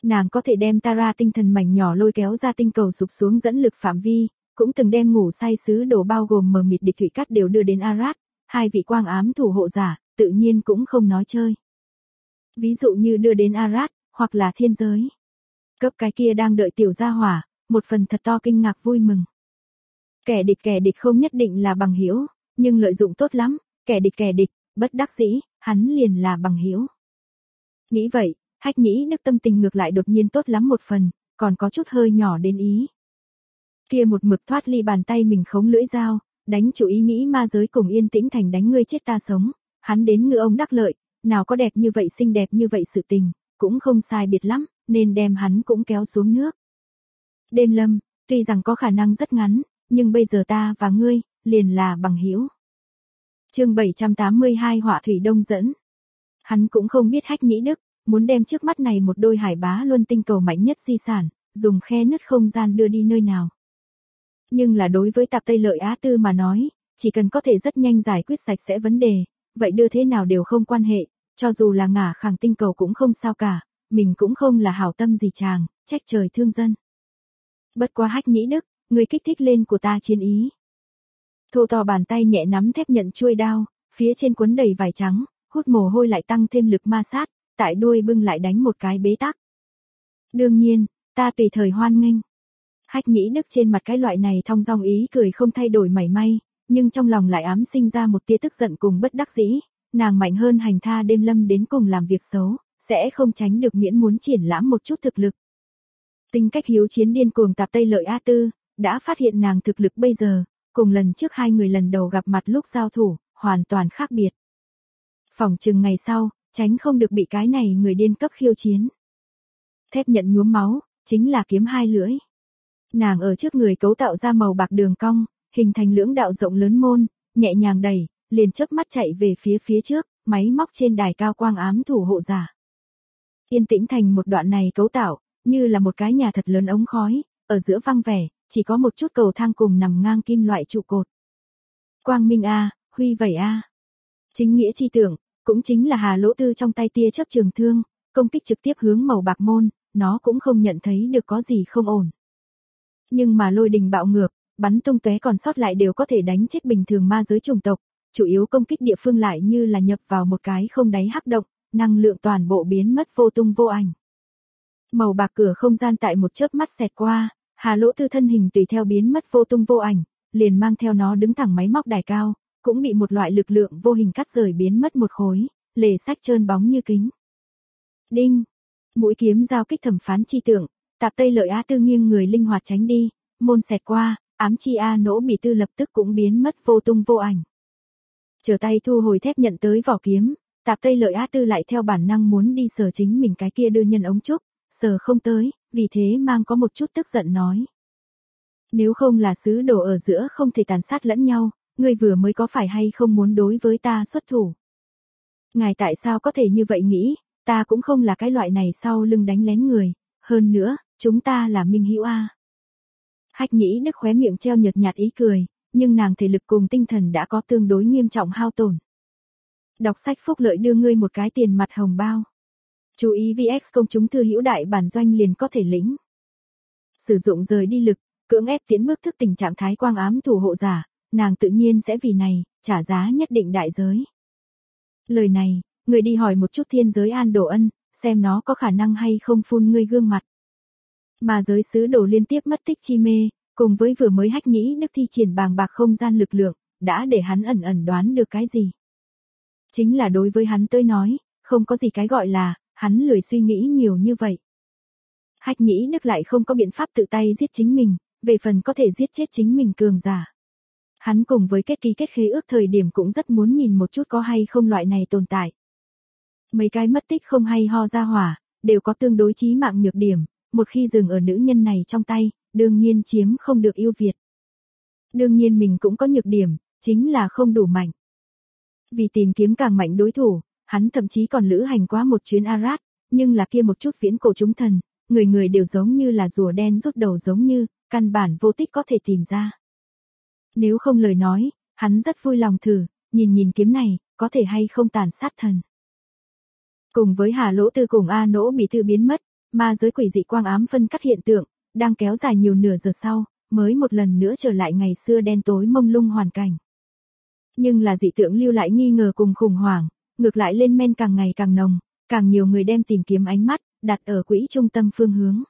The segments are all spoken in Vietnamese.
Nàng có thể đem Tara tinh thần mảnh nhỏ lôi kéo ra tinh cầu sụp xuống dẫn lực phạm vi, cũng từng đem ngủ say sứ đồ bao gồm mờ mịt địch thủy cắt đều đưa đến Arad, hai vị quang ám thủ hộ giả, tự nhiên cũng không nói chơi. Ví dụ như đưa đến Arad, hoặc là thiên giới. Cấp cái kia đang đợi tiểu gia hỏa, một phần thật to kinh ngạc vui mừng. Kẻ địch không nhất định là bằng hữu, nhưng lợi dụng tốt lắm, kẻ địch, bất đắc dĩ, hắn liền là bằng hữu. Nghĩ vậy, Hách Nhĩ Đức tâm tình ngược lại đột nhiên tốt lắm một phần, còn có chút hơi nhỏ đến ý. Kia một mực thoát ly bàn tay mình khống lưỡi dao, đánh chủ ý nghĩ ma giới cùng Yên Tĩnh Thành đánh ngươi chết ta sống, hắn đến ngư ông đắc lợi, nào có đẹp như vậy xinh đẹp như vậy sự tình, cũng không sai biệt lắm, nên đem hắn cũng kéo xuống nước. Đêm Lâm, tuy rằng có khả năng rất ngắn, nhưng bây giờ ta và ngươi, liền là bằng hữu. Chương 782 Họa thủy đông dẫn. Hắn cũng không biết Hách Nhĩ Đức muốn đem trước mắt này một đôi hải bá luân tinh cầu mạnh nhất di sản, dùng khe nứt không gian đưa đi nơi nào. Nhưng là đối với Tạp Tây Lợi Á Tư mà nói, chỉ cần có thể rất nhanh giải quyết sạch sẽ vấn đề, vậy đưa thế nào đều không quan hệ, cho dù là ngả khàng tinh cầu cũng không sao cả, mình cũng không là hảo tâm gì chàng, trách trời thương dân. Bất quá Hách Nhĩ Đức, người kích thích lên của ta chiến ý. Thô to bàn tay nhẹ nắm thép nhận chuôi đao, phía trên quấn đầy vải trắng, hút mồ hôi lại tăng thêm lực ma sát, tại đuôi bưng lại đánh một cái bế tắc. Đương nhiên, ta tùy thời hoan nghênh. Hách Nhĩ Đức trên mặt cái loại này thong dong ý cười không thay đổi mảy may, nhưng trong lòng lại ám sinh ra một tia tức giận cùng bất đắc dĩ, nàng mạnh hơn hành tha Đêm Lâm đến cùng làm việc xấu, sẽ không tránh được miễn muốn triển lãm một chút thực lực. Tính cách hiếu chiến điên cuồng Tạp Tây Lợi A Tư, đã phát hiện nàng thực lực bây giờ, cùng lần trước hai người lần đầu gặp mặt lúc giao thủ, hoàn toàn khác biệt. Phỏng chừng ngày sau, tránh không được bị cái này người điên cấp khiêu chiến. Thép nhận nhuốm máu, chính là kiếm hai lưỡi. Nàng ở trước người cấu tạo ra màu bạc đường cong, hình thành lưỡng đạo rộng lớn môn, nhẹ nhàng đẩy, liền chớp mắt chạy về phía trước, máy móc trên đài cao quang ám thủ hộ giả. Yên Tĩnh Thành một đoạn này cấu tạo, như là một cái nhà thật lớn ống khói, ở giữa văng vẻ, chỉ có một chút cầu thang cùng nằm ngang kim loại trụ cột. Quang minh a, huy vẩy a. Chính nghĩa chi tưởng, cũng chính là Hà Lỗ Tư trong tay tia chớp trường thương, công kích trực tiếp hướng màu bạc môn, nó cũng không nhận thấy được có gì không ổn. Nhưng mà lôi đình bạo ngược, bắn tung tóe còn sót lại đều có thể đánh chết bình thường ma giới chủng tộc, chủ yếu công kích địa phương lại như là nhập vào một cái không đáy hắc động, năng lượng toàn bộ biến mất vô tung vô ảnh. Màu bạc cửa không gian tại một chớp mắt xẹt qua, Hà Lỗ Tư thân hình tùy theo biến mất vô tung vô ảnh, liền mang theo nó đứng thẳng máy móc đài cao, cũng bị một loại lực lượng vô hình cắt rời biến mất một khối, lề sách trơn bóng như kính. Đinh, mũi kiếm giao kích thẩm phán chi tượng, Tạp Tây Lợi Á Tư nghiêng người linh hoạt tránh đi, môn xẹt qua, ám chi A Nỗ Bỉ Tư lập tức cũng biến mất vô tung vô ảnh. Trở tay thu hồi thép nhận tới vỏ kiếm, Tạp Tây Lợi Á Tư lại theo bản năng muốn đi sờ chính mình cái kia đưa nhân ống trúc, sờ không tới, vì thế mang có một chút tức giận nói. Nếu không là sứ đồ ở giữa không thể tàn sát lẫn nhau, ngươi vừa mới có phải hay không muốn đối với ta xuất thủ? Ngài tại sao có thể như vậy nghĩ, ta cũng không là cái loại này sau lưng đánh lén người, hơn nữa, chúng ta là minh hữu a. Hách Nhĩ Đức khóe miệng treo nhợt nhạt ý cười, nhưng nàng thể lực cùng tinh thần đã có tương đối nghiêm trọng hao tổn. Đọc sách phúc lợi đưa ngươi một cái tiền mặt hồng bao. Chú ý VX công chúng thư hữu đại bản doanh liền có thể lĩnh. Sử dụng rời đi lực, cưỡng ép tiến bước thức tình trạng thái quang ám thủ hộ giả, nàng tự nhiên sẽ vì này, trả giá nhất định đại giới. Lời này, người đi hỏi một chút thiên giới An Đồ Ân, xem nó có khả năng hay không phun ngươi gương mặt. Mà giới sứ đồ liên tiếp mất tích chi mê, cùng với vừa mới Hách Nhĩ Đức thi triển bàng bạc không gian lực lượng, đã để hắn ẩn ẩn đoán được cái gì. Chính là đối với hắn tới nói, không có gì cái gọi là, hắn lười suy nghĩ nhiều như vậy. Hách Nhĩ Đức lại không có biện pháp tự tay giết chính mình, về phần có thể giết chết chính mình cường giả. Hắn cùng với ký kết khế ước thời điểm cũng rất muốn nhìn một chút có hay không loại này tồn tại. Mấy cái mất tích không hay ho ra hỏa, đều có tương đối chí mạng nhược điểm, một khi dừng ở nữ nhân này trong tay, đương nhiên chiếm không được ưu việt. Đương nhiên mình cũng có nhược điểm, chính là không đủ mạnh. Vì tìm kiếm càng mạnh đối thủ, hắn thậm chí còn lữ hành qua một chuyến Arad, nhưng là kia một chút viễn cổ chúng thần, người người đều giống như là rùa đen rút đầu giống như, căn bản vô tích có thể tìm ra. Nếu không lời nói, hắn rất vui lòng thử, nhìn kiếm này, có thể hay không tàn sát thần. Cùng với Hà Lỗ Tư cùng A Nỗ Bỉ Tư biến mất, ma giới quỷ dị quang ám phân cắt hiện tượng, đang kéo dài nhiều nửa giờ sau, mới một lần nữa trở lại ngày xưa đen tối mông lung hoàn cảnh. Nhưng là dị tượng lưu lại nghi ngờ cùng khủng hoảng, ngược lại lên men càng ngày càng nồng, càng nhiều người đem tìm kiếm ánh mắt, đặt ở quỹ trung tâm phương hướng.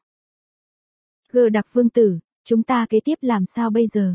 Gơ đặc vương tử, chúng ta kế tiếp làm sao bây giờ?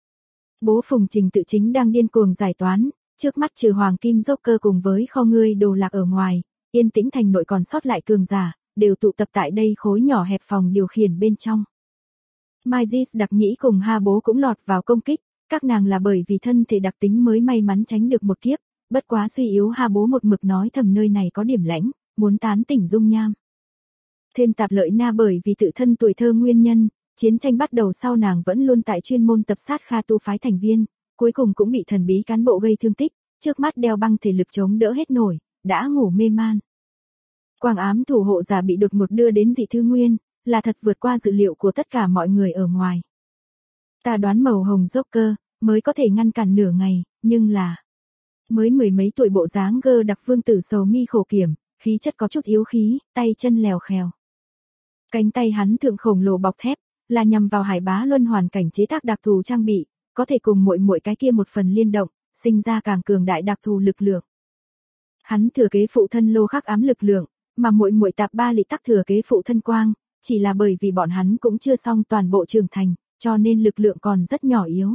Bố Phùng Trình tự chính đang điên cuồng giải toán, trước mắt trừ Hoàng Kim Joker cùng với kho ngươi đồ lạc ở ngoài, yên tĩnh thành nội còn sót lại cường giả, đều tụ tập tại đây khối nhỏ hẹp phòng điều khiển bên trong. Mysis đặc nhĩ cùng Ha Bố cũng lọt vào công kích, các nàng là bởi vì thân thể đặc tính mới may mắn tránh được một kiếp, bất quá suy yếu Ha Bố một mực nói thầm nơi này có điểm lãnh, muốn tán tỉnh dung nham. Thêm Tạp Lợi Na bởi vì tự thân tuổi thơ nguyên nhân, chiến tranh bắt đầu sau nàng vẫn luôn tại chuyên môn tập sát Kha tu phái thành viên, cuối cùng cũng bị thần bí cán bộ gây thương tích, trước mắt đeo băng thể lực chống đỡ hết nổi, đã ngủ mê man. Quang ám thủ hộ giả bị đột ngột đưa đến dị thư nguyên, là thật vượt qua dự liệu của tất cả mọi người ở ngoài. Ta đoán màu hồng Joker mới có thể ngăn cản nửa ngày, nhưng là mới mười mấy tuổi bộ dáng Gơ đặc vương tử sầu mi khổ kiểm, khí chất có chút yếu khí, tay chân lèo khèo. Cánh tay hắn thượng khổng lồ bọc thép, là nhằm vào Hải Bá Luân hoàn cảnh chế tác đặc thù trang bị, có thể cùng muội cái kia một phần liên động, sinh ra càng cường đại đặc thù lực lượng. Hắn thừa kế phụ thân lô khắc ám lực lượng, mà muội Tạp Ba Lị tắc thừa kế phụ thân quang, chỉ là bởi vì bọn hắn cũng chưa xong toàn bộ trưởng thành, cho nên lực lượng còn rất nhỏ yếu.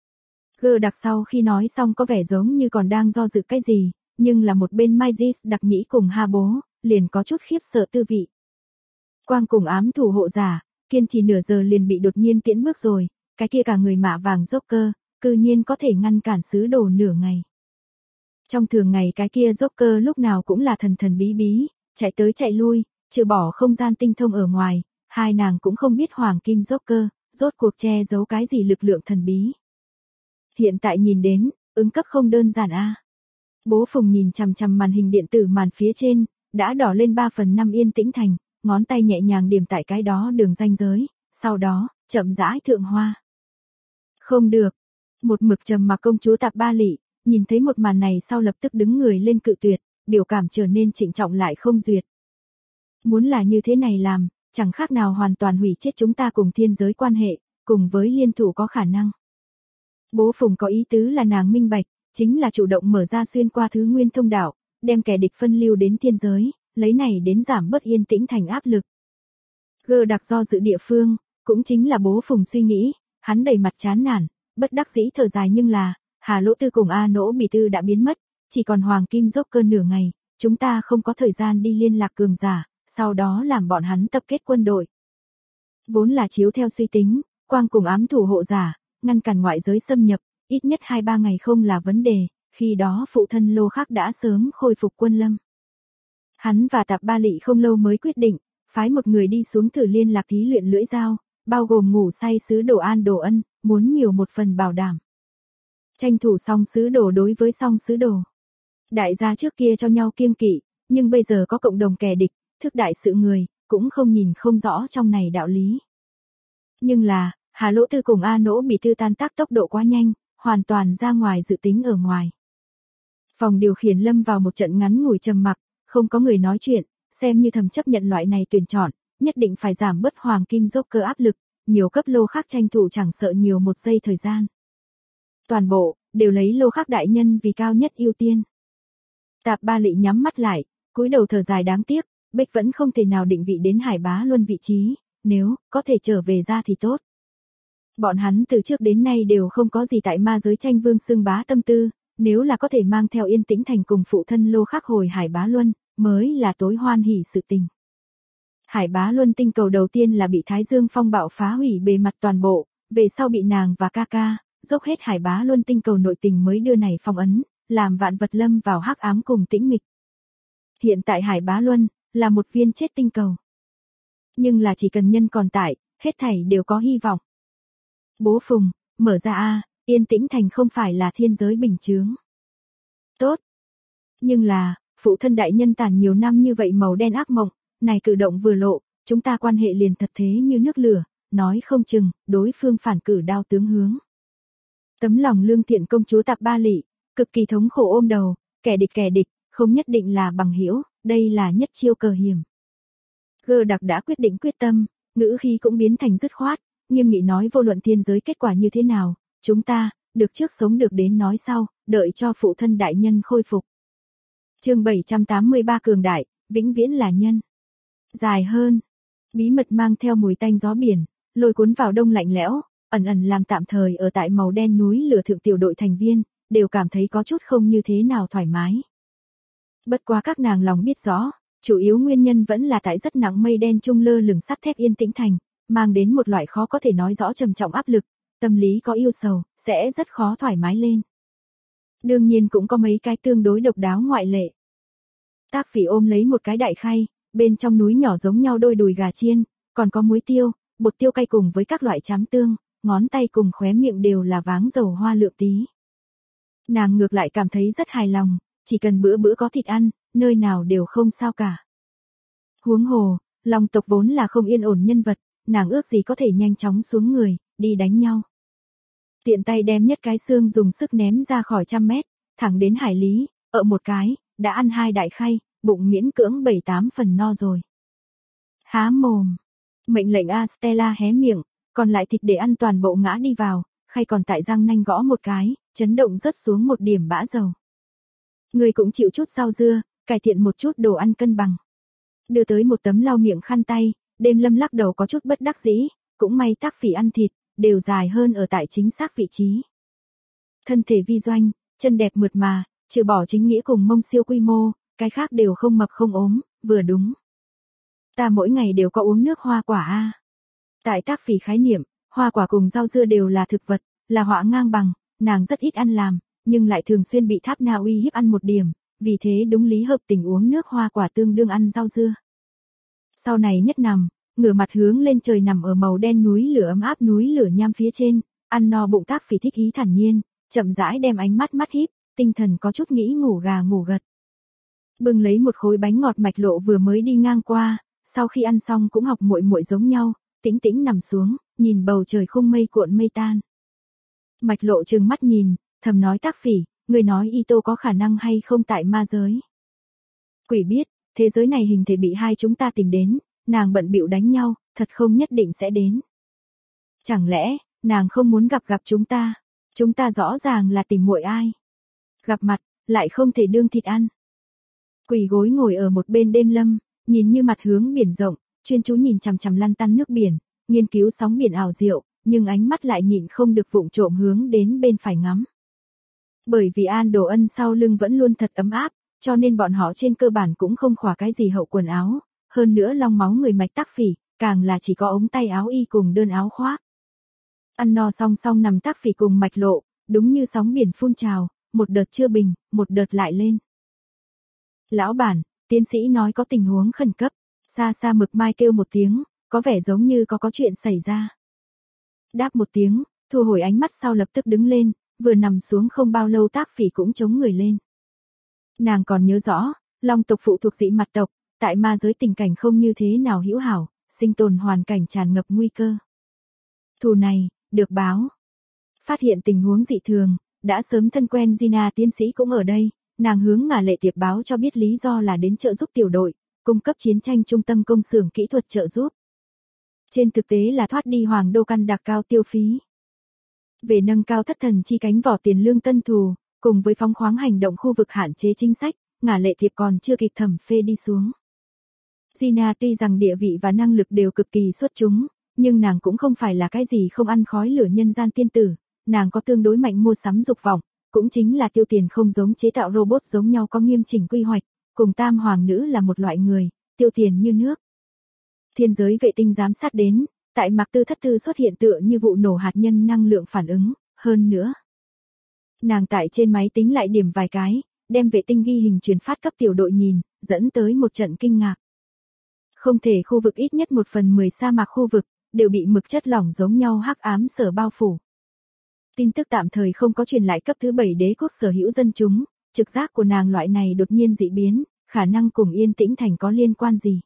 Gơ đặc sau khi nói xong có vẻ giống như còn đang do dự cái gì, nhưng là một bên Mysis đặc nhĩ cùng Ha Bố, liền có chút khiếp sợ tư vị. Quang cùng ám thủ hộ giả, kiên trì nửa giờ liền bị đột nhiên tiễn bước rồi, cái kia cả người mạ vàng Joker, cư nhiên có thể ngăn cản sứ đồ nửa ngày. Trong thường ngày cái kia Joker lúc nào cũng là thần thần bí bí, chạy tới chạy lui, trừ bỏ không gian tinh thông ở ngoài, hai nàng cũng không biết Hoàng Kim Joker, rốt cuộc che giấu cái gì lực lượng thần bí. Hiện tại nhìn đến, ứng cấp không đơn giản a. Bố Phùng nhìn chằm chằm màn hình điện tử màn phía trên, đã đỏ lên 3/5 yên tĩnh thành, ngón tay nhẹ nhàng điểm tại cái đó đường ranh giới, sau đó, chậm rãi thượng hoa. Không được. Một mực trầm mặc công chúa Tạp Ba Lị, nhìn thấy một màn này sau lập tức đứng người lên cự tuyệt, biểu cảm trở nên trịnh trọng lại không duyệt. Muốn là như thế này làm, chẳng khác nào hoàn toàn hủy chết chúng ta cùng thiên giới quan hệ, cùng với liên thủ có khả năng. Bố Phùng có ý tứ là nàng minh bạch, chính là chủ động mở ra xuyên qua thứ nguyên thông đạo, đem kẻ địch phân lưu đến thiên giới, lấy này đến giảm bớt yên tĩnh thành áp lực. Gơ đặc do dự địa phương, cũng chính là bố Phùng suy nghĩ, hắn đầy mặt chán nản, bất đắc dĩ thở dài nhưng là, Hà Lỗ Tư cùng A Nỗ Bỉ Tư đã biến mất, chỉ còn Hoàng Kim Joker nửa ngày, chúng ta không có thời gian đi liên lạc cường giả, sau đó làm bọn hắn tập kết quân đội. Vốn là chiếu theo suy tính, Quang cùng ám thủ hộ giả, ngăn cản ngoại giới xâm nhập, ít nhất 2-3 ngày không là vấn đề, khi đó phụ thân Lô Khắc đã sớm khôi phục quân lâm. Hắn và Tạp Ba Lị không lâu mới quyết định, phái một người đi xuống thử liên lạc thí luyện lưỡi dao, bao gồm ngủ say sứ đồ An Đồ Ân, muốn nhiều một phần bảo đảm. Tranh thủ song sứ đồ đối với song sứ đồ. Đại gia trước kia cho nhau kiêng kỵ, nhưng bây giờ có cộng đồng kẻ địch, thức đại sự người, cũng không nhìn không rõ trong này đạo lý. Nhưng là, Hà Lỗ Tư cùng A Nỗ Bỉ Tư tan tác tốc độ quá nhanh, hoàn toàn ra ngoài dự tính ở ngoài. Phòng điều khiển lâm vào một trận ngắn ngủi trầm mặc, không có người nói chuyện, xem như thầm chấp nhận loại này tuyển chọn, nhất định phải giảm bớt Hoàng Kim Joker áp lực, nhiều cấp Lô Khắc tranh thủ chẳng sợ nhiều một giây thời gian. Toàn bộ, đều lấy Lô Khắc đại nhân vì cao nhất ưu tiên. Tạp Ba Lị nhắm mắt lại, cúi đầu thở dài đáng tiếc, Bích vẫn không thể nào định vị đến Hải Bá Luân vị trí, nếu có thể trở về ra thì tốt. Bọn hắn từ trước đến nay đều không có gì tại ma giới tranh vương xưng bá tâm tư, nếu là có thể mang theo yên tĩnh thành cùng phụ thân Lô Khắc hồi Hải Bá Luân, mới là tối hoan hỉ sự tình. Hải Bá Luân tinh cầu đầu tiên là bị Thái Dương phong bạo phá hủy bề mặt toàn bộ, về sau bị nàng và ca ca, dốc hết Hải Bá Luân tinh cầu nội tình mới đưa này phong ấn, làm vạn vật lâm vào hắc ám cùng tĩnh mịch. Hiện tại Hải Bá Luân, là một viên chết tinh cầu. Nhưng là chỉ cần nhân còn tại, hết thảy đều có hy vọng. Bố Phùng, mở ra a, yên tĩnh thành không phải là thiên giới bình chướng. Tốt. Nhưng là, phụ thân đại nhân tàn nhiều năm như vậy màu đen ác mộng, này cử động vừa lộ, chúng ta quan hệ liền thật thế như nước lửa, nói không chừng, đối phương phản cử đao tướng hướng. Tấm lòng lương thiện công chúa Tạp Ba Lị, cực kỳ thống khổ ôm đầu, kẻ địch, không nhất định là bằng hữu, đây là nhất chiêu cờ hiểm. Gơ đặc đã quyết định quyết tâm, ngữ khí cũng biến thành dứt khoát, nghiêm nghị nói vô luận thiên giới kết quả như thế nào, chúng ta, được trước sống được đến nói sau, đợi cho phụ thân đại nhân khôi phục. Chương 783 cường đại, vĩnh viễn là nhân. Dài hơn, bí mật mang theo mùi tanh gió biển, lôi cuốn vào đông lạnh lẽo, ẩn ẩn làm tạm thời ở tại màu đen núi lửa thượng tiểu đội thành viên, đều cảm thấy có chút không như thế nào thoải mái. Bất quá các nàng lòng biết rõ, chủ yếu nguyên nhân vẫn là tại rất nặng mây đen trung lơ lửng sắt thép yên tĩnh thành, mang đến một loại khó có thể nói rõ trầm trọng áp lực, tâm lý có yêu sầu, sẽ rất khó thoải mái lên. Đương nhiên cũng có mấy cái tương đối độc đáo ngoại lệ. Tác Phỉ ôm lấy một cái đại khay, bên trong núi nhỏ giống nhau đôi đùi gà chiên, còn có muối tiêu, bột tiêu cay cùng với các loại chám tương, ngón tay cùng khóe miệng đều là váng dầu hoa lượng tí. Nàng ngược lại cảm thấy rất hài lòng, chỉ cần bữa bữa có thịt ăn, nơi nào đều không sao cả. Huống hồ, Long tộc vốn là không yên ổn nhân vật, nàng ước gì có thể nhanh chóng xuống người, đi đánh nhau. Tiện tay đem nhất cái xương dùng sức ném ra khỏi 100 mét, thẳng đến hải lý, ở một cái, đã ăn 2 đại khay, bụng miễn cưỡng 7-8 phần no rồi. Há mồm, mệnh lệnh Astella hé miệng, còn lại thịt để ăn toàn bộ ngã đi vào, khay còn tại răng nanh gõ một cái, chấn động rớt xuống một điểm bã dầu. Người cũng chịu chút rau dưa, cải thiện một chút đồ ăn cân bằng. Đưa tới một tấm lau miệng khăn tay, Đêm Lâm lắc đầu có chút bất đắc dĩ, cũng may Tác Phỉ ăn thịt, đều dài hơn ở tại chính xác vị trí. Thân thể vi doanh, chân đẹp mượt mà, trừ bỏ chính nghĩa cùng mông siêu quy mô, cái khác đều không mập không ốm, vừa đúng. Ta mỗi ngày đều có uống nước hoa quả a. Tại Tác Phỉ khái niệm, hoa quả cùng rau dưa đều là thực vật, là họa ngang bằng, nàng rất ít ăn làm, nhưng lại thường xuyên bị Tháp Na uy hiếp ăn một điểm, vì thế đúng lý hợp tình uống nước hoa quả tương đương ăn rau dưa. Sau này nhất nằm, ngửa mặt hướng lên trời nằm ở màu đen núi lửa ấm áp núi lửa nham phía trên, ăn no bụng Tác Phỉ thích ý thản nhiên, chậm rãi đem ánh mắt mắt híp, tinh thần có chút nghĩ ngủ gà ngủ gật. Bưng lấy một khối bánh ngọt Mạch Lộ vừa mới đi ngang qua, sau khi ăn xong cũng học muội muội giống nhau, tĩnh tĩnh nằm xuống, nhìn bầu trời khung mây cuộn mây tan. Mạch Lộ trừng mắt nhìn, thầm nói Tác Phỉ, người nói Ito có khả năng hay không tại ma giới. Quỷ biết, thế giới này hình thể bị hai chúng ta tìm đến, nàng bận bịu đánh nhau, thật không nhất định sẽ đến. Chẳng lẽ, nàng không muốn gặp chúng ta rõ ràng là tìm muội ai. Gặp mặt, lại không thể đương thịt ăn. Quỳ gối ngồi ở một bên Đêm Lâm, nhìn như mặt hướng biển rộng, chuyên chú nhìn chằm chằm lăn tăn nước biển, nghiên cứu sóng biển ảo diệu, nhưng ánh mắt lại nhịn không được vụng trộm hướng đến bên phải ngắm. Bởi vì An Đồ Ân sau lưng vẫn luôn thật ấm áp, cho nên bọn họ trên cơ bản cũng không khỏa cái gì hậu quần áo, hơn nữa long máu người mạch Tác Phỉ, càng là chỉ có ống tay áo y cùng đơn áo khoác. Ăn no song song nằm Tác Phỉ cùng Mạch Lộ, đúng như sóng biển phun trào, một đợt chưa bình, một đợt lại lên. Lão bản, tiến sĩ nói có tình huống khẩn cấp, xa xa Mực Mai kêu một tiếng, có vẻ giống như có chuyện xảy ra. Đáp một tiếng, thu hồi ánh mắt sau lập tức đứng lên, vừa nằm xuống không bao lâu Tác Phỉ cũng chống người lên. Nàng còn nhớ rõ, Long tộc phụ thuộc dị mặt tộc, tại ma giới tình cảnh không như thế nào hữu hảo, sinh tồn hoàn cảnh tràn ngập nguy cơ. Thù này, được báo. Phát hiện tình huống dị thường, đã sớm thân quen Gina tiến sĩ cũng ở đây, nàng hướng Ngả Lệ Tiệp báo cho biết lý do là đến trợ giúp tiểu đội, cung cấp chiến tranh trung tâm công xưởng kỹ thuật trợ giúp. Trên thực tế là thoát đi Hoàng Đô căn đặc cao tiêu phí. Về nâng cao thất thần chi cánh vỏ tiền lương tân thù, cùng với phóng khoáng hành động khu vực hạn chế chính sách, Ngả Lệ Tiệp còn chưa kịp thẩm phê đi xuống. Gina tuy rằng địa vị và năng lực đều cực kỳ xuất chúng, nhưng nàng cũng không phải là cái gì không ăn khói lửa nhân gian tiên tử, nàng có tương đối mạnh mua sắm dục vọng, cũng chính là tiêu tiền không giống chế tạo robot giống nhau có nghiêm chỉnh quy hoạch, cùng Tam Hoàng nữ là một loại người, tiêu tiền như nước. Thiên giới vệ tinh giám sát đến, tại Mạc Tư Thất Thư xuất hiện tựa như vụ nổ hạt nhân năng lượng phản ứng, hơn nữa. Nàng tại trên máy tính lại điểm vài cái, đem vệ tinh ghi hình truyền phát cấp tiểu đội nhìn, dẫn tới một trận kinh ngạc. Không thể khu vực ít nhất 1/10 sa mạc khu vực, đều bị mực chất lỏng giống nhau hắc ám sở bao phủ. Tin tức tạm thời không có truyền lại cấp thứ 7 đế quốc sở hữu dân chúng, trực giác của nàng loại này đột nhiên dị biến, khả năng cùng Yên Tĩnh Thành có liên quan gì.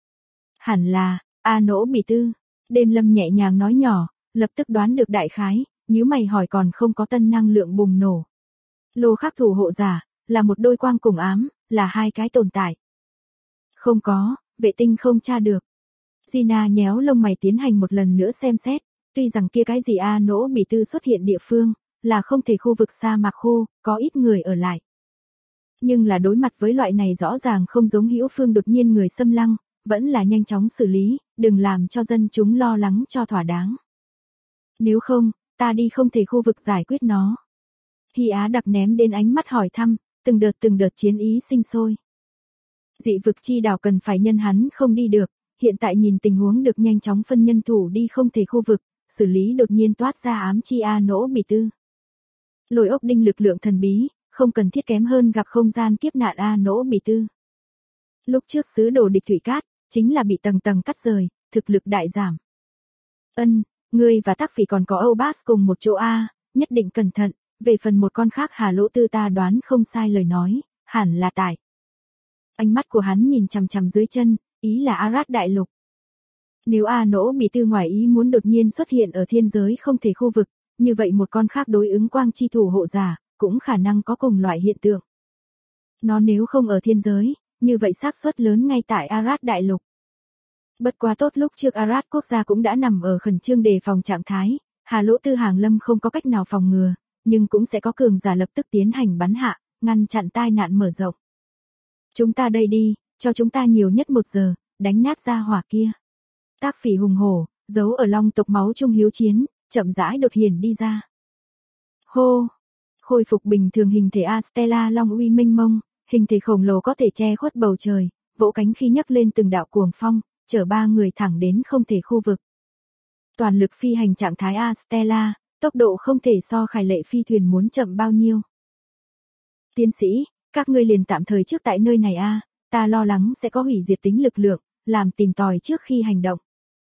Hẳn là, Nỗ Bỉ Tư, Đêm Lâm nhẹ nhàng nói nhỏ, lập tức đoán được đại khái, nhíu mày hỏi còn không có tân năng lượng bùng nổ. Lô khắc thủ hộ giả, là một đôi quang cùng ám, là hai cái tồn tại. Không có, vệ tinh không tra được, Gina nhéo lông mày tiến hành một lần nữa xem xét, tuy rằng kia cái gì A Nỗ Bỉ Tư xuất hiện địa phương, là không thể khu vực sa mạc khô, có ít người ở lại. Nhưng là đối mặt với loại này rõ ràng không giống hữu phương đột nhiên người xâm lăng, vẫn là nhanh chóng xử lý, đừng làm cho dân chúng lo lắng cho thỏa đáng. Nếu không, ta đi không thể khu vực giải quyết nó. Hy Á đặc ném đến ánh mắt hỏi thăm, từng đợt chiến ý sinh sôi. Dị vực chi đảo cần phải nhân hắn không đi được, hiện tại nhìn tình huống được nhanh chóng phân nhân thủ đi không thể khu vực, xử lý đột nhiên toát ra ám chi A Nỗ Bỉ Tư. Lôi ốc đinh lực lượng thần bí, không cần thiết kém hơn gặp không gian kiếp nạn A Nỗ Bỉ Tư. Lúc trước sứ đồ địch thủy cát, chính là bị tầng tầng cắt rời, thực lực đại giảm. Ngươi và Tắc Phỉ còn có Âu Bass cùng một chỗ A, nhất định cẩn thận, về phần một con khác Hà Lỗ Tư ta đoán không sai lời nói, hẳn là tại. Ánh mắt của hắn nhìn chằm chằm dưới chân, ý là Arad đại lục. Nếu A Nỗ Bỉ Tư ngoài ý muốn đột nhiên xuất hiện ở thiên giới không thể khu vực, như vậy một con khác đối ứng quang chi thủ hộ giả, cũng khả năng có cùng loại hiện tượng. Nó nếu không ở thiên giới, như vậy xác suất lớn ngay tại Arad đại lục. Bất quá tốt lúc trước Arad quốc gia cũng đã nằm ở khẩn trương đề phòng trạng thái, Hà Lỗ Tư Hàng Lâm không có cách nào phòng ngừa, nhưng cũng sẽ có cường giả lập tức tiến hành bắn hạ, ngăn chặn tai nạn mở rộng. Chúng ta đây đi, cho chúng ta nhiều nhất 1 giờ, đánh nát ra hỏa kia. Tác Phỉ hùng hổ, giấu ở long tộc máu trung hiếu chiến, chậm rãi đột hiển đi ra. Hô! Khôi phục bình thường hình thể Astella long uy minh mông, hình thể khổng lồ có thể che khuất bầu trời, vỗ cánh khi nhấc lên từng đạo cuồng phong, chở 3 người thẳng đến không thể khu vực. Toàn lực phi hành trạng thái Astella, tốc độ không thể so Khải Lệ phi thuyền muốn chậm bao nhiêu. Tiến sĩ, các ngươi liền tạm thời trước tại nơi này a, ta lo lắng sẽ có hủy diệt tính lực lượng, làm tìm tòi trước khi hành động.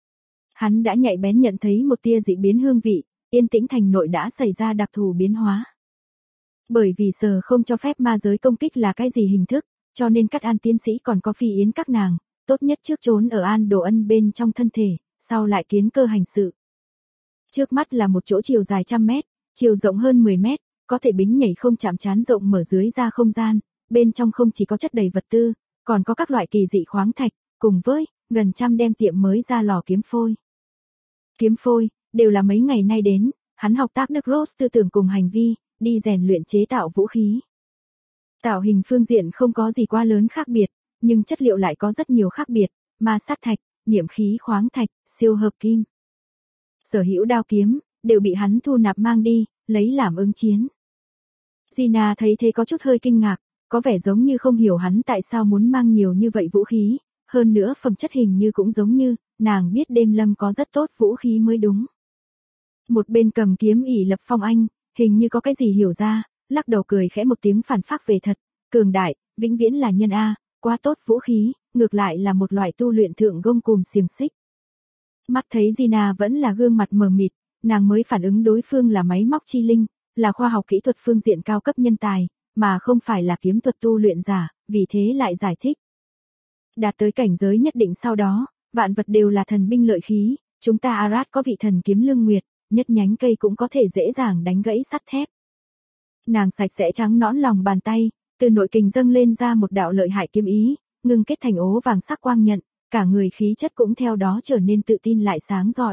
Hắn đã nhạy bén nhận thấy một tia dị biến hương vị, Yên Tĩnh thành nội đã xảy ra đặc thù biến hóa. Bởi vì Sở không cho phép ma giới công kích là cái gì hình thức, cho nên Cát An tiến sĩ còn có Phi Yến các nàng, tốt nhất trước trốn ở An Đồ Ân bên trong thân thể, sau lại kiến cơ hành sự. Trước mắt là một chỗ chiều dài 100 mét, chiều rộng hơn 10 mét, có thể bính nhảy không chạm trán rộng mở dưới ra không gian, bên trong không chỉ có chất đầy vật tư, còn có các loại kỳ dị khoáng thạch, cùng với gần 100 đem tiệm mới ra lò kiếm phôi. Kiếm phôi, đều là mấy ngày nay đến, hắn học tác Đức Ross tư tưởng cùng hành vi, đi rèn luyện chế tạo vũ khí. Tạo hình phương diện không có gì quá lớn khác biệt, nhưng chất liệu lại có rất nhiều khác biệt, ma sát thạch, niệm khí khoáng thạch, siêu hợp kim. Sở hữu đao kiếm, đều bị hắn thu nạp mang đi, lấy làm ứng chiến. Gina thấy thế có chút hơi kinh ngạc, có vẻ giống như không hiểu hắn tại sao muốn mang nhiều như vậy vũ khí, hơn nữa phẩm chất hình như cũng giống như, nàng biết Đêm Lâm có rất tốt vũ khí mới đúng. Một bên cầm kiếm ỷ lập Phong Anh, hình như có cái gì hiểu ra, lắc đầu cười khẽ một tiếng phản phác về thật, cường đại, vĩnh viễn là nhân A, quá tốt vũ khí, ngược lại là một loại tu luyện thượng gông cùm xiềng xích. Mắt thấy Gina vẫn là gương mặt mờ mịt, nàng mới phản ứng đối phương là máy móc chi linh, là khoa học kỹ thuật phương diện cao cấp nhân tài, mà không phải là kiếm thuật tu luyện giả, vì thế lại giải thích. Đạt tới cảnh giới nhất định sau đó, vạn vật đều là thần binh lợi khí, chúng ta Arad có vị thần kiếm lương nguyệt, nhất nhánh cây cũng có thể dễ dàng đánh gãy sắt thép. Nàng sạch sẽ trắng nõn lòng bàn tay, từ nội kình dâng lên ra một đạo lợi hại kiếm ý, ngưng kết thành ố vàng sắc quang nhận, cả người khí chất cũng theo đó trở nên tự tin lại sáng giỏi.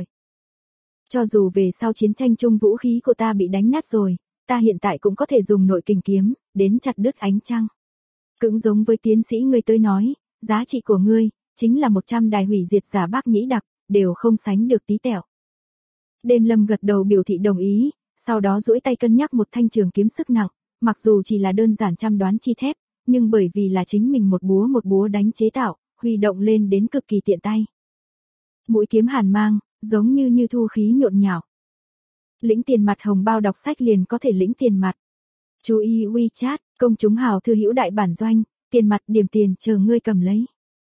Cho dù về sau chiến tranh chung vũ khí của ta bị đánh nát rồi, ta hiện tại cũng có thể dùng nội kình kiếm, đến chặt đứt ánh trăng. Cũng giống với tiến sĩ ngươi tới nói, giá trị của ngươi, chính là 100 đài hủy diệt giả bác nhĩ đặc, đều không sánh được tí tẹo. Đêm Lâm gật đầu biểu thị đồng ý, sau đó duỗi tay cân nhắc một thanh trường kiếm sức nặng, mặc dù chỉ là đơn giản chăm đoán chi thép, nhưng bởi vì là chính mình một búa đánh chế tạo, huy động lên đến cực kỳ tiện tay. Mũi kiếm hàn mang, giống như thu khí nhộn nhạo. Lĩnh tiền mặt hồng bao đọc sách liền có thể lĩnh tiền mặt. Chú ý WeChat, công chúng hào thư hữu đại bản doanh, tiền mặt điểm tiền chờ ngươi cầm lấy.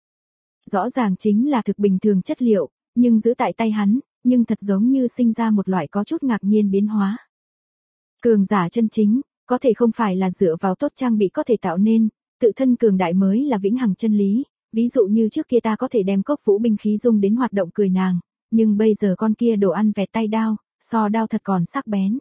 Rõ ràng chính là thực bình thường chất liệu, nhưng giữ tại tay hắn, nhưng thật giống như sinh ra một loại có chút ngạc nhiên biến hóa. Cường giả chân chính, có thể không phải là dựa vào tốt trang bị có thể tạo nên, tự thân cường đại mới là vĩnh hằng chân lý, ví dụ như trước kia ta có thể đem cốc vũ binh khí dùng đến hoạt động cười nàng, nhưng bây giờ con kia đồ ăn vẹt tay đao, so đao thật còn sắc bén.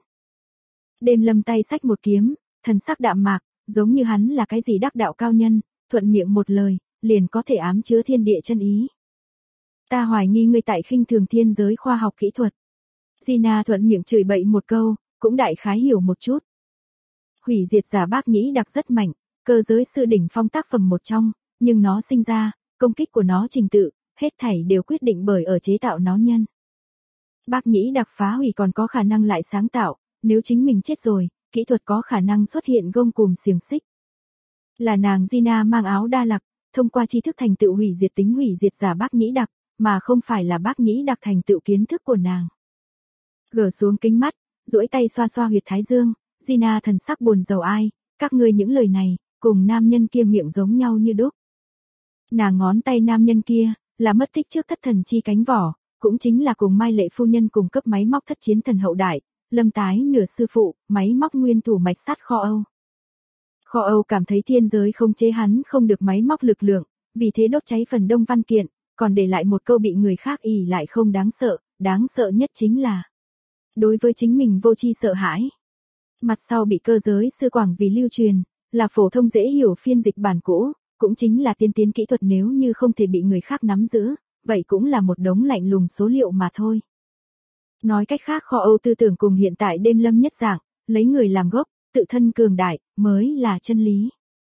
Đêm Lâm tay xách một kiếm, thần sắc đạm mạc, giống như hắn là cái gì đắc đạo cao nhân, thuận miệng một lời, liền có thể ám chứa thiên địa chân ý. Ta hoài nghi ngươi tại khinh thường thiên giới khoa học kỹ thuật. Gina thuận miệng chửi bậy một câu, cũng đại khái hiểu một chút. Hủy diệt giả bác nhĩ đặc rất mạnh, cơ giới sư đỉnh phong tác phẩm một trong, nhưng nó sinh ra, công kích của nó trình tự, hết thảy đều quyết định bởi ở chế tạo nó nhân. Bác nhĩ đặc phá hủy còn có khả năng lại sáng tạo, nếu chính mình chết rồi, kỹ thuật có khả năng xuất hiện gông cùm xiềng xích. Là nàng Gina mang áo đa lạc, thông qua tri thức thành tựu hủy diệt tính hủy diệt giả bác nhĩ đặc, mà không phải là bác nhĩ đặc thành tựu kiến thức của nàng. Gỡ xuống kính mắt, duỗi tay xoa xoa huyệt thái dương, Gina thần sắc buồn rầu ai, các ngươi những lời này, cùng nam nhân kia miệng giống nhau như đúc. Nàng ngón tay nam nhân kia, là mất tích trước thất thần chi cánh vỏ, cũng chính là cùng Mai Lệ phu nhân cung cấp máy móc thất chiến thần hậu đại, Lâm Tái nửa sư phụ, máy móc nguyên thủ mạch sắt Kho Âu. Kho Âu cảm thấy thiên giới không chế hắn không được máy móc lực lượng, vì thế đốt cháy phần đông văn kiện, còn để lại một câu bị người khác ỷ lại không đáng sợ nhất chính là đối với chính mình vô tri sợ hãi. Mặt sau bị cơ giới sư quảng vì lưu truyền, là phổ thông dễ hiểu phiên dịch bản cũ, cũng chính là tiên tiến kỹ thuật nếu như không thể bị người khác nắm giữ, vậy cũng là một đống lạnh lùng số liệu mà thôi. Nói cách khác Kho Âu tư tưởng cùng hiện tại đêm lâm nhất dạng, lấy người làm gốc, tự thân cường đại, mới là chân lý.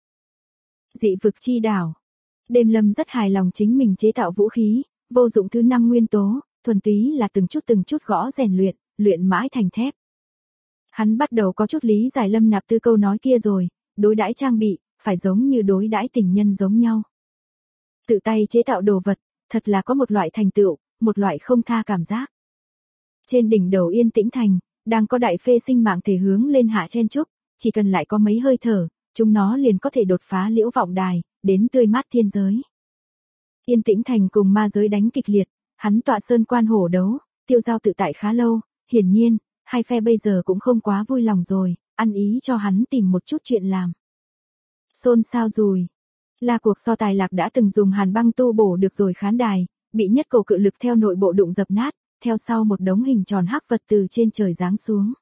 Dị vực chi đảo. Đêm lâm rất hài lòng chính mình chế tạo vũ khí, vô dụng thứ 5 nguyên tố, thuần túy là từng chút gõ rèn luyện mãi thành thép. Hắn bắt đầu có chút lý giải Lâm Nạp Tư câu nói kia rồi, đối đãi trang bị, phải giống như đối đãi tình nhân giống nhau. Tự tay chế tạo đồ vật, thật là có một loại thành tựu, một loại không tha cảm giác. Trên đỉnh đầu Yên Tĩnh Thành, đang có đại phê sinh mạng thể hướng lên hạ chen chúc, chỉ cần lại có mấy hơi thở, chúng nó liền có thể đột phá liễu vọng đài, đến tươi mát thiên giới. Yên Tĩnh Thành cùng ma giới đánh kịch liệt, hắn tọa sơn quan hổ đấu, tiêu giao tự tại khá lâu, hiển nhiên, hai phe bây giờ cũng không quá vui lòng rồi, ăn ý cho hắn tìm một chút chuyện làm. Xôn xao rùi. Là cuộc so tài Lạc đã từng dùng hàn băng tu bổ được rồi khán đài, bị nhất cầu cự lực theo nội bộ đụng dập nát, theo sau một đống hình tròn hắc vật từ trên trời giáng xuống.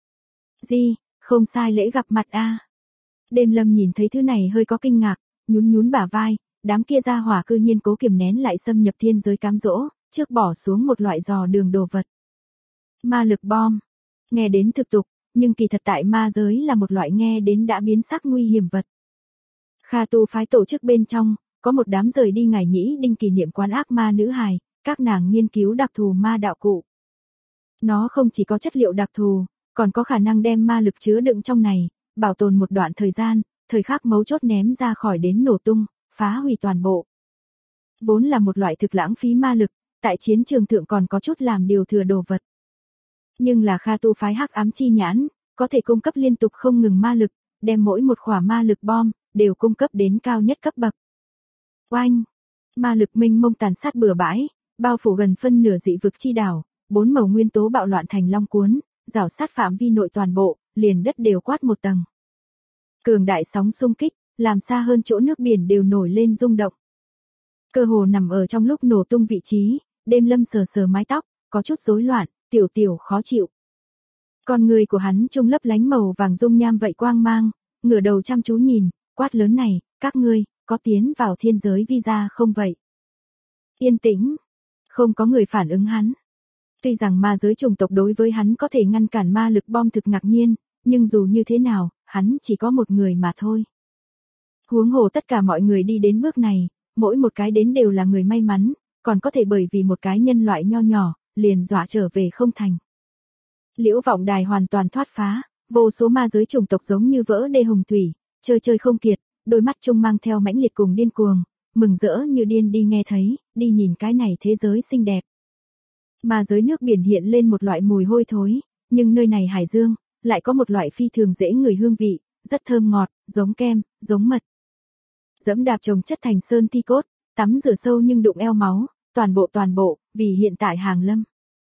Không sai lễ gặp mặt a. Đêm lâm nhìn thấy thứ này hơi có kinh ngạc, nhún bả vai, đám kia ra hỏa cư nhiên cố kiềm nén lại xâm nhập thiên giới cám dỗ, trước bỏ xuống một loại dò đường đồ vật. Ma lực bom. Nghe đến thực tục, nhưng kỳ thật tại ma giới là một loại nghe đến đã biến sắc nguy hiểm vật. Kha tu phái tổ chức bên trong, có một đám rời đi ngày nhĩ đinh kỷ niệm quán ác ma nữ hài, các nàng nghiên cứu đặc thù ma đạo cụ. Nó không chỉ có chất liệu đặc thù, còn có khả năng đem ma lực chứa đựng trong này, bảo tồn một đoạn thời gian, thời khắc mấu chốt ném ra khỏi đến nổ tung, phá hủy toàn bộ. Vốn là một loại thực lãng phí ma lực, tại chiến trường thượng còn có chút làm điều thừa đồ vật. Nhưng là Kha tu phái hắc ám chi nhãn, có thể cung cấp liên tục không ngừng ma lực, đem mỗi một khỏa ma lực bom, đều cung cấp đến cao nhất cấp bậc. Oanh! Ma lực mênh mông tàn sát bừa bãi, bao phủ gần phân nửa dị vực chi đảo, 4 màu nguyên tố bạo loạn thành long cuốn, rảo sát phạm vi nội toàn bộ, liền đất đều quát một tầng. Cường đại sóng xung kích, làm xa hơn chỗ nước biển đều nổi lên rung động. Cơ hồ nằm ở trong lúc nổ tung vị trí, đêm lâm sờ mái tóc, có chút rối loạn, tiểu khó chịu. Con người của hắn trông lấp lánh màu vàng dung nham vậy quang mang, ngửa đầu chăm chú nhìn, quát lớn này, các ngươi, có tiến vào thiên giới visa không vậy? Yên tĩnh, không có người phản ứng hắn. Tuy rằng ma giới chủng tộc đối với hắn có thể ngăn cản ma lực bom thực ngạc nhiên, nhưng dù như thế nào, hắn chỉ có một người mà thôi. Huống hồ tất cả mọi người đi đến bước này, mỗi một cái đến đều là người may mắn, còn có thể bởi vì một cái nhân loại nho nhỏ, liền dọa trở về không thành. Liễu vọng đài hoàn toàn thoát phá, vô số ma giới chủng tộc giống như vỡ đê hồng thủy, chơi không kiệt, đôi mắt trông mang theo mãnh liệt cùng điên cuồng, mừng rỡ như điên đi nghe thấy, đi nhìn cái này thế giới xinh đẹp. Ma giới nước biển hiện lên một loại mùi hôi thối, nhưng nơi này hải dương, lại có một loại phi thường dễ ngửi hương vị, rất thơm ngọt, giống kem, giống mật. Dẫm đạp trồng chất thành sơn thi cốt, tắm rửa sâu nhưng đụng eo máu, toàn bộ, vì hiện tại hàng lâm.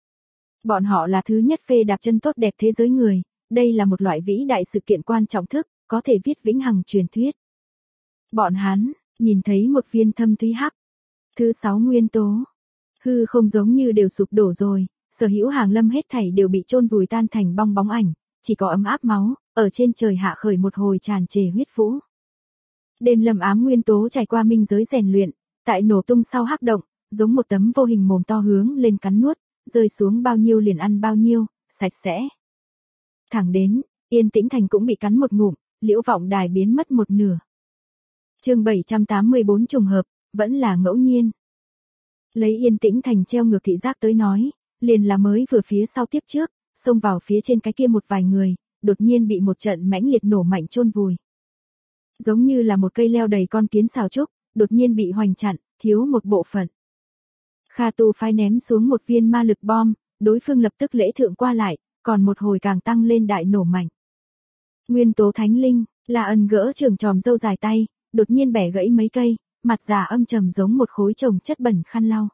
Bọn họ là thứ nhất phê đạp chân tốt đẹp thế giới người, đây là một loại vĩ đại sự kiện quan trọng thức, có thể viết vĩnh hằng truyền thuyết. Bọn hắn, nhìn thấy một viên thâm thúy hắc. Thứ 6 nguyên tố. Hư không giống như đều sụp đổ rồi, sở hữu hàng lâm hết thảy đều bị chôn vùi tan thành bong bóng ảnh, chỉ có ấm áp máu, ở trên trời hạ khởi một hồi tràn trề huyết vũ. Đêm lâm ám nguyên tố trải qua minh giới rèn luyện, tại nổ tung sau hắc động, giống một tấm vô hình mồm to hướng lên cắn nuốt, rơi xuống bao nhiêu liền ăn bao nhiêu, sạch sẽ. Thẳng đến, Yên Tĩnh Thành cũng bị cắn một ngụm, Liễu Vọng Đài biến mất một nửa. Chương 784 trùng hợp, vẫn là ngẫu nhiên. Lấy Yên Tĩnh Thành treo ngược thị giác tới nói, liền là mới vừa phía sau tiếp trước, xông vào phía trên cái kia một vài người, đột nhiên bị một trận mãnh liệt nổ mạnh chôn vùi. Giống như là một cây leo đầy con kiến xào trúc, đột nhiên bị hoành chặn, thiếu một bộ phận. Kha Tu phái ném xuống một viên ma lực bom, đối phương lập tức lễ thượng qua lại, còn một hồi càng tăng lên đại nổ mạnh. Nguyên tố thánh linh, La Ân gỡ trường tròm râu dài tay, đột nhiên bẻ gãy mấy cây, mặt già âm trầm giống một khối chồng chất bẩn khăn lau.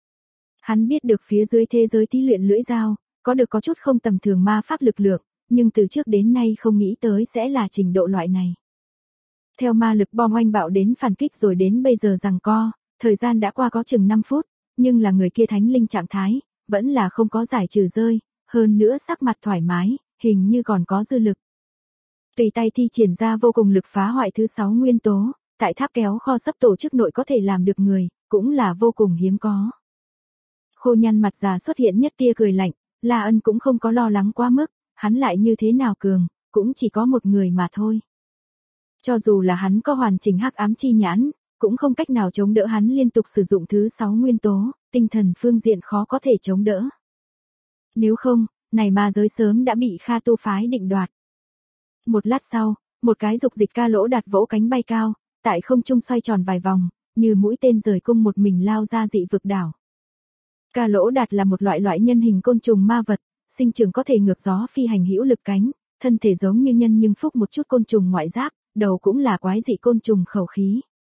Hắn biết được phía dưới thế giới thí luyện lưỡi dao, có chút không tầm thường ma pháp lực lượng, nhưng từ trước đến nay không nghĩ tới sẽ là trình độ loại này. Theo ma lực bom oanh bạo đến phản kích rồi đến bây giờ giằng co, thời gian đã qua có chừng 5 phút, nhưng là người kia thánh linh trạng thái, vẫn là không có giải trừ rơi, hơn nữa sắc mặt thoải mái, hình như còn có dư lực. Tùy tay thi triển ra vô cùng lực phá hoại thứ 6 nguyên tố, tại tháp kéo kho sắp tổ chức nội có thể làm được người, cũng là vô cùng hiếm có. Khô nhăn mặt già xuất hiện nhất tia cười lạnh, La Ân cũng không có lo lắng quá mức, hắn lại như thế nào cường, cũng chỉ có một người mà thôi. Cho dù là hắn có hoàn chỉnh hắc ám chi nhãn, cũng không cách nào chống đỡ hắn liên tục sử dụng thứ 6 nguyên tố, tinh thần phương diện khó có thể chống đỡ. Nếu không, này ma giới sớm đã bị Kha Tu phái định đoạt. Một lát sau, một cái dục dịch ca lỗ đạt vỗ cánh bay cao, tại không trung xoay tròn vài vòng, như mũi tên rời cung một mình lao ra dị vực đảo. Ca lỗ đạt là một loại nhân hình côn trùng ma vật, sinh trưởng có thể ngược gió phi hành hữu lực cánh, thân thể giống như nhân nhưng phúc một chút côn trùng ngoại giáp, đầu cũng là quái dị côn trùng khẩu khí.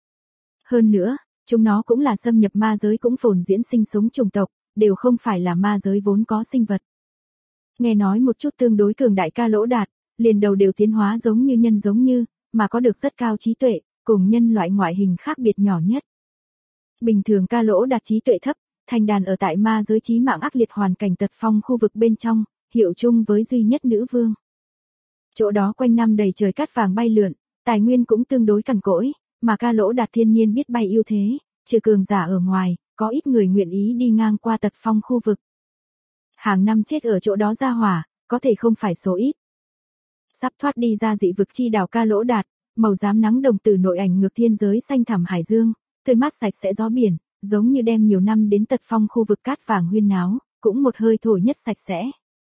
Hơn nữa, chúng nó cũng là xâm nhập ma giới cũng phồn diễn sinh sống chủng tộc, đều không phải là ma giới vốn có sinh vật. Nghe nói một chút tương đối cường đại ca lỗ đạt, liền đầu đều tiến hóa giống như, mà có được rất cao trí tuệ, cùng nhân loại ngoại hình khác biệt nhỏ nhất. Bình thường ca lỗ đạt trí tuệ thấp, thành đàn ở tại ma giới chí mạng ác liệt hoàn cảnh tật phong khu vực bên trong, hiệu chung với duy nhất nữ vương. Chỗ đó quanh năm đầy trời cát vàng bay lượn, tài nguyên cũng tương đối cằn cỗi, mà ca lỗ đạt thiên nhiên biết bay ưu thế, trừ cường giả ở ngoài, có ít người nguyện ý đi ngang qua tật phong khu vực. Hàng năm chết ở chỗ đó ra hỏa, có thể không phải số ít. Sắp thoát đi ra dị vực chi đảo ca lỗ đạt, màu xám nắng đồng tử nội ảnh ngược thiên giới xanh thẳm hải dương, tươi mát sạch sẽ gió biển, giống như đem nhiều năm đến tật phong khu vực cát vàng huyên náo, cũng một hơi thổi nhất sạch sẽ.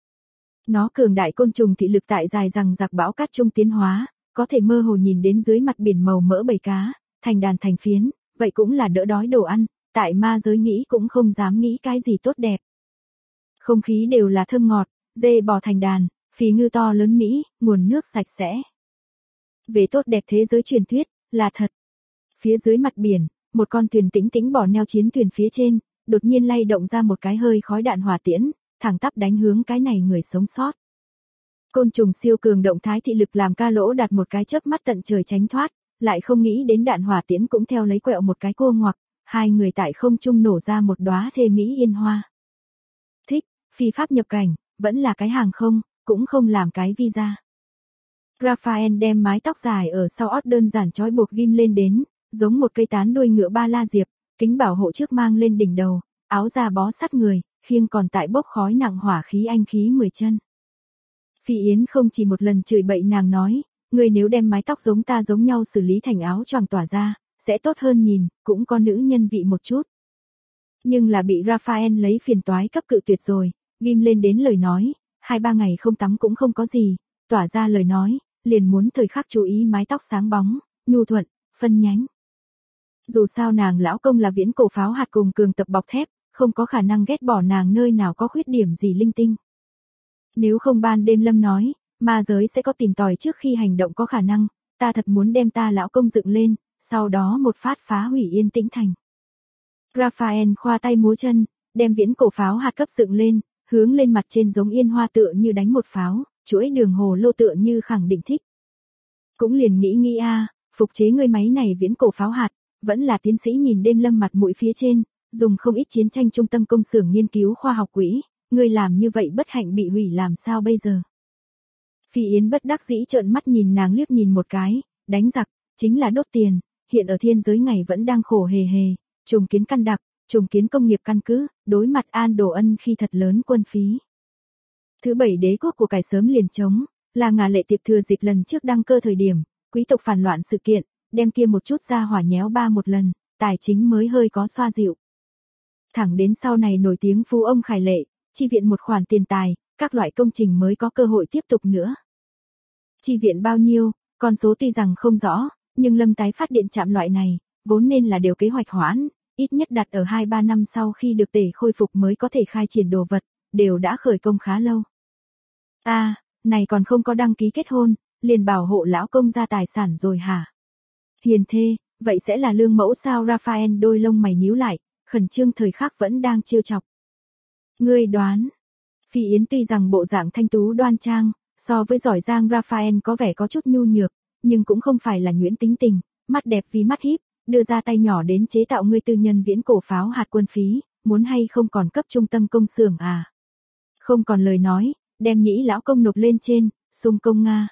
Nó cường đại côn trùng thị lực tại dài rằng giặc bão cát trung tiến hóa, có thể mơ hồ nhìn đến dưới mặt biển màu mỡ bầy cá, thành đàn thành phiến, vậy cũng là đỡ đói đồ ăn, tại ma giới nghĩ cũng không dám nghĩ cái gì tốt đẹp. Không khí đều là thơm ngọt, dê bò thành đàn, phì ngư to lớn Mỹ, nguồn nước sạch sẽ. Về tốt đẹp thế giới truyền thuyết, là thật. Phía dưới mặt biển, một con thuyền tĩnh tĩnh bỏ neo chiến thuyền phía trên, đột nhiên lay động ra một cái hơi khói đạn hỏa tiễn, thẳng tắp đánh hướng cái này người sống sót. Côn trùng siêu cường động thái thị lực làm ca lỗ đạt một cái chớp mắt tận trời tránh thoát, lại không nghĩ đến đạn hỏa tiễn cũng theo lấy quẹo một cái cô ngoặc, hai người tại không trung nổ ra một đóa thê mỹ yên hoa. Thích, phi pháp nhập cảnh, vẫn là cái hàng không, cũng không làm cái visa. Raphael đem mái tóc dài ở sau ót đơn giản trói buộc ghim lên đến, giống một cây tán đuôi ngựa ba la diệp, kính bảo hộ trước mang lên đỉnh đầu, áo da bó sát người, khiêng còn tại bốc khói nặng hỏa khí anh khí 10 chân. Phi Yến không chỉ một lần chửi bậy nàng nói, người nếu đem mái tóc giống ta giống nhau xử lý thành áo choàng tỏa ra, sẽ tốt hơn nhìn, cũng có nữ nhân vị một chút. Nhưng là bị Raphael lấy phiền toái cấp cự tuyệt rồi, ghim lên đến lời nói, 2-3 ngày không tắm cũng không có gì, tỏa ra lời nói, liền muốn thời khắc chú ý mái tóc sáng bóng, nhu thuận, phân nhánh. Dù sao nàng lão công là viễn cổ pháo hạt cùng cường tập bọc thép, không có khả năng ghét bỏ nàng nơi nào có khuyết điểm gì linh tinh. Nếu không ban đêm Lâm nói, ma giới sẽ có tìm tòi trước khi hành động có khả năng, ta thật muốn đem ta lão công dựng lên, sau đó một phát phá hủy Yên Tĩnh Thành. Raphael khoa tay múa chân, đem viễn cổ pháo hạt cấp dựng lên, hướng lên mặt trên giống yên hoa tựa như đánh một pháo, chuỗi đường hồ lô tựa như khẳng định thích. Cũng liền nghĩ phục chế ngươi máy này viễn cổ pháo hạt, vẫn là tiến sĩ nhìn đêm Lâm mặt mũi phía trên, dùng không ít chiến tranh trung tâm công xưởng nghiên cứu khoa học quỹ, ngươi làm như vậy bất hạnh bị hủy làm sao bây giờ. Phi Yến bất đắc dĩ trợn mắt nhìn nàng liếc nhìn một cái, đánh giặc, chính là đốt tiền, hiện ở thiên giới ngày vẫn đang khổ hề hề, trùng kiến căn đặc, trùng kiến công nghiệp căn cứ, đối mặt An Đồ Ân khi thật lớn quân phí. Thứ bảy đế quốc của cải sớm liền chống, là Ngà Lệ Tiệp thừa dịp lần trước đăng cơ thời điểm, quý tộc phản loạn sự kiện, đem kia một chút ra hỏa nhéo ba một lần, tài chính mới hơi có xoa dịu. Thẳng đến sau này nổi tiếng phú ông Khải Lệ, chi viện một khoản tiền tài, các loại công trình mới có cơ hội tiếp tục nữa. Chi viện bao nhiêu, con số tuy rằng không rõ, nhưng lâm tái phát điện trạm loại này, vốn nên là đều kế hoạch hoãn, ít nhất đặt ở 2-3 năm sau khi được tể khôi phục mới có thể khai triển đồ vật, đều đã khởi công khá lâu. Này còn không có đăng ký kết hôn, liền bảo hộ lão công gia tài sản rồi hả? Hiền thê, vậy sẽ là lương mẫu sao? Raphael đôi lông mày nhíu lại, khẩn trương thời khắc vẫn đang trêu chọc. Ngươi đoán, Phi Yến tuy rằng bộ dạng thanh tú đoan trang, so với giỏi giang Raphael có vẻ có chút nhu nhược, nhưng cũng không phải là nhuyễn tính tình, mắt đẹp vì mắt híp, đưa ra tay nhỏ đến chế tạo ngươi tư nhân viễn cổ pháo hạt quân phí, muốn hay không còn cấp trung tâm công xưởng à? Không còn lời nói, đem nhĩ lão công nộp lên trên, xung công Nga.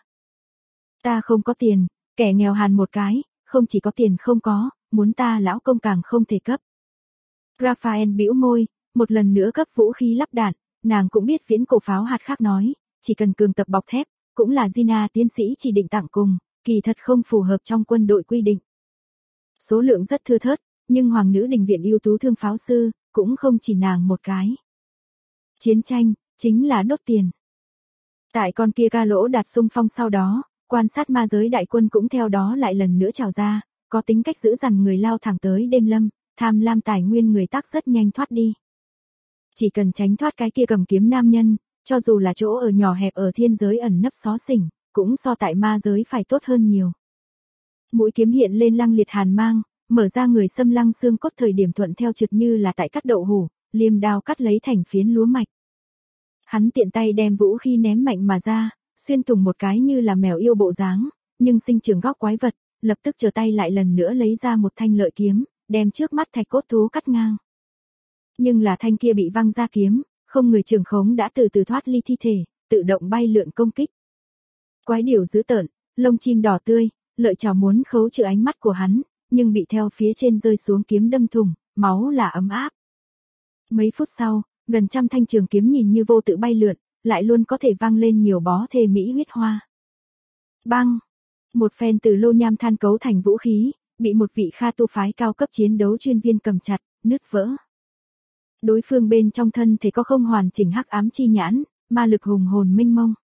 Ta không có tiền, kẻ nghèo hàn một cái, không chỉ có tiền không có, muốn ta lão công càng không thể cấp. Raphael bĩu môi, một lần nữa cấp vũ khí lắp đạn, nàng cũng biết viễn cổ pháo hạt khác nói, chỉ cần cường tập bọc thép, cũng là Gina tiến sĩ chỉ định tặng cùng, kỳ thật không phù hợp trong quân đội quy định. Số lượng rất thưa thớt, nhưng Hoàng nữ đình viện ưu tú thương pháo sư, cũng không chỉ nàng một cái. Chiến tranh, chính là đốt tiền. Tại con kia ca lỗ đạt xung phong sau đó, quan sát ma giới đại quân cũng theo đó lại lần nữa trào ra, có tính cách giữ dằn người lao thẳng tới đêm lâm, tham lam tài nguyên người tác rất nhanh thoát đi. Chỉ cần tránh thoát cái kia cầm kiếm nam nhân, cho dù là chỗ ở nhỏ hẹp ở thiên giới ẩn nấp xó xỉnh, cũng so tại ma giới phải tốt hơn nhiều. Mũi kiếm hiện lên lăng liệt hàn mang, mở ra người xâm lăng xương cốt thời điểm thuận theo trượt như là tại cắt đậu hủ, liềm đao cắt lấy thành phiến lúa mạch. Hắn tiện tay đem vũ khí ném mạnh mà ra, xuyên thủng một cái như là mèo yêu bộ dáng, nhưng sinh trưởng góc quái vật, lập tức trở tay lại lần nữa lấy ra một thanh lợi kiếm, đem trước mắt thạch cốt thú cắt ngang. Nhưng là thanh kia bị văng ra kiếm, không người trường khống đã từ từ thoát ly thi thể, tự động bay lượn công kích. Quái điểu dữ tợn, lông chim đỏ tươi, lợi chảo muốn khấu trừ ánh mắt của hắn, nhưng bị theo phía trên rơi xuống kiếm đâm thủng, máu là ấm áp. Mấy phút sau, gần trăm thanh trường kiếm nhìn như vô tự bay lượn, lại luôn có thể vang lên nhiều bó thề mỹ huyết hoa. Băng! Một phen từ lô nham than cấu thành vũ khí, bị một vị Kha tu phái cao cấp chiến đấu chuyên viên cầm chặt, nứt vỡ. Đối phương bên trong thân thể có không hoàn chỉnh hắc ám chi nhãn, ma lực hùng hồn mênh mông.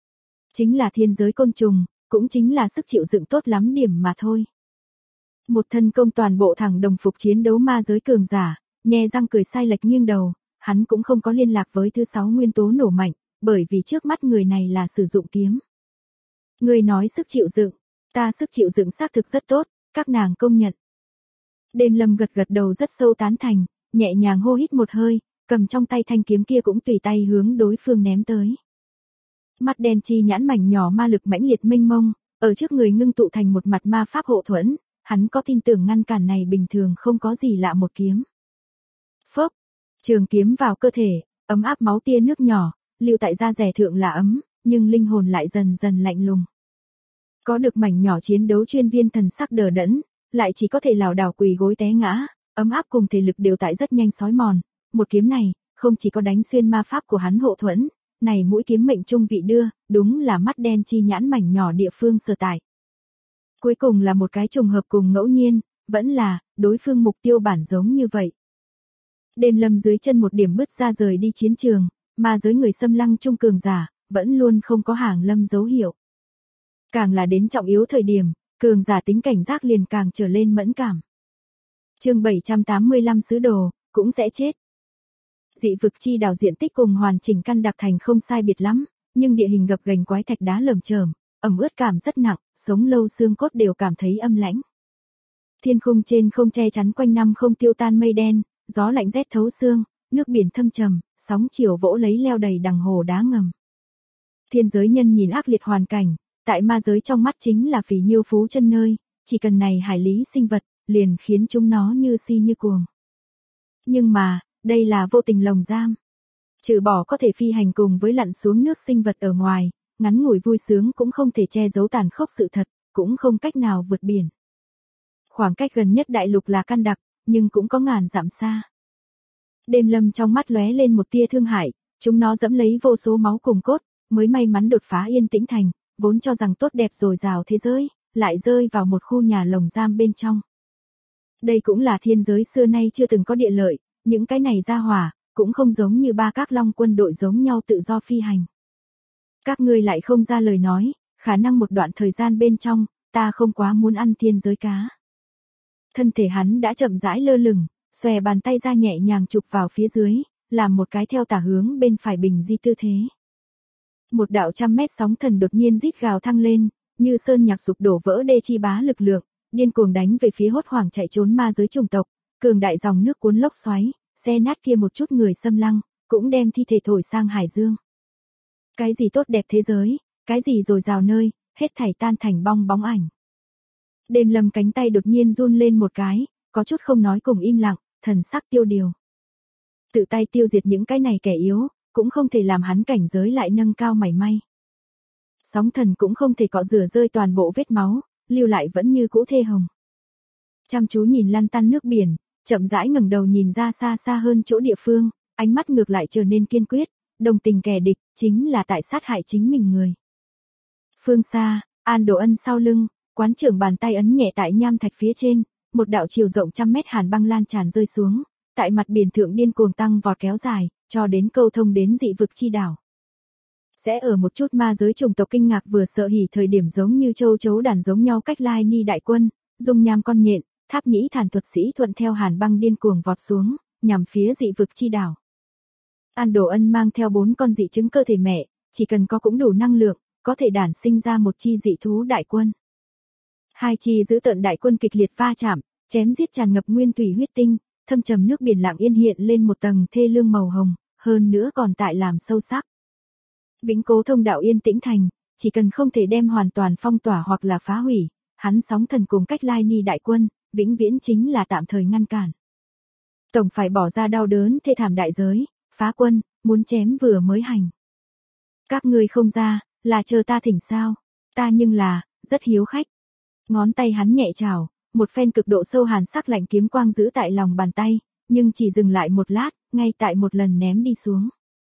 Chính là thiên giới côn trùng, cũng chính là sức chịu đựng tốt lắm điểm mà thôi. Một thân công toàn bộ thẳng đồng phục chiến đấu ma giới cường giả, nhe răng cười sai lệch nghiêng đầu, hắn cũng không có liên lạc với thứ 6 nguyên tố nổ mạnh, bởi vì trước mắt người này là sử dụng kiếm. Người nói sức chịu đựng, ta sức chịu đựng xác thực rất tốt, các nàng công nhận. Đêm Lâm gật gật đầu rất sâu tán thành, nhẹ nhàng hô hít một hơi, cầm trong tay thanh kiếm kia cũng tùy tay hướng đối phương ném tới. Mắt đen chi nhãn mảnh nhỏ ma lực mãnh liệt mênh mông, ở trước người ngưng tụ thành một mặt ma pháp hộ thuẫn, hắn có tin tưởng ngăn cản này bình thường không có gì lạ một kiếm. Phốc, trường kiếm vào cơ thể, ấm áp máu tia nước nhỏ, lưu tại da rẻ thượng là ấm, nhưng linh hồn lại dần dần lạnh lùng. Có được mảnh nhỏ chiến đấu chuyên viên thần sắc đờ đẫn, lại chỉ có thể lảo đảo quỳ gối té ngã, ấm áp cùng thể lực đều tại rất nhanh sói mòn, một kiếm này, không chỉ có đánh xuyên ma pháp của hắn hộ thuẫn, này mũi kiếm mệnh trung vị đưa, đúng là mắt đen chi nhãn mảnh nhỏ địa phương sở tại. Cuối cùng là một cái trùng hợp cùng ngẫu nhiên, vẫn là, đối phương mục tiêu bản giống như vậy. Đêm Lâm dưới chân một điểm bứt ra rời đi chiến trường, mà giới người xâm lăng trung cường giả, vẫn luôn không có hàng lâm dấu hiệu. Càng là đến trọng yếu thời điểm, cường giả tính cảnh giác liền càng trở lên mẫn cảm. Chương 785 sứ đồ, cũng sẽ chết. Dị vực chi đảo diện tích cùng hoàn chỉnh căn đặc thành không sai biệt lắm, nhưng địa hình gập ghềnh quái thạch đá lởm chởm, ẩm ướt cảm rất nặng, sống lâu xương cốt đều cảm thấy âm lãnh. Thiên khung trên không che chắn quanh năm không tiêu tan mây đen, gió lạnh rét thấu xương, nước biển thâm trầm, sóng chiều vỗ lấy leo đầy đằng hồ đá ngầm. Thiên giới nhân nhìn ác liệt hoàn cảnh, tại ma giới trong mắt chính là phỉ nhiêu phú chân nơi, chỉ cần này hải lý sinh vật, liền khiến chúng nó như si như cuồng. Nhưng mà, đây là vô tình lồng giam. Trừ bỏ có thể phi hành cùng với lặn xuống nước sinh vật ở ngoài, ngắn ngủi vui sướng cũng không thể che giấu tàn khốc sự thật, cũng không cách nào vượt biển. Khoảng cách gần nhất đại lục là căn đặc, nhưng cũng có ngàn dặm xa. Đêm Lâm trong mắt lóe lên một tia thương hại, chúng nó dẫm lấy vô số máu cùng cốt, mới may mắn đột phá Yên Tĩnh Thành, vốn cho rằng tốt đẹp dồi dào thế giới, lại rơi vào một khu nhà lồng giam bên trong. Đây cũng là thiên giới xưa nay chưa từng có địa lợi, những cái này ra hỏa, cũng không giống như ba các long quân đội giống nhau tự do phi hành. Các ngươi lại không ra lời nói, khả năng một đoạn thời gian bên trong, ta không quá muốn ăn thiên giới cá. Thân thể hắn đã chậm rãi lơ lửng, xòe bàn tay ra nhẹ nhàng chụp vào phía dưới, làm một cái theo tả hướng bên phải bình di tư thế. Một đạo 100 mét sóng thần đột nhiên rít gào thăng lên, như sơn nhạc sụp đổ vỡ đê chi bá lực lượng, điên cuồng đánh về phía hốt hoảng chạy trốn ma giới chủng tộc, cường đại dòng nước cuốn lốc xoáy, xé nát kia một chút người xâm lăng, cũng đem thi thể thổi sang hải dương. Cái gì tốt đẹp thế giới, cái gì dồi dào nơi, hết thảy tan thành bong bóng ảnh. Đêm Lâm cánh tay đột nhiên run lên một cái, có chút không nói cùng im lặng, thần sắc tiêu điều. Tự tay tiêu diệt những cái này kẻ yếu, cũng không thể làm hắn cảnh giới lại nâng cao mảy may. Sóng thần cũng không thể cọ rửa rơi toàn bộ vết máu, lưu lại vẫn như cũ thê hồng. Chăm chú nhìn lăn tăn nước biển, chậm rãi ngẩng đầu nhìn ra xa xa hơn chỗ địa phương, ánh mắt ngược lại trở nên kiên quyết, đồng tình kẻ địch, chính là tại sát hại chính mình người. Phương xa, An Đồ Ân sau lưng, quán trưởng bàn tay ấn nhẹ tại nham thạch phía trên, một đạo chiều rộng 100 mét hàn băng lan tràn rơi xuống, tại mặt biển thượng điên cuồng tăng vọt kéo dài, cho đến câu thông đến dị vực chi đảo. Sẽ ở một chút ma giới chủng tộc kinh ngạc vừa sợ hỉ thời điểm giống như châu chấu đàn giống nhau cách lai ni đại quân, dùng nham con nhện, tháp nhĩ thản thuật sĩ thuận theo hàn băng điên cuồng vọt xuống, nhằm phía dị vực chi đảo. An Đồ Ân mang theo 4 con dị trứng cơ thể mẹ, chỉ cần có cũng đủ năng lượng, có thể đản sinh ra một chi dị thú đại quân. Hai chi giữ tợn đại quân kịch liệt va chạm, chém giết tràn ngập nguyên thủy huyết tinh, thâm trầm nước biển lặng yên hiện lên một tầng thê lương màu hồng, hơn nữa còn tại làm sâu sắc. Vĩnh cố thông đạo Yên Tĩnh Thành, chỉ cần không thể đem hoàn toàn phong tỏa hoặc là phá hủy, hắn sóng thần cùng cách lai ni đại quân, vĩnh viễn chính là tạm thời ngăn cản. Tổng phải bỏ ra đau đớn thê thảm đại giới, phá quân, muốn chém vừa mới hành. Các ngươi không ra, là chờ ta thỉnh sao, ta nhưng là, rất hiếu khách. Ngón tay hắn nhẹ chảo, một phen cực độ sâu hàn sắc lạnh kiếm quang giữ tại lòng bàn tay, nhưng chỉ dừng lại một lát, ngay tại một lần ném đi xuống.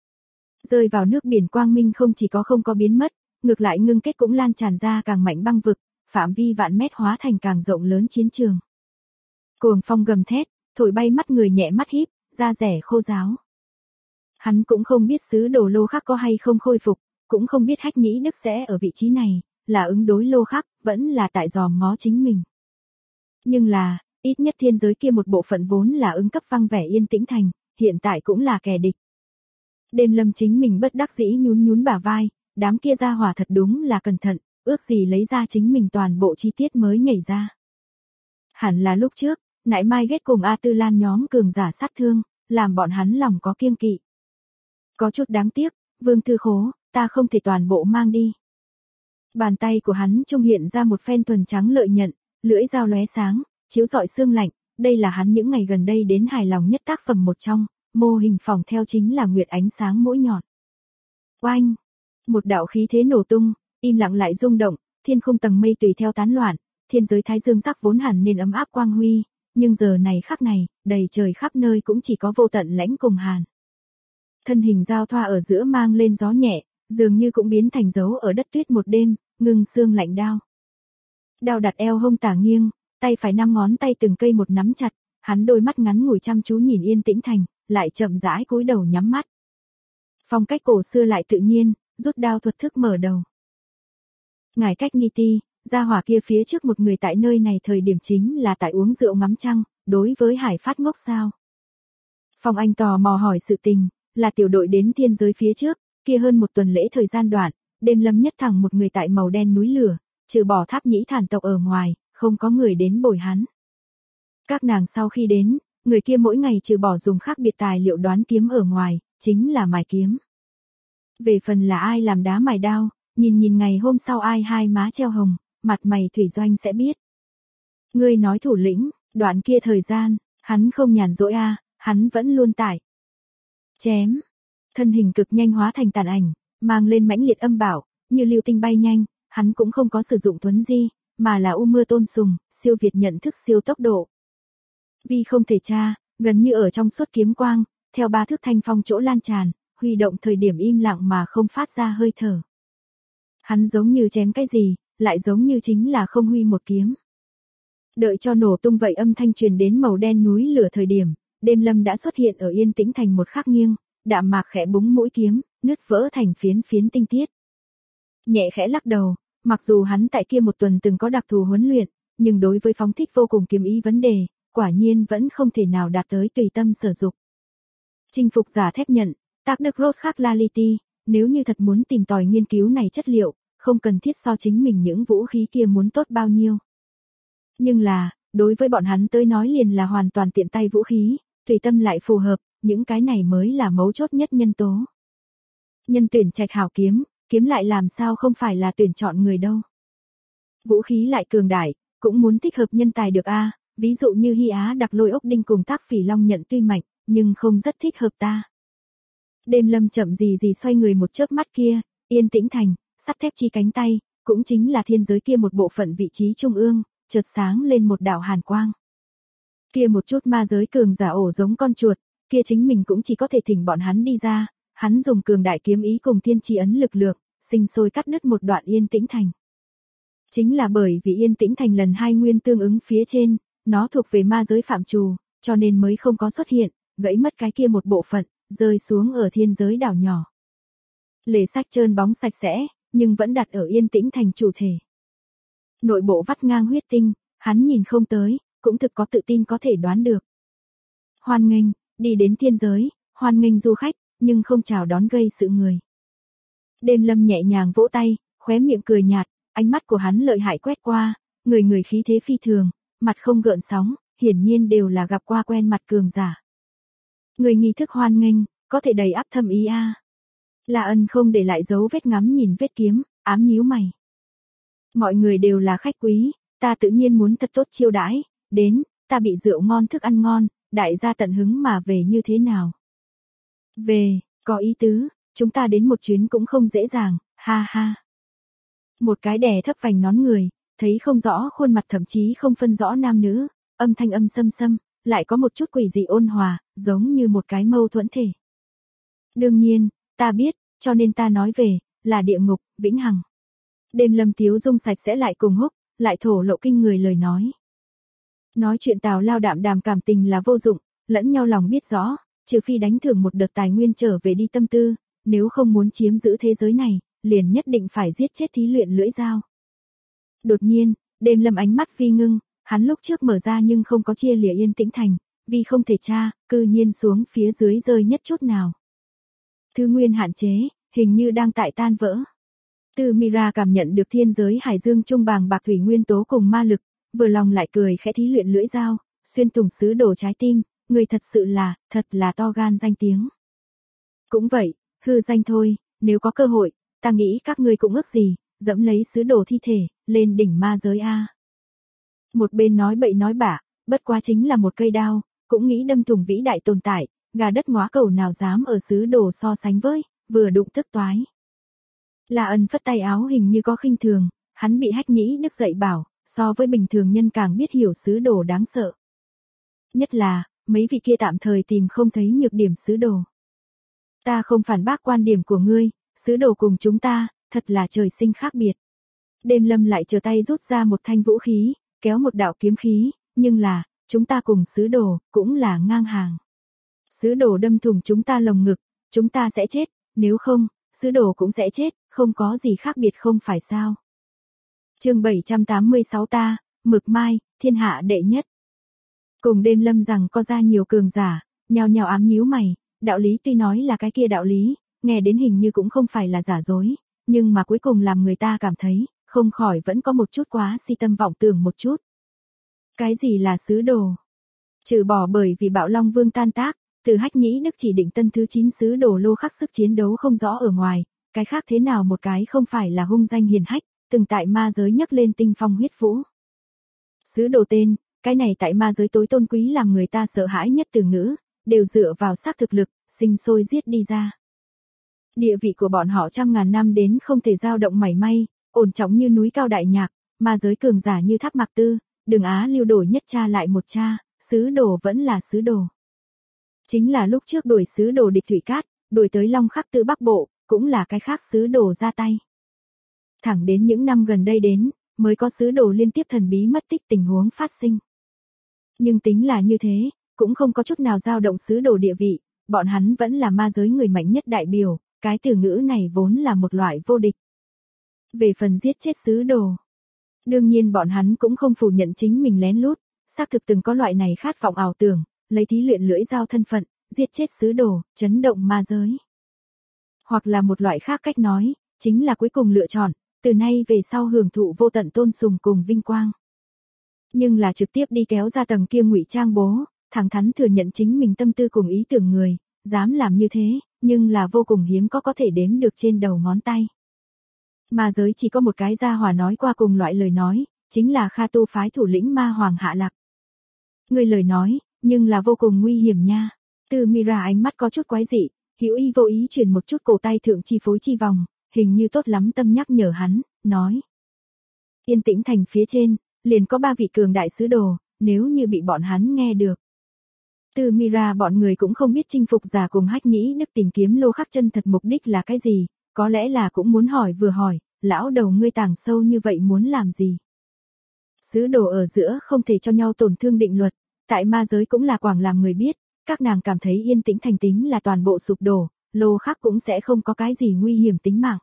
Rơi vào nước biển quang minh không chỉ có không có biến mất, ngược lại ngưng kết cũng lan tràn ra càng mạnh băng vực, phạm vi vạn mét hóa thành càng rộng lớn chiến trường. Cuồng phong gầm thét, thổi bay mắt người nhẹ mắt híp, da rẻ khô ráo. Hắn cũng không biết sứ đồ Lô Khắc có hay không khôi phục, cũng không biết Hách Nhĩ Đức sẽ ở vị trí này, là ứng đối Lô Khắc, vẫn là tại dòm ngó chính mình. Nhưng là, ít nhất thiên giới kia một bộ phận vốn là ứng cấp văng vẻ Yên Tĩnh Thành, hiện tại cũng là kẻ địch. Đêm Lâm chính mình bất đắc dĩ nhún bả vai, đám kia ra hỏa thật đúng là cẩn thận, ước gì lấy ra chính mình toàn bộ chi tiết mới nhảy ra. Hẳn là lúc trước, Nại Mai ghét cùng A Tư Lan nhóm cường giả sát thương, làm bọn hắn lòng có kiêng kỵ. Có chút đáng tiếc, Vương Thư Khố, ta không thể toàn bộ mang đi. Bàn tay của hắn trung hiện ra một phen thuần trắng lợi nhận, lưỡi dao lóe sáng, chiếu rọi xương lạnh, đây là hắn những ngày gần đây đến hài lòng nhất tác phẩm một trong, mô hình phòng theo chính là nguyệt ánh sáng mũi nhọn. Oanh! Một đạo khí thế nổ tung, im lặng lại rung động, thiên khung tầng mây tùy theo tán loạn, thiên giới thái dương sắc vốn hẳn nên ấm áp quang huy, nhưng giờ này khắc này, đầy trời khắp nơi cũng chỉ có vô tận lãnh cùng hàn. Thân hình giao thoa ở giữa mang lên gió nhẹ, dường như cũng biến thành dấu ở đất tuyết một đêm, ngưng xương lạnh đao. Đao đặt eo hông tả nghiêng, tay phải 5 ngón tay từng cây một nắm chặt, hắn đôi mắt ngắn ngủi chăm chú nhìn Yên Tĩnh Thành, lại chậm rãi cúi đầu nhắm mắt. Phong cách cổ xưa lại tự nhiên, rút đao thuật thức mở đầu. Ngài cách Niti, gia hỏa kia phía trước một người tại nơi này thời điểm chính là tại uống rượu ngắm trăng, đối với Hải Phát ngốc sao. Phong Anh tò mò hỏi sự tình, là tiểu đội đến thiên giới phía trước, kia hơn một tuần lễ thời gian đoạn, Đêm Lâm nhất thẳng một người tại màu đen núi lửa, trừ bỏ Tháp Nhĩ Thản tộc ở ngoài, không có người đến bồi hắn. Các nàng sau khi đến, người kia mỗi ngày trừ bỏ dùng khác biệt tài liệu đoán kiếm ở ngoài, chính là mài kiếm. Về phần là ai làm đá mài đao, nhìn ngày hôm sau ai hai má treo hồng, mặt mày thủy doanh sẽ biết. Ngươi nói thủ lĩnh, đoạn kia thời gian, hắn không nhàn rỗi hắn vẫn luôn tại. Chém, thân hình cực nhanh hóa thành tàn ảnh, mang lên mãnh liệt âm bảo, như lưu tinh bay nhanh, hắn cũng không có sử dụng thuấn di, mà là u mưa tôn sùng, siêu việt nhận thức siêu tốc độ. Vì không thể tra, gần như ở trong suốt kiếm quang, theo 3 thước thanh phong chỗ lan tràn, huy động thời điểm im lặng mà không phát ra hơi thở. Hắn giống như chém cái gì, lại giống như chính là không huy một kiếm. Đợi cho nổ tung vậy âm thanh truyền đến màu đen núi lửa thời điểm, Đêm Lâm đã xuất hiện ở yên tĩnh thành một khắc nghiêng, đạm mạc khẽ búng mũi kiếm, nứt vỡ thành phiến phiến tinh tiết. Nhẹ khẽ lắc đầu, mặc dù hắn tại kia một tuần từng có đặc thù huấn luyện, nhưng đối với phóng thích vô cùng kiếm ý vấn đề, quả nhiên vẫn không thể nào đạt tới tùy tâm sở dục. Chinh phục giả thép nhận, tác đức Rose Clarity, nếu như thật muốn tìm tòi nghiên cứu này chất liệu, không cần thiết so chính mình những vũ khí kia muốn tốt bao nhiêu. Nhưng là, đối với bọn hắn tới nói liền là hoàn toàn tiện tay vũ khí, tùy tâm lại phù hợp, những cái này mới là mấu chốt nhất nhân tố. Nhân tuyển trạch hảo kiếm, kiếm lại làm sao không phải là tuyển chọn người đâu. Vũ khí lại cường đại, cũng muốn thích hợp nhân tài được a, ví dụ như Hy Á đặc lôi ốc đinh cùng tác phỉ long nhận tuy mạnh, nhưng không rất thích hợp ta. Đêm Lâm chậm gì gì xoay người một chớp mắt kia, yên tĩnh thành, sắt thép chi cánh tay, cũng chính là thiên giới kia một bộ phận vị trí trung ương, chợt sáng lên một đạo hàn quang. Kia một chút ma giới cường giả ổ giống con chuột, kia chính mình cũng chỉ có thể thỉnh bọn hắn đi ra, hắn dùng cường đại kiếm ý cùng thiên chi ấn lực lượng, sinh sôi cắt đứt một đoạn yên tĩnh thành. Chính là bởi vì yên tĩnh thành lần 2 nguyên tương ứng phía trên, nó thuộc về ma giới phạm trù, cho nên mới không có xuất hiện, gãy mất cái kia một bộ phận, rơi xuống ở thiên giới đảo nhỏ. Lề sách trơn bóng sạch sẽ, nhưng vẫn đặt ở yên tĩnh thành chủ thể. Nội bộ vắt ngang huyết tinh, hắn nhìn không tới, cũng thực có tự tin có thể đoán được. Hoan nghênh, đi đến thiên giới, hoan nghênh du khách, nhưng không chào đón gây sự người. Đêm Lâm nhẹ nhàng vỗ tay, khóe miệng cười nhạt, ánh mắt của hắn lợi hại quét qua, người người khí thế phi thường, mặt không gợn sóng, hiển nhiên đều là gặp qua quen mặt cường giả. Người nghi thức hoan nghênh, có thể đầy áp thâm ý a. La Ân không để lại dấu vết ngắm nhìn vết kiếm, ám nhíu mày. Mọi người đều là khách quý, ta tự nhiên muốn thật tốt chiêu đãi, đến, ta bị rượu ngon thức ăn ngon, đại gia tận hứng mà về như thế nào? Về, có ý tứ, chúng ta đến một chuyến cũng không dễ dàng, ha ha. Một cái đè thấp vành nón người, thấy không rõ khuôn mặt thậm chí không phân rõ nam nữ, âm thanh âm xâm xâm, lại có một chút quỷ dị ôn hòa, giống như một cái mâu thuẫn thể. Đương nhiên, ta biết, cho nên ta nói về, là địa ngục, vĩnh hằng. Đêm Lâm Tiếu Dung sạch sẽ lại cùng húc, lại thổ lộ kinh người lời nói. Nói chuyện tào lao đạm đàm cảm tình là vô dụng, lẫn nhau lòng biết rõ, trừ phi đánh thưởng một đợt tài nguyên trở về đi tâm tư, nếu không muốn chiếm giữ thế giới này, liền nhất định phải giết chết thí luyện lưỡi dao. Đột nhiên, Đêm Lâm ánh mắt vi ngưng, hắn lúc trước mở ra nhưng không có chia lìa yên tĩnh thành, vì không thể tra, cư nhiên xuống phía dưới rơi nhất chút nào. Thứ nguyên hạn chế, hình như đang tại tan vỡ. Từ Mira cảm nhận được thiên giới hải dương trung bàng bạc thủy nguyên tố cùng ma lực, vừa lòng lại cười khẽ thí luyện lưỡi dao, xuyên thủng sứ đồ trái tim, người thật sự là, thật là to gan danh tiếng. Cũng vậy, hư danh thôi, nếu có cơ hội, ta nghĩ các ngươi cũng ước gì, dẫm lấy sứ đồ thi thể, lên đỉnh ma giới a. Một bên nói bậy nói bạ, bất quá chính là một cây đao, cũng nghĩ đâm thủng vĩ đại tồn tại, gà đất ngóa cầu nào dám ở sứ đồ so sánh với, vừa đụng tức toái. La Ân phất tay áo hình như có khinh thường, hắn bị hách nhĩ đức dạy bảo, so với bình thường nhân càng biết hiểu sứ đồ đáng sợ. Nhất là, mấy vị kia tạm thời tìm không thấy nhược điểm sứ đồ. Ta không phản bác quan điểm của ngươi, sứ đồ cùng chúng ta, thật là trời sinh khác biệt. Đêm Lâm lại trở tay rút ra một thanh vũ khí, kéo một đạo kiếm khí, nhưng là, chúng ta cùng sứ đồ, cũng là ngang hàng. Sứ đồ đâm thủng chúng ta lồng ngực, chúng ta sẽ chết, nếu không, sứ đồ cũng sẽ chết, không có gì khác biệt không phải sao. Chương 786 ta, Mực Mai, thiên hạ đệ nhất. Cùng Đêm Lâm rằng có ra nhiều cường giả, nhao nhao ám nhíu mày, đạo lý tuy nói là cái kia đạo lý, nghe đến hình như cũng không phải là giả dối, nhưng mà cuối cùng làm người ta cảm thấy, không khỏi vẫn có một chút quá si tâm vọng tưởng một chút. Cái gì là sứ đồ? Trừ bỏ bởi vì Bạo Long Vương tan tác, từ hách nhĩ đức chỉ định tân thứ 9 sứ đồ lô khắc sức chiến đấu không rõ ở ngoài, cái khác thế nào một cái không phải là hung danh hiền hách, từng tại ma giới nhấc lên tinh phong huyết vũ. Sứ đồ tên, cái này tại ma giới tối tôn quý làm người ta sợ hãi nhất từ ngữ, đều dựa vào xác thực lực, sinh sôi giết đi ra. Địa vị của bọn họ trăm ngàn năm đến không thể dao động mảy may, ổn trọng như núi cao đại nhạc, ma giới cường giả như Tháp Mạc Tư, Đường Á Lưu đổi nhất cha lại một cha, sứ đồ vẫn là sứ đồ. Chính là lúc trước đuổi sứ đồ địch Thủy Cát, đuổi tới Long Khắc Tư Bắc Bộ, cũng là cái khác sứ đồ ra tay. Thẳng đến những năm gần đây đến, mới có sứ đồ liên tiếp thần bí mất tích tình huống phát sinh. Nhưng tính là như thế, cũng không có chút nào dao động sứ đồ địa vị, bọn hắn vẫn là ma giới người mạnh nhất đại biểu, cái từ ngữ này vốn là một loại vô địch. Về phần giết chết sứ đồ, đương nhiên bọn hắn cũng không phủ nhận chính mình lén lút, xác thực từng có loại này khát vọng ảo tưởng, lấy thí luyện lưỡi dao thân phận, giết chết sứ đồ, chấn động ma giới. Hoặc là một loại khác cách nói, chính là cuối cùng lựa chọn, từ nay về sau hưởng thụ vô tận tôn sùng cùng vinh quang. Nhưng là trực tiếp đi kéo ra tầng kia ngụy trang bố, thẳng thắn thừa nhận chính mình tâm tư cùng ý tưởng người, dám làm như thế, nhưng là vô cùng hiếm có thể đếm được trên đầu ngón tay. Ma giới chỉ có một cái gia hỏa nói qua cùng loại lời nói, chính là Kha Tu phái thủ lĩnh Ma Hoàng Hạ Lạc. Người lời nói, nhưng là vô cùng nguy hiểm nha. Tư Mira ánh mắt có chút quái dị, hữu ý vô ý chuyển một chút cổ tay thượng chi phối chi vòng, hình như tốt lắm tâm nhắc nhở hắn, nói. Yên Tĩnh Thành phía trên, liền có 3 vị cường đại sứ đồ, nếu như bị bọn hắn nghe được. Tư Mira bọn người cũng không biết chinh phục giả cùng Hách Nhĩ Đức tìm kiếm Lô Khắc chân thật mục đích là cái gì, có lẽ là cũng muốn hỏi vừa hỏi, lão đầu ngươi tàng sâu như vậy muốn làm gì? Sứ đồ ở giữa không thể cho nhau tổn thương định luật, tại ma giới cũng là quảng làm người biết, các nàng cảm thấy Yên Tĩnh Thành tính là toàn bộ sụp đổ, Lô Khắc cũng sẽ không có cái gì nguy hiểm tính mạng.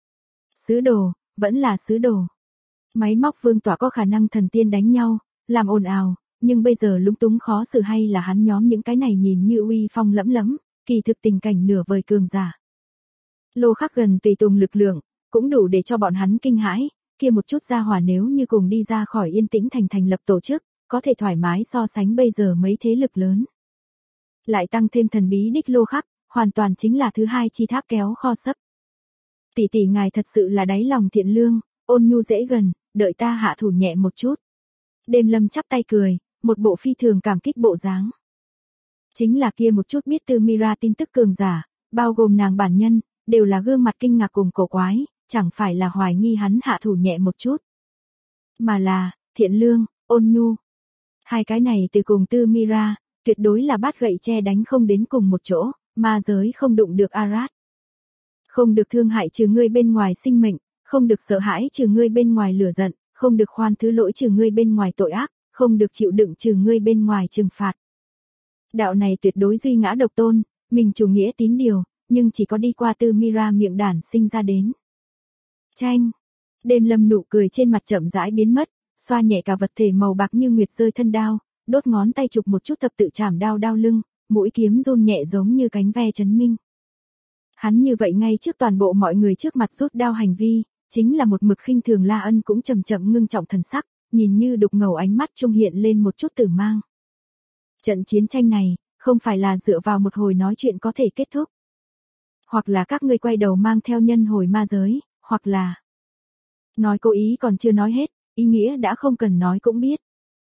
Sứ đồ, vẫn là sứ đồ. Máy móc vương tỏa có khả năng thần tiên đánh nhau, làm ồn ào, nhưng bây giờ lúng túng khó xử hay là hắn nhóm những cái này nhìn như uy phong lẫm lẫm, kỳ thực tình cảnh nửa vời cường giả. Lô Khắc gần tùy tùng lực lượng, cũng đủ để cho bọn hắn kinh hãi, kia một chút gia hỏa nếu như cùng đi ra khỏi Yên Tĩnh Thành thành lập tổ chức, có thể thoải mái so sánh bây giờ mấy thế lực lớn. Lại tăng thêm thần bí đích Lô Khắc, hoàn toàn chính là thứ hai chi tháp kéo kho sấp. Tỷ tỷ ngài thật sự là đáy lòng thiện lương, ôn nhu dễ gần, đợi ta hạ thủ nhẹ một chút. Đêm Lâm chắp tay cười, một bộ phi thường cảm kích bộ dáng. Chính là kia một chút biết Tư Mira tin tức cường giả, bao gồm nàng bản nhân, đều là gương mặt kinh ngạc cùng cổ quái, chẳng phải là hoài nghi hắn hạ thủ nhẹ một chút. Mà là, thiện lương, ôn nhu. Hai cái này từ cùng Tư Mira, tuyệt đối là bát gậy tre đánh không đến cùng một chỗ, ma giới không đụng được Arad. Không được thương hại trừ ngươi bên ngoài sinh mệnh, không được sợ hãi trừ ngươi bên ngoài lửa giận, không được khoan thứ lỗi trừ ngươi bên ngoài tội ác, không được chịu đựng trừ ngươi bên ngoài trừng phạt. Đạo này tuyệt đối duy ngã độc tôn, mình chủ nghĩa tín điều, nhưng chỉ có đi qua Tư Mira miệng đản sinh ra đến. Chanh. Đêm Lâm nụ cười trên mặt chậm rãi biến mất, xoa nhẹ cả vật thể màu bạc như nguyệt rơi thân đao, đốt ngón tay chụp một chút thập tự chảm đao đao lưng, mũi kiếm run nhẹ giống như cánh ve chấn minh. Hắn như vậy ngay trước toàn bộ mọi người trước mặt rút đao hành vi, chính là một mực khinh thường La Ân cũng chậm chậm ngưng trọng thần sắc, nhìn như đục ngầu ánh mắt trung hiện lên một chút tử mang. Trận chiến tranh này, không phải là dựa vào một hồi nói chuyện có thể kết thúc. Hoặc là các ngươi quay đầu mang theo nhân hồi ma giới, hoặc là... Nói cố ý còn chưa nói hết, ý nghĩa đã không cần nói cũng biết.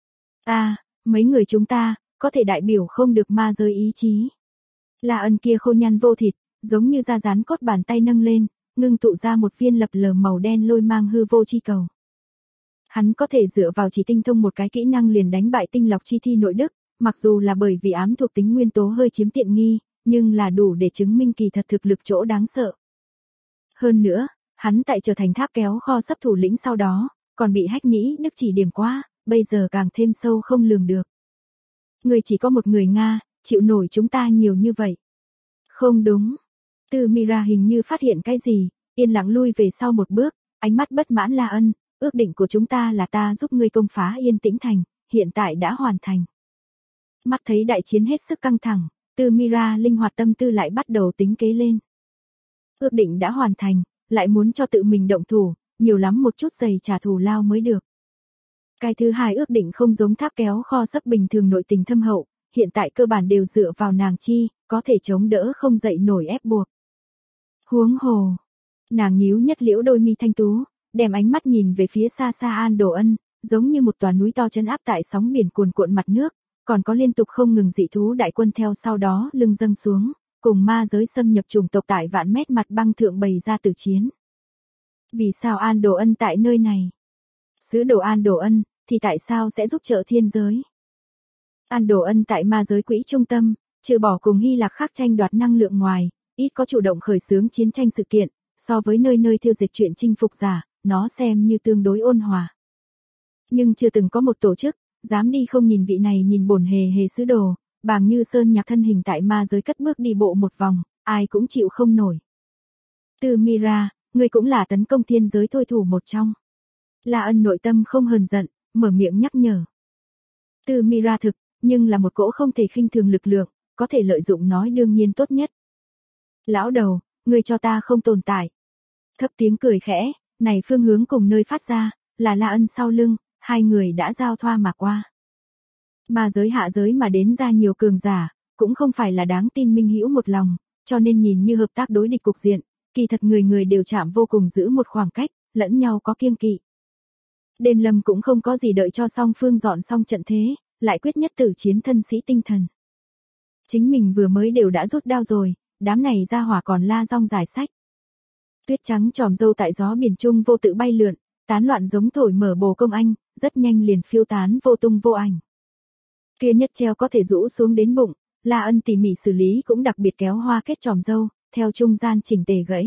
Mấy người chúng ta, có thể đại biểu không được ma giới ý chí. La Ân kia khô nhăn vô thịt, giống như da rán cốt bàn tay nâng lên, ngưng tụ ra một viên lập lờ màu đen lôi mang hư vô chi cầu. Hắn có thể dựa vào chỉ tinh thông một cái kỹ năng liền đánh bại tinh lọc chi thi nội đức, mặc dù là bởi vì ám thuộc tính nguyên tố hơi chiếm tiện nghi, nhưng là đủ để chứng minh kỳ thật thực lực chỗ đáng sợ. Hơn nữa, hắn tại trở thành tháp kéo kho sắp thủ lĩnh sau đó, còn bị Hách Nhĩ Đức chỉ điểm qua, bây giờ càng thêm sâu không lường được. Người chỉ có một người Nga, chịu nổi chúng ta nhiều như vậy. Không đúng. Tư Mira hình như phát hiện cái gì, yên lặng lui về sau một bước, ánh mắt bất mãn La Ân, ước định của chúng ta là ta giúp ngươi công phá Yên Tĩnh Thành, hiện tại đã hoàn thành. Mắt thấy đại chiến hết sức căng thẳng, Tư Mira linh hoạt tâm tư lại bắt đầu tính kế lên. Ước định đã hoàn thành, lại muốn cho tự mình động thủ, nhiều lắm một chút giày trả thù lao mới được. Cái thứ hai ước định không giống tháp kéo kho sấp bình thường nội tình thâm hậu, hiện tại cơ bản đều dựa vào nàng chi, có thể chống đỡ không dậy nổi ép buộc. Huống hồ, nàng nhíu nhất liễu đôi mi thanh tú, đem ánh mắt nhìn về phía xa xa An Đồ Ân, giống như một tòa núi to trấn áp tại sóng biển cuồn cuộn mặt nước, còn có liên tục không ngừng dị thú đại quân theo sau đó lưng dâng xuống, cùng ma giới xâm nhập chủng tộc tại vạn mét mặt băng thượng bày ra tử chiến. Vì sao An Đồ Ân tại nơi này? Sứ đồ An Đồ Ân, thì tại sao sẽ giúp trợ thiên giới? An Đồ Ân tại ma giới quỹ trung tâm, trừ bỏ cùng Hy Lạp khác tranh đoạt năng lượng ngoài, ít có chủ động khởi xướng chiến tranh sự kiện, so với nơi nơi thiêu diệt chuyện chinh phục giả, nó xem như tương đối ôn hòa. Nhưng chưa từng có một tổ chức, dám đi không nhìn vị này nhìn bổn hề hề sứ đồ, Bàng Như Sơn nhạc thân hình tại ma giới cất bước đi bộ một vòng, ai cũng chịu không nổi. Từ Mira, người cũng là tấn công thiên giới thôi thủ một trong. La Ân nội tâm không hờn giận, mở miệng nhắc nhở. Từ Mira thực, nhưng là một cỗ không thể khinh thường lực lượng, có thể lợi dụng nói đương nhiên tốt nhất. Lão đầu, người cho ta không tồn tại. Thấp tiếng cười khẽ, này phương hướng cùng nơi phát ra, là La Ân sau lưng, hai người đã giao thoa mà qua. Mà giới hạ giới mà đến ra nhiều cường giả, cũng không phải là đáng tin minh hữu một lòng, cho nên nhìn như hợp tác đối địch cục diện, kỳ thật người người đều chạm vô cùng giữ một khoảng cách, lẫn nhau có kiêng kỵ. Đêm Lâm cũng không có gì đợi cho song phương dọn xong trận thế, lại quyết nhất tử chiến thân sĩ tinh thần. Chính mình vừa mới đều đã rút đao rồi, đám này ra hỏa còn la rong giải sách. Tuyết trắng tròm dâu tại gió biển trung vô tự bay lượn, tán loạn giống thổi mở bồ công anh, rất nhanh liền phiêu tán vô tung vô ảnh. Kia nhất treo có thể rũ xuống đến bụng, La Ân tỉ mỉ xử lý cũng đặc biệt kéo hoa kết tròm dâu, theo trung gian chỉnh tề gãy.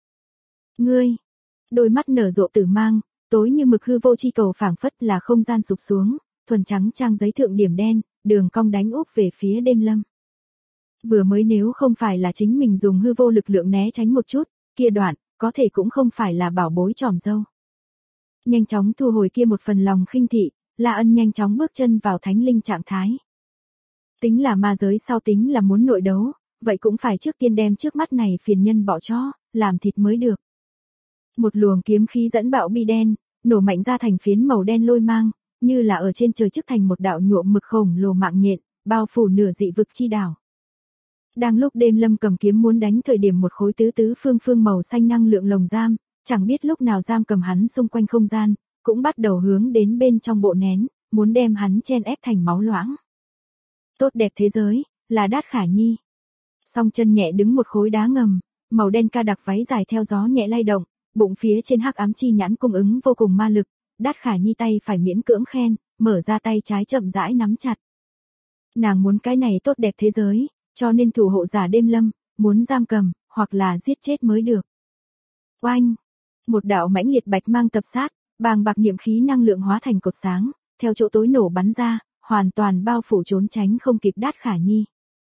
Ngươi, đôi mắt nở rộ tử mang, tối như mực hư vô chi cầu phảng phất là không gian sụp xuống, thuần trắng trang giấy thượng điểm đen, đường cong đánh úp về phía Đêm Lâm. Vừa mới nếu không phải là chính mình dùng hư vô lực lượng né tránh một chút, kia đoạn, có thể cũng không phải là bảo bối tròm dâu. Nhanh chóng thu hồi kia một phần lòng khinh thị, La Ân nhanh chóng bước chân vào thánh linh trạng thái. Tính là ma giới sau tính là muốn nội đấu, vậy cũng phải trước tiên đem trước mắt này phiền nhân bỏ cho, làm thịt mới được. Một luồng kiếm khí dẫn bạo bi đen, nổ mạnh ra thành phiến màu đen lôi mang, như là ở trên trời trước thành một đạo nhuộm mực khổng lồ mạng nhện, bao phủ nửa dị vực chi đảo. Đang lúc Đêm Lâm cầm kiếm muốn đánh thời điểm một khối tứ tứ phương phương màu xanh năng lượng lồng giam, chẳng biết lúc nào giam cầm hắn xung quanh không gian, cũng bắt đầu hướng đến bên trong bộ nén, muốn đem hắn chen ép thành máu loãng. Tốt đẹp thế giới, là Đát Khả Nhi. Song chân nhẹ đứng một khối đá ngầm, màu đen ca đặc váy dài theo gió nhẹ lay động, bụng phía trên hắc ám chi nhãn cung ứng vô cùng ma lực, Đát Khả Nhi tay phải miễn cưỡng khen, mở ra tay trái chậm rãi nắm chặt. Nàng muốn cái này tốt đẹp thế giới, cho nên thủ hộ giả Đêm Lâm, muốn giam cầm, hoặc là giết chết mới được. Oanh! Một đạo mãnh liệt bạch mang tập sát, bàng bạc niệm khí năng lượng hóa thành cột sáng, theo chỗ tối nổ bắn ra, hoàn toàn bao phủ trốn tránh không kịp Đát Khả Nhi.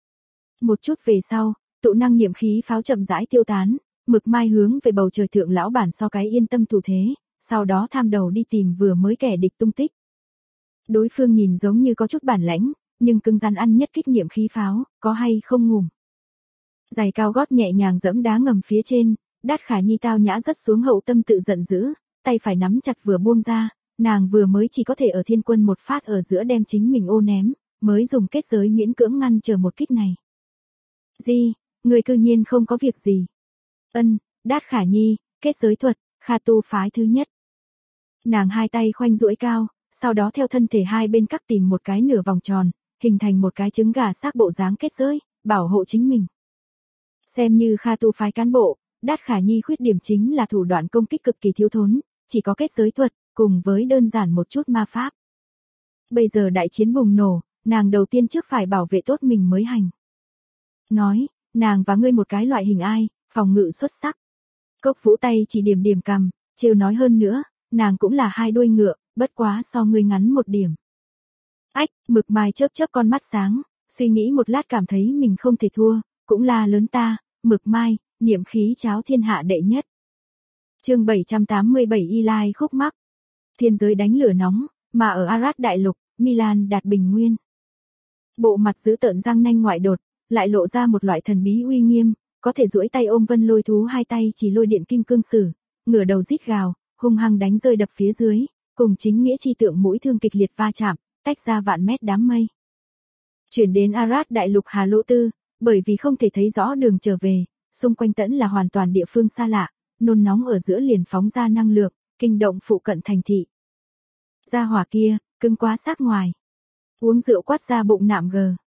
Một chút về sau, tụ năng niệm khí pháo chậm rãi tiêu tán, Mực Mai hướng về bầu trời thượng lão bản so cái yên tâm thủ thế, sau đó tham đầu đi tìm vừa mới kẻ địch tung tích. Đối phương nhìn giống như có chút bản lãnh, nhưng cứng rắn ăn nhất kích niệm khí pháo, có hay không ngủm. Giày cao gót nhẹ nhàng dẫm đá ngầm phía trên, Đát Khả Nhi tao nhã rất xuống hậu tâm tự giận dữ, tay phải nắm chặt vừa buông ra, nàng vừa mới chỉ có thể ở thiên quân một phát ở giữa đem chính mình ô ném, mới dùng kết giới miễn cưỡng ngăn chờ một kích này. Gì, người cư nhiên không có việc gì. Đát Khả Nhi, kết giới thuật, Kha tu phái thứ nhất. Nàng hai tay khoanh duỗi cao, sau đó theo thân thể hai bên cắt tìm một cái nửa vòng tròn, hình thành một cái trứng gà xác bộ dáng kết giới, bảo hộ chính mình. Xem như Kha tu phái cán bộ, Đát Khả Nhi khuyết điểm chính là thủ đoạn công kích cực kỳ thiếu thốn, chỉ có kết giới thuật, cùng với đơn giản một chút ma pháp. Bây giờ đại chiến bùng nổ, nàng đầu tiên trước phải bảo vệ tốt mình mới hành. Nói, nàng và ngươi một cái loại hình ai, phòng ngự xuất sắc. Cốc Vũ tay chỉ điểm điểm cầm, trêu nói hơn nữa, nàng cũng là hai đuôi ngựa, bất quá so ngươi ngắn một điểm. Ách, Mực Mai chớp chớp con mắt sáng, suy nghĩ một lát cảm thấy mình không thể thua, cũng là lớn ta, Mực Mai, niệm khí cháo thiên hạ đệ nhất. Chương 787 Y Lai khúc mắc. Thiên giới đánh lửa nóng, mà ở Arad đại lục, Milan đạt bình nguyên. Bộ mặt giữ tợn răng nanh ngoại đột, lại lộ ra một loại thần bí uy nghiêm, có thể duỗi tay ôm Vân Lôi thú hai tay chỉ lôi điện kim cương sử, ngửa đầu rít gào, hung hăng đánh rơi đập phía dưới, cùng chính nghĩa chi tượng mũi thương kịch liệt va chạm, tách ra vạn mét đám mây. Chuyển đến Arad đại lục Hà Lỗ Tư, bởi vì không thể thấy rõ đường trở về, xung quanh tẫn là hoàn toàn địa phương xa lạ, nôn nóng ở giữa liền phóng ra năng lượng, kinh động phụ cận thành thị. Gia hỏa kia, cứng quá xác ngoài. Uống rượu quát ra bụng nạm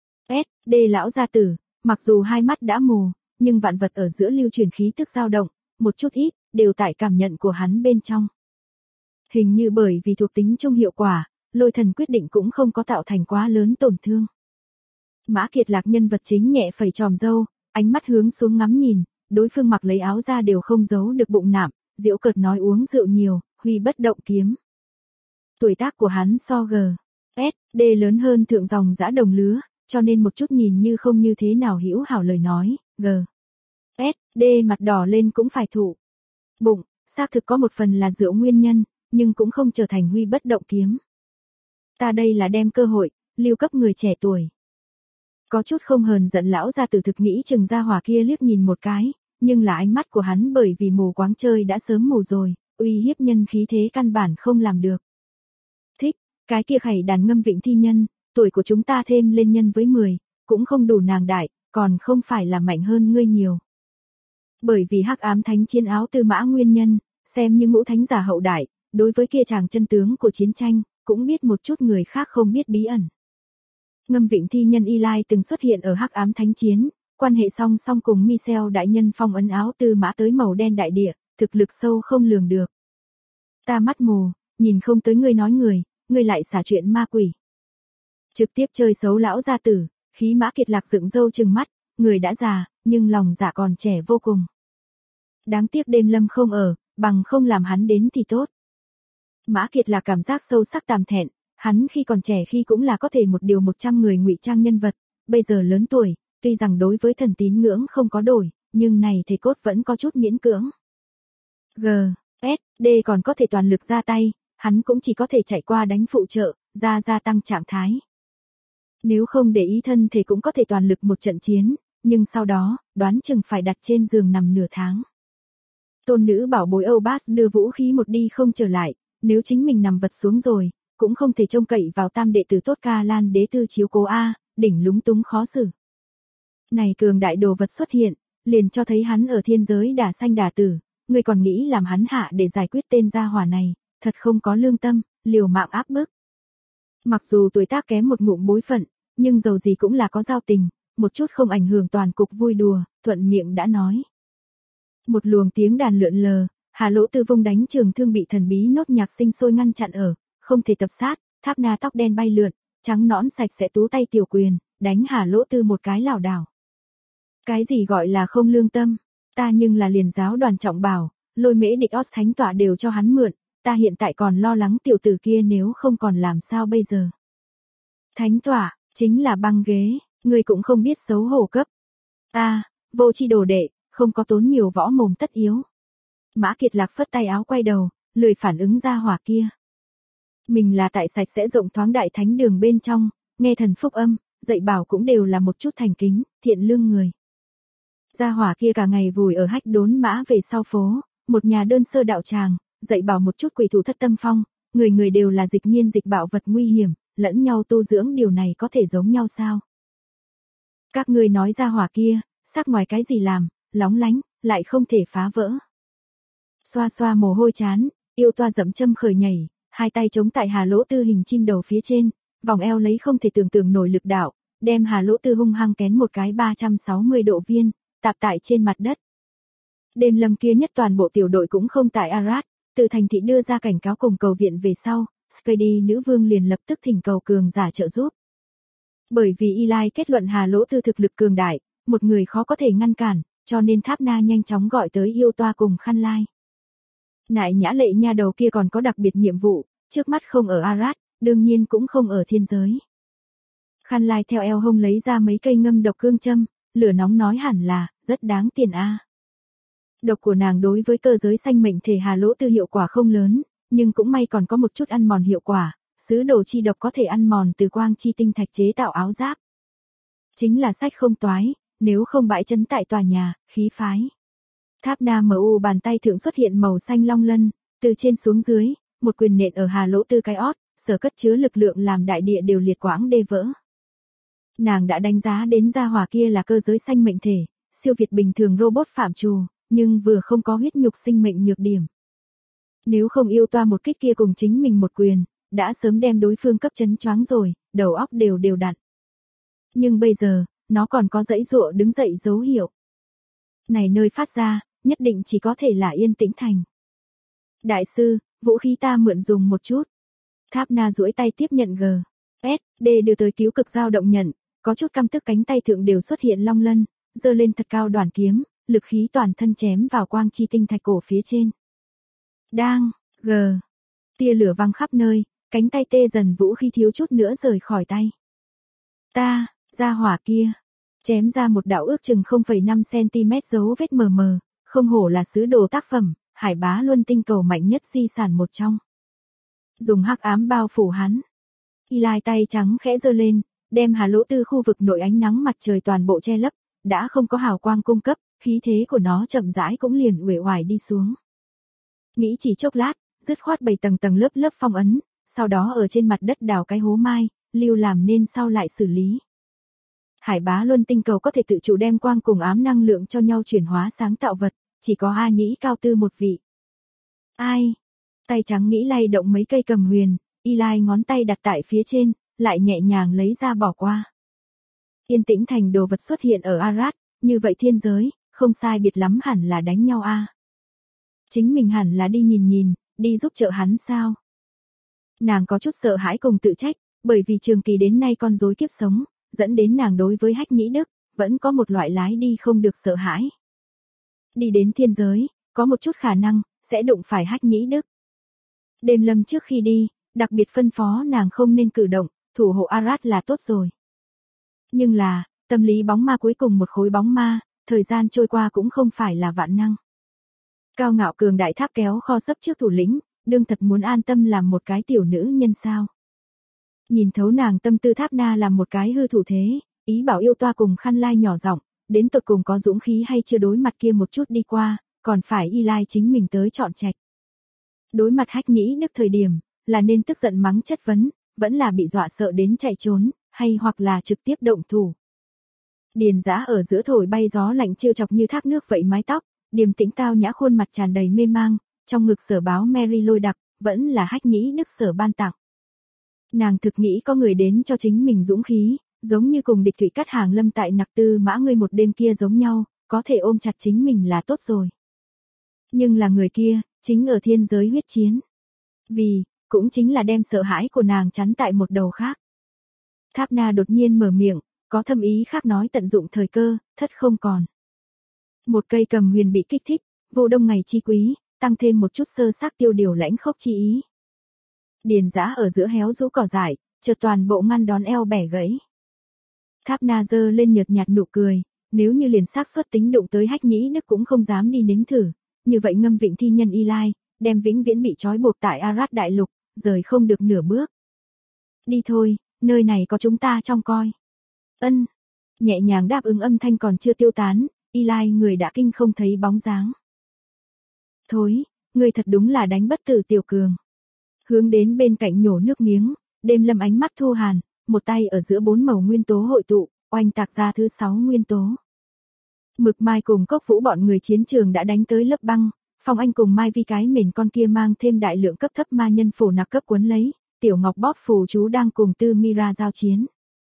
D lão gia tử, mặc dù hai mắt đã mù, nhưng vạn vật ở giữa lưu truyền khí tức dao động, một chút ít, đều tại cảm nhận của hắn bên trong. Hình như bởi vì thuộc tính chung hiệu quả, Lôi Thần quyết định cũng không có tạo thành quá lớn tổn thương. Mã Kiệt Lạc nhân vật chính nhẹ phẩy tròm râu, ánh mắt hướng xuống ngắm nhìn, đối phương mặc lấy áo ra đều không giấu được bụng nạm, giễu cợt nói uống rượu nhiều, huy bất động kiếm. Tuổi tác của hắn so G.S.D lớn hơn thượng dòng dã đồng lứa, cho nên một chút nhìn như không như thế nào hữu hảo lời nói, G.S.D mặt đỏ lên cũng phải thụ. Bụng, xác thực có một phần là rượu nguyên nhân, nhưng cũng không trở thành huy bất động kiếm. Ta đây là đem cơ hội, lưu cấp người trẻ tuổi. Có chút không hờn giận lão gia tử thực nghĩ chừng gia hỏa kia liếc nhìn một cái, nhưng là ánh mắt của hắn bởi vì mù quáng chơi đã sớm mù rồi, uy hiếp nhân khí thế căn bản không làm được. Thích, cái kia khẩy đàn ngâm vịnh thi nhân, tuổi của chúng ta thêm lên nhân với 10, cũng không đủ nàng đại, còn không phải là mạnh hơn ngươi nhiều. Bởi vì hắc ám thánh chiến áo tư mã nguyên nhân, xem như ngũ thánh giả hậu đại, đối với kia chàng chân tướng của chiến tranh, cũng biết một chút người khác không biết bí ẩn. Ngâm vịnh thi nhân Eli từng xuất hiện ở hắc ám thánh chiến, quan hệ song song cùng Michel đại nhân phong ấn áo tư mã tới màu đen đại địa, thực lực sâu không lường được. Ta mắt mù, nhìn không tới ngươi nói ngươi lại xả chuyện ma quỷ. Trực tiếp chơi xấu lão gia tử, khí Mã Kiệt Lạc dựng râu trừng mắt, người đã già, nhưng lòng dạ còn trẻ vô cùng. Đáng tiếc đêm lâm không ở, bằng không làm hắn đến thì tốt. Mã Kiệt Lạc cảm giác sâu sắc tàm thẹn, hắn khi còn trẻ khi cũng là có thể một điều 100 người ngụy trang nhân vật, bây giờ lớn tuổi, tuy rằng đối với thần tín ngưỡng không có đổi, nhưng này thể cốt vẫn có chút miễn cưỡng. G.S.D còn có thể toàn lực ra tay, hắn cũng chỉ có thể chạy qua đánh phụ trợ, gia tăng trạng thái. Nếu không để ý thân thể cũng có thể toàn lực một trận chiến, nhưng sau đó, đoán chừng phải đặt trên giường nằm nửa tháng. Tôn nữ bảo bối Âu Bas đưa vũ khí một đi không trở lại, nếu chính mình nằm vật xuống rồi, cũng không thể trông cậy vào tam đệ tử tốt Ca Lan đế tư chiếu cố A, đỉnh lúng túng khó xử. Này cường đại đồ vật xuất hiện, liền cho thấy hắn ở thiên giới đả sanh đả tử, người còn nghĩ làm hắn hạ để giải quyết tên gia hỏa này, thật không có lương tâm, liều mạng áp bức. Mặc dù tuổi tác kém một ngụm bối phận, nhưng dầu gì cũng là có giao tình, một chút không ảnh hưởng toàn cục vui đùa, thuận miệng đã nói. Một luồng tiếng đàn lượn lờ, Hà Lỗ Tư vung đánh trường thương bị thần bí nốt nhạc sinh sôi ngăn chặn ở, không thể tập sát, Tháp Na tóc đen bay lượn, trắng nõn sạch sẽ tú tay tiểu quyền, đánh Hà Lỗ Tư một cái lảo đảo. Cái gì gọi là không lương tâm, ta nhưng là liền giáo đoàn trọng bảo, lôi mễ địch Os thánh tọa đều cho hắn mượn, ta hiện tại còn lo lắng tiểu tử kia nếu không còn làm sao bây giờ. Thánh tọa, chính là băng ghế, người cũng không biết xấu hổ cấp. Vô chi đồ đệ, không có tốn nhiều võ mồm tất yếu. Mã Kiệt Lạc phất tay áo quay đầu, lười phản ứng ra hỏa kia. Mình là tại sạch sẽ rộng thoáng đại thánh đường bên trong, nghe thần phúc âm, dạy bảo cũng đều là một chút thành kính, thiện lương người. Gia hỏa kia cả ngày vùi ở hách đốn mã về sau phố, một nhà đơn sơ đạo tràng, dạy bảo một chút quỷ thủ thất tâm phong, người đều là dịch nhiên dịch bạo vật nguy hiểm, lẫn nhau tu dưỡng điều này có thể giống nhau sao? Các ngươi nói gia hỏa kia, sắc ngoài cái gì làm, lóng lánh, lại không thể phá vỡ. Xoa xoa mồ hôi chán, yêu toa dẫm châm khởi nhảy, hai tay chống tại Hà Lỗ Tư hình chim đầu phía trên, vòng eo lấy không thể tưởng tượng nổi lực đạo, đem Hà Lỗ Tư hung hăng kén một cái 360 độ viên, tạp tại trên mặt đất. Đêm lâm kia nhất toàn bộ tiểu đội cũng không tại Arad, từ thành thị đưa ra cảnh cáo cùng cầu viện về sau, Skady nữ vương liền lập tức thỉnh cầu cường giả trợ giúp. Bởi vì Eli kết luận Hà Lỗ Tư thực lực cường đại, một người khó có thể ngăn cản, cho nên Tháp Na nhanh chóng gọi tới yêu toa cùng Khăn Lai. Nại nhã lệ nha đầu kia còn có đặc biệt nhiệm vụ, trước mắt không ở Arad, đương nhiên cũng không ở thiên giới. Khăn Lai theo eo hông lấy ra mấy cây ngâm độc cương châm, lửa nóng nói hẳn là, rất đáng tiền a. Độc của nàng đối với cơ giới sanh mệnh thể Hà Lỗ Tư hiệu quả không lớn, nhưng cũng may còn có một chút ăn mòn hiệu quả, sứ đồ chi độc có thể ăn mòn từ quang chi tinh thạch chế tạo áo giáp. Chính là sách không toái, nếu không bãi chấn tại tòa nhà, khí phái. Tháp Na MU bàn tay thượng xuất hiện màu xanh long lân, từ trên xuống dưới, một quyền nện ở Hà Lỗ Tư cái ót, sở cất chứa lực lượng làm đại địa đều liệt quãng đê vỡ. Nàng đã đánh giá đến gia hỏa kia là cơ giới sanh mệnh thể, siêu việt bình thường robot phạm trù, nhưng vừa không có huyết nhục sinh mệnh nhược điểm. Nếu không yêu toa một kích kia cùng chính mình một quyền, đã sớm đem đối phương cấp chấn choáng rồi, đầu óc đều đặn. Nhưng bây giờ, nó còn có dãy dụa đứng dậy dấu hiệu. Này nơi phát ra, nhất định chỉ có thể là Yên Tĩnh Thành. Đại sư, vũ khí ta mượn dùng một chút. Tháp Na duỗi tay tiếp nhận G.S.D đưa tới cứu cực dao động nhận, có chút căm tức cánh tay thượng đều xuất hiện long lân, giơ lên thật cao đoàn kiếm, lực khí toàn thân chém vào quang chi tinh thạch cổ phía trên. Đang, tia lửa văng khắp nơi, cánh tay tê dần vũ khí thiếu chút nữa rời khỏi tay. Ra hỏa kia, chém ra một đạo ước chừng 0,5 cm dấu vết mờ mờ, không hổ là sứ đồ tác phẩm, Hải Bá Luân tinh cầu mạnh nhất di sản một trong. Dùng hắc ám bao phủ hắn. Eli tay trắng khẽ giơ lên, đem Hà Lỗ Tư khu vực nội ánh nắng mặt trời toàn bộ che lấp, đã không có hào quang cung cấp, khí thế của nó chậm rãi cũng liền uể oải đi xuống. Nghĩ chỉ chốc lát, dứt khoát bày tầng tầng lớp lớp phong ấn, sau đó ở trên mặt đất đào cái hố mai, lưu làm nên sau lại xử lý. Hải Bá Luân tinh cầu có thể tự chủ đem quang cùng ám năng lượng cho nhau chuyển hóa sáng tạo vật, chỉ có A Nhĩ Cao Tư một vị. Ai? Tay trắng nghĩ lay động mấy cây cầm huyền, Eli ngón tay đặt tại phía trên, lại nhẹ nhàng lấy ra bỏ qua. Yên tĩnh thành đồ vật xuất hiện ở Arad, như vậy thiên giới, không sai biệt lắm hẳn là đánh nhau a. Chính mình hẳn là đi nhìn, đi giúp trợ hắn sao? Nàng có chút sợ hãi cùng tự trách, bởi vì trường kỳ đến nay con rối kiếp sống, dẫn đến nàng đối với Hách Nhĩ Đức, vẫn có một loại lái đi không được sợ hãi. Đi đến thiên giới, có một chút khả năng, sẽ đụng phải Hách Nhĩ Đức. Đêm lâm trước khi đi, đặc biệt phân phó nàng không nên cử động, thủ hộ Arad là tốt rồi. Nhưng là, tâm lý bóng ma cuối cùng một khối bóng ma, thời gian trôi qua cũng không phải là vạn năng. Cao ngạo cường đại tháp kéo kho sấp trước thủ lĩnh, đương thật muốn an tâm làm một cái tiểu nữ nhân sao. Nhìn thấu nàng tâm tư Tháp Na làm một cái hư thủ thế, ý bảo yêu toa cùng Khăn Lai nhỏ giọng, đến tột cùng có dũng khí hay chưa đối mặt kia một chút đi qua, còn phải Eli chính mình tới chọn trạch. Đối mặt Hách Nhĩ Đức thời điểm, là nên tức giận mắng chất vấn, vẫn là bị dọa sợ đến chạy trốn, hay hoặc là trực tiếp động thủ. Điền Dã ở giữa thổi bay gió lạnh trêu chọc như thác nước vậy mái tóc, điềm tĩnh tao nhã khuôn mặt tràn đầy mê mang, trong ngực sở báo Mary lôi đặc, vẫn là Hách Nhĩ Đức sở ban tặng. Nàng thực nghĩ có người đến cho chính mình dũng khí, giống như cùng địch thủy cắt hàng lâm tại Nặc Tư Mã Ngươi một đêm kia giống nhau, có thể ôm chặt chính mình là tốt rồi. Nhưng là người kia, chính ở thiên giới huyết chiến. Vì, cũng chính là đem sợ hãi của nàng chắn tại một đầu khác. Tháp Na đột nhiên mở miệng, có thâm ý khác nói tận dụng thời cơ, thất không còn. Một cây cầm huyền bị kích thích, vô đông ngày chi quý, tăng thêm một chút sơ xác tiêu điều lãnh khốc chi ý. Điền Dã ở giữa héo rũ cỏ dại, chợt toàn bộ ngăn đón eo bẻ gãy. Tháp Na giơ lên nhợt nhạt nụ cười, nếu như liền xác suất tính đụng tới Hách Nhĩ Đức cũng không dám đi nếm thử, như vậy ngâm vịnh thi nhân Eli, đem vĩnh viễn bị trói buộc tại Arad đại lục, rời không được nửa bước. Đi thôi, nơi này có chúng ta trông coi. Ân. Nhẹ nhàng đáp ứng âm thanh còn chưa tiêu tán, Eli người đã kinh không thấy bóng dáng. Thối, người thật đúng là đánh bất tử tiểu cường. Hướng đến bên cạnh nhổ nước miếng, đêm lâm ánh mắt thu hàn, một tay ở giữa 4 màu nguyên tố hội tụ, oanh tạc ra thứ 6 nguyên tố. Mực Mai cùng Cốc Vũ bọn người chiến trường đã đánh tới lớp băng, Phong Anh cùng Mai Vi cái mền con kia mang thêm đại lượng cấp thấp ma nhân phổ nặc cấp cuốn lấy, Tiểu Ngọc bóp phù chú đang cùng Tư Mira giao chiến.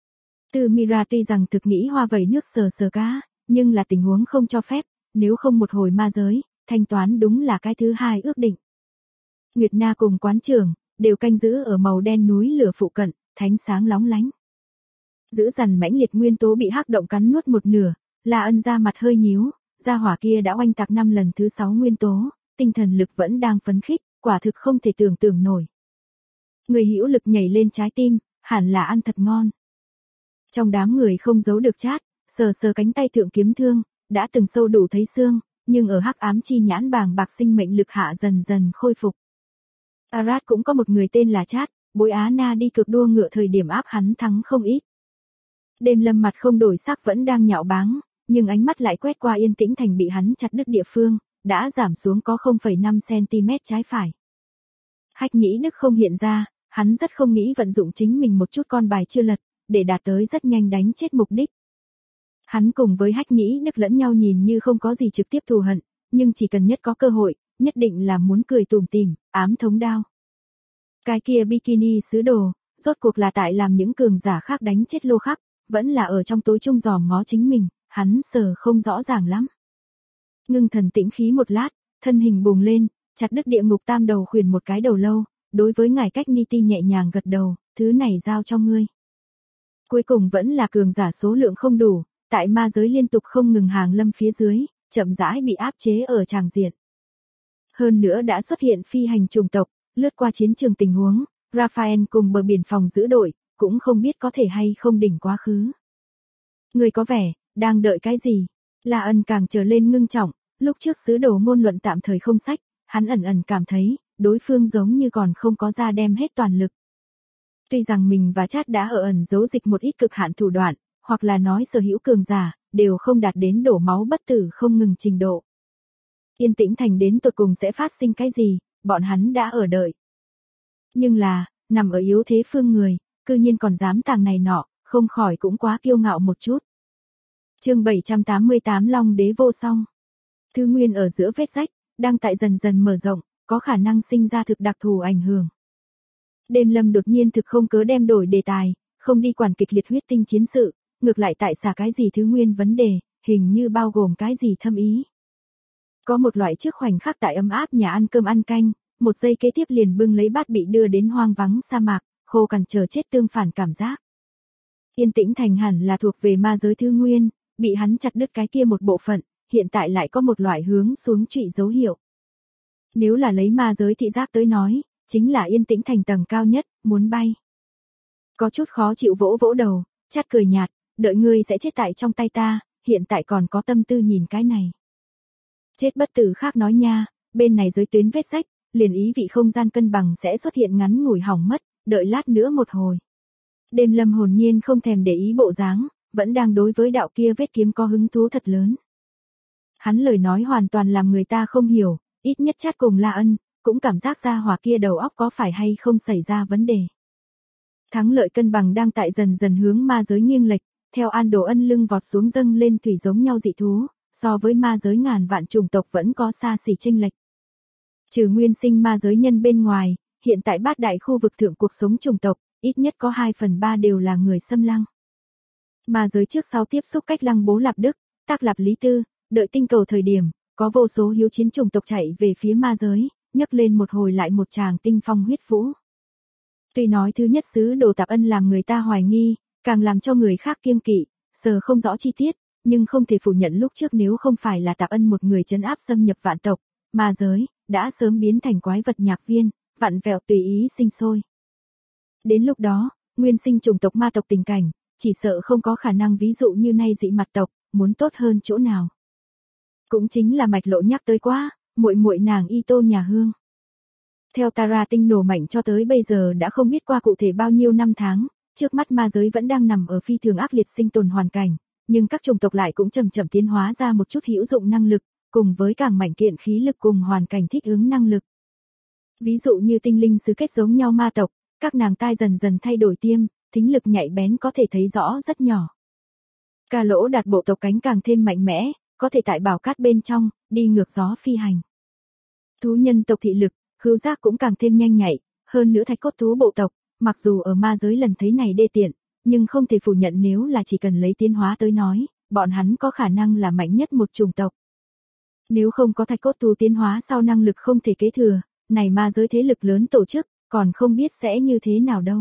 Tư Mira tuy rằng thực nghĩ hoa vẩy nước sờ sờ cá, nhưng là tình huống không cho phép, nếu không một hồi ma giới, thanh toán đúng là cái thứ hai ước định. Nguyệt Na cùng quán trưởng, đều canh giữ ở màu đen núi lửa phụ cận, thánh sáng lóng lánh. Giữ dằn mãnh liệt nguyên tố bị hắc động cắn nuốt một nửa, La Ân ra mặt hơi nhíu, gia hỏa kia đã oanh tạc 5 lần thứ 6 nguyên tố, tinh thần lực vẫn đang phấn khích, quả thực không thể tưởng tượng nổi. Người hữu lực nhảy lên trái tim, hẳn là ăn thật ngon. Trong đám người không giấu được chát, sờ sờ cánh tay thượng kiếm thương, đã từng sâu đủ thấy xương, nhưng ở hắc ám chi nhãn bàng bạc sinh mệnh lực hạ dần dần khôi phục. Arad cũng có một người tên là Chát, Bối Á Na đi cực đua ngựa thời điểm áp hắn thắng không ít. Đêm lâm mặt không đổi sắc vẫn đang nhạo báng, nhưng ánh mắt lại quét qua yên tĩnh thành bị hắn chặt đứt địa phương, đã giảm xuống có 0,5 cm trái phải. Hách Nhĩ Đức không hiện ra, hắn rất không nghĩ vận dụng chính mình một chút con bài chưa lật, để đạt tới rất nhanh đánh chết mục đích. Hắn cùng với Hách Nhĩ Đức lẫn nhau nhìn như không có gì trực tiếp thù hận, nhưng chỉ cần nhất có cơ hội, nhất định là muốn cười tủm tỉm, ám thống đao. Cái kia bikini sứ đồ, rốt cuộc là tại làm những cường giả khác đánh chết lô khắc, vẫn là ở trong tối trung dòm ngó chính mình, hắn sờ không rõ ràng lắm. Ngưng thần tĩnh khí một lát, thân hình bùng lên, chặt đứt địa ngục tam đầu khuyển một cái đầu lâu, đối với ngài cách Niti nhẹ nhàng gật đầu, thứ này giao cho ngươi. Cuối cùng vẫn là cường giả số lượng không đủ, tại ma giới liên tục không ngừng hàng lâm phía dưới, chậm rãi bị áp chế ở tràng diện. Hơn nữa đã xuất hiện phi hành chủng tộc, lướt qua chiến trường tình huống, Raphael cùng bờ biển phòng giữ đội, cũng không biết có thể hay không đỉnh quá khứ. Người có vẻ, đang đợi cái gì? La Ân càng trở lên ngưng trọng, lúc trước sứ đồ ngôn luận tạm thời không sách, hắn ẩn ẩn cảm thấy, đối phương giống như còn không có ra đem hết toàn lực. Tuy rằng mình và Chát đã ở ẩn giấu dịch một ít cực hạn thủ đoạn, hoặc là nói sở hữu cường giả, đều không đạt đến đổ máu bất tử không ngừng trình độ. Yên Tĩnh Thành đến tột cùng sẽ phát sinh cái gì, bọn hắn đã ở đợi. Nhưng là, nằm ở yếu thế phương người, cư nhiên còn dám tàng này nọ, không khỏi cũng quá kiêu ngạo một chút. Chương 788 Long Đế vô song. Thứ nguyên ở giữa vết rách, đang tại dần dần mở rộng, có khả năng sinh ra thực đặc thù ảnh hưởng. Đêm Lâm đột nhiên thực không cớ đem đổi đề tài, không đi quản kịch liệt huyết tinh chiến sự, ngược lại tại xả cái gì thứ nguyên vấn đề, hình như bao gồm cái gì thâm ý. Có một loại trước khoảnh khắc tại ấm áp nhà ăn cơm ăn canh, một giây kế tiếp liền bưng lấy bát bị đưa đến hoang vắng sa mạc, khô cằn chờ chết tương phản cảm giác. Yên Tĩnh Thành hẳn là thuộc về ma giới thứ nguyên, bị hắn chặt đứt cái kia một bộ phận, hiện tại lại có một loại hướng xuống trụy dấu hiệu. Nếu là lấy ma giới thị giác tới nói, chính là Yên Tĩnh Thành tầng cao nhất, muốn bay. Có chút khó chịu vỗ vỗ đầu, Chát cười nhạt, đợi ngươi sẽ chết tại trong tay ta, hiện tại còn có tâm tư nhìn cái này. Chết bất tử khác nói nha, bên này giới tuyến vết rách, liền ý vị không gian cân bằng sẽ xuất hiện ngắn ngủi hỏng mất, đợi lát nữa một hồi. Đêm Lâm hồn nhiên không thèm để ý bộ dáng, vẫn đang đối với đạo kia vết kiếm có hứng thú thật lớn. Hắn lời nói hoàn toàn làm người ta không hiểu, ít nhất Chát cùng La Ân, cũng cảm giác ra hỏa kia đầu óc có phải hay không xảy ra vấn đề. Thắng lợi cân bằng đang tại dần dần hướng ma giới nghiêng lệch, theo An Đồ Ân lưng vọt xuống dâng lên thủy giống nhau dị thú, so với ma giới ngàn vạn chủng tộc vẫn có xa xỉ chênh lệch. Trừ nguyên sinh ma giới nhân bên ngoài, hiện tại bát đại khu vực thượng cuộc sống chủng tộc, ít nhất có 2/3 đều là người xâm lăng. Ma giới trước sau tiếp xúc cách lăng Bố Lạp Đức, Tác Lạp Lý Tư, đợi tinh cầu thời điểm, có vô số hiếu chiến chủng tộc chạy về phía ma giới, nhấc lên một hồi lại một tràng tinh phong huyết vũ. Tuy nói thứ nhất sứ đồ Tạp Ân làm người ta hoài nghi, càng làm cho người khác kiêng kỵ, sờ không rõ chi tiết, nhưng không thể phủ nhận lúc trước nếu không phải là Tạp Ân một người trấn áp xâm nhập vạn tộc, ma giới đã sớm biến thành quái vật nhạc viên, vặn vẹo tùy ý sinh sôi. Đến lúc đó, nguyên sinh chủng tộc ma tộc tình cảnh, chỉ sợ không có khả năng ví dụ như nay dị mặt tộc, muốn tốt hơn chỗ nào. Cũng chính là mạch lộ nhắc tới quá, muội muội nàng Ito nhà Hương. Theo Tara tinh nổ mạnh cho tới bây giờ đã không biết qua cụ thể bao nhiêu năm tháng, trước mắt ma giới vẫn đang nằm ở phi thường ác liệt sinh tồn hoàn cảnh, nhưng các chủng tộc lại cũng chậm chậm tiến hóa ra một chút hữu dụng năng lực, cùng với càng mạnh kiện khí lực cùng hoàn cảnh thích ứng năng lực. Ví dụ như tinh linh xứ kết giống nhau ma tộc, các nàng tai dần dần thay đổi tiêm, thính lực nhạy bén có thể thấy rõ rất nhỏ. Ca Lỗ Đạt bộ tộc cánh càng thêm mạnh mẽ, có thể tại bảo cát bên trong, đi ngược gió phi hành. Thú nhân tộc thị lực, khứu giác cũng càng thêm nhanh nhạy, hơn nữa thạch cốt thú bộ tộc, mặc dù ở ma giới lần thấy này đê tiện, nhưng không thể phủ nhận nếu là chỉ cần lấy tiến hóa tới nói, bọn hắn có khả năng là mạnh nhất một chủng tộc. Nếu không có thạch cốt thú tiến hóa sau năng lực không thể kế thừa, này ma giới thế lực lớn tổ chức, còn không biết sẽ như thế nào đâu.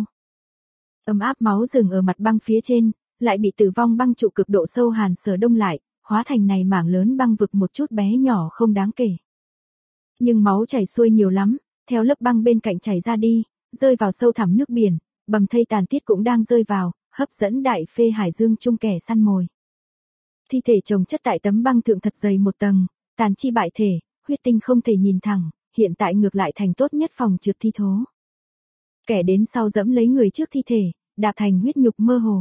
Ấm áp máu rừng ở mặt băng phía trên, lại bị tử vong băng trụ cực độ sâu hàn sở đông lại, hóa thành này mảng lớn băng vực một chút bé nhỏ không đáng kể. Nhưng máu chảy xuôi nhiều lắm, theo lớp băng bên cạnh chảy ra đi, rơi vào sâu thẳm nước biển, bầm thây tàn tiết cũng đang rơi vào, hấp dẫn đại phê hải dương chung kẻ săn mồi. Thi thể chồng chất tại tấm băng thượng thật dày một tầng, tàn chi bại thể, huyết tinh không thể nhìn thẳng, hiện tại ngược lại thành tốt nhất phòng trượt thi thố. Kẻ đến sau dẫm lấy người trước thi thể, đạp thành huyết nhục mơ hồ.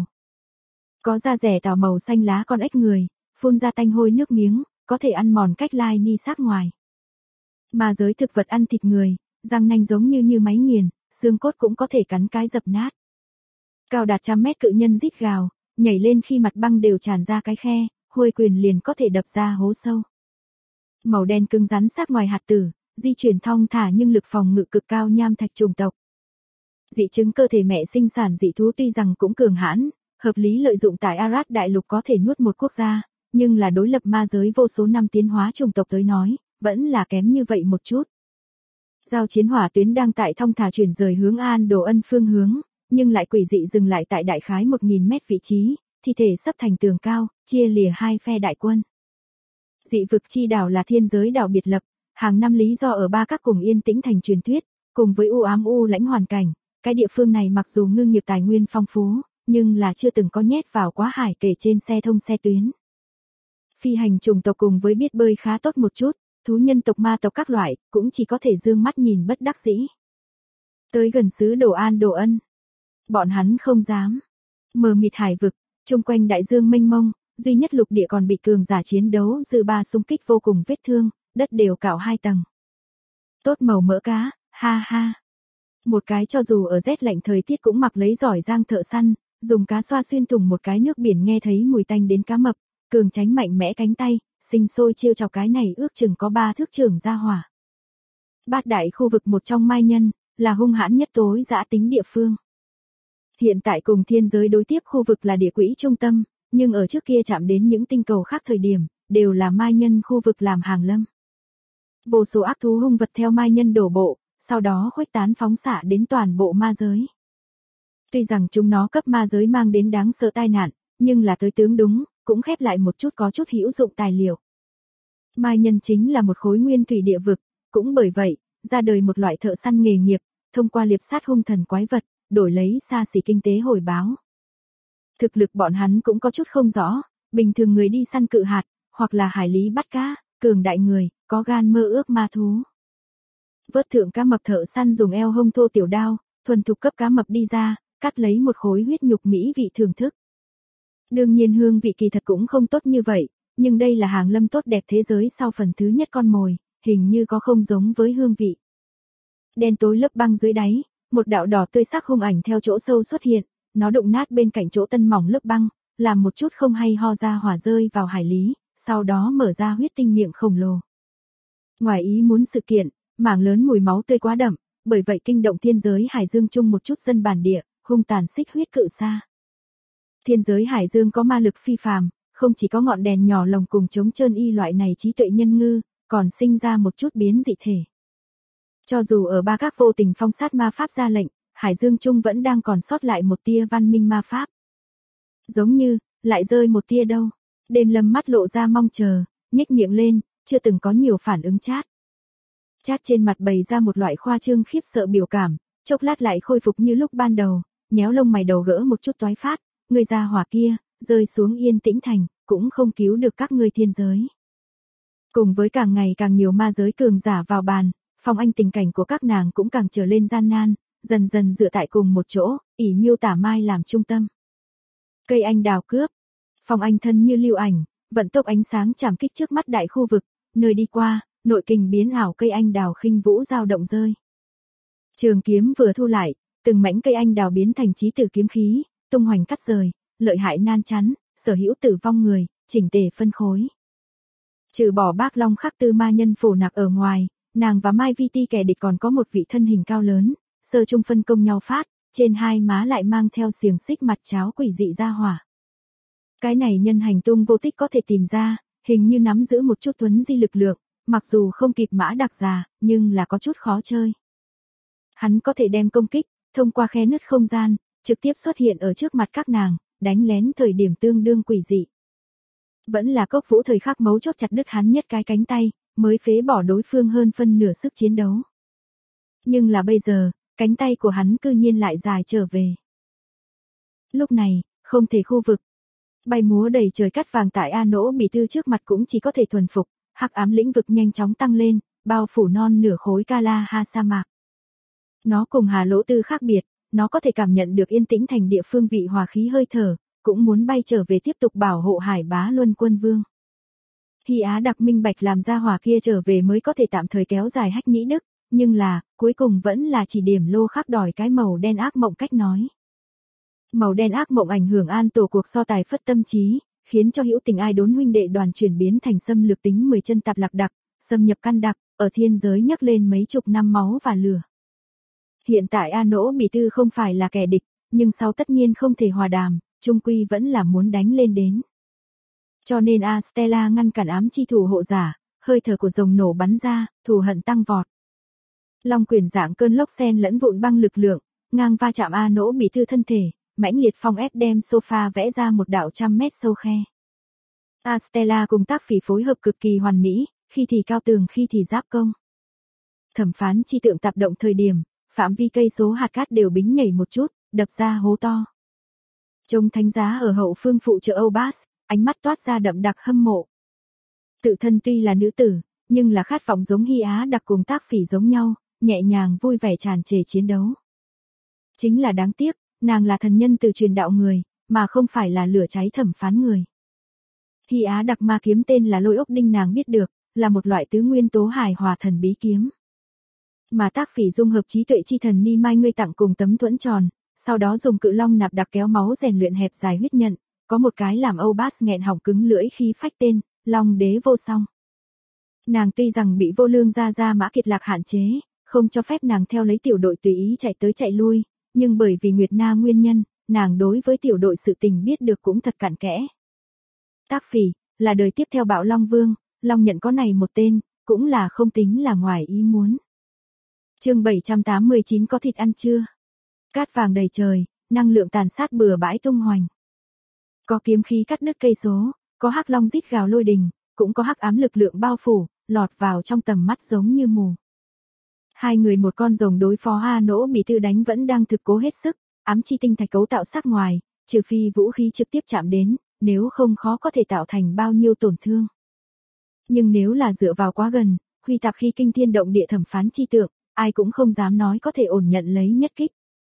Có da rẻ tảo màu xanh lá con ếch người, phun ra tanh hôi nước miếng, có thể ăn mòn cách lai ni xác ngoài. Ma giới thực vật ăn thịt người, răng nanh giống như máy nghiền, xương cốt cũng có thể cắn cái dập nát. Cao đạt 100 mét cự nhân rít gào, nhảy lên khi mặt băng đều tràn ra cái khe, huôi quyền liền có thể đập ra hố sâu. Màu đen cứng rắn xác ngoài hạt tử, di chuyển thong thả nhưng lực phòng ngự cực cao nham thạch chủng tộc. Dị chứng cơ thể mẹ sinh sản dị thú tuy rằng cũng cường hãn, hợp lý lợi dụng tại Arad đại lục có thể nuốt một quốc gia, nhưng là đối lập ma giới vô số năm tiến hóa chủng tộc tới nói, vẫn là kém như vậy một chút. Giao chiến hỏa tuyến đang tại thong thả chuyển rời hướng An Đồ Ân phương hướng, nhưng lại quỷ dị dừng lại tại đại khái 1.000 mét vị trí, thi thể sắp thành tường cao, chia lìa hai phe đại quân. Dị vực chi đảo là thiên giới đảo biệt lập, hàng năm lý do ở ba các cùng yên tĩnh thành truyền thuyết, cùng với u ám u lãnh hoàn cảnh, cái địa phương này mặc dù ngư nghiệp tài nguyên phong phú, nhưng là chưa từng có nhét vào quá hải kể trên xe thông xe tuyến. Phi hành chủng tộc cùng với biết bơi khá tốt một chút, thú nhân tộc ma tộc các loại, cũng chỉ có thể dương mắt nhìn bất đắc dĩ. Tới gần xứ Đồ An Đồ Ân, bọn hắn không dám. Mờ mịt hải vực, chung quanh đại dương mênh mông, duy nhất lục địa còn bị cường giả chiến đấu dư ba xung kích vô cùng vết thương, đất đều cạo 2 tầng. Tốt màu mỡ cá, ha ha. Một cái cho dù ở rét lạnh thời tiết cũng mặc lấy giỏi giang thợ săn, dùng cá xoa xuyên thủng một cái nước biển nghe thấy mùi tanh đến cá mập, cường tránh mạnh mẽ cánh tay, sinh sôi chiêu chọc cái này ước chừng có 3 thước trưởng ra hỏa. Bát đại khu vực một trong Mai Nhân, là hung hãn nhất tối dã tính địa phương. Hiện tại cùng thiên giới đối tiếp khu vực là địa quỹ trung tâm, nhưng ở trước kia chạm đến những tinh cầu khác thời điểm, đều là Mai Nhân khu vực làm hàng lâm. Vô số ác thú hung vật theo Mai Nhân đổ bộ, sau đó khuếch tán phóng xạ đến toàn bộ ma giới. Tuy rằng chúng nó cấp ma giới mang đến đáng sợ tai nạn, nhưng là tới tướng đúng, cũng khép lại một chút có chút hữu dụng tài liệu. Mai Nhân chính là một khối nguyên thủy địa vực, cũng bởi vậy, ra đời một loại thợ săn nghề nghiệp, thông qua liệp sát hung thần quái vật, đổi lấy xa xỉ kinh tế hồi báo. Thực lực bọn hắn cũng có chút không rõ, bình thường người đi săn cự hạt, hoặc là hải lý bắt cá, cường đại người, có gan mơ ước ma thú. Vớt thượng cá mập thợ săn dùng eo hông thô tiểu đao, thuần thục cấp cá mập đi ra, cắt lấy một khối huyết nhục mỹ vị thưởng thức. Đương nhiên hương vị kỳ thật cũng không tốt như vậy, nhưng đây là hàng lâm tốt đẹp thế giới sau phần thứ nhất con mồi, hình như có không giống với hương vị. Đen tối lớp băng dưới đáy, một đạo đỏ tươi sắc hung ảnh theo chỗ sâu xuất hiện, nó đụng nát bên cạnh chỗ tân mỏng lớp băng, làm một chút không hay ho ra hỏa rơi vào hải lý, sau đó mở ra huyết tinh miệng khổng lồ. Ngoài ý muốn sự kiện, mảng lớn mùi máu tươi quá đậm, bởi vậy kinh động thiên giới hải dương chung một chút dân bản địa, hung tàn xích huyết cự xa. Thiên giới hải dương có ma lực phi phàm, không chỉ có ngọn đèn nhỏ lồng cùng chống trơn y loại này trí tuệ nhân ngư, còn sinh ra một chút biến dị thể. Cho dù ở ba các vô tình phong sát ma pháp ra lệnh, hải dương chung vẫn đang còn sót lại một tia văn minh ma pháp. Giống như, lại rơi một tia đâu. Đêm Lâm mắt lộ ra mong chờ, nhếch miệng lên, chưa từng có nhiều phản ứng chát. Chát trên mặt bày ra một loại khoa trương khiếp sợ biểu cảm, chốc lát lại khôi phục như lúc ban đầu, nhéo lông mày đầu gỡ một chút toái phát, người già hỏa kia, rơi xuống yên tĩnh thành, cũng không cứu được các ngươi thiên giới. Cùng với càng ngày càng nhiều ma giới cường giả vào bàn, Phong Anh tình cảnh của các nàng cũng càng trở lên gian nan, dần dần dựa tại cùng một chỗ, ỷ miêu tả mai làm trung tâm. Cây anh đào cướp. Phong Anh thân như lưu ảnh, vận tốc ánh sáng chạm kích trước mắt đại khu vực, nơi đi qua, nội kình biến ảo cây anh đào khinh vũ dao động rơi. Trường kiếm vừa thu lại, từng mảnh cây anh đào biến thành chí tử kiếm khí, tung hoành cắt rời, lợi hại nan chắn, sở hữu tử vong người, chỉnh tề phân khối. Trừ bỏ Bác Long Khắc Tư ma nhân phổ nặc ở ngoài, nàng và Mai Vi Ti kẻ địch còn có một vị thân hình cao lớn, sơ trung phân công nhau phát, trên hai má lại mang theo xiềng xích mặt cháo quỷ dị ra hỏa. Cái này nhân hành tung vô tích có thể tìm ra, hình như nắm giữ một chút tuấn di lực lượng, mặc dù không kịp mã đặc già, nhưng là có chút khó chơi. Hắn có thể đem công kích, thông qua khe nứt không gian, trực tiếp xuất hiện ở trước mặt các nàng, đánh lén thời điểm tương đương quỷ dị. Vẫn là Cốc Vũ thời khắc mấu chốt chặt đứt hắn nhất cái cánh tay, mới phế bỏ đối phương hơn phân nửa sức chiến đấu. Nhưng là bây giờ, cánh tay của hắn cư nhiên lại dài trở về. Lúc này, không thể khu vực. Bay múa đầy trời cát vàng tại A Nỗ Bỉ Tư trước mặt cũng chỉ có thể thuần phục, hắc ám lĩnh vực nhanh chóng tăng lên, bao phủ non nửa khối Kala-ha sa mạc. Nó cùng Hà Lỗ Tư khác biệt, nó có thể cảm nhận được yên tĩnh thành địa phương vị hòa khí hơi thở, cũng muốn bay trở về tiếp tục bảo hộ Hải Bá Luân Quân Vương. Hy Á đặc minh bạch làm ra hỏa kia trở về mới có thể tạm thời kéo dài hách nhĩ đức, nhưng là, cuối cùng vẫn là chỉ điểm lô khắc đòi cái màu đen ác mộng cách nói. Màu đen ác mộng ảnh hưởng an tổ cuộc so tài phất tâm trí, khiến cho hữu tình ai đốn huynh đệ đoàn chuyển biến thành xâm lược tính 10 chân tạp lạc đặc, xâm nhập căn đặc, ở thiên giới nhấc lên mấy chục năm máu và lửa. Hiện tại A Nỗ Bỉ Tư không phải là kẻ địch, nhưng sau tất nhiên không thể hòa đàm, chung quy vẫn là muốn đánh lên đến. Cho nên A Stella ngăn cản ám chi thủ hộ giả, hơi thở của rồng nổ bắn ra, thù hận tăng vọt. Long quyền dạng cơn lốc xen lẫn vụn băng lực lượng, ngang va chạm A Nỗ Bỉ Tư thân thể, mãnh liệt phong ép đem sofa vẽ ra một đạo trăm mét sâu khe. Stella cùng Tác Phỉ phối hợp cực kỳ hoàn mỹ, khi thì cao tường khi thì giáp công. Thẩm phán chi tượng tạp động thời điểm, phạm vi cây số hạt cát đều bính nhảy một chút, đập ra hố to. Trông thánh giá ở hậu phương phụ trợ Âu Bass, ánh mắt toát ra đậm đặc hâm mộ. Tự thân tuy là nữ tử, nhưng là khát vọng giống Hy Á Đặc cùng Tác Phỉ giống nhau, nhẹ nhàng vui vẻ tràn trề chiến đấu. Chính là đáng tiếc, nàng là thần nhân từ truyền đạo người, mà không phải là lửa cháy thẩm phán người. Hy Á Đặc ma kiếm tên là Lôi Ốc Đinh nàng biết được, là một loại tứ nguyên tố hài hòa thần bí kiếm. Mà Tác Phỉ dung hợp trí tuệ chi thần Ni Mai ngươi tặng cùng tấm thuẫn tròn, sau đó dùng cự long nạp đặc kéo máu rèn luyện hẹp dài huyết nhận, có một cái làm Âu Bass nghẹn họng cứng lưỡi khi phách tên, Long Đế vô song. Nàng tuy rằng bị Vô Lương gia Mã Kiệt Lạc hạn chế, không cho phép nàng theo lấy tiểu đội tùy ý chạy tới chạy lui, nhưng bởi vì Nguyệt Na nguyên nhân, nàng đối với tiểu đội sự tình biết được cũng thật cặn kẽ. Tác Phỉ, là đời tiếp theo Bạo Long Vương, Long nhận có này một tên, cũng là không tính là ngoài ý muốn. Chương 789 có thịt ăn chưa? Cát vàng đầy trời, năng lượng tàn sát bừa bãi tung hoành. Có kiếm khí cắt đứt cây số, có hắc long rít gào lôi đình, cũng có hắc ám lực lượng bao phủ, lọt vào trong tầm mắt giống như mù. Hai người một con rồng đối phó A Nỗ Bỉ Tư đánh vẫn đang thực cố hết sức, ám chi tinh thạch cấu tạo sắc ngoài, trừ phi vũ khí trực tiếp chạm đến, nếu không khó có thể tạo thành bao nhiêu tổn thương. Nhưng nếu là dựa vào quá gần, huy tạc khi kinh thiên động địa thẩm phán chi tượng, ai cũng không dám nói có thể ổn nhận lấy nhất kích.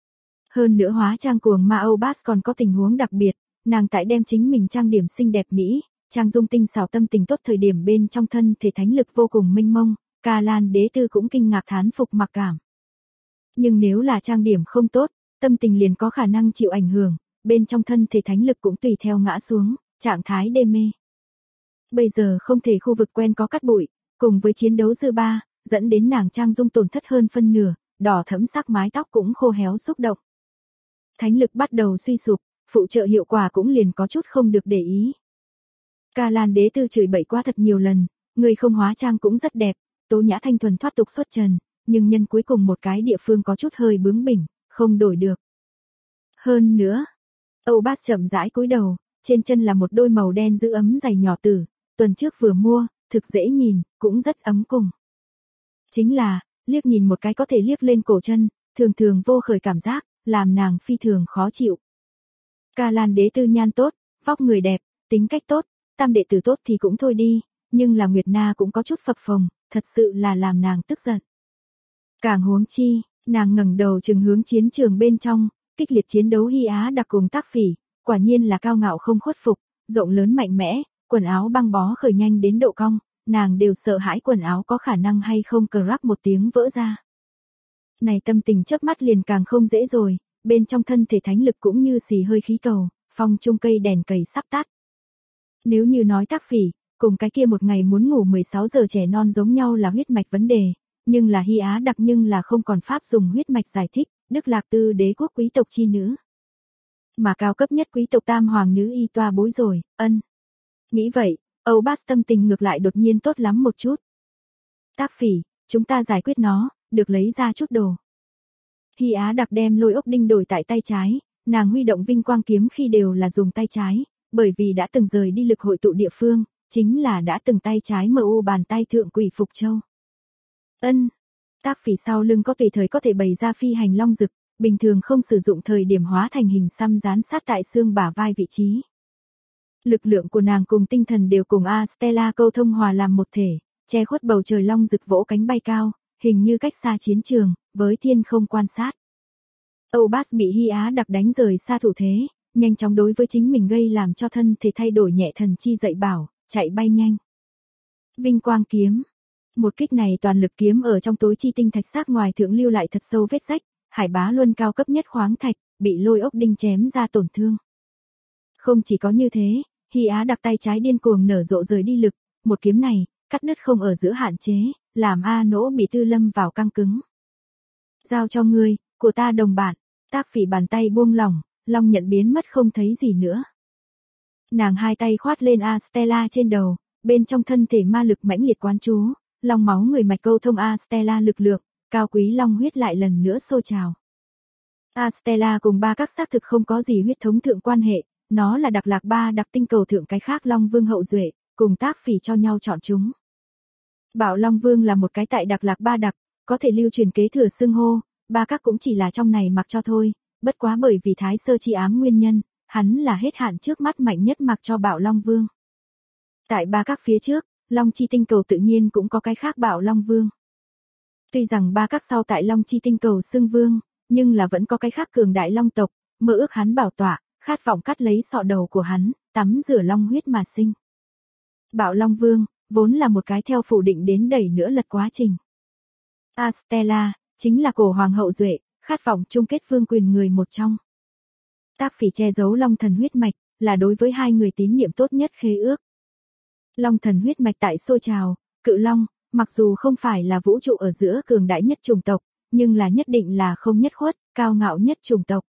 Hơn nữa hóa trang cuồng ma Âu Bass còn có tình huống đặc biệt, nàng tại đem chính mình trang điểm xinh đẹp mỹ, trang dung tinh xảo tâm tình tốt thời điểm bên trong thân thể thánh lực vô cùng mênh mông, Ca Lan Đế Tư cũng kinh ngạc thán phục mặc cảm. Nhưng nếu là trang điểm không tốt, tâm tình liền có khả năng chịu ảnh hưởng, bên trong thân thể thánh lực cũng tùy theo ngã xuống, trạng thái đê mê. Bây giờ không thể khu vực quen có cát bụi, cùng với chiến đấu dư ba, dẫn đến nàng trang dung tổn thất hơn phân nửa, đỏ thẫm sắc mái tóc cũng khô héo xúc động. Thánh lực bắt đầu suy sụp, phụ trợ hiệu quả cũng liền có chút không được để ý. Ca Lan Đế Tư chửi bậy qua thật nhiều lần, người không hóa trang cũng rất đẹp, tố nhã thanh thuần thoát tục xuất trần, nhưng nhân cuối cùng một cái địa phương có chút hơi bướng bỉnh, không đổi được. Hơn nữa, Âu Bass chậm rãi cúi đầu, trên chân là một đôi màu đen giữ ấm giày nhỏ tử, tuần trước vừa mua, thực dễ nhìn, cũng rất ấm cùng. Chính là, liếc nhìn một cái có thể liếc lên cổ chân, thường thường vô khởi cảm giác, làm nàng phi thường khó chịu. Ca Lan Đế Tư nhan tốt, vóc người đẹp, tính cách tốt, tam đệ tử tốt thì cũng thôi đi, nhưng là Nguyệt Na cũng có chút phập phồng, thật sự là làm nàng tức giận. Càng huống chi, nàng ngẩng đầu chừng hướng chiến trường bên trong, kích liệt chiến đấu Hy Á Đặc cùng Tác Phỉ, quả nhiên là cao ngạo không khuất phục, rộng lớn mạnh mẽ, quần áo băng bó khởi nhanh đến độ cong, nàng đều sợ hãi quần áo có khả năng hay không crack một tiếng vỡ ra. Này tâm tình chớp mắt liền càng không dễ rồi, bên trong thân thể thánh lực cũng như xì hơi khí cầu, phong trung cây đèn cầy sắp tắt. Nếu như nói Tác Phỉ, cùng cái kia một ngày muốn ngủ 16 giờ trẻ non giống nhau là huyết mạch vấn đề, nhưng là Hy Á Đặc nhưng là không còn pháp dùng huyết mạch giải thích, Đức Lạc Tư đế quốc quý tộc chi nữ. Mà cao cấp nhất quý tộc tam hoàng nữ y toa bối rồi, ân. Nghĩ vậy, Âu Bass tâm tình ngược lại đột nhiên tốt lắm một chút. Tác Phỉ, chúng ta giải quyết nó, được lấy ra chút đồ. Hy Á Đặc đem Lôi Ốc Đinh đổi tại tay trái, nàng huy động vinh quang kiếm khi đều là dùng tay trái, bởi vì đã từng rời đi lực hội tụ địa phương, chính là đã từng tay trái MU bàn tay thượng quỷ Phục Châu. Ân. Tác Phỉ sau lưng có tùy thời có thể bày ra phi hành long dực, bình thường không sử dụng thời điểm hóa thành hình xăm dán sát tại xương bả vai vị trí. Lực lượng của nàng cùng tinh thần đều cùng Stella câu thông hòa làm một thể, che khuất bầu trời long dực vỗ cánh bay cao, hình như cách xa chiến trường, với thiên không quan sát. Âu Bass bị Hy Á Đặc đánh rời xa thủ thế, nhanh chóng đối với chính mình gây làm cho thân thể thay đổi nhẹ thần chi dạy bảo, chạy bay nhanh. Vinh quang kiếm. Một kích này toàn lực kiếm ở trong tối chi tinh thạch xác ngoài thượng lưu lại thật sâu vết rách, Hải Bá Luân cao cấp nhất khoáng thạch, bị Lôi Ốc Đinh chém ra tổn thương. Không chỉ có như thế, Hy Á Đặc tay trái điên cuồng nở rộ rời đi lực, một kiếm này, cắt đứt không ở giữa hạn chế, làm A Nỗ Bỉ Tư lâm vào căng cứng. Giao cho ngươi, của ta đồng bạn, Tác Phỉ bàn tay buông lỏng, long nhận biến mất không thấy gì nữa. Nàng hai tay khoát lên Stella trên đầu, bên trong thân thể ma lực mãnh liệt quán chú, long máu người mạch câu thông Stella lực lượng, cao quý long huyết lại lần nữa sôi trào. Astella cùng ba các xác thực không có gì huyết thống thượng quan hệ, nó là đặc lạc ba đặc tinh cầu thượng cái khác Long Vương hậu duệ, cùng Tác Phỉ cho nhau chọn chúng. Bảo Long Vương là một cái tại đặc lạc ba đặc, có thể lưu truyền kế thừa xưng hô, ba các cũng chỉ là trong này mặc cho thôi, bất quá bởi vì thái sơ chi ám nguyên nhân, hắn là hết hạn trước mắt mạnh nhất mặc cho Bảo Long Vương. Tại ba các phía trước, Long Chi tinh cầu tự nhiên cũng có cái khác Bảo Long Vương. Tuy rằng ba các sau tại Long Chi tinh cầu xưng vương, nhưng là vẫn có cái khác cường đại long tộc, mơ ước hắn bảo tọa, khát vọng cắt lấy sọ đầu của hắn, tắm rửa long huyết mà sinh. Bảo Long Vương, vốn là một cái theo phủ định đến đẩy nữa lật quá trình. Astella, chính là cổ hoàng hậu duệ, khát vọng chung kết vương quyền người một trong. Tác Phỉ che giấu Long thần huyết mạch, là đối với hai người tín niệm tốt nhất khế ước. Long thần huyết mạch tại sôi trào, cự long, mặc dù không phải là vũ trụ ở giữa cường đại nhất chủng tộc, nhưng là nhất định là không nhất khuất, cao ngạo nhất chủng tộc.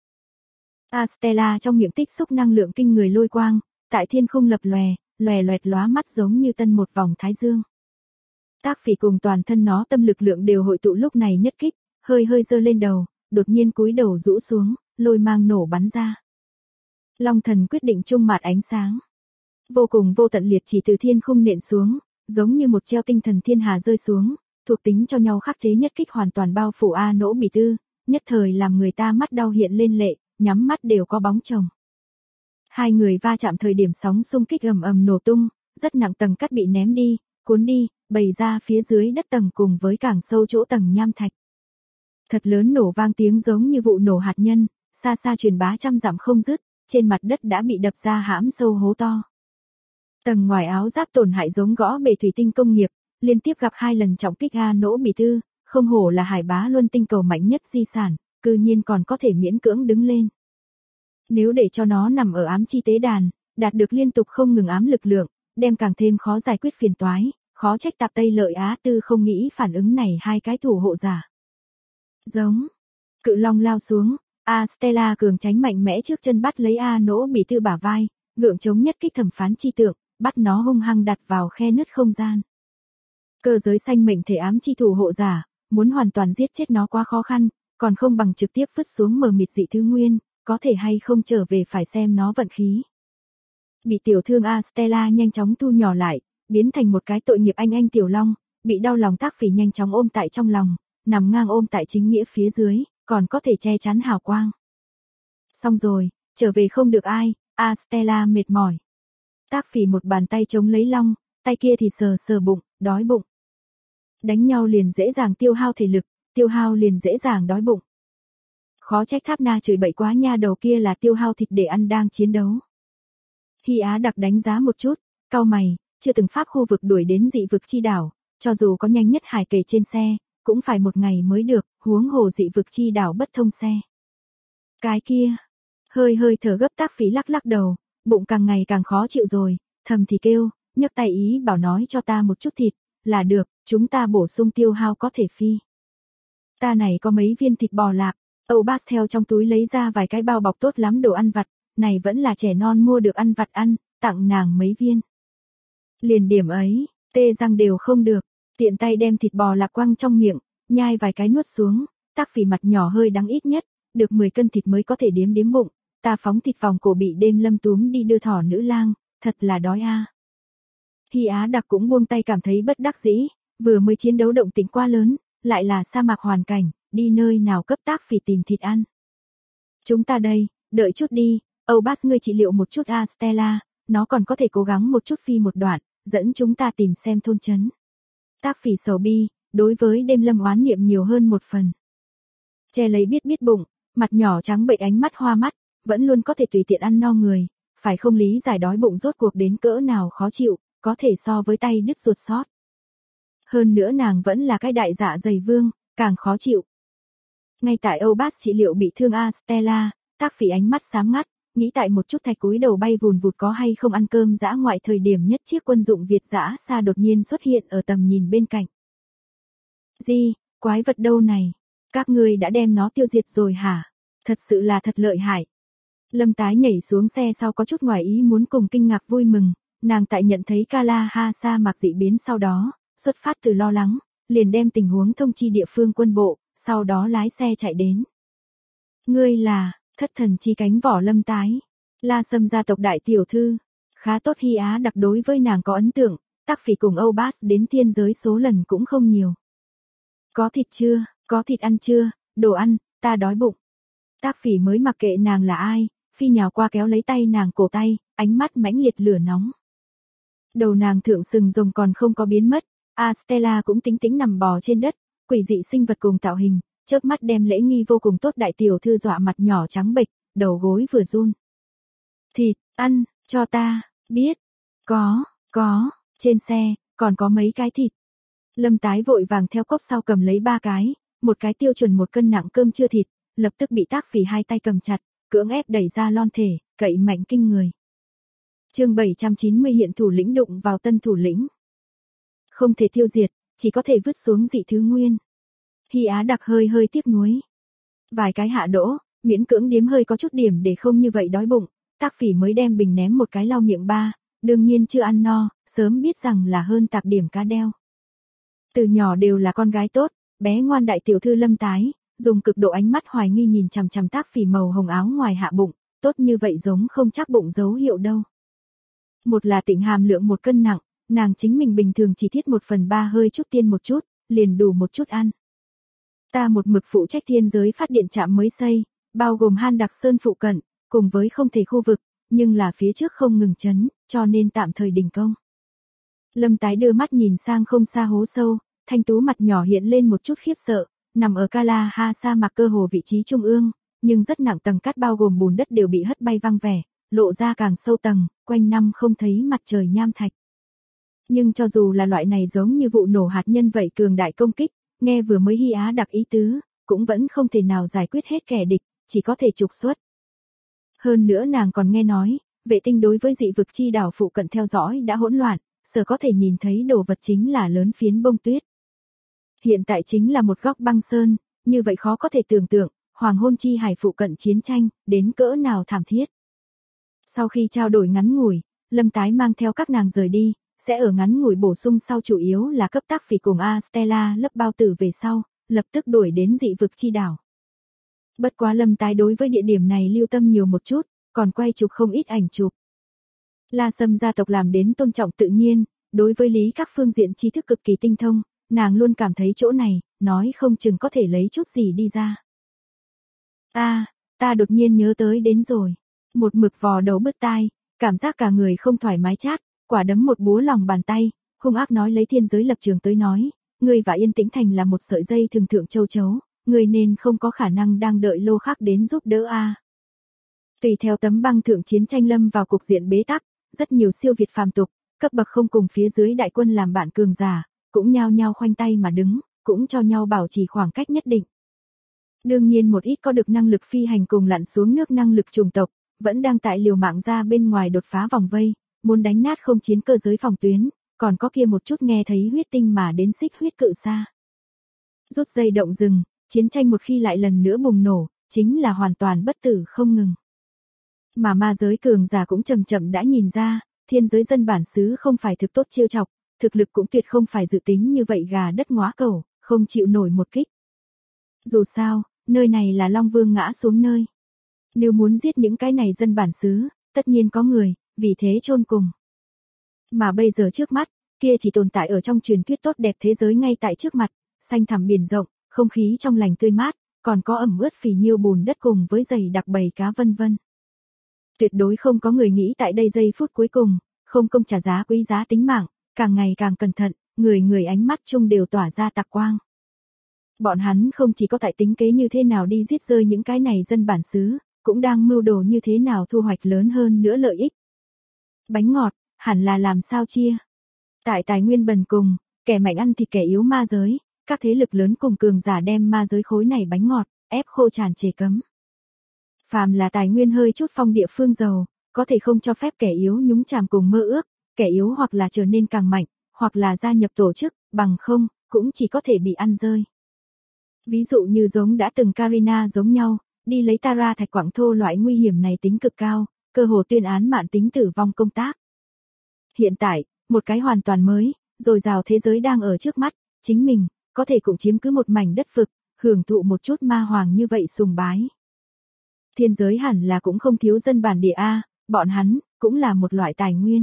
Astella trong miệng tích xúc năng lượng kinh người lôi quang, tại thiên không lập lòe loẹt lóa mắt giống như tân một vòng thái dương. Tác Phỉ cùng toàn thân nó tâm lực lượng đều hội tụ lúc này nhất kích, hơi giơ lên đầu, đột nhiên cúi đầu rũ xuống, lôi mang nổ bắn ra. Long thần quyết định trung mạt ánh sáng. Vô cùng vô tận liệt chỉ từ thiên khung nện xuống, giống như một treo tinh thần thiên hà rơi xuống, thuộc tính cho nhau khắc chế nhất kích hoàn toàn bao phủ A Nỗ Bỉ Tư, nhất thời làm người ta mắt đau hiện lên lệ, nhắm mắt đều có bóng chồng. Hai người va chạm thời điểm sóng xung kích ầm ầm nổ tung, rất nặng tầng cát bị ném đi, cuốn đi, bày ra phía dưới đất tầng cùng với càng sâu chỗ tầng nham thạch. Thật lớn nổ vang tiếng giống như vụ nổ hạt nhân, xa xa truyền bá trăm dặm không dứt, trên mặt đất đã bị đập ra hãm sâu hố to. Tầng ngoài áo giáp tổn hại giống gõ bể thủy tinh công nghiệp, liên tiếp gặp 2 lần trọng kích A Nỗ Bỉ Tư, không hổ là Hải Bá Luân tinh cầu mạnh nhất di sản, cư nhiên còn có thể miễn cưỡng đứng lên. Nếu để cho nó nằm ở ám chi tế đàn, đạt được liên tục không ngừng ám lực lượng, đem càng thêm khó giải quyết phiền toái, khó trách Tạp Tây Lợi Á Tư không nghĩ phản ứng này hai cái thủ hộ giả. Giống, cự long lao xuống, Astella cường tránh mạnh mẽ trước chân bắt lấy A Nỗ Bỉ Tư bả vai, ngượng chống nhất kích thẩm phán chi tượng, bắt nó hung hăng đặt vào khe nứt không gian. Cơ giới xanh mệnh thể ám chi thủ hộ giả, muốn hoàn toàn giết chết nó quá khó khăn, còn không bằng trực tiếp vứt xuống mờ mịt dị thứ nguyên, có thể hay không trở về phải xem nó vận khí. Bị tiểu thương Astella nhanh chóng thu nhỏ lại, biến thành một cái tội nghiệp anh tiểu long, bị đau lòng Tác Phỉ nhanh chóng ôm tại trong lòng, nằm ngang ôm tại chính nghĩa phía dưới, còn có thể che chắn hào quang. Xong rồi, trở về không được ai, Astella mệt mỏi. Tác Phỉ một bàn tay chống lấy long, tay kia thì sờ bụng, đói bụng. Đánh nhau liền dễ dàng tiêu hao thể lực, tiêu hao liền dễ dàng đói bụng. Khó trách Tháp Na chửi bậy quá nha, đầu kia là tiêu hao thịt để ăn đang chiến đấu. Hy Á đặc đánh giá một chút, cau mày, chưa từng pháp khu vực đuổi đến dị vực chi đảo, cho dù có nhanh nhất hải kề trên xe, cũng phải một ngày mới được, huống hồ dị vực chi đảo bất thông xe. Cái kia, hơi thở gấp Tác Phỉ lắc đầu, bụng càng ngày càng khó chịu rồi, thầm thì kêu, nhấc tay ý bảo nói cho ta một chút thịt, là được, chúng ta bổ sung tiêu hao có thể phi. Ta này có mấy viên thịt bò lạp, Âu Bas theo trong túi lấy ra vài cái bao bọc tốt lắm đồ ăn vặt, này vẫn là trẻ non mua được ăn vặt ăn, tặng nàng mấy viên. Liền điểm ấy, tê răng đều không được, tiện tay đem thịt bò lạp quăng trong miệng, nhai vài cái nuốt xuống, Tác Phỉ mặt nhỏ hơi đắng ít nhất, được 10 cân thịt mới có thể điếm bụng, ta phóng thịt vòng cổ bị đêm lâm túm đi đưa thỏ nữ lang, thật là đói a. Hy Á đặc cũng buông tay cảm thấy bất đắc dĩ, vừa mới chiến đấu động tĩnh quá lớn, lại là sa mạc hoàn cảnh, đi nơi nào cấp Tác Phỉ tìm thịt ăn. Chúng ta đây, đợi chút đi, Âu Bas ngươi trị liệu một chút Astella, nó còn có thể cố gắng một chút phi một đoạn, dẫn chúng ta tìm xem thôn trấn. Tác Phỉ sầu bi, đối với đêm lâm oán niệm nhiều hơn một phần. Che lấy biết bụng, mặt nhỏ trắng bệch ánh mắt hoa mắt, vẫn luôn có thể tùy tiện ăn no người, phải không lý giải đói bụng rốt cuộc đến cỡ nào khó chịu, có thể so với tay đứt ruột sót. Hơn nữa nàng vẫn là cái đại dạ dày vương, càng khó chịu. Ngay tại Âu Bas trị liệu bị thương Astella, Tác Phỉ ánh mắt sáng ngắt, nghĩ tại một chút thạch cúi đầu bay vùn vụt có hay không ăn cơm dã ngoại thời điểm nhất chiếc quân dụng Việt dã xa đột nhiên xuất hiện ở tầm nhìn bên cạnh. Gì, quái vật đâu này? Các ngươi đã đem nó tiêu diệt rồi hả? Thật sự là thật lợi hại. Lâm Tái nhảy xuống xe sau có chút ngoài ý muốn cùng kinh ngạc vui mừng, nàng tại nhận thấy Kala Ha sa mạc dị biến sau đó, xuất phát từ lo lắng, liền đem tình huống thông chi địa phương quân bộ, sau đó lái xe chạy đến. Ngươi là, thất thần chi cánh vỏ Lâm Tái. La Sâm gia tộc đại tiểu thư. Khá tốt Hy Á đặc đối với nàng có ấn tượng, Tác Phỉ cùng Âu Bas đến thiên giới số lần cũng không nhiều. Có thịt chưa, có thịt ăn chưa, đồ ăn, ta đói bụng. Tác Phỉ mới mặc kệ nàng là ai, phi nhào qua kéo lấy tay nàng cổ tay, ánh mắt mãnh liệt lửa nóng. Đầu nàng thượng sừng rồng còn không có biến mất, Stella cũng tĩnh tĩnh nằm bò trên đất, quỷ dị sinh vật cùng tạo hình, chớp mắt đem lễ nghi vô cùng tốt đại tiểu thư dọa mặt nhỏ trắng bệch, đầu gối vừa run. Thịt, ăn, cho ta, biết. Có, trên xe, còn có mấy cái thịt. Lâm Tái vội vàng theo cốc sau cầm lấy 3 cái, một cái tiêu chuẩn 1 cân nặng cơm chưa thịt, lập tức bị Tác Phỉ hai tay cầm chặt, cưỡng ép đẩy ra lon thể, cậy mạnh kinh người. Chương 790 hiện thủ lĩnh đụng vào tân thủ lĩnh. Không thể tiêu diệt, chỉ có thể vứt xuống dị thứ nguyên. Hy Á đặc hơi tiếc nuối. Vài cái hạ đỗ, miễn cưỡng điếm hơi có chút điểm để không như vậy đói bụng, Tác Phỉ mới đem bình ném một cái lau miệng ba, đương nhiên chưa ăn no, sớm biết rằng là hơn tạp điểm cá đeo. Từ nhỏ đều là con gái tốt, bé ngoan đại tiểu thư Lâm Tái, dùng cực độ ánh mắt hoài nghi nhìn chằm chằm Tác Phỉ màu hồng áo ngoài hạ bụng, tốt như vậy giống không chắc bụng dấu hiệu đâu. Một là tịnh hàm lượng 1 cân nặng, nàng chính mình bình thường chỉ thiết 1/3 hơi chút tiên một chút, liền đủ một chút ăn. Ta một mực phụ trách thiên giới phát điện trạm mới xây, bao gồm Han Đặc Sơn phụ cận, cùng với không thể khu vực, nhưng là phía trước không ngừng chấn, cho nên tạm thời đình công. Lâm Tái đưa mắt nhìn sang không xa hố sâu, thanh tú mặt nhỏ hiện lên một chút khiếp sợ, nằm ở Kalaha sa mạc cơ hồ vị trí trung ương, nhưng rất nặng tầng cát bao gồm bùn đất đều bị hất bay văng vẻ, lộ ra càng sâu tầng, quanh năm không thấy mặt trời nham thạch. Nhưng cho dù là loại này giống như vụ nổ hạt nhân vậy cường đại công kích, nghe vừa mới Hy Á đặc ý tứ, cũng vẫn không thể nào giải quyết hết kẻ địch, chỉ có thể trục xuất. Hơn nữa nàng còn nghe nói, vệ tinh đối với dị vực chi đảo phụ cận theo dõi đã hỗn loạn, sở có thể nhìn thấy đồ vật chính là lớn phiến bông tuyết. Hiện tại chính là một góc băng sơn, như vậy khó có thể tưởng tượng, hoàng hôn chi hải phụ cận chiến tranh, đến cỡ nào thảm thiết. Sau khi trao đổi ngắn ngủi, Lâm Tái mang theo các nàng rời đi, sẽ ở ngắn ngủi bổ sung sau chủ yếu là cấp Tác Phỉ cùng Stella lấp bao tử về sau, lập tức đuổi đến dị vực chi đảo. Bất quá Lâm Tái đối với địa điểm này lưu tâm nhiều một chút, còn quay chụp không ít ảnh chụp. La Sâm gia tộc làm đến tôn trọng tự nhiên, đối với lý các phương diện tri thức cực kỳ tinh thông, nàng luôn cảm thấy chỗ này, nói không chừng có thể lấy chút gì đi ra. Ta đột nhiên nhớ tới đến rồi. Một mực vò đầu bứt tai, cảm giác cả người không thoải mái chát, quả đấm một búa lòng bàn tay, hung ác nói lấy thiên giới lập trường tới nói, ngươi và Yên Tĩnh Thành là một sợi dây thường thượng châu chấu, ngươi nên không có khả năng đang đợi lô khác đến giúp đỡ a. Tùy theo tấm băng thượng chiến tranh lâm vào cục diện bế tắc, rất nhiều siêu việt phàm tục, cấp bậc không cùng phía dưới đại quân làm bạn cường giả, cũng nhao nhao khoanh tay mà đứng, cũng cho nhau bảo trì khoảng cách nhất định. Đương nhiên một ít có được năng lực phi hành cùng lặn xuống nước năng lực chủng tộc, vẫn đang tại liều mạng ra bên ngoài đột phá vòng vây, muốn đánh nát không chiến cơ giới phòng tuyến, còn có kia một chút nghe thấy huyết tinh mà đến xích huyết cự xa. Rút dây động rừng, chiến tranh một khi lại lần nữa bùng nổ, chính là hoàn toàn bất tử không ngừng. Mà ma giới cường giả cũng chậm chậm đã nhìn ra, thiên giới dân bản xứ không phải thực tốt chiêu chọc, thực lực cũng tuyệt không phải dự tính như vậy gà đất ngóa cẩu, không chịu nổi một kích. Dù sao, nơi này là Long Vương ngã xuống nơi. Nếu muốn giết những cái này dân bản xứ, tất nhiên có người, vì thế chôn cùng. Mà bây giờ trước mắt, kia chỉ tồn tại ở trong truyền thuyết tốt đẹp thế giới ngay tại trước mặt, xanh thẳm biển rộng, không khí trong lành tươi mát, còn có ẩm ướt phì nhiêu bùn đất cùng với dày đặc bầy cá vân vân. Tuyệt đối không có người nghĩ tại đây giây phút cuối cùng, không công trả giá quý giá tính mạng, càng ngày càng cẩn thận, người ánh mắt chung đều tỏa ra tạc quang. Bọn hắn không chỉ có tại tính kế như thế nào đi giết rơi những cái này dân bản xứ, cũng đang mưu đồ như thế nào thu hoạch lớn hơn nữa lợi ích. Bánh ngọt, hẳn là làm sao chia. Tại tài nguyên bần cùng, kẻ mạnh ăn thịt kẻ yếu ma giới, các thế lực lớn cùng cường giả đem ma giới khối này bánh ngọt, ép khô tràn trề cấm. Phàm là tài nguyên hơi chút phong địa phương giàu, có thể không cho phép kẻ yếu nhúng chàm cùng mơ ước, kẻ yếu hoặc là trở nên càng mạnh, hoặc là gia nhập tổ chức, bằng không, cũng chỉ có thể bị ăn rơi. Ví dụ như giống đã từng Karina giống nhau, đi lấy Tara thạch quặng thô loại nguy hiểm này tính cực cao, cơ hồ tuyên án mạn tính tử vong công tác. Hiện tại, một cái hoàn toàn mới, dồi dào thế giới đang ở trước mắt, chính mình, có thể cũng chiếm cứ một mảnh đất vực, hưởng thụ một chút ma hoàng như vậy sùng bái. Thiên giới hẳn là cũng không thiếu dân bản địa a, bọn hắn cũng là một loại tài nguyên.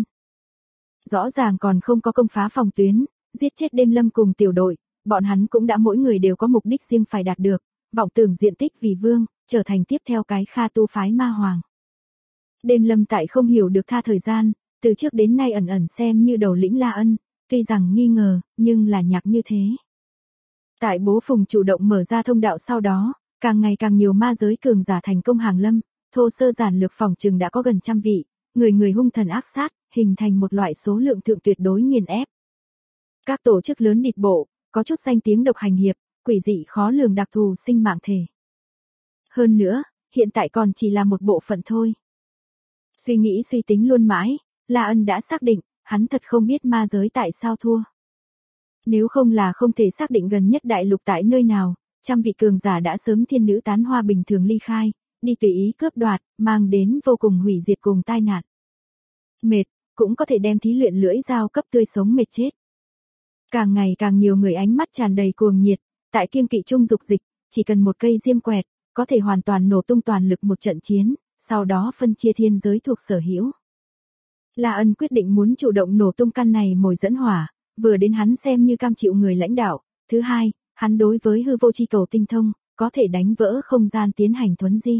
Rõ ràng còn không có công phá phòng tuyến, giết chết Đêm Lâm cùng tiểu đội, bọn hắn cũng đã mỗi người đều có mục đích riêng phải đạt được, vọng tưởng diện tích vì vương, trở thành tiếp theo cái Kha Tu phái ma hoàng. Đêm Lâm tại không hiểu được tha thời gian, từ trước đến nay ẩn ẩn xem như đầu lĩnh La Ân, tuy rằng nghi ngờ, nhưng là nhạc như thế. Tại Bố Phùng chủ động mở ra thông đạo sau đó, càng ngày càng nhiều ma giới cường giả thành công hàng lâm, thô sơ giản lược phòng trừng đã có gần 100 vị, người người hung thần ác sát, hình thành một loại số lượng thượng tuyệt đối nghiền ép. Các tổ chức lớn địch bộ, có chút danh tiếng độc hành hiệp, quỷ dị khó lường đặc thù sinh mạng thể. Hơn nữa, hiện tại còn chỉ là một bộ phận thôi. Suy nghĩ suy tính luôn mãi, La Ân đã xác định, hắn thật không biết ma giới tại sao thua. Nếu không là không thể xác định gần nhất đại lục tại nơi nào, 100 vị cường giả đã sớm thiên nữ tán hoa bình thường ly khai, đi tùy ý cướp đoạt, mang đến vô cùng hủy diệt cùng tai nạn. Mệt, cũng có thể đem thí luyện lưỡi dao cấp tươi sống mệt chết. Càng ngày càng nhiều người ánh mắt tràn đầy cuồng nhiệt, tại kiêng kỵ trung dục dịch, chỉ cần một cây diêm quẹt, có thể hoàn toàn nổ tung toàn lực một trận chiến, sau đó phân chia thiên giới thuộc sở hữu. La Ân quyết định muốn chủ động nổ tung căn này mồi dẫn hỏa, vừa đến hắn xem như cam chịu người lãnh đạo, thứ hai, hắn đối với hư vô chi cầu tinh thông, có thể đánh vỡ không gian tiến hành thuấn di.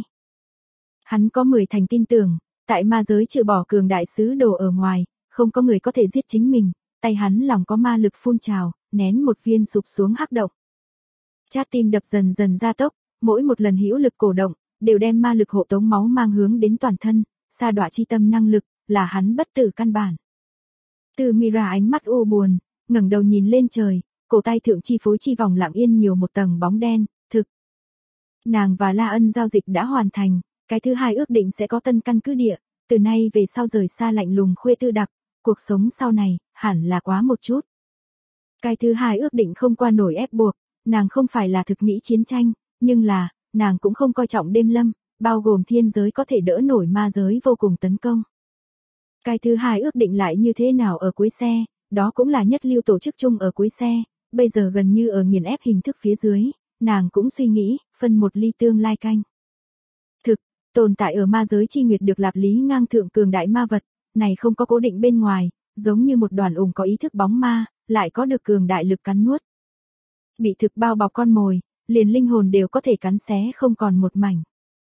Hắn có 10 thành tin tưởng, tại ma giới trừ bỏ cường đại sứ đồ ở ngoài, không có người có thể giết chính mình, tay hắn lòng có ma lực phun trào, nén một viên sụp xuống hắc động. Trái tim đập dần dần gia tốc, mỗi một lần hữu lực cổ động, đều đem ma lực hộ tống máu mang hướng đến toàn thân, sa đọa chi tâm năng lực, là hắn bất tử căn bản. Từ Mira ánh mắt u buồn, ngẩng đầu nhìn lên trời, cổ tay thượng chi phối chi vòng lặng yên nhiều một tầng bóng đen, thực. Nàng và La Ân giao dịch đã hoàn thành, cái thứ hai ước định sẽ có tân căn cứ địa, từ nay về sau rời xa lạnh lùng khuê tư đặc, cuộc sống sau này, hẳn là quá một chút. Cái thứ hai ước định không qua nổi ép buộc, nàng không phải là thực nghĩ chiến tranh, nhưng là, nàng cũng không coi trọng Đêm Lâm, bao gồm thiên giới có thể đỡ nổi ma giới vô cùng tấn công. Cái thứ hai ước định lại như thế nào ở cuối xe, đó cũng là nhất lưu tổ chức chung ở cuối xe, bây giờ gần như ở nghiền ép hình thức phía dưới, nàng cũng suy nghĩ, phân một ly tương lai canh. Thực, tồn tại ở ma giới chi nguyệt được lạp lý ngang thượng cường đại ma vật, này không có cố định bên ngoài, giống như một đoàn ủng có ý thức bóng ma, lại có được cường đại lực cắn nuốt. Bị thực bao bọc con mồi, liền linh hồn đều có thể cắn xé không còn một mảnh.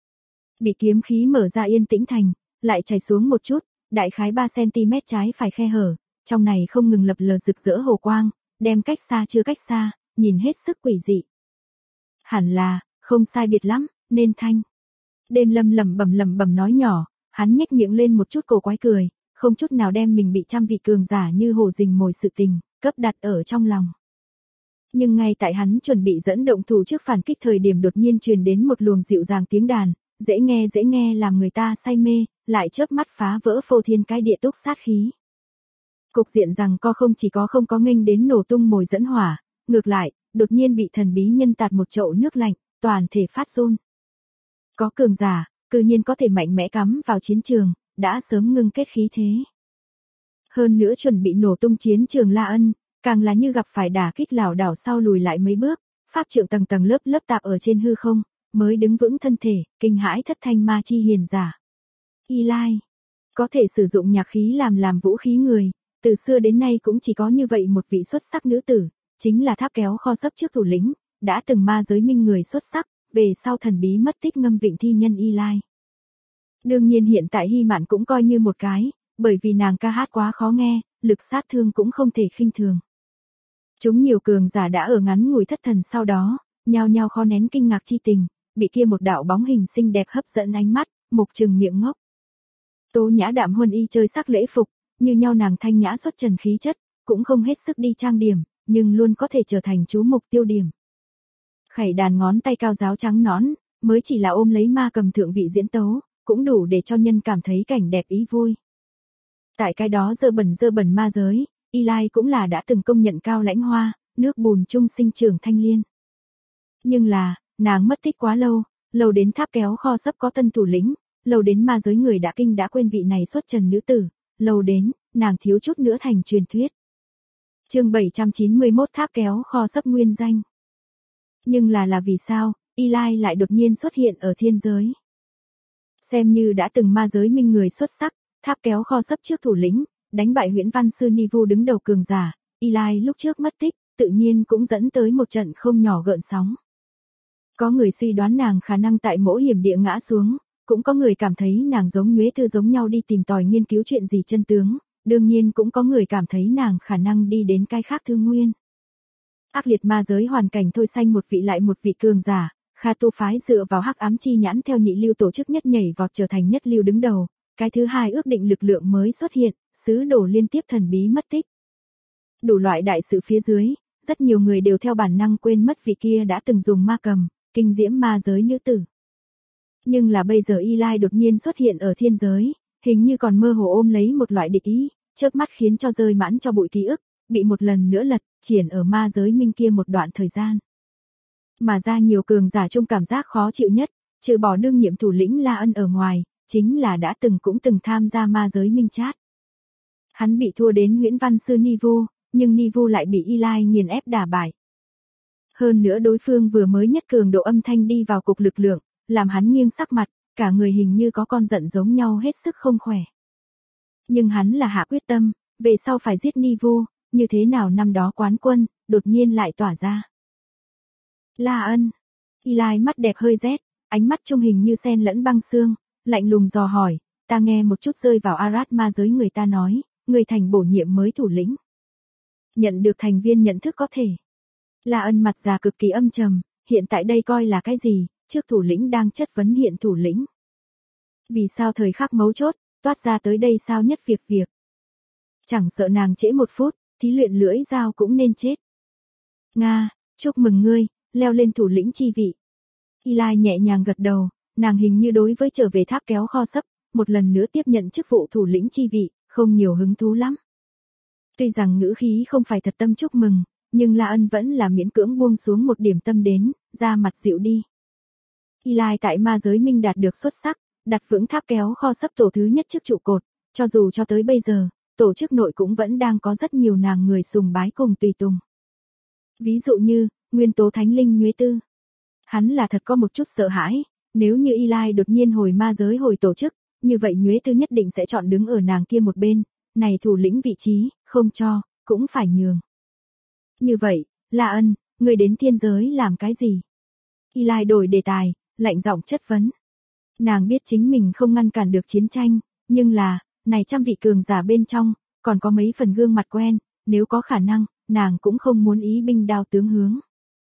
Bị kiếm khí mở ra yên tĩnh thành, lại chảy xuống một chút, đại khái 3cm trái phải khe hở, trong này không ngừng lập lờ rực rỡ hồ quang, đem cách xa chưa cách xa, nhìn hết sức quỷ dị. Hẳn là, không sai biệt lắm, nên thanh. Đêm Lâm lẩm bẩm nói nhỏ, hắn nhếch miệng lên một chút cổ quái cười, không chút nào đem mình bị 100 vị cường giả như hổ rình mồi sự tình, cấp đặt ở trong lòng. Nhưng ngay tại hắn chuẩn bị dẫn động thủ trước phản kích thời điểm đột nhiên truyền đến một luồng dịu dàng tiếng đàn, dễ nghe làm người ta say mê, lại chớp mắt phá vỡ phô thiên cái địa túc sát khí. Cục diện rằng không chỉ có không có nghênh đến nổ tung mồi dẫn hỏa, ngược lại, đột nhiên bị thần bí nhân tạt một chậu nước lạnh, toàn thể phát run. Có cường giả, cư nhiên có thể mạnh mẽ cắm vào chiến trường, đã sớm ngưng kết khí thế. Hơn nữa chuẩn bị nổ tung chiến trường La Ân, càng là như gặp phải đả kích lảo đảo sau lùi lại mấy bước, pháp trượng tầng tầng lớp tạp ở trên hư không, mới đứng vững thân thể, kinh hãi thất thanh ma chi hiền giả. Eli, có thể sử dụng nhạc khí làm vũ khí người, từ xưa đến nay cũng chỉ có như vậy một vị xuất sắc nữ tử, chính là tháp kéo kho sấp trước thủ lĩnh, đã từng ma giới minh người xuất sắc, về sau thần bí mất tích ngâm vịnh thi nhân Eli. Đương nhiên hiện tại Hy Mạn cũng coi như một cái, bởi vì nàng ca hát quá khó nghe, lực sát thương cũng không thể khinh thường. Chúng nhiều cường giả đã ở ngắn ngủi thất thần sau đó, nhao nhao khó nén kinh ngạc chi tình, bị kia một đạo bóng hình xinh đẹp hấp dẫn ánh mắt, mục trừng miệng ngốc. Tố Nhã đạm huân y chơi sắc lễ phục, như nhau nàng thanh nhã xuất trần khí chất, cũng không hết sức đi trang điểm, nhưng luôn có thể trở thành chú mục tiêu điểm. Khẩy đàn ngón tay cao giáo trắng nõn, mới chỉ là ôm lấy ma cầm thượng vị diễn tấu, cũng đủ để cho nhân cảm thấy cảnh đẹp ý vui. Tại cái đó dơ bẩn ma giới, Eli cũng là đã từng công nhận cao lãnh hoa, nước bùn chung sinh trưởng thanh liên. Nhưng là, nàng mất tích quá lâu, lâu đến tháp kéo kho sấp có tân thủ lĩnh, lâu đến ma giới người đã kinh đã quên vị này xuất trần nữ tử, lâu đến, nàng thiếu chút nữa thành truyền thuyết. Chương 791 tháp kéo kho sấp nguyên danh. Nhưng là vì sao, Eli lại đột nhiên xuất hiện ở thiên giới? Xem như đã từng ma giới minh người xuất sắc, tháp kéo kho sấp trước thủ lĩnh, đánh bại Huyễn Văn Sư Nivu đứng đầu cường giả, Eli lúc trước mất tích, tự nhiên cũng dẫn tới một trận không nhỏ gợn sóng. Có người suy đoán nàng khả năng tại mỗi hiểm địa ngã xuống, cũng có người cảm thấy nàng giống Nhuế Tư giống nhau đi tìm tòi nghiên cứu chuyện gì chân tướng, đương nhiên cũng có người cảm thấy nàng khả năng đi đến cái khác thương nguyên. Ác liệt ma giới hoàn cảnh thôi sanh một vị lại một vị cường giả, Kha Tu phái dựa vào hắc ám chi nhãn theo nhị lưu tổ chức nhất nhảy vọt trở thành nhất lưu đứng đầu, cái thứ hai ước định lực lượng mới xuất hiện, sứ đồ liên tiếp thần bí mất tích. Đủ loại đại sự phía dưới, rất nhiều người đều theo bản năng quên mất vị kia đã từng dùng ma cầm, kinh diễm ma giới nữ tử. Nhưng là bây giờ Eli đột nhiên xuất hiện ở thiên giới, hình như còn mơ hồ ôm lấy một loại địch ý, chớp mắt khiến cho rơi mãn cho bụi ký ức, bị một lần nữa lật, triển ở ma giới minh kia một đoạn thời gian. Mà ra nhiều cường giả chung cảm giác khó chịu nhất, trừ bỏ đương nhiệm thủ lĩnh La Ân ở ngoài, chính là đã cũng từng tham gia ma giới minh chát. Hắn bị thua đến Huyễn Văn Sư Nivu, nhưng Nivu lại bị Eli nghiền ép đả bại. Hơn nữa đối phương vừa mới nhất cường độ âm thanh đi vào cục lực lượng, làm hắn nghiêng sắc mặt, cả người hình như có con giận giống nhau hết sức không khỏe. Nhưng hắn là hạ quyết tâm, về sau phải giết Nivu, như thế nào năm đó quán quân, đột nhiên lại tỏa ra. La Ân. Eli mắt đẹp hơi rét, ánh mắt trung hình như sen lẫn băng xương, lạnh lùng dò hỏi, ta nghe một chút rơi vào Arad ma giới người ta nói, người thành bổ nhiệm mới thủ lĩnh. Nhận được thành viên nhận thức có thể. La Ân mặt già cực kỳ âm trầm, hiện tại đây coi là cái gì, trước thủ lĩnh đang chất vấn hiện thủ lĩnh. Vì sao thời khắc mấu chốt, toát ra tới đây sao nhất việc. Chẳng sợ nàng trễ một phút, thí luyện lưỡi dao cũng nên chết. Nga, chúc mừng ngươi, leo lên thủ lĩnh chi vị. Eli nhẹ nhàng gật đầu, nàng hình như đối với trở về tháp kéo kho sấp, một lần nữa tiếp nhận chức vụ thủ lĩnh chi vị, không nhiều hứng thú lắm. Tuy rằng ngữ khí không phải thật tâm chúc mừng, nhưng La Ân vẫn là miễn cưỡng buông xuống một điểm tâm đến, ra mặt dịu đi. Eli tại ma giới minh đạt được xuất sắc, đặt vững tháp kéo kho sấp tổ thứ nhất chức trụ cột, cho dù cho tới bây giờ, tổ chức nội cũng vẫn đang có rất nhiều nàng người sùng bái cùng tùy tùng. Ví dụ như, nguyên tố thánh linh Nhuế Tư. Hắn là thật có một chút sợ hãi, nếu như Eli đột nhiên hồi ma giới hồi tổ chức, như vậy Nhuế Tư nhất định sẽ chọn đứng ở nàng kia một bên, này thủ lĩnh vị trí, không cho, cũng phải nhường. Như vậy, La Ân, người đến thiên giới làm cái gì? Eli đổi đề tài, lạnh giọng chất vấn. Nàng biết chính mình không ngăn cản được chiến tranh, nhưng là, này trăm vị cường giả bên trong, còn có mấy phần gương mặt quen, nếu có khả năng, nàng cũng không muốn ý binh đao tướng hướng.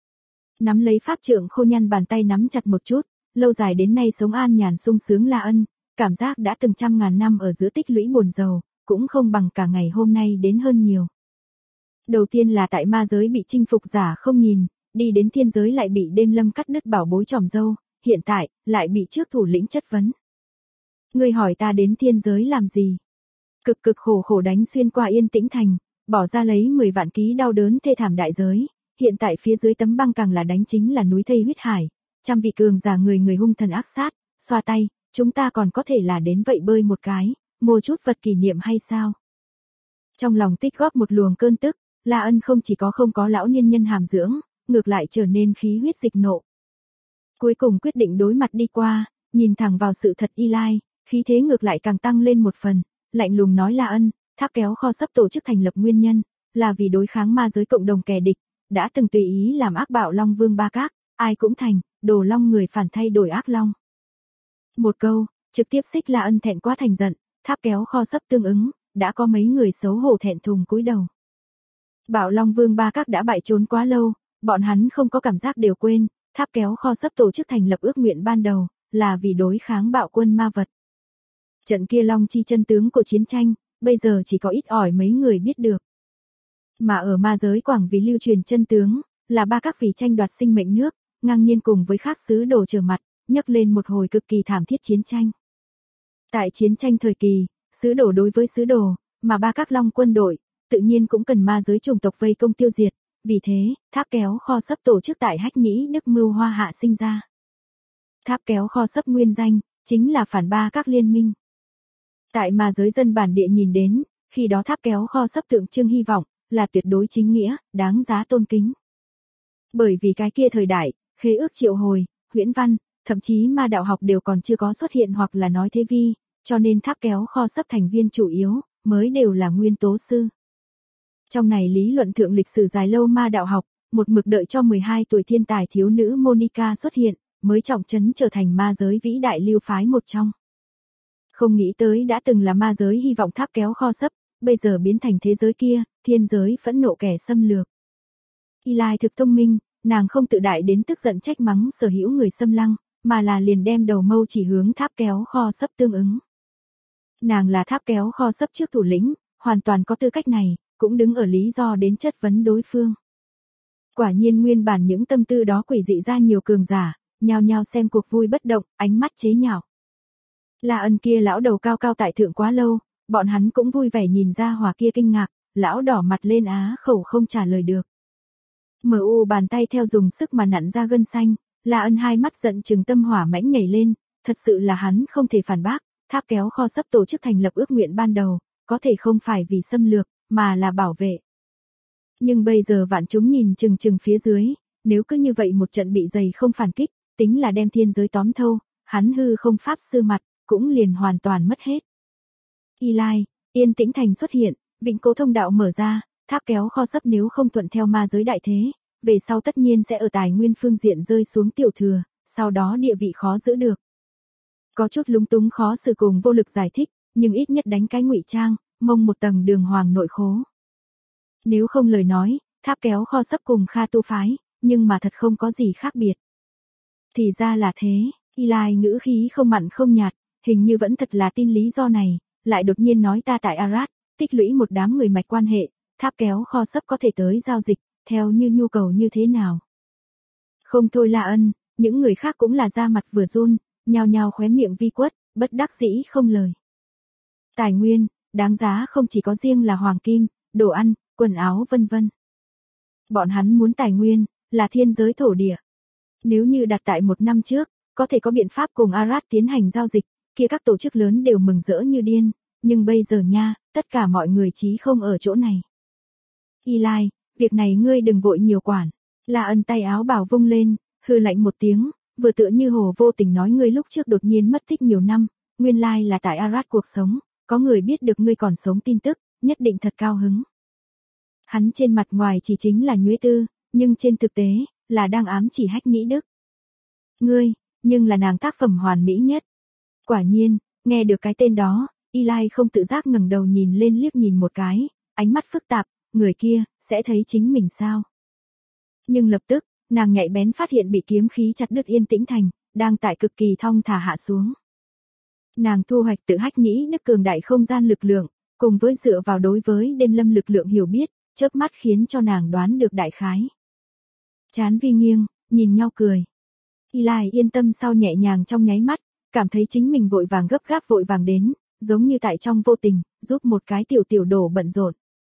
Nắm lấy pháp trượng khô nhăn bàn tay nắm chặt một chút, lâu dài đến nay sống an nhàn sung sướng La Ân, cảm giác đã từng trăm ngàn năm ở giữa tích lũy buồn rầu, cũng không bằng cả ngày hôm nay đến hơn nhiều. Đầu tiên là tại ma giới bị chinh phục giả không nhìn, đi đến thiên giới lại bị đêm lâm cắt đứt bảo bối tròm dâu, hiện tại, lại bị trước thủ lĩnh chất vấn. Ngươi hỏi ta đến thiên giới làm gì? Cực khổ đánh xuyên qua Yên Tĩnh Thành, bỏ ra lấy 10 vạn ký đau đớn thê thảm đại giới, hiện tại phía dưới tấm băng càng là đánh chính là núi thây huyết hải, trăm vị cường giả người hung thần ác sát, xoa tay, chúng ta còn có thể là đến vậy bơi một cái, mua chút vật kỷ niệm hay sao? Trong lòng tích góp một luồng cơn tức, La Ân không chỉ không có lão niên nhân hàm dưỡng, ngược lại trở nên khí huyết dịch nộ. Cuối cùng quyết định đối mặt đi qua, nhìn thẳng vào sự thật Eli, khí thế ngược lại càng tăng lên một phần, lạnh lùng nói La Ân, tháp kéo kho sắp tổ chức thành lập nguyên nhân, là vì đối kháng ma giới cộng đồng kẻ địch, đã từng tùy ý làm ác bạo Long Vương Ba Các, ai cũng thành, đồ long người phản thay đổi ác long. Một câu, trực tiếp xích La Ân thẹn quá thành giận, tháp kéo kho sắp tương ứng, đã có mấy người xấu hổ thẹn thùng cúi đầu. Bạo Long Vương Ba Các đã bại trốn quá lâu, bọn hắn không có cảm giác đều quên, tháp kéo kho sắp tổ chức thành lập ước nguyện ban đầu, là vì đối kháng bạo quân ma vật. Trận kia long chi chân tướng của chiến tranh, bây giờ chỉ có ít ỏi mấy người biết được. Mà ở ma giới quảng vì lưu truyền chân tướng, là Ba Các vì tranh đoạt sinh mệnh nước, ngang nhiên cùng với khác sứ đồ trở mặt, nhấc lên một hồi cực kỳ thảm thiết chiến tranh. Tại chiến tranh thời kỳ, sứ đồ đối với sứ đồ, mà Ba Các Long quân đội, tự nhiên cũng cần ma giới chủng tộc vây công tiêu diệt, vì thế, tháp kéo kho sấp tổ chức tại Hách Nhĩ Đức Mưu Hoa Hạ sinh ra. Tháp kéo kho sấp nguyên danh, chính là phản Ba Các liên minh. Tại ma giới dân bản địa nhìn đến, khi đó tháp kéo kho sấp tượng trưng hy vọng, là tuyệt đối chính nghĩa, đáng giá tôn kính. Bởi vì cái kia thời đại, khế ước triệu hồi, Huyễn Văn, thậm chí ma đạo học đều còn chưa có xuất hiện hoặc là nói thế vi, cho nên tháp kéo kho sấp thành viên chủ yếu, mới đều là nguyên tố sư. Trong này lý luận thượng lịch sử dài lâu ma đạo học, một mực đợi cho 12 tuổi thiên tài thiếu nữ Monica xuất hiện, mới trọng trấn trở thành ma giới vĩ đại lưu phái một trong. Không nghĩ tới đã từng là ma giới hy vọng tháp kéo kho sấp, bây giờ biến thành thế giới kia, thiên giới phẫn nộ kẻ xâm lược. Eli thực thông minh, nàng không tự đại đến tức giận trách mắng sở hữu người xâm lăng, mà là liền đem đầu mâu chỉ hướng tháp kéo kho sấp tương ứng. Nàng là tháp kéo kho sấp trước thủ lĩnh, hoàn toàn có tư cách này, cũng đứng ở lý do đến chất vấn đối phương. Quả nhiên nguyên bản những tâm tư đó quỷ dị ra nhiều cường giả, nhao nhao xem cuộc vui bất động, ánh mắt chế nhạo. La Ân kia lão đầu cao cao tại thượng quá lâu, bọn hắn cũng vui vẻ nhìn ra hỏa kia kinh ngạc, lão đỏ mặt lên á khẩu không trả lời được. MU bàn tay theo dùng sức mà nặn ra gân xanh, La Ân hai mắt giận chừng tâm hỏa mãnh nhảy lên, thật sự là hắn không thể phản bác, tháp kéo kho sấp tổ chức thành lập ước nguyện ban đầu, có thể không phải vì xâm lược, mà là bảo vệ. Nhưng bây giờ vạn chúng nhìn chừng chừng phía dưới, nếu cứ như vậy một trận bị dày không phản kích, tính là đem thiên giới tóm thâu, hắn hư không pháp sư mặt, cũng liền hoàn toàn mất hết. Eli, yên tĩnh thành xuất hiện, vĩnh cố thông đạo mở ra, tháp kéo kho sấp nếu không thuận theo ma giới đại thế, về sau tất nhiên sẽ ở tài nguyên phương diện rơi xuống tiểu thừa, sau đó địa vị khó giữ được. Có chút lúng túng khó xử cùng vô lực giải thích, nhưng ít nhất đánh cái ngụy trang, mông một tầng đường hoàng nội khố. Nếu không lời nói, tháp kéo kho sấp cùng Kha tu phái, nhưng mà thật không có gì khác biệt. Thì ra là thế, Eli ngữ khí không mặn không nhạt, hình như vẫn thật là tin lý do này, lại đột nhiên nói ta tại Arad, tích lũy một đám người mạch quan hệ, tháp kéo kho sấp có thể tới giao dịch, theo như nhu cầu như thế nào. Không thôi La Ân, những người khác cũng là da mặt vừa run, nhao nhao khóe miệng vi quất, bất đắc dĩ không lời. Tài nguyên, đáng giá không chỉ có riêng là hoàng kim, đồ ăn, quần áo vân vân. Bọn hắn muốn tài nguyên, là thiên giới thổ địa. Nếu như đặt tại một năm trước, có thể có biện pháp cùng Arad tiến hành giao dịch, kia các tổ chức lớn đều mừng rỡ như điên, nhưng bây giờ nha, tất cả mọi người chí không ở chỗ này. Eli, việc này ngươi đừng vội nhiều quản. La Ân tay áo bảo vung lên, hừ lạnh một tiếng, vừa tựa như hồ vô tình nói ngươi lúc trước đột nhiên mất tích nhiều năm, nguyên lai là tại Arad cuộc sống, có người biết được ngươi còn sống tin tức, nhất định thật cao hứng. Hắn trên mặt ngoài chỉ chính là nhuế tư, nhưng trên thực tế, là đang ám chỉ Hách Nhĩ Đức. Ngươi, nhưng là nàng tác phẩm hoàn mỹ nhất. Quả nhiên, nghe được cái tên đó, Eli không tự giác ngẩng đầu nhìn lên liếc nhìn một cái, ánh mắt phức tạp, người kia, sẽ thấy chính mình sao. Nhưng lập tức, nàng nhạy bén phát hiện bị kiếm khí chặt đứt yên tĩnh thành, đang tại cực kỳ thong thả hạ xuống. Nàng thu hoạch tự Hách Nhĩ Đức cường đại không gian lực lượng, cùng với dựa vào đối với đêm lâm lực lượng hiểu biết, chớp mắt khiến cho nàng đoán được đại khái. Chán vi nghiêng, nhìn nhau cười. Eli yên tâm sau nhẹ nhàng trong nháy mắt, cảm thấy chính mình vội vàng gấp gáp vội vàng đến, giống như tại trong vô tình, giúp một cái tiểu tiểu đổ bận rộn.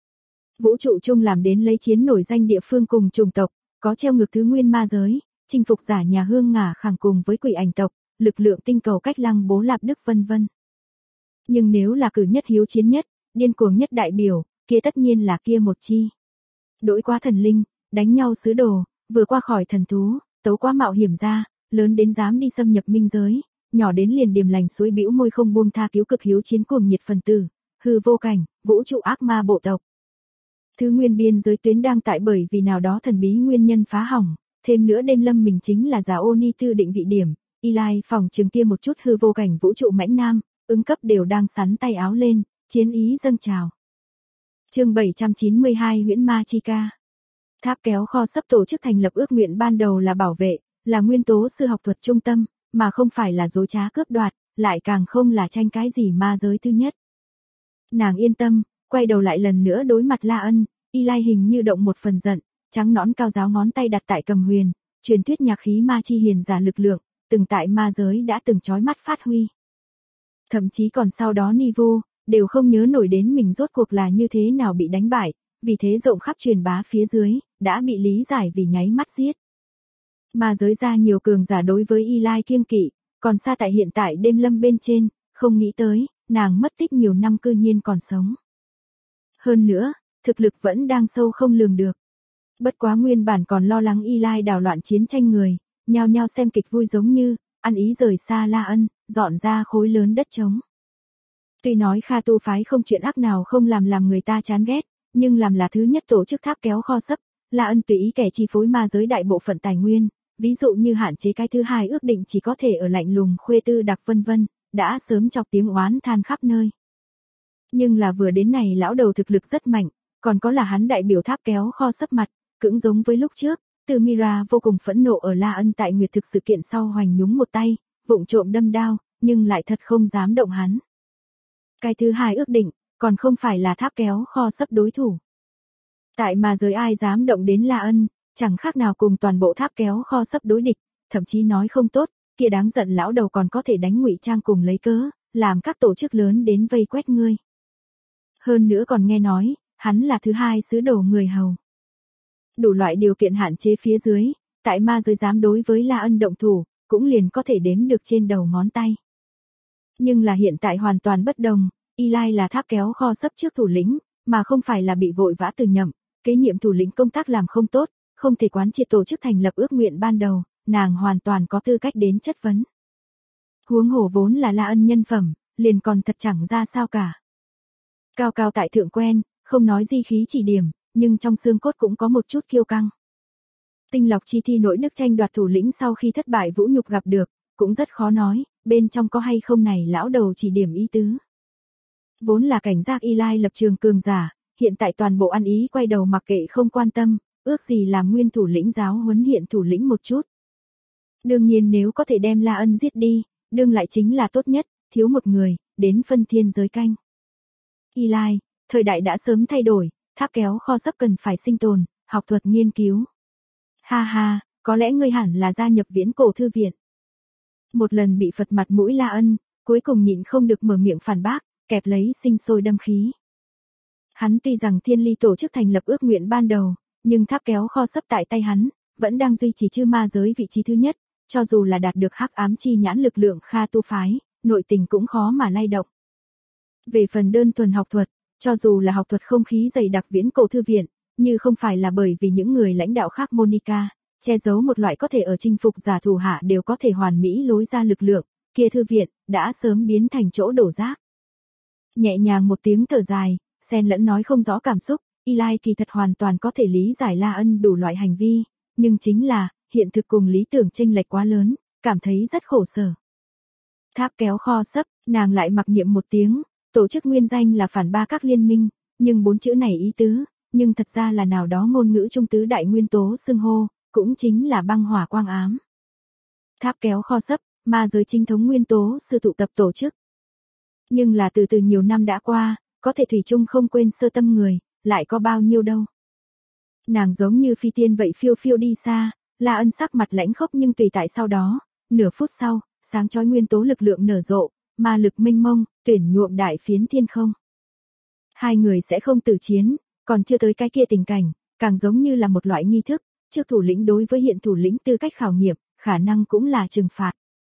Vũ trụ chung làm đến lấy chiến nổi danh địa phương cùng chủng tộc, có treo ngược thứ nguyên ma giới, chinh phục giả nhà hương ngả khẳng cùng với quỷ ảnh tộc, lực lượng tinh cầu cách lăng bố lạp đức vân vân. Nhưng nếu là cử nhất hiếu chiến nhất, điên cuồng nhất đại biểu, kia tất nhiên là kia một chi. Đổi qua thần linh, đánh nhau sứ đồ, vừa qua khỏi thần thú, tấu qua mạo hiểm ra, lớn đến dám đi xâm nhập minh giới, nhỏ đến liền điềm lành suối bĩu môi không buông tha cứu cực hiếu chiến cuồng nhiệt phần tử, hư vô cảnh, vũ trụ ác ma bộ tộc. Thứ nguyên biên giới tuyến đang tại bởi vì nào đó thần bí nguyên nhân phá hỏng, thêm nữa đêm lâm mình chính là giả ô ni tư định vị điểm, Eli phòng trường kia một chút hư vô cảnh vũ trụ mãnh nam, ứng cấp đều đang sắn tay áo lên, chiến ý dâng trào. Chương 792 Huyễn Ma Chi Ca. Tháp kéo kho sấp tổ chức thành lập ước nguyện ban đầu là bảo vệ, là nguyên tố sư học thuật trung tâm, mà không phải là dối trá cướp đoạt, lại càng không là tranh cái gì ma giới thứ nhất. Nàng yên tâm, quay đầu lại lần nữa đối mặt La Ân, Eli hình như động một phần giận, trắng nõn cao giáo ngón tay đặt tại cầm huyền, truyền thuyết nhạc khí ma chi hiền giả lực lượng, từng tại ma giới đã từng chói mắt phát huy. Thậm chí còn sau đó Nivu, đều không nhớ nổi đến mình rốt cuộc là như thế nào bị đánh bại, vì thế rộng khắp truyền bá phía dưới, đã bị lý giải vì nháy mắt giết. Ma giới ra nhiều cường giả đối với Eli kiêng kỵ, còn xa tại hiện tại đêm lâm bên trên, không nghĩ tới, nàng mất tích nhiều năm cư nhiên còn sống. Hơn nữa, thực lực vẫn đang sâu không lường được. Bất quá nguyên bản còn lo lắng Eli đảo loạn chiến tranh người, nhao nhao xem kịch vui giống như, ăn ý rời xa La Ân, dọn ra khối lớn đất trống. Tuy nói Kha tu phái không chuyện ác nào không làm người ta chán ghét, nhưng làm là thứ nhất tổ chức tháp kéo kho sấp, La Ân tùy ý kẻ chi phối ma giới đại bộ phận tài nguyên, ví dụ như hạn chế cái thứ hai ước định chỉ có thể ở lạnh lùng khuê tư đặc vân vân, đã sớm chọc tiếng oán than khắp nơi. Nhưng là vừa đến này lão đầu thực lực rất mạnh, còn có là hắn đại biểu tháp kéo kho sấp mặt, cũng giống với lúc trước, Từ Mira vô cùng phẫn nộ ở La Ân tại Nguyệt thực sự kiện sau hoành nhúng một tay, vụng trộm đâm đao, nhưng lại thật không dám động hắn. Cái thứ hai ước định, còn không phải là tháp kéo kho sấp đối thủ. Tại mà giới ai dám động đến La Ân, chẳng khác nào cùng toàn bộ tháp kéo kho sấp đối địch, thậm chí nói không tốt, kia đáng giận lão đầu còn có thể đánh ngụy trang cùng lấy cớ, làm các tổ chức lớn đến vây quét ngươi. Hơn nữa còn nghe nói, hắn là thứ hai sứ đồ người hầu. Đủ loại điều kiện hạn chế phía dưới, tại ma giới dám đối với La Ân động thủ, cũng liền có thể đếm được trên đầu ngón tay. Nhưng là hiện tại hoàn toàn bất đồng, Eli là tháp kéo kho sấp trước thủ lĩnh, mà không phải là bị vội vã từ nhậm, kế nhiệm thủ lĩnh công tác làm không tốt, không thể quán triệt tổ chức thành lập ước nguyện ban đầu, nàng hoàn toàn có tư cách đến chất vấn. Huống hồ vốn là La Ân nhân phẩm, liền còn thật chẳng ra sao cả. Cao cao tại thượng quen, không nói di khí chỉ điểm, nhưng trong xương cốt cũng có một chút kiêu căng. Tinh lọc chi thi nỗi đức tranh đoạt thủ lĩnh sau khi thất bại vũ nhục gặp được, cũng rất khó nói, bên trong có hay không này lão đầu chỉ điểm ý tứ. Vốn là cảnh giác Eli lập trường cường giả, hiện tại toàn bộ ăn ý quay đầu mặc kệ không quan tâm, ước gì làm nguyên thủ lĩnh giáo huấn hiện thủ lĩnh một chút. Đương nhiên nếu có thể đem La Ân giết đi, đương lại chính là tốt nhất, thiếu một người, đến phân thiên giới canh. Eli, thời đại đã sớm thay đổi, tháp kéo kho sấp cần phải sinh tồn, học thuật nghiên cứu. Ha ha, có lẽ ngươi hẳn là gia nhập viễn cổ thư viện. Một lần bị phật mặt mũi La Ân, cuối cùng nhịn không được mở miệng phản bác, kẹp lấy sinh sôi đâm khí. Hắn tuy rằng thiên ly tổ chức thành lập ước nguyện ban đầu, nhưng tháp kéo kho sấp tại tay hắn, vẫn đang duy trì chư ma giới vị trí thứ nhất, cho dù là đạt được hắc ám chi nhãn lực lượng Kha tu phái, nội tình cũng khó mà lay động. Về phần đơn thuần học thuật, cho dù là học thuật không khí dày đặc viễn cổ thư viện, như không phải là bởi vì những người lãnh đạo khác Monica, che giấu một loại có thể ở chinh phục giả thủ hạ đều có thể hoàn mỹ lối ra lực lượng, kia thư viện, đã sớm biến thành chỗ đổ rác. Nhẹ nhàng một tiếng thở dài, xen lẫn nói không rõ cảm xúc, Eli kỳ thật hoàn toàn có thể lý giải La Ân đủ loại hành vi, nhưng chính là, hiện thực cùng lý tưởng chênh lệch quá lớn, cảm thấy rất khổ sở. Tháp kéo kho sấp, nàng lại mặc niệm một tiếng, tổ chức nguyên danh là phản ba các liên minh, nhưng bốn chữ này ý tứ, nhưng thật ra là nào đó ngôn ngữ trung tứ đại nguyên tố xưng hô, cũng chính là băng hỏa quang ám. Tháp kéo kho sấp, ma giới chính thống nguyên tố sư tụ tập tổ chức. Nhưng là từ nhiều năm đã qua, có thể thủy chung không quên sơ tâm người, lại có bao nhiêu đâu. Nàng giống như phi tiên vậy phiêu phiêu đi xa, La Ân sắc mặt lãnh khốc nhưng tùy tại sau đó, nửa phút sau, sáng chói nguyên tố lực lượng nở rộ, ma lực mênh mông, tuyển nhuộm đại phiến thiên không. Hai người sẽ không tử chiến, còn chưa tới cái kia tình cảnh, càng giống như là một loại nghi thức, trước thủ lĩnh đối với hiện thủ lĩnh tư cách khảo nghiệm, khả năng cũng là trừng phạt.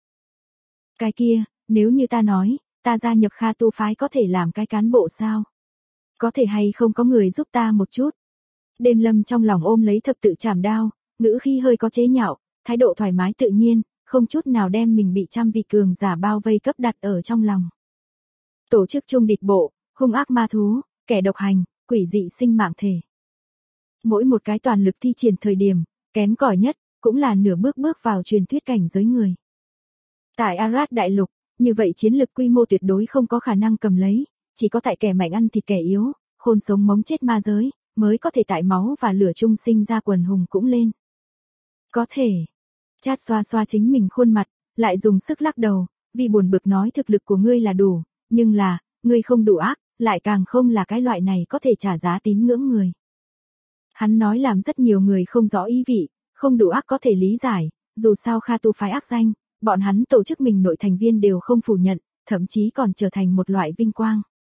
Cái kia, nếu như ta nói, ta gia nhập Kha tu phái có thể làm cái cán bộ sao? Có thể hay không có người giúp ta một chút? Đêm Lâm trong lòng ôm lấy thập tự chảm đao, ngữ khi hơi có chế nhạo, thái độ thoải mái tự nhiên, không chút nào đem mình bị trăm vị cường giả bao vây cấp đặt ở trong lòng. Tổ chức chung địch bộ, hung ác ma thú, kẻ độc hành, quỷ dị sinh mạng thể. Mỗi một cái toàn lực thi triển thời điểm, kém cỏi nhất, cũng là nửa bước bước vào truyền thuyết cảnh giới người. Tại Arad đại lục, như vậy chiến lực quy mô tuyệt đối không có khả năng cầm lấy, chỉ có tại kẻ mạnh ăn thịt kẻ yếu, khôn sống mống chết ma giới, mới có thể tại máu và lửa chung sinh ra quần hùng cũng lên. Có thể. Chát xoa xoa chính mình khuôn mặt, lại dùng sức lắc đầu, vì buồn bực nói thực lực của ngươi là đủ, nhưng là, ngươi không đủ ác, lại càng không là cái loại này có thể trả giá tín ngưỡng người. Hắn nói làm rất nhiều người không rõ ý vị, không đủ ác có thể lý giải, dù sao Kha tu phái ác danh, bọn hắn tổ chức mình nội thành viên đều không phủ nhận, thậm chí còn trở thành một loại vinh quang.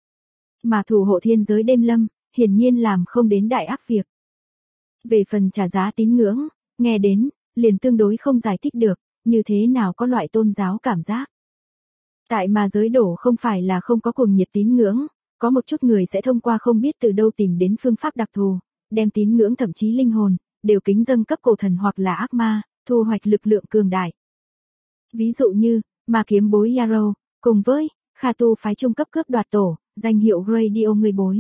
Mà thủ hộ thiên giới Đêm Lâm, hiển nhiên làm không đến đại ác việc. Về phần trả giá tín ngưỡng, nghe đến, liền tương đối không giải thích được, như thế nào có loại tôn giáo cảm giác. Tại mà giới đổ không phải là không có cuồng nhiệt tín ngưỡng, có một chút người sẽ thông qua không biết từ đâu tìm đến phương pháp đặc thù, đem tín ngưỡng thậm chí linh hồn, đều kính dâng cấp cổ thần hoặc là ác ma, thu hoạch lực lượng cường đại. Ví dụ như, ma kiếm bối Yarrow, cùng với, Kha Tu phái trung cấp cướp đoạt tổ, danh hiệu Radio người bối.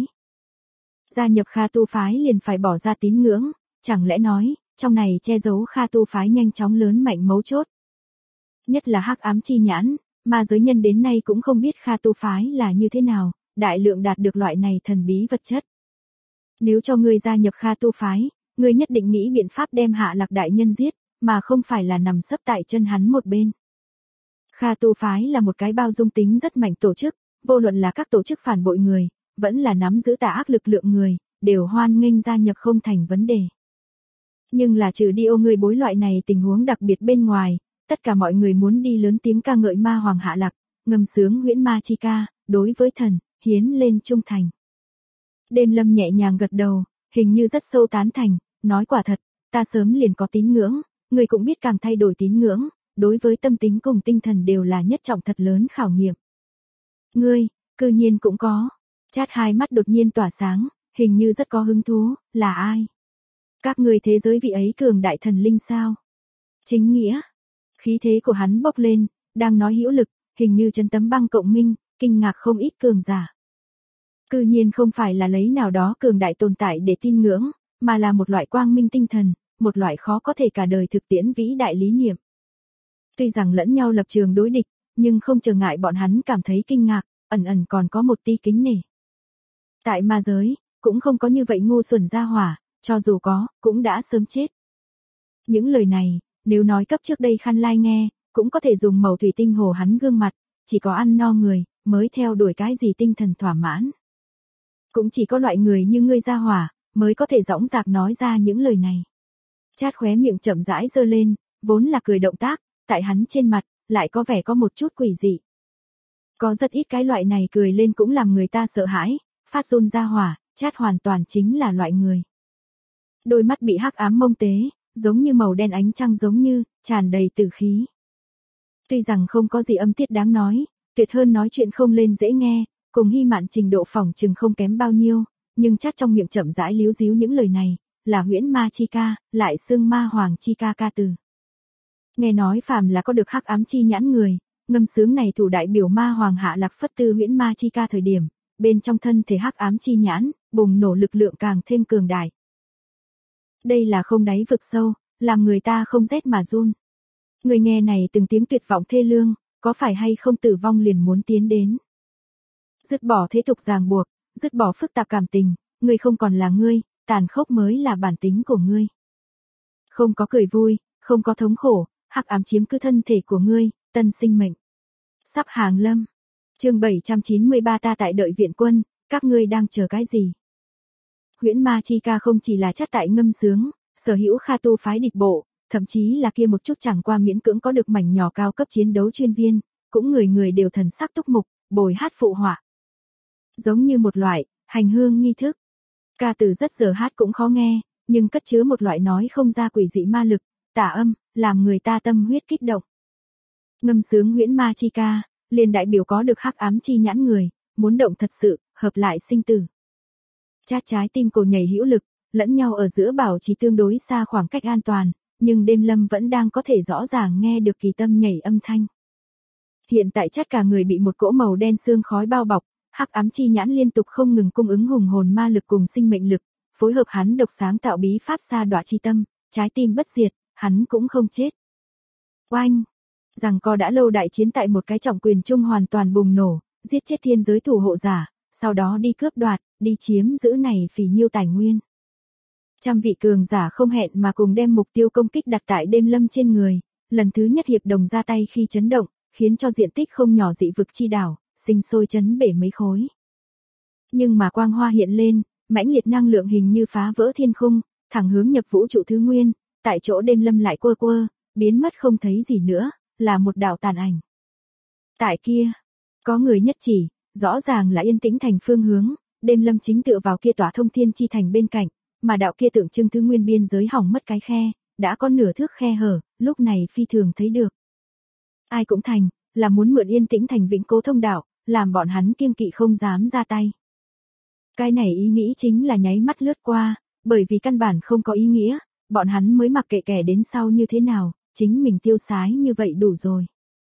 Gia nhập Kha Tu phái liền phải bỏ ra tín ngưỡng, chẳng lẽ nói, trong này che giấu Kha Tu phái nhanh chóng lớn mạnh mấu chốt. Nhất là hắc ám chi nhãn, mà giới nhân đến nay cũng không biết Kha Tu phái là như thế nào, đại lượng đạt được loại này thần bí vật chất. Nếu cho ngươi gia nhập Kha Tu phái, ngươi nhất định nghĩ biện pháp đem Hạ Lạc đại nhân giết, mà không phải là nằm sấp tại chân hắn một bên. Kha Tu phái là một cái bao dung tính rất mạnh tổ chức, vô luận là các tổ chức phản bội người, vẫn là nắm giữ tà ác lực lượng người, đều hoan nghênh gia nhập không thành vấn đề. Nhưng là trừ đi ô người bối loại này tình huống đặc biệt bên ngoài, tất cả mọi người muốn đi lớn tiếng ca ngợi ma hoàng Hạ Lạc, ngâm sướng huyễn ma chi ca, đối với thần, hiến lên trung thành. Đêm Lâm nhẹ nhàng gật đầu, hình như rất sâu tán thành, nói quả thật, ta sớm liền có tín ngưỡng, người cũng biết càng thay đổi tín ngưỡng, đối với tâm tính cùng tinh thần đều là nhất trọng thật lớn khảo nghiệm. Ngươi, cư nhiên cũng có. Chát hai mắt đột nhiên tỏa sáng, hình như rất có hứng thú, là ai? Các ngươi thế giới vị ấy cường đại thần linh sao? Chính nghĩa. Khí thế của hắn bốc lên, đang nói hữu lực, hình như chân tấm băng cộng minh, kinh ngạc không ít cường giả. Cư nhiên không phải là lấy nào đó cường đại tồn tại để tin ngưỡng, mà là một loại quang minh tinh thần, một loại khó có thể cả đời thực tiễn vĩ đại lý niệm. Tuy rằng lẫn nhau lập trường đối địch, nhưng không trở ngại bọn hắn cảm thấy kinh ngạc, ẩn ẩn còn có một tí kính nể. Tại ma giới, cũng không có như vậy ngu xuẩn ra hỏa, cho dù có, cũng đã sớm chết. Những lời này, nếu nói cấp trước đây Khăn Lai nghe, cũng có thể dùng màu thủy tinh hồ hắn gương mặt, chỉ có ăn no người, mới theo đuổi cái gì tinh thần thỏa mãn. Cũng chỉ có loại người như ngươi ra hỏa, mới có thể dõng dạc nói ra những lời này. Chát khóe miệng chậm rãi giơ lên, vốn là cười động tác, tại hắn trên mặt, lại có vẻ có một chút quỷ dị. Có rất ít cái loại này cười lên cũng làm người ta sợ hãi, phát run ra hỏa, Chát hoàn toàn chính là loại người. Đôi mắt bị hắc ám mông tế, giống như màu đen ánh trăng giống như, tràn đầy tử khí. Tuy rằng không có gì âm tiết đáng nói, tuyệt hơn nói chuyện không lên dễ nghe, cùng Hy Mạn trình độ phỏng chừng không kém bao nhiêu, nhưng Chát trong miệng chậm rãi líu díu những lời này, là huyễn ma chi ca, lại xưng ma hoàng chi ca ca từ. Nghe nói phàm là có được hắc ám chi nhãn người, ngâm sướng này thủ đại biểu ma hoàng Hạ Lạc phất tư huyễn ma chi ca thời điểm, bên trong thân thể hắc ám chi nhãn, bùng nổ lực lượng càng thêm cường đại. Đây là không đáy vực sâu, làm người ta không rét mà run. Người nghe này từng tiếng tuyệt vọng thê lương, có phải hay không tử vong liền muốn tiến đến. Dứt bỏ thế tục ràng buộc, dứt bỏ phức tạp cảm tình, ngươi không còn là ngươi, tàn khốc mới là bản tính của ngươi. Không có cười vui, không có thống khổ, hắc ám chiếm cứ thân thể của ngươi, tân sinh mệnh. Sắp hàng lâm. Chương 793 ta tại đợi viện quân, các ngươi đang chờ cái gì? Huyễn ma chi ca không chỉ là Chát tại ngâm sướng, sở hữu Kha Tu phái địch bộ, thậm chí là kia một chút chẳng qua miễn cưỡng có được mảnh nhỏ cao cấp chiến đấu chuyên viên, cũng người người đều thần sắc túc mục, bồi hát phụ họa. Giống như một loại, hành hương nghi thức. Ca từ rất giờ hát cũng khó nghe, nhưng cất chứa một loại nói không ra quỷ dị ma lực, tả âm, làm người ta tâm huyết kích động. Ngâm sướng huyễn ma chi ca, liền đại biểu có được hắc ám chi nhãn người, muốn động thật sự, hợp lại sinh tử. Chát trái tim cổ nhảy hữu lực, lẫn nhau ở giữa bảo trì tương đối xa khoảng cách an toàn, nhưng Đêm Lâm vẫn đang có thể rõ ràng nghe được kỳ tâm nhảy âm thanh. Hiện tại Chát cả người bị một cỗ màu đen sương khói bao bọc, hắc ám chi nhãn liên tục không ngừng cung ứng hùng hồn ma lực cùng sinh mệnh lực, phối hợp hắn độc sáng tạo bí pháp sa đọa chi tâm, trái tim bất diệt, hắn cũng không chết. Oanh! Rằng co đã lâu đại chiến tại một cái trọng quyền chung hoàn toàn bùng nổ, giết chết thiên giới thủ hộ giả, sau đó đi cướp đoạt, đi chiếm giữ này phì nhiêu tài nguyên. Trăm vị cường giả không hẹn mà cùng đem mục tiêu công kích đặt tại Đêm Lâm trên người, lần thứ nhất hiệp đồng ra tay khi chấn động, khiến cho diện tích không nhỏ dị vực chi đảo, sinh sôi chấn bể mấy khối. Nhưng mà quang hoa hiện lên, mãnh liệt năng lượng hình như phá vỡ thiên khung, thẳng hướng nhập vũ trụ thứ nguyên, tại chỗ Đêm Lâm lại quơ quơ, biến mất không thấy gì nữa, là một đạo tàn ảnh. Tại kia, có người nhất chỉ, rõ ràng là Yên Tĩnh thành phương hướng, Đêm Lâm chính tựa vào kia tỏa thông thiên chi thành bên cạnh, mà đạo kia tượng trưng thứ nguyên biên giới hỏng mất cái khe, đã có nửa thước khe hở, lúc này phi thường thấy được. Ai cũng thành, là muốn mượn Yên Tĩnh thành vĩnh cố thông đạo, làm bọn hắn kiêng kỵ không dám ra tay. Cái này ý nghĩ chính là nháy mắt lướt qua, bởi vì căn bản không có ý nghĩa, bọn hắn mới mặc kệ kẻ đến sau như thế nào, chính mình tiêu sái như vậy đủ rồi.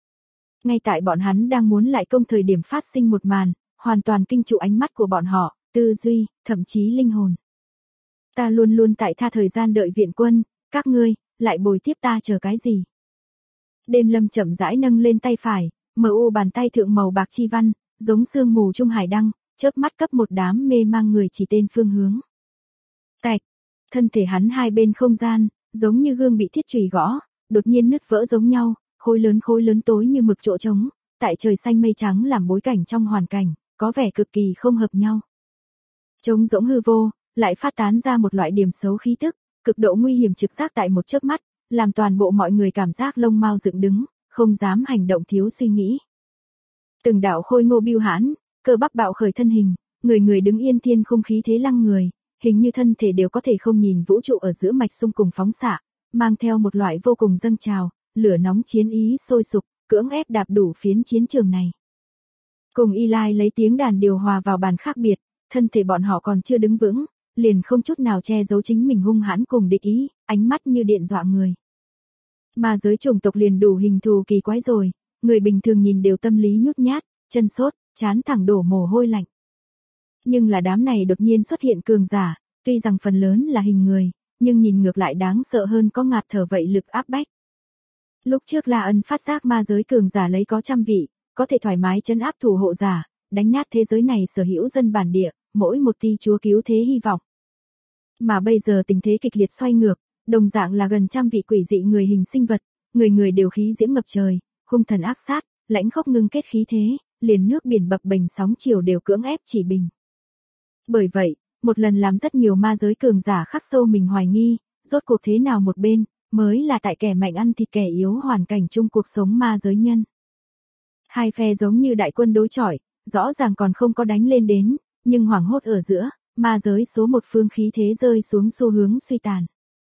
Ngay tại bọn hắn đang muốn lại công thời điểm phát sinh một màn, hoàn toàn kinh trụ ánh mắt của bọn họ, tư duy, thậm chí linh hồn. Ta luôn luôn tại tha thời gian đợi viện quân, các ngươi, lại bồi tiếp ta chờ cái gì? Đêm Lâm chậm rãi nâng lên tay phải, MU bàn tay thượng màu bạc chi văn, giống sương mù trung hải đăng, chớp mắt cấp một đám mê mang người chỉ tên phương hướng. Tạch, thân thể hắn hai bên không gian, giống như gương bị thiết chùy gõ, đột nhiên nứt vỡ giống nhau, khối lớn tối như mực chỗ trống, tại trời xanh mây trắng làm bối cảnh trong hoàn cảnh, có vẻ cực kỳ không hợp nhau. Trống rỗng hư vô, lại phát tán ra một loại điểm xấu khí tức, cực độ nguy hiểm trực giác tại một chớp mắt, làm toàn bộ mọi người cảm giác lông mao dựng đứng, không dám hành động thiếu suy nghĩ. Từng đạo khôi ngô biêu hãn, cơ bắp bạo khởi thân hình, người đứng yên thiên không khí thế lăng người, hình như thân thể đều có thể không nhìn vũ trụ ở giữa mạch xung cùng phóng xạ, mang theo một loại vô cùng dâng trào, lửa nóng chiến ý sôi sục, cưỡng ép đạp đủ phiến chiến trường này. Cùng Eli lấy tiếng đàn điều hòa vào bàn khác biệt, thân thể bọn họ còn chưa đứng vững, liền không chút nào che giấu chính mình hung hãn cùng địch ý, ánh mắt như điện dọa người. Mà giới chủng tộc liền đủ hình thù kỳ quái rồi, người bình thường nhìn đều tâm lý nhút nhát, chân sốt, chán thẳng đổ mồ hôi lạnh. Nhưng là đám này đột nhiên xuất hiện cường giả, tuy rằng phần lớn là hình người, nhưng nhìn ngược lại đáng sợ hơn có ngạt thở vậy lực áp bách. Lúc trước La Ân phát giác ma giới cường giả lấy có trăm vị, có thể thoải mái trấn áp thủ hộ giả, đánh nát thế giới này sở hữu dân bản địa, mỗi một tia chúa cứu thế hy vọng. Mà bây giờ tình thế kịch liệt xoay ngược, đồng dạng là gần trăm vị quỷ dị người hình sinh vật, người đều khí diễm ngập trời, hung thần ác sát, lãnh khốc ngưng kết khí thế, liền nước biển bập bềnh sóng chiều đều cưỡng ép chỉ bình. Bởi vậy, một lần làm rất nhiều ma giới cường giả khắc sâu mình hoài nghi, rốt cuộc thế nào một bên, mới là tại kẻ mạnh ăn thịt kẻ yếu hoàn cảnh chung cuộc sống ma giới nhân. Hai phe giống như đại quân đối chọi, rõ ràng còn không có đánh lên đến, nhưng hoảng hốt ở giữa, ma giới số một phương khí thế rơi xuống xu hướng suy tàn.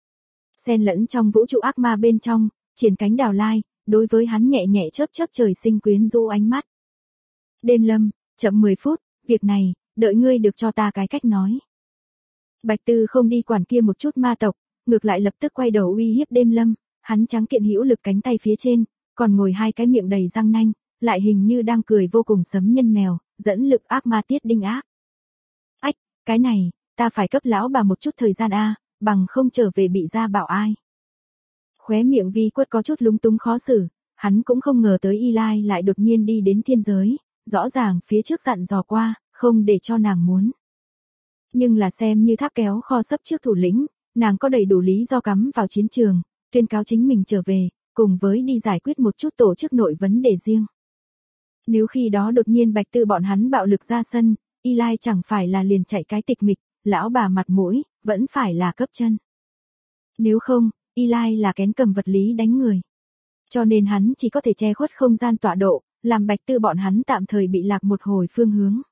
Xen lẫn trong vũ trụ ác ma bên trong, triển cánh đào lai, đối với hắn nhẹ nhẹ chớp trời sinh quyến rũ ánh mắt. Đêm Lâm, chậm 10 phút, việc này, đợi ngươi được cho ta cái cách nói. Bạch Tư không đi quản kia một chút ma tộc, ngược lại lập tức quay đầu uy hiếp Đêm Lâm, hắn trắng kiện hữu lực cánh tay phía trên, còn ngồi hai cái miệng đầy răng nanh, lại hình như đang cười vô cùng sấm nhân mèo, dẫn lực ác ma tiết đinh ác. Ách, cái này, ta phải cấp lão bà một chút thời gian a, bằng không trở về bị gia bảo ai. Khóe miệng Vi Quất có chút lúng túng khó xử, hắn cũng không ngờ tới Eli lại đột nhiên đi đến thiên giới, rõ ràng phía trước dặn dò qua, không để cho nàng muốn. Nhưng là xem như tháp kéo kho sấp trước thủ lĩnh, nàng có đầy đủ lý do cắm vào chiến trường, tuyên cáo chính mình trở về, cùng với đi giải quyết một chút tổ chức nội vấn đề riêng. Nếu khi đó đột nhiên Bạch Tư bọn hắn bạo lực ra sân, Eli chẳng phải là liền chạy cái tịch mịch, lão bà mặt mũi, vẫn phải là cấp chân. Nếu không, Eli là kén cầm vật lý đánh người. Cho nên hắn chỉ có thể che khuất không gian tọa độ, làm Bạch Tư bọn hắn tạm thời bị lạc một hồi phương hướng.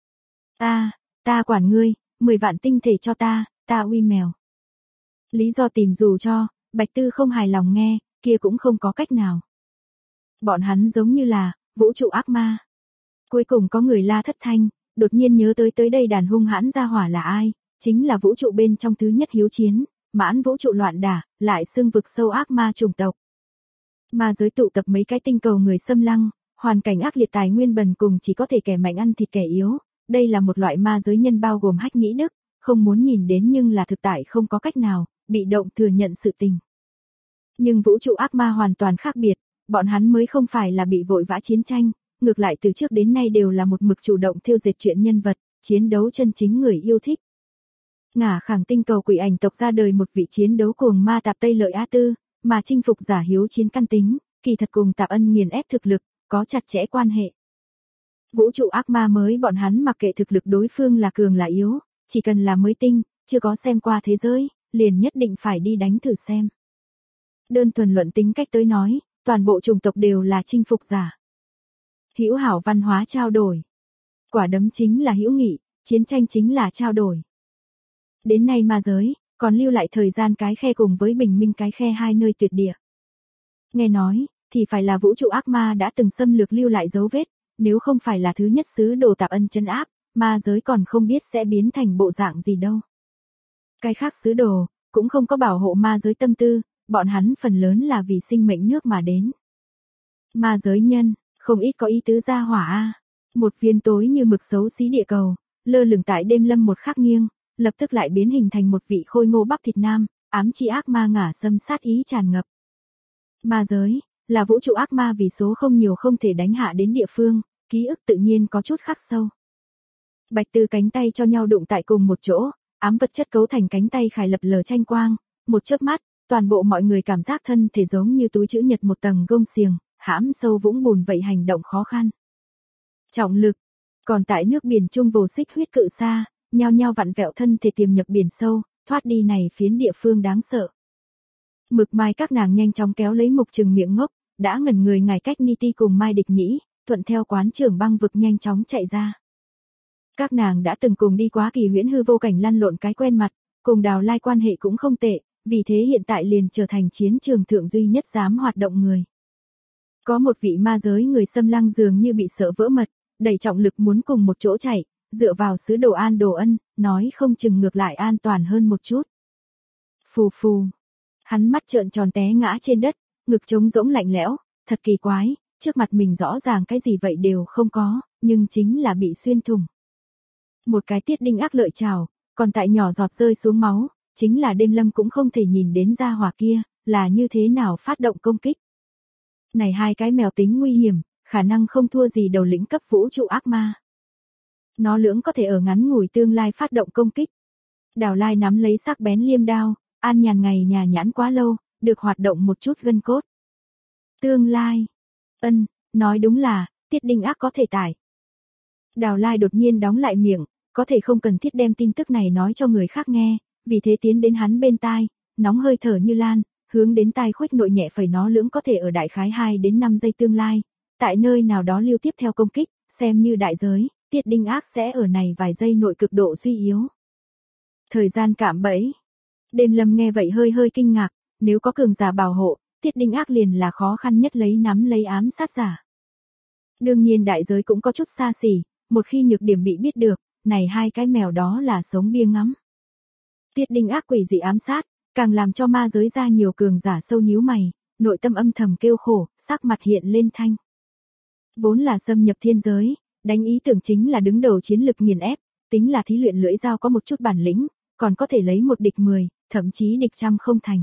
Ta quản ngươi, 10 vạn tinh thể cho ta uy mèo. Lý do tìm dù cho, Bạch Tư không hài lòng nghe, kia cũng không có cách nào. Bọn hắn giống như là vũ trụ ác ma. Cuối cùng có người la thất thanh, đột nhiên nhớ tới đây đàn hung hãn ra hỏa là ai, chính là vũ trụ bên trong thứ nhất hiếu chiến, mãn vũ trụ loạn đả, lại xưng vực sâu ác ma chủng tộc. Ma giới tụ tập mấy cái tinh cầu người xâm lăng, hoàn cảnh ác liệt tài nguyên bần cùng chỉ có thể kẻ mạnh ăn thịt kẻ yếu, đây là một loại ma giới nhân bao gồm hách nhĩ đức, không muốn nhìn đến nhưng là thực tại không có cách nào, bị động thừa nhận sự tình. Nhưng vũ trụ ác ma hoàn toàn khác biệt, bọn hắn mới không phải là bị vội vã chiến tranh, ngược lại từ trước đến nay đều là một mực chủ động thêu dệt chuyện nhân vật, chiến đấu chân chính người yêu thích. Ngả khẳng tinh cầu quỷ ảnh tộc ra đời một vị chiến đấu cuồng ma tạp Tây Lợi A Tư, mà chinh phục giả hiếu chiến căn tính, kỳ thật cùng Tạp Ân nghiền ép thực lực, có chặt chẽ quan hệ. Vũ trụ ác ma mới bọn hắn mặc kệ thực lực đối phương là cường là yếu, chỉ cần là mới tinh, chưa có xem qua thế giới, liền nhất định phải đi đánh thử xem. Đơn thuần luận tính cách tới nói, toàn bộ chủng tộc đều là chinh phục giả. Hữu hảo văn hóa trao đổi. Quả đấm chính là hữu nghị, chiến tranh chính là trao đổi. Đến nay ma giới, còn lưu lại thời gian cái khe cùng với bình minh cái khe hai nơi tuyệt địa. Nghe nói, thì phải là vũ trụ ác ma đã từng xâm lược lưu lại dấu vết, nếu không phải là thứ nhất sứ đồ Tạp Ân trấn áp, ma giới còn không biết sẽ biến thành bộ dạng gì đâu. Cái khác sứ đồ, cũng không có bảo hộ ma giới tâm tư, bọn hắn phần lớn là vì sinh mệnh nước mà đến. Ma giới nhân, Không ít có ý tứ ra hỏa a. Một viên tối như mực xấu xí địa cầu, lơ lửng tại đêm lâm một khắc nghiêng, lập tức lại biến hình thành một vị khôi ngô bắp thịt nam, ám chi ác ma ngả xâm sát ý tràn ngập. Ma giới, là vũ trụ ác ma vì số không nhiều không thể đánh hạ đến địa phương, ký ức tự nhiên có chút khắc sâu. Bạch Tư cánh tay cho nhau đụng tại cùng một chỗ, ám vật chất cấu thành cánh tay khải lập lờ tranh quang, một chớp mắt, toàn bộ mọi người cảm giác thân thể giống như túi trữ nhật một tầng gông xiềng, hãm sâu vũng bùn vậy hành động khó khăn. Trọng lực, còn tại nước biển trung vồ xích huyết cự xa, nhao nhao vặn vẹo thân thể tiềm nhập biển sâu, thoát đi này phiến địa phương đáng sợ. Mực Mai các nàng nhanh chóng kéo lấy Mục Trừng miệng ngốc, đã ngẩn người ngài cách Niti cùng Mai Địch Nhĩ, thuận theo quán trưởng băng vực nhanh chóng chạy ra. Các nàng đã từng cùng đi quá kỳ huyễn hư vô cảnh lăn lộn cái quen mặt, cùng Đào Lai quan hệ cũng không tệ, vì thế hiện tại liền trở thành chiến trường thượng duy nhất dám hoạt động người. Có một vị ma giới người xâm lăng dường như bị sợ vỡ mật, đẩy trọng lực muốn cùng một chỗ chạy, dựa vào sứ đồ an đồ ân, nói không chừng ngược lại an toàn hơn một chút. Phù phù. Hắn mắt trợn tròn té ngã trên đất, ngực trống rỗng lạnh lẽo, thật kỳ quái, trước mặt mình rõ ràng cái gì vậy đều không có, nhưng chính là bị xuyên thủng. Một cái tiết đinh ác lợi trào, còn tại nhỏ giọt rơi xuống máu, chính là đêm lâm cũng không thể nhìn đến ra hỏa kia, là như thế nào phát động công kích. Này hai cái mèo tính nguy hiểm, khả năng không thua gì đầu lĩnh cấp vũ trụ ác ma. Nó lưỡng có thể ở ngắn ngủi tương lai phát động công kích. Đào Lai nắm lấy sắc bén liêm đao, an nhàn ngày nhà nhãn quá lâu, được hoạt động một chút gân cốt. Tương lai. Nói đúng là, tiết đinh ác có thể tải. Đào Lai đột nhiên đóng lại miệng, có thể không cần thiết đem tin tức này nói cho người khác nghe, vì thế tiến đến hắn bên tai, nóng hơi thở như lan, hướng đến tai khuếch nội nhẹ phẩy nó lưỡng có thể ở đại khái 2 đến 5 giây tương lai, tại nơi nào đó lưu tiếp theo công kích, xem như đại giới, tiết đinh ác sẽ ở này vài giây nội cực độ suy yếu. Thời gian cạm bẫy. Đêm lâm nghe vậy hơi kinh ngạc, nếu có cường giả bảo hộ, tiết đinh ác liền là khó khăn nhất nắm lấy ám sát giả. Đương nhiên đại giới cũng có chút xa xỉ, một khi nhược điểm bị biết được, này hai cái mèo đó là sống bia ngắm. Tiết đinh ác quỷ dị ám sát, càng làm cho ma giới ra nhiều cường giả sâu nhíu mày, nội tâm âm thầm kêu khổ, sắc mặt hiện lên thanh. Vốn là xâm nhập thiên giới, đánh ý tưởng chính là đứng đầu chiến lực nghiền ép, tính là thí luyện lưỡi dao có một chút bản lĩnh, còn có thể lấy một địch 10, thậm chí địch trăm không thành.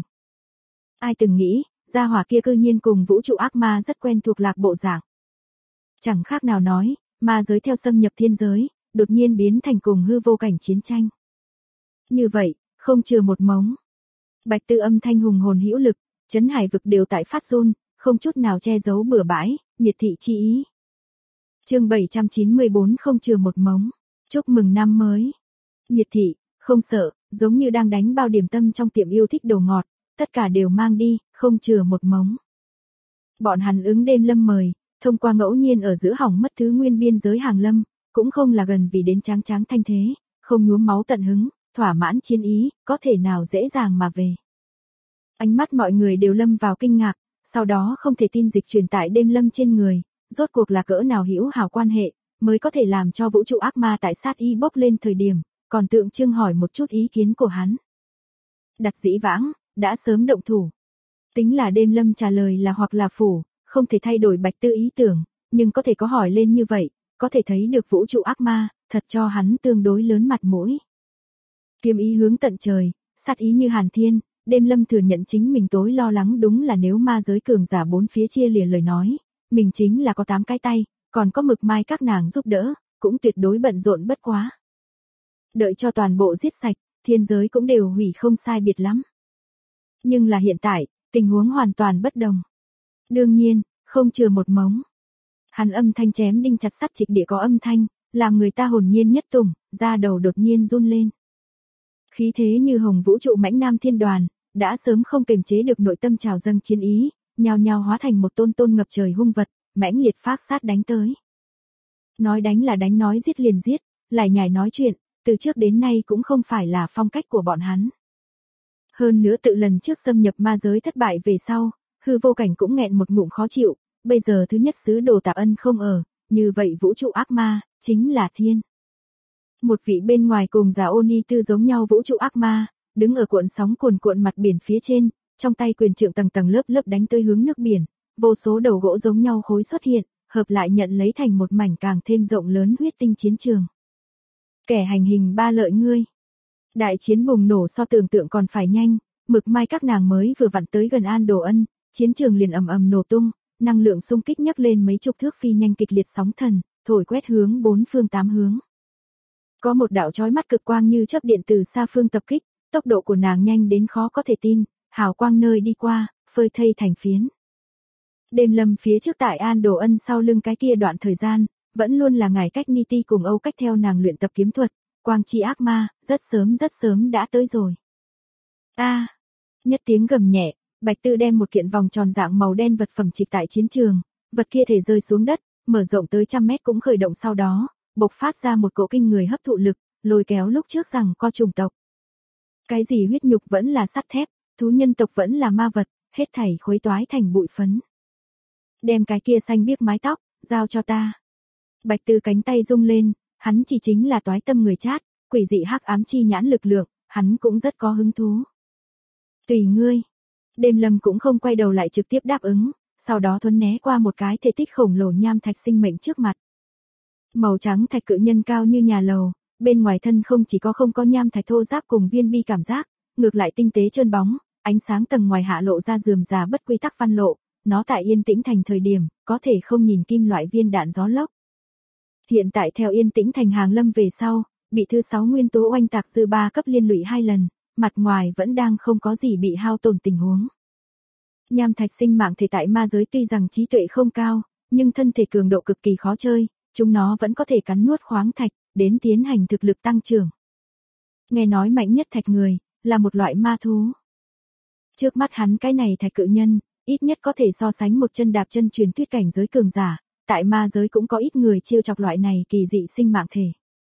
Ai từng nghĩ, gia hỏa kia cư nhiên cùng vũ trụ ác ma rất quen thuộc lạc bộ dạng. Chẳng khác nào nói, ma giới theo xâm nhập thiên giới, đột nhiên biến thành cùng hư vô cảnh chiến tranh. Như vậy, không chừa một mống. Bạch Tư âm thanh hùng hồn hữu lực, chấn hải vực đều tại phát run, không chút nào che giấu bừa bãi, miệt thị chi ý. Chương 794 không chừa một mống. Chúc mừng năm mới. Miệt thị, không sợ, giống như đang đánh bao điểm tâm trong tiệm yêu thích đồ ngọt, tất cả đều mang đi, không chừa một mống. Bọn hắn ứng đêm lâm mời, thông qua ngẫu nhiên ở giữa hỏng mất thứ nguyên biên giới hàng lâm, cũng không là gần vì đến tráng tráng thanh thế, không nhuốm máu tận hứng, thỏa mãn chiến ý, có thể nào dễ dàng mà về. Ánh mắt mọi người đều lâm vào kinh ngạc, sau đó không thể tin dịch truyền tại đêm lâm trên người, rốt cuộc là cỡ nào hữu hảo quan hệ, mới có thể làm cho vũ trụ ác ma tại sát y bốc lên thời điểm, còn tượng trưng hỏi một chút ý kiến của hắn. Đặt dĩ vãng, đã sớm động thủ. Tính là đêm lâm trả lời là hoặc là phủ, không thể thay đổi Bạch Tư ý tưởng, nhưng có thể có hỏi lên như vậy, có thể thấy được vũ trụ ác ma, thật cho hắn tương đối lớn mặt mũi. Kiếm ý hướng tận trời, sát ý như hàn thiên, đêm lâm thừa nhận chính mình tối lo lắng đúng là nếu ma giới cường giả bốn phía chia lìa lời nói, mình chính là có 8 cái tay, còn có Mực Mai các nàng giúp đỡ, cũng tuyệt đối bận rộn bất quá. Đợi cho toàn bộ giết sạch, thiên giới cũng đều hủy không sai biệt lắm. Nhưng là hiện tại, tình huống hoàn toàn bất đồng. Đương nhiên, không chừa một mống. Hắn âm thanh chém đinh chặt sắt trịch địa có âm thanh, làm người ta hồn nhiên nhất tùng, da đầu đột nhiên run lên. Khí thế như hồng vũ trụ mãnh nam thiên đoàn, đã sớm không kềm chế được nội tâm trào dâng chiến ý, nhào nhào hóa thành một tôn ngập trời hung vật, mãnh liệt phác sát đánh tới. Nói đánh là đánh, nói giết liền giết, lại nhảy nói chuyện, từ trước đến nay cũng không phải là phong cách của bọn hắn. Hơn nữa tự lần trước xâm nhập ma giới thất bại về sau, hư vô cảnh cũng nghẹn một ngụm khó chịu, bây giờ thứ nhất sứ đồ Tạp Ân không ở, như vậy vũ trụ ác ma, chính là thiên. Một vị bên ngoài cùng giả Ô Ni Tư giống nhau vũ trụ ác ma, đứng ở cuộn sóng cuồn cuộn mặt biển phía trên, trong tay quyền trượng tầng tầng lớp lớp đánh tới hướng nước biển, vô số đầu gỗ giống nhau khối xuất hiện, hợp lại nhận lấy thành một mảnh càng thêm rộng lớn huyết tinh chiến trường. Kẻ hành hình ba lợi ngươi. Đại chiến bùng nổ so tưởng tượng còn phải nhanh, mực mai các nàng mới vừa vặn tới gần An Đồ Ân, chiến trường liền ầm ầm nổ tung, năng lượng xung kích nhấc lên mấy chục thước phi nhanh kịch liệt sóng thần, thổi quét hướng bốn phương tám hướng. Có một đạo chói mắt cực quang như chớp điện từ xa phương tập kích, tốc độ của nàng nhanh đến khó có thể tin, hào quang nơi đi qua, phơi thây thành phiến. Đêm Lâm phía trước tại An Đồ Ân sau lưng cái kia đoạn thời gian, vẫn luôn là ngày cách Niti cùng Âu Cách theo nàng luyện tập kiếm thuật, quang chi ác ma, rất sớm đã tới rồi. A! Nhất tiếng gầm nhẹ, Bạch Tư đem một kiện vòng tròn dạng màu đen vật phẩm trịch tại chiến trường, vật kia thể rơi xuống đất, mở rộng tới trăm mét cũng khởi động sau đó, bộc phát ra một cỗ kinh người hấp thụ lực, lôi kéo lúc trước rằng co trùng tộc. Cái gì huyết nhục vẫn là sắt thép, thú nhân tộc vẫn là ma vật, hết thảy khuấy toái thành bụi phấn. Đem cái kia xanh biếc mái tóc, giao cho ta. Bạch Tư cánh tay rung lên, hắn chỉ chính là toái tâm người chát, quỷ dị hắc ám chi nhãn lực lượng, hắn cũng rất có hứng thú. Tùy ngươi. Đêm Lâm cũng không quay đầu lại trực tiếp đáp ứng, sau đó thuấn né qua một cái thể tích khổng lồ nham thạch sinh mệnh trước mặt. Màu trắng thạch cự nhân cao như nhà lầu, bên ngoài thân không chỉ có không có nham thạch thô ráp cùng viên bi cảm giác, ngược lại tinh tế trơn bóng, ánh sáng tầng ngoài hạ lộ ra rườm rà bất quy tắc văn lộ, nó tại Yên Tĩnh Thành thời điểm, có thể không nhìn kim loại viên đạn gió lốc. Hiện tại theo Yên Tĩnh Thành hàng lâm về sau, bị thứ 6 nguyên tố oanh tạc dư 3 cấp liên lụy 2 lần, mặt ngoài vẫn đang không có gì bị hao tổn tình huống. Nham thạch sinh mạng thể tại ma giới tuy rằng trí tuệ không cao, nhưng thân thể cường độ cực kỳ khó chơi, chúng nó vẫn có thể cắn nuốt khoáng thạch, đến tiến hành thực lực tăng trưởng. Nghe nói mạnh nhất thạch người, là một loại ma thú. Trước mắt hắn cái này thạch cự nhân, ít nhất có thể so sánh một chân đạp chân truyền thuyết cảnh giới cường giả, tại ma giới cũng có ít người trêu chọc loại này kỳ dị sinh mạng thể.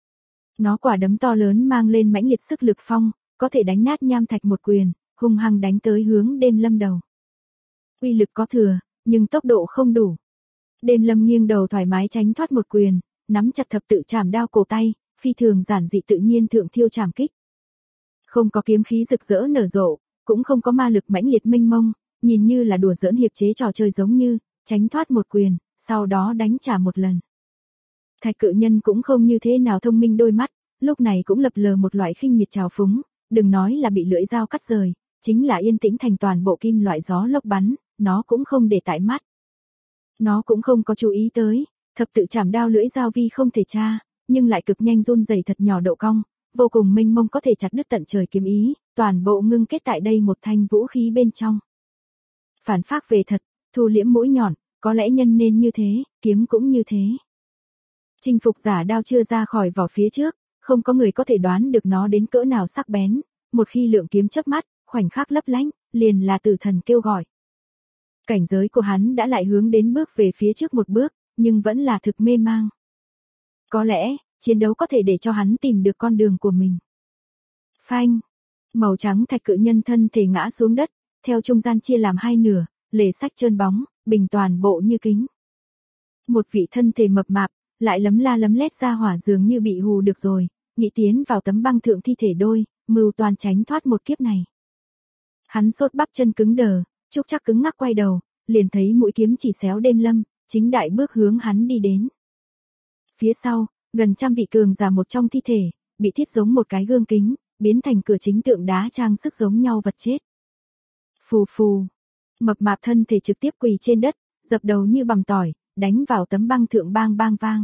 Nó quả đấm to lớn mang lên mãnh liệt sức lực phong, có thể đánh nát nham thạch một quyền, hung hăng đánh tới hướng Đêm Lâm đầu. Uy lực có thừa, nhưng tốc độ không đủ. Đêm Lâm nghiêng đầu thoải mái tránh thoát một quyền, nắm chặt thập tự chảm đao cổ tay, phi thường giản dị tự nhiên thượng thiêu chảm kích. Không có kiếm khí rực rỡ nở rộ, cũng không có ma lực mãnh liệt mênh mông, nhìn như là đùa giỡn hiệp chế trò chơi giống như, tránh thoát một quyền, sau đó đánh trả một lần. Thạch cự nhân cũng không như thế nào thông minh đôi mắt, lúc này cũng lập lờ một loại khinh miệt trào phúng, đừng nói là bị lưỡi dao cắt rời, chính là Yên Tĩnh Thành toàn bộ kim loại gió lốc bắn, nó cũng không để tại mắt. Nó cũng không có chú ý tới, thập tự chảm đao lưỡi dao vi không thể tra, nhưng lại cực nhanh run rẩy thật nhỏ độ cong, vô cùng mênh mông có thể chặt đứt tận trời kiếm ý, toàn bộ ngưng kết tại đây một thanh vũ khí bên trong. Phản phác về thật, thu liễm mũi nhọn, có lẽ nhân nên như thế, kiếm cũng như thế. Chinh phục giả đao chưa ra khỏi vỏ phía trước, không có người có thể đoán được nó đến cỡ nào sắc bén, một khi lượng kiếm chớp mắt, khoảnh khắc lấp lánh, liền là tử thần kêu gọi. Cảnh giới của hắn đã lại hướng đến bước về phía trước một bước, nhưng vẫn là thực mê mang. Có lẽ, chiến đấu có thể để cho hắn tìm được con đường của mình. Phanh, màu trắng thạch cự nhân thân thể ngã xuống đất, theo trung gian chia làm hai nửa, lề sách trơn bóng, bình toàn bộ như kính. Một vị thân thể mập mạp, lại lấm la lấm lét ra hỏa dường như bị hù được rồi, nghĩ tiến vào tấm băng thượng thi thể đôi, mưu toàn tránh thoát một kiếp này. Hắn sốt bắp chân cứng đờ, trúc chắc cứng ngắc quay đầu, liền thấy mũi kiếm chỉ xéo Đêm Lâm, chính đại bước hướng hắn đi đến. Phía sau, gần trăm vị cường giả một trong thi thể, bị thiết giống một cái gương kính, biến thành cửa chính tượng đá trang sức giống nhau vật chết. Phù phù, mập mạp thân thể trực tiếp quỳ trên đất, dập đầu như bằm tỏi, đánh vào tấm băng thượng bang bang vang.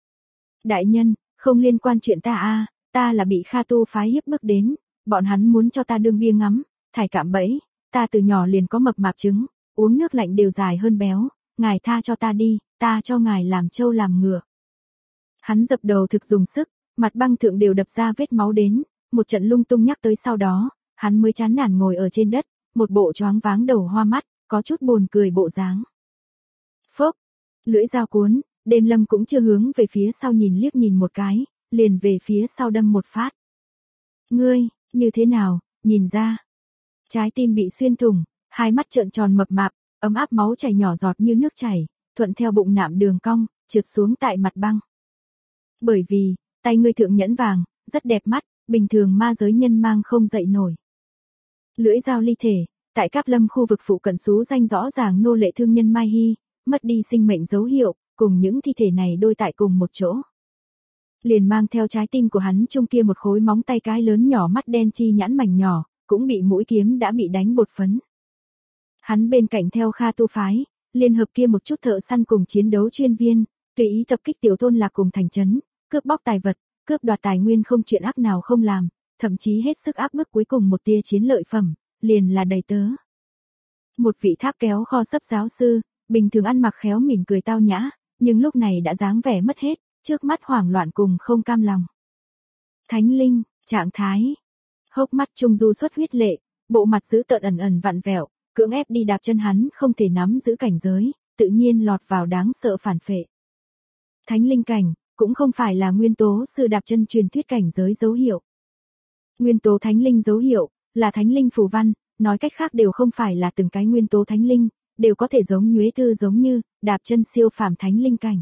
Đại nhân, không liên quan chuyện ta a, ta là bị Kha Tu phái hiếp bức đến, bọn hắn muốn cho ta đương bia ngắm, thải cạm bẫy, ta từ nhỏ liền có mập mạp trứng, uống nước lạnh đều dài hơn béo, ngài tha cho ta đi, ta cho ngài làm trâu làm ngựa. Hắn dập đầu thực dùng sức, mặt băng thượng đều đập ra vết máu đến, một trận lung tung nhắc tới sau đó, hắn mới chán nản ngồi ở trên đất, một bộ choáng váng đầu hoa mắt, có chút buồn cười bộ dáng. Phốc, lưỡi dao cuốn, Đêm Lâm cũng chưa hướng về phía sau nhìn liếc nhìn một cái, liền về phía sau đâm một phát. Ngươi, như thế nào, nhìn ra. Trái tim bị xuyên thủng, hai mắt trợn tròn mập mạp, ấm áp máu chảy nhỏ giọt như nước chảy, thuận theo bụng nạm đường cong, trượt xuống tại mặt băng. Bởi vì, tay ngươi thượng nhẫn vàng, rất đẹp mắt, bình thường ma giới nhân mang không dậy nổi. Lưỡi dao ly thể, tại Cáp Lâm khu vực phụ cận xú danh rõ ràng nô lệ thương nhân Mai Hy, mất đi sinh mệnh dấu hiệu, cùng những thi thể này đôi tại cùng một chỗ. Liền mang theo trái tim của hắn chung kia một khối móng tay cái lớn nhỏ mắt đen chi nhãn mảnh nhỏ, cũng bị mũi kiếm đã bị đánh bột phấn. Hắn bên cạnh theo Kha tu phái, liên hợp kia một chút thợ săn cùng chiến đấu chuyên viên, tùy ý tập kích tiểu thôn lạc cùng thành trấn, cướp bóc tài vật, cướp đoạt tài nguyên không chuyện ác nào không làm, thậm chí hết sức áp bức cuối cùng một tia chiến lợi phẩm, liền là đầy tớ. Một vị tháp kéo kho sấp giáo sư, bình thường ăn mặc khéo mỉm cười tao nhã, nhưng lúc này đã dáng vẻ mất hết, trước mắt hoảng loạn cùng không cam lòng. Thánh linh, trạng thái, hốc mắt trung du xuất huyết lệ, bộ mặt dữ tợn ẩn ẩn vặn vẹo, cưỡng ép đi đạp chân hắn không thể nắm giữ cảnh giới, tự nhiên lọt vào đáng sợ phản phệ. Thánh linh cảnh, cũng không phải là nguyên tố sư đạp chân truyền thuyết cảnh giới dấu hiệu. Nguyên tố thánh linh dấu hiệu, là thánh linh phù văn, nói cách khác đều không phải là từng cái nguyên tố thánh linh, đều có thể giống nhuế tư giống như, đạp chân siêu phàm thánh linh cảnh.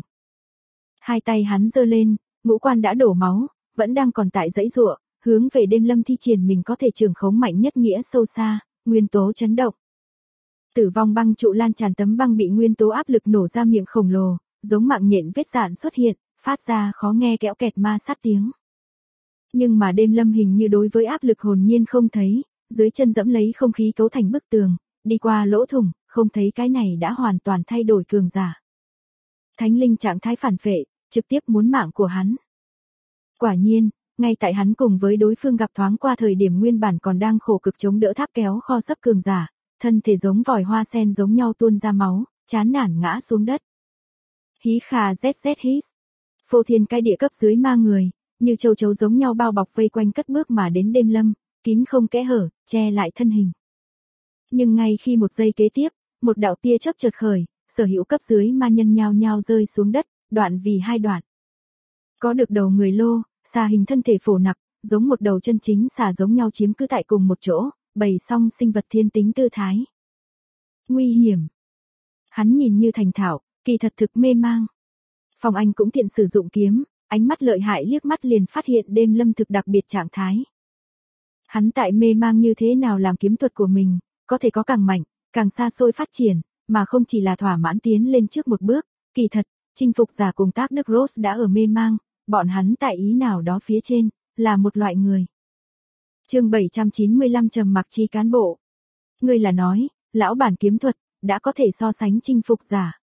Hai tay hắn giơ lên, ngũ quan đã đổ máu, vẫn đang còn tại dãy giụa, hướng về đêm lâm thi triển mình có thể trường khống mạnh nhất nghĩa sâu xa, nguyên tố chấn động. Tử vong băng trụ lan tràn tấm băng bị nguyên tố áp lực nổ ra miệng khổng lồ, giống mạng nhện vết dạn xuất hiện, phát ra khó nghe kéo kẹt ma sát tiếng. Nhưng mà đêm lâm hình như đối với áp lực hồn nhiên không thấy, dưới chân dẫm lấy không khí cấu thành bức tường, đi qua lỗ thủng, không thấy cái này đã hoàn toàn thay đổi cường giả. Thánh linh trạng thái phản phệ, trực tiếp muốn mạng của hắn. Quả nhiên, ngay tại hắn cùng với đối phương gặp thoáng qua thời điểm nguyên bản còn đang khổ cực chống đỡ tháp kéo kho sấp cường giả, thân thể giống vòi hoa sen giống nhau tuôn ra máu, chán nản ngã xuống đất. Hí khà zz hít. Phô thiên cái địa cấp dưới ma người, như châu chấu giống nhau bao bọc vây quanh cất bước mà đến đêm lâm, kín không kẽ hở, che lại thân hình. Nhưng ngay khi một giây kế tiếp, một đạo tia chớp chợt khởi, sở hữu cấp dưới ma nhân nhao nhao rơi xuống đất, đoạn vì hai đoạn. Có được đầu người lô, xà hình thân thể phổ nặc, giống một đầu chân chính xà giống nhau chiếm cứ tại cùng một chỗ, bày song sinh vật thiên tính tư thái. Nguy hiểm. Hắn nhìn như thành thạo, kỳ thật thực mê mang. Phong Anh cũng tiện sử dụng kiếm, ánh mắt lợi hại liếc mắt liền phát hiện đêm lâm thực đặc biệt trạng thái. Hắn tại mê mang như thế nào làm kiếm thuật của mình, có thể có càng mạnh, càng xa xôi phát triển, mà không chỉ là thỏa mãn tiến lên trước một bước, kỳ thật, chinh phục giả cùng tác Đức Rose đã ở mê mang, bọn hắn tại ý nào đó phía trên, là một loại người. Chương 795 trầm mặc chi cán bộ. Ngươi là nói, lão bản kiếm thuật, đã có thể so sánh chinh phục giả.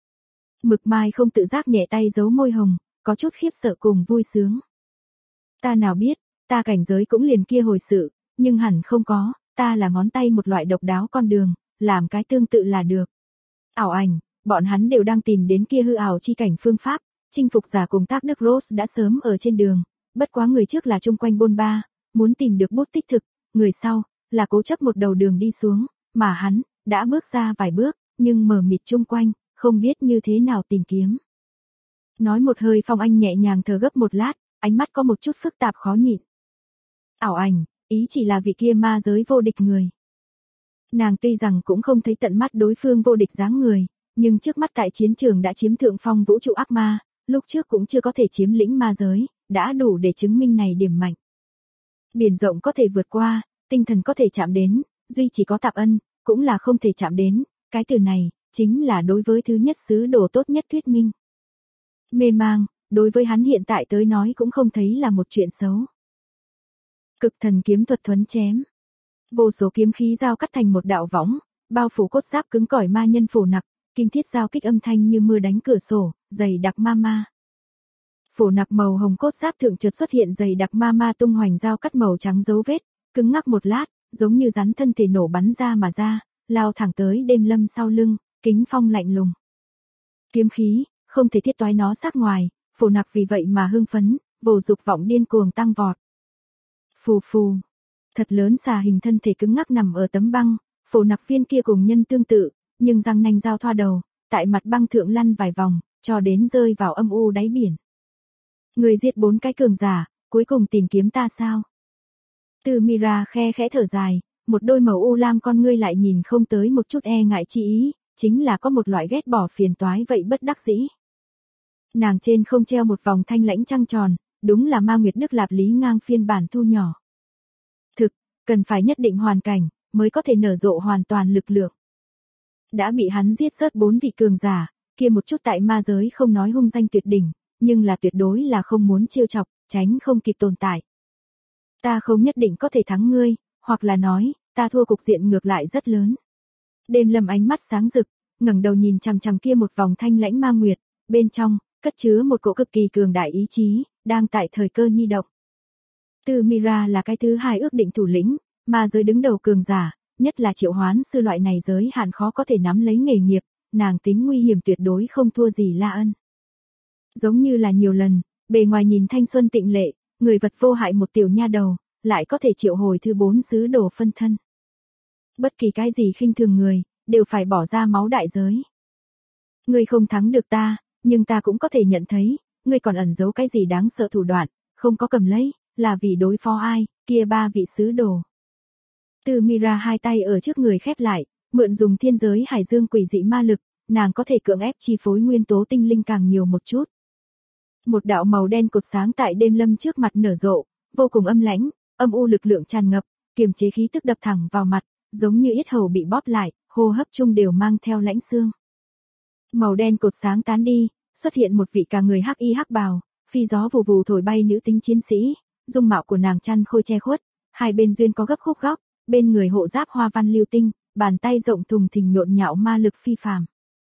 Mực Mai không tự giác nhẹ tay giấu môi hồng, có chút khiếp sợ cùng vui sướng. Ta nào biết, ta cảnh giới cũng liền kia hồi sự, nhưng hẳn không có, ta là ngón tay một loại độc đáo con đường, làm cái tương tự là được. Ảo ảnh, bọn hắn đều đang tìm đến kia hư ảo chi cảnh phương pháp, chinh phục giả cùng tác Đức Rose đã sớm ở trên đường, bất quá người trước là chung quanh bôn ba, muốn tìm được bút tích thực, người sau, là cố chấp một đầu đường đi xuống, mà hắn, đã bước ra vài bước, nhưng mờ mịt chung quanh, không biết như thế nào tìm kiếm. Nói một hơi Phong Anh nhẹ nhàng thở gấp một lát, ánh mắt có một chút phức tạp khó nhịn. Ảo ảnh, ý chỉ là vị kia ma giới vô địch người. Nàng tuy rằng cũng không thấy tận mắt đối phương vô địch dáng người, nhưng trước mắt tại chiến trường đã chiếm thượng phong vũ trụ ác ma, lúc trước cũng chưa có thể chiếm lĩnh ma giới, đã đủ để chứng minh này điểm mạnh. Biển rộng có thể vượt qua, tinh thần có thể chạm đến, duy chỉ có tạp ân, cũng là không thể chạm đến, cái từ này, chính là đối với thứ nhất sứ đồ tốt nhất thuyết minh. Mê mang, đối với hắn hiện tại tới nói cũng không thấy là một chuyện xấu. Cực thần kiếm thuật thuấn chém. Vô số kiếm khí giao cắt thành một đạo võng, bao phủ cốt giáp cứng cỏi ma nhân phổ nặc, kim thiết giao kích âm thanh như mưa đánh cửa sổ, dày đặc ma ma. Phổ nặc màu hồng cốt giáp thượng chợt xuất hiện dày đặc ma ma tung hoành giao cắt màu trắng dấu vết, cứng ngắc một lát, giống như rắn thân thể nổ bắn ra mà ra, lao thẳng tới đêm lâm sau lưng, kính phong lạnh lùng. Kiếm khí, không thể thiết toái nó sát ngoài, phổ nặc vì vậy mà hưng phấn, vồ dục vọng điên cuồng tăng vọt. Phù phù. Thật lớn xà hình thân thể cứng ngắc nằm ở tấm băng, phổ nặc viên kia cùng nhân tương tự, nhưng răng nanh giao thoa đầu, tại mặt băng thượng lăn vài vòng, cho đến rơi vào âm u đáy biển. Người giết 4 cái cường giả, cuối cùng tìm kiếm ta sao? Từ Mira khe khẽ thở dài, một đôi màu u lam con ngươi lại nhìn không tới một chút e ngại chi ý, chính là có một loại ghét bỏ phiền toái vậy bất đắc dĩ. Nàng trên không treo một vòng thanh lãnh trăng tròn, đúng là Ma Nguyệt Đức Lạp Lý Ngang phiên bản thu nhỏ. Thực, cần phải nhất định hoàn cảnh, mới có thể nở rộ hoàn toàn lực lượng. Đã bị hắn giết rớt 4 vị cường giả, kia một chút tại ma giới không nói hung danh tuyệt đỉnh, nhưng là tuyệt đối là không muốn trêu chọc, tránh không kịp tồn tại. Ta không nhất định có thể thắng ngươi, hoặc là nói, ta thua cục diện ngược lại rất lớn. Đêm Lâm ánh mắt sáng rực, ngẩng đầu nhìn chằm chằm kia một vòng thanh lãnh ma nguyệt, bên trong cất chứa một cỗ cực kỳ cường đại ý chí, đang tại thời cơ nhi động. Tư Mira là cái thứ hai ước định thủ lĩnh, ma giới đứng đầu cường giả, nhất là triệu hoán sư loại này giới hạn khó có thể nắm lấy nghề nghiệp, nàng tính nguy hiểm tuyệt đối không thua gì La Ân. Giống như là nhiều lần, bề ngoài nhìn thanh xuân tịnh lệ, người vật vô hại một tiểu nha đầu, lại có thể triệu hồi thứ 4 sứ đồ phân thân. Bất kỳ cái gì khinh thường người, đều phải bỏ ra máu đại giới. Ngươi không thắng được ta, nhưng ta cũng có thể nhận thấy, ngươi còn ẩn giấu cái gì đáng sợ thủ đoạn, không có cầm lấy, là vì đối phó ai, kia 3 vị sứ đồ. Tư Mira hai tay ở trước người khép lại, mượn dùng thiên giới hải dương quỷ dị ma lực, nàng có thể cưỡng ép chi phối nguyên tố tinh linh càng nhiều một chút. Một đạo màu đen cột sáng tại Đêm Lâm trước mặt nở rộ, vô cùng âm lãnh, âm u lực lượng tràn ngập, kiềm chế khí tức đập thẳng vào mặt, giống như yết hầu bị bóp lại, hô hấp chung đều mang theo lãnh xương. Màu đen cột sáng tán đi, xuất hiện một vị cả người hắc y hắc bào, phi gió vù vù thổi bay nữ tính chiến sĩ, dung mạo của nàng chăn khôi che khuất, hai bên duyên có gấp khúc góc, bên người hộ giáp hoa văn lưu tinh, bàn tay rộng thùng thình nhộn nhạo ma lực phi phàm.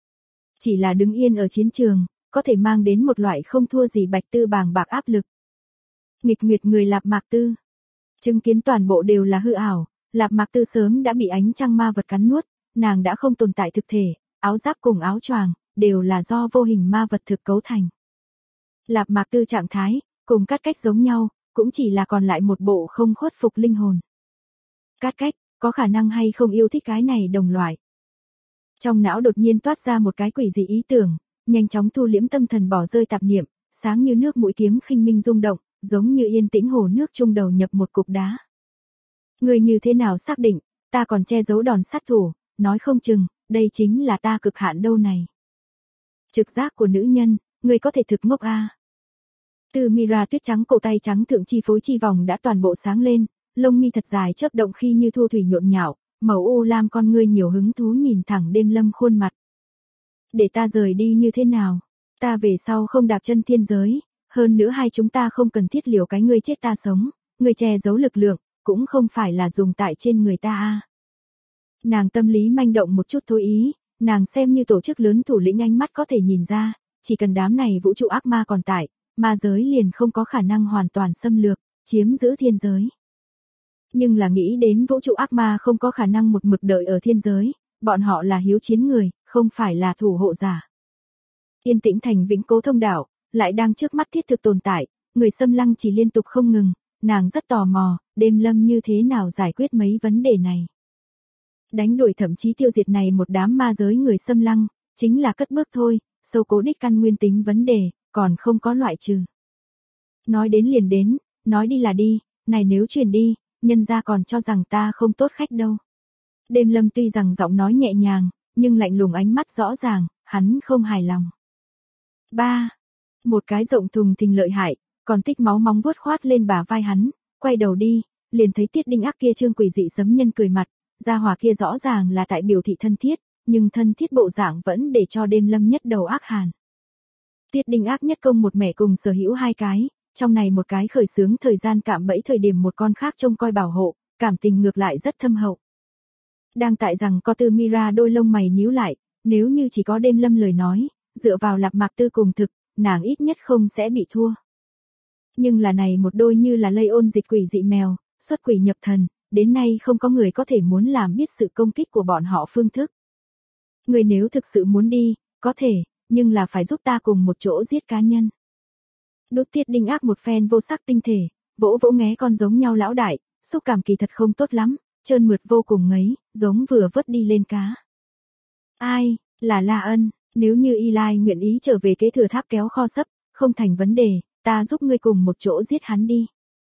Chỉ là đứng yên ở chiến trường, có thể mang đến một loại không thua gì Bạch Tư bàng bạc áp lực. Nghịch nguyệt người Lạp Mạc Tư, chứng kiến toàn bộ đều là hư ảo, Lạp Mạc Tư sớm đã bị ánh trăng ma vật cắn nuốt, nàng đã không tồn tại thực thể, áo giáp cùng áo choàng đều là do vô hình ma vật thực cấu thành. Lạp Mạc Tư trạng thái, cùng Cát Cách giống nhau, cũng chỉ là còn lại một bộ không khuất phục linh hồn. Cát Cách, có khả năng hay không yêu thích cái này đồng loại. Trong não đột nhiên toát ra một cái quỷ dị ý tưởng, nhanh chóng thu liễm tâm thần bỏ rơi tạp niệm, sáng như nước mũi kiếm khinh minh rung động, giống như yên tĩnh hồ nước trung đầu nhập một cục đá. Người như thế nào xác định, ta còn che giấu đòn sát thủ, nói không chừng, đây chính là ta cực hạn đâu này. Trực giác của nữ nhân, người có thể thực ngốc a. Tư Mira tuyết trắng cổ tay trắng thượng chi phối chi vòng đã toàn bộ sáng lên, lông mi thật dài chớp động khi như thu thủy nhộn nhạo, màu u lam con ngươi nhiều hứng thú nhìn thẳng Đêm Lâm khuôn mặt. Để ta rời đi như thế nào? Ta về sau không đạp chân thiên giới, hơn nữa hai chúng ta không cần thiết liều cái ngươi chết ta sống, ngươi che giấu lực lượng, cũng không phải là dùng tại trên người ta a. Nàng tâm lý manh động một chút thôi ý, nàng xem như tổ chức lớn thủ lĩnh ánh mắt có thể nhìn ra, chỉ cần đám này vũ trụ ác ma còn tại, ma giới liền không có khả năng hoàn toàn xâm lược, chiếm giữ thiên giới. Nhưng là nghĩ đến vũ trụ ác ma không có khả năng một mực đợi ở thiên giới, bọn họ là hiếu chiến người, không phải là thủ hộ giả. Yên tĩnh thành vĩnh cố thông đạo, lại đang trước mắt thiết thực tồn tại, người xâm lăng chỉ liên tục không ngừng, nàng rất tò mò, Đêm Lâm như thế nào giải quyết mấy vấn đề này. Đánh đuổi thậm chí tiêu diệt này một đám ma giới người xâm lăng, chính là cất bước thôi, sâu cố đích căn nguyên tính vấn đề, còn không có loại trừ. Nói đến liền đến, nói đi là đi, này nếu truyền đi, nhân gia còn cho rằng ta không tốt khách đâu. Đêm Lâm tuy rằng giọng nói nhẹ nhàng, nhưng lạnh lùng ánh mắt rõ ràng, hắn không hài lòng. 3. Một cái rộng thùng thình lợi hại, còn tích máu móng vuốt khoát lên bả vai hắn, quay đầu đi, liền thấy Tiết Đinh Ác kia trương quỷ dị sấm nhân cười mặt, gia hỏa kia rõ ràng là tại biểu thị thân thiết, nhưng thân thiết bộ dạng vẫn để cho Đêm Lâm nhất đầu ác hàn. Tiết Đinh Ác nhất công một mẻ cùng sở hữu hai cái, trong này một cái khởi xướng thời gian cạm bẫy thời điểm một con khác trông coi bảo hộ, cảm tình ngược lại rất thâm hậu. Đang tại rằng có Tư Mira đôi lông mày nhíu lại, nếu như chỉ có Đêm Lâm lời nói, dựa vào Lạp Mạc Tư cùng thực, nàng ít nhất không sẽ bị thua. Nhưng là này một đôi như là lây ôn dịch quỷ dị mèo, xuất quỷ nhập thần, đến nay không có người có thể muốn làm biết sự công kích của bọn họ phương thức. Người nếu thực sự muốn đi, có thể, nhưng là phải giúp ta cùng một chỗ giết cá nhân. Đốt Tiết Đinh Ác một phen vô sắc tinh thể, vỗ vỗ nghé con giống nhau lão đại, xúc cảm kỳ thật không tốt lắm, trơn mượt vô cùng ngấy, giống vừa vớt đi lên cá. Ai, là La Ân, nếu như Eli nguyện ý trở về kế thừa tháp kéo kho sấp, không thành vấn đề, ta giúp ngươi cùng một chỗ giết hắn đi.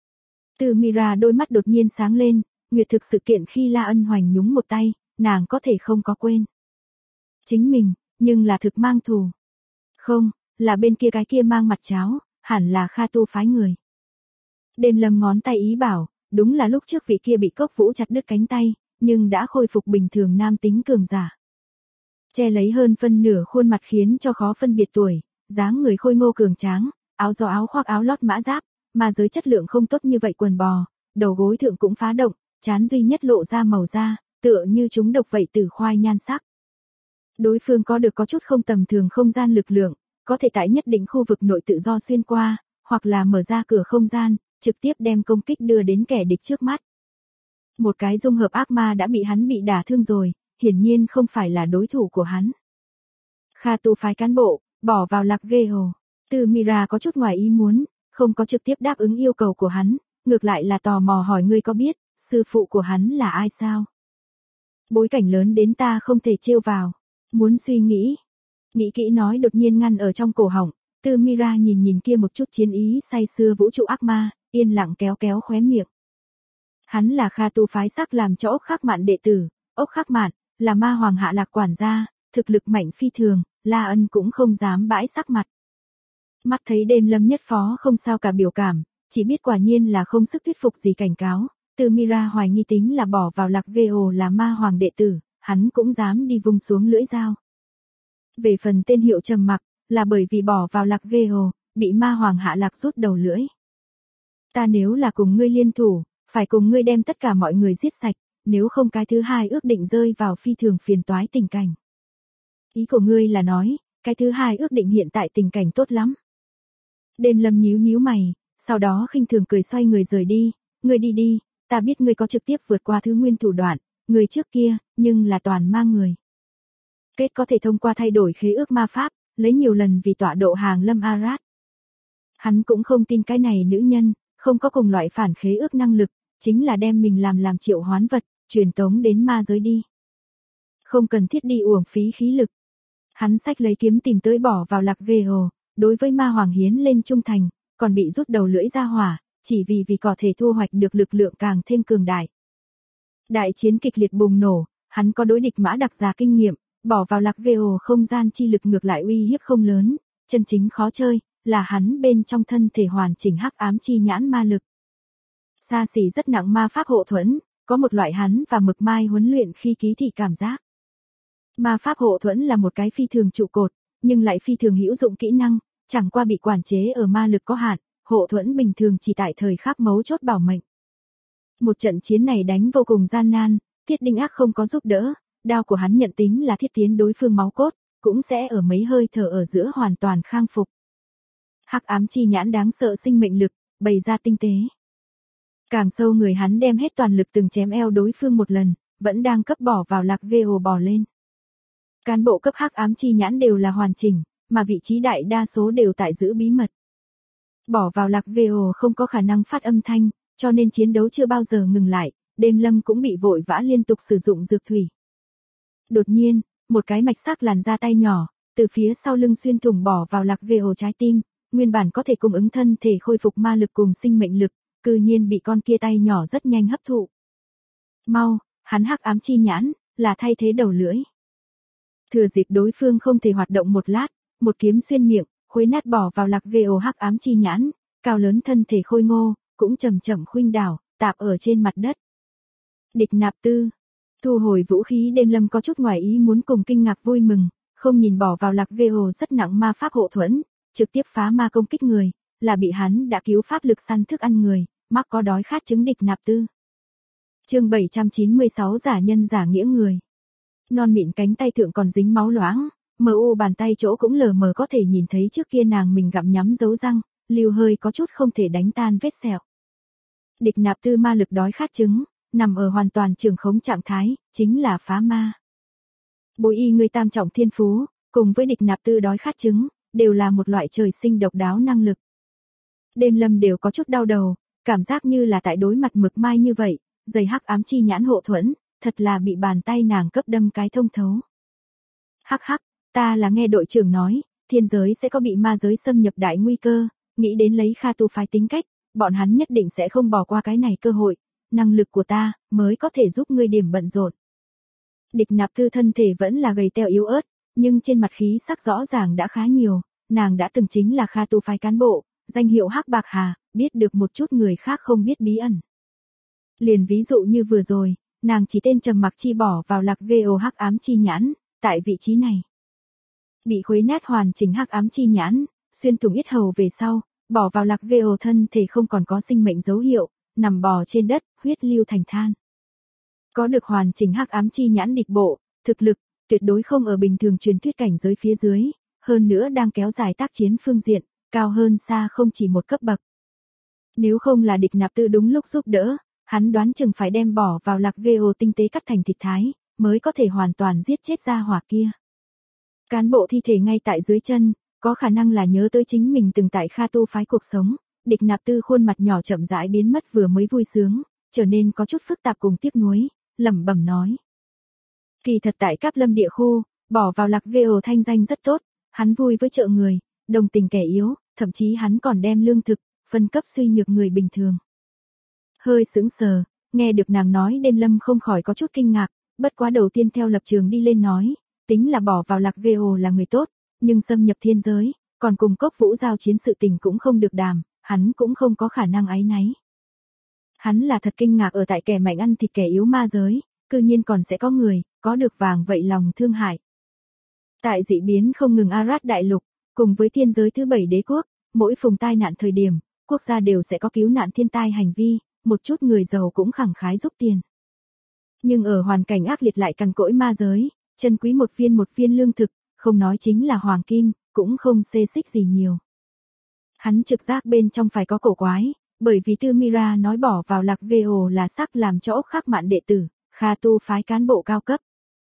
Tư Mira đôi mắt đột nhiên sáng lên, nguyệt thực sự kiện khi La Ân hoành nhúng một tay, nàng có thể không có quên. Chính mình, nhưng là thực mang thù. Không, là bên kia cái kia mang mặt cháo, hẳn là Kha Tu phái người. Đêm Lâm ngón tay ý bảo, đúng là lúc trước vị kia bị Cốc Vũ chặt đứt cánh tay, nhưng đã khôi phục bình thường nam tính cường giả. che lấy hơn phân nửa khuôn mặt khiến cho khó phân biệt tuổi, dáng người khôi ngô cường tráng, áo gió áo khoác áo lót mã giáp, mà giới chất lượng không tốt như vậy quần bò, đầu gối thượng cũng phá động, trán duy nhất lộ ra màu da, tựa như chúng độc vậy từ khoai nhan sắc. Đối phương có chút không tầm thường không gian lực lượng, có thể tại nhất định khu vực nội tự do xuyên qua, hoặc là mở ra cửa không gian, trực tiếp đem công kích đưa đến kẻ địch trước mắt. Một cái dung hợp ác ma đã bị đả thương rồi, hiển nhiên không phải là đối thủ của hắn. Kha Tu phái cán bộ, bỏ vào lạc ghê hồ. Từ Mira có chút ngoài ý muốn, không có trực tiếp đáp ứng yêu cầu của hắn, ngược lại là tò mò hỏi ngươi có biết, sư phụ của hắn là ai sao? Bối cảnh lớn đến ta không thể trêu vào. Muốn suy nghĩ. Nghĩ kỹ nói đột nhiên ngăn ở trong cổ họng, Từ Mira nhìn kia một chút chiến ý say sưa vũ trụ ác ma, yên lặng kéo kéo khóe miệng. Hắn là Kha Tu phái sắc làm cho Ốc Khắc Mạn đệ tử, Ốc Khắc Mạn là ma hoàng hạ lạc quản gia, thực lực mạnh phi thường, La Ân cũng không dám bãi sắc mặt. Mắt thấy Đêm Lâm nhất phó không sao cả biểu cảm, chỉ biết quả nhiên là không sức thuyết phục gì cảnh cáo, Từ Mira hoài nghi tính là bỏ vào lạc ghê ồ là ma hoàng đệ tử, hắn cũng dám đi vung xuống lưỡi dao. Về phần tên hiệu trầm mặc, là bởi vì bỏ vào lạc ghê ồ, bị ma hoàng hạ lạc rút đầu lưỡi. Ta nếu là cùng ngươi liên thủ, phải cùng ngươi đem tất cả mọi người giết sạch, nếu không cái thứ hai ước định rơi vào phi thường phiền toái tình cảnh. Ý của ngươi là nói, cái thứ hai ước định hiện tại tình cảnh tốt lắm. Đêm Lâm nhíu mày, sau đó khinh thường cười xoay người rời đi, ngươi đi đi, ta biết ngươi có trực tiếp vượt qua thứ nguyên thủ đoạn, người trước kia, nhưng là toàn ma người. Kết có thể thông qua thay đổi khế ước ma pháp, lấy nhiều lần vì tọa độ hàng lâm Arad. Hắn cũng không tin cái này nữ nhân, không có cùng loại phản khế ước năng lực, chính là đem mình làm triệu hoán vật, truyền tống đến ma giới đi. Không cần thiết đi uổng phí khí lực. Hắn xách lấy kiếm tìm tới bỏ vào lạc ghê hồ, đối với ma hoàng hiến lên trung thành, còn bị rút đầu lưỡi ra hỏa, chỉ vì có thể thu hoạch được lực lượng càng thêm cường đại. Đại chiến kịch liệt bùng nổ, hắn có đối địch mã đặc giả kinh nghiệm, bỏ vào lạc ghê hồ không gian chi lực ngược lại uy hiếp không lớn, chân chính khó chơi, là hắn bên trong thân thể hoàn chỉnh hắc ám chi nhãn ma lực. Xa xỉ rất nặng ma pháp hộ thuẫn, có một loại hắn và Mực Mai huấn luyện khi ký thị cảm giác. Ma pháp hộ thuẫn là một cái phi thường trụ cột, nhưng lại phi thường hữu dụng kỹ năng, chẳng qua bị quản chế ở ma lực có hạn, hộ thuẫn bình thường chỉ tại thời khắc mấu chốt bảo mệnh. Một trận chiến này đánh vô cùng gian nan, Thiết Đinh Ác không có giúp đỡ, đao của hắn nhận tính là thiết tiến đối phương máu cốt, cũng sẽ ở mấy hơi thở ở giữa hoàn toàn khang phục. Hắc ám chi nhãn đáng sợ sinh mệnh lực, bày ra tinh tế. Càng sâu người hắn đem hết toàn lực từng chém eo đối phương một lần, vẫn đang cấp bỏ vào lạc ghê hồ bò lên. Cán bộ cấp hắc ám chi nhãn đều là hoàn chỉnh, mà vị trí đại đa số đều tại giữ bí mật. Bỏ vào lạc ghê hồ không có khả năng phát âm thanh, cho nên chiến đấu chưa bao giờ ngừng lại, Đêm Lâm cũng bị vội vã liên tục sử dụng dược thủy. Đột nhiên, một cái mạch sắc làn da tay nhỏ, từ phía sau lưng xuyên thủng bỏ vào lạc ghê hồ trái tim, nguyên bản có thể cung ứng thân thể khôi phục ma lực cùng sinh mệnh lực, cư nhiên bị con kia tay nhỏ rất nhanh hấp thụ. Mau, hắn hắc ám chi nhãn, là thay thế đầu lưỡi. Thừa dịp đối phương không thể hoạt động một lát, một kiếm xuyên miệng, khuấy nát bỏ vào lạc ghê hồ hắc ám chi nhãn, cao lớn thân thể khôi ngô, cũng chậm chậm khuynh đảo, tạp ở trên mặt đất. Địch Nạp Tư, thu hồi vũ khí Đêm Lâm có chút ngoài ý muốn cùng kinh ngạc vui mừng, không nhìn bỏ vào lạc ghê hồ rất nặng ma pháp hộ thuẫn, trực tiếp phá ma công kích người, là bị hắn đã cứu pháp lực săn thức ăn người, mắc có đói khát chứng Địch Nạp Tư. Chương 796 giả nhân giả nghĩa người. Non mịn cánh tay thượng còn dính máu loãng, mờ u bàn tay chỗ cũng lờ mờ có thể nhìn thấy trước kia nàng mình gặm nhắm dấu răng, lưu hơi có chút không thể đánh tan vết sẹo. Địch Nạp Tư ma lực đói khát chứng, nằm ở hoàn toàn trường khống trạng thái, chính là phá ma. Bối y người tam trọng thiên phú, cùng với Địch Nạp Tư đói khát chứng, đều là một loại trời sinh độc đáo năng lực. Đêm Lâm đều có chút đau đầu, cảm giác như là tại đối mặt Mực Mai như vậy, dày hắc ám chi nhãn hộ thuẫn, thật là bị bàn tay nàng cấp đâm cái thông thấu. Hắc hắc, ta là nghe đội trưởng nói, thiên giới sẽ có bị ma giới xâm nhập đại nguy cơ, nghĩ đến lấy Kha Tu phái tính cách, bọn hắn nhất định sẽ không bỏ qua cái này cơ hội, năng lực của ta mới có thể giúp ngươi điểm bận rộn. Địch Nạp Tư thân thể vẫn là gầy teo yếu ớt, nhưng trên mặt khí sắc rõ ràng đã khá nhiều, nàng đã từng chính là Kha Tu phái cán bộ, danh hiệu Hắc Bạc Hà, biết được một chút người khác không biết bí ẩn. Liền ví dụ như vừa rồi, nàng chỉ tên trầm mặc chi bỏ vào lạc ghê hồ hắc ám chi nhãn, tại vị trí này. Bị khuấy nát hoàn chỉnh hắc ám chi nhãn, xuyên thủng yết hầu về sau, bỏ vào lạc Gale thân thể không còn có sinh mệnh dấu hiệu, nằm bò trên đất, huyết lưu thành than. Có được hoàn chỉnh hắc ám chi nhãn địch bộ, thực lực tuyệt đối không ở bình thường truyền thuyết cảnh giới phía dưới, hơn nữa đang kéo dài tác chiến phương diện, cao hơn xa không chỉ một cấp bậc. Nếu không là địch nạp tư đúng lúc giúp đỡ, hắn đoán chừng phải đem bỏ vào lạc Gale tinh tế cắt thành thịt thái, mới có thể hoàn toàn giết chết gia hỏa kia. Cán bộ thi thể ngay tại dưới chân, có khả năng là nhớ tới chính mình từng tại Kha Tu phái cuộc sống, địch nạp tư khuôn mặt nhỏ chậm rãi biến mất vừa mới vui sướng, trở nên có chút phức tạp cùng tiếc nuối, lẩm bẩm nói. Kỳ thật tại Cáp Lâm địa khu, bỏ vào lạc Gale thanh danh rất tốt, hắn vui với trợ người, đồng tình kẻ yếu, thậm chí hắn còn đem lương thực, phân cấp suy nhược người bình thường. Hơi sững sờ, nghe được nàng nói Đêm Lâm không khỏi có chút kinh ngạc, bất quá đầu tiên theo lập trường đi lên nói, tính là bỏ vào lạc Gale là người tốt, nhưng xâm nhập thiên giới, còn cùng Cốc Vũ giao chiến sự tình cũng không được đàm, hắn cũng không có khả năng áy náy. Hắn là thật kinh ngạc ở tại kẻ mạnh ăn thịt kẻ yếu ma giới, cư nhiên còn sẽ có người, có được vàng vậy lòng thương hại. Tại dị biến không ngừng Arad đại lục, cùng với thiên giới thứ 7 đế quốc, mỗi phùng tai nạn thời điểm, quốc gia đều sẽ có cứu nạn thiên tai hành vi, một chút người giàu cũng khẳng khái giúp tiền. Nhưng ở hoàn cảnh ác liệt lại cằn cỗi ma giới, chân quý một viên lương thực, không nói chính là hoàng kim, cũng không xê xích gì nhiều. Hắn trực giác bên trong phải có cổ quái, bởi vì Tư Mira nói bỏ vào lạc Gale là sắc làm cho ốc khắc mạn đệ tử, Kha Tu phái cán bộ cao cấp.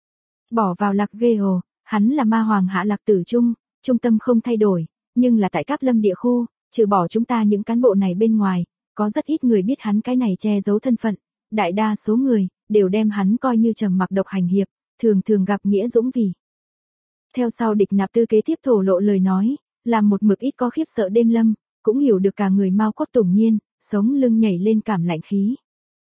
Bỏ vào lạc Gale, hắn là ma hoàng hạ lạc tử trung tâm không thay đổi, nhưng là tại Cáp Lâm địa khu, trừ bỏ chúng ta những cán bộ này bên ngoài, có rất ít người biết hắn cái này che giấu thân phận, đại đa số người đều đem hắn coi như trầm mặc độc hành hiệp, thường gặp nghĩa dũng vì. Theo sau địch nạp tư kế tiếp thổ lộ lời nói, làm một mực ít có khiếp sợ Đêm Lâm, cũng hiểu được cả người mau cốt tủng nhiên, sống lưng nhảy lên cảm lạnh khí.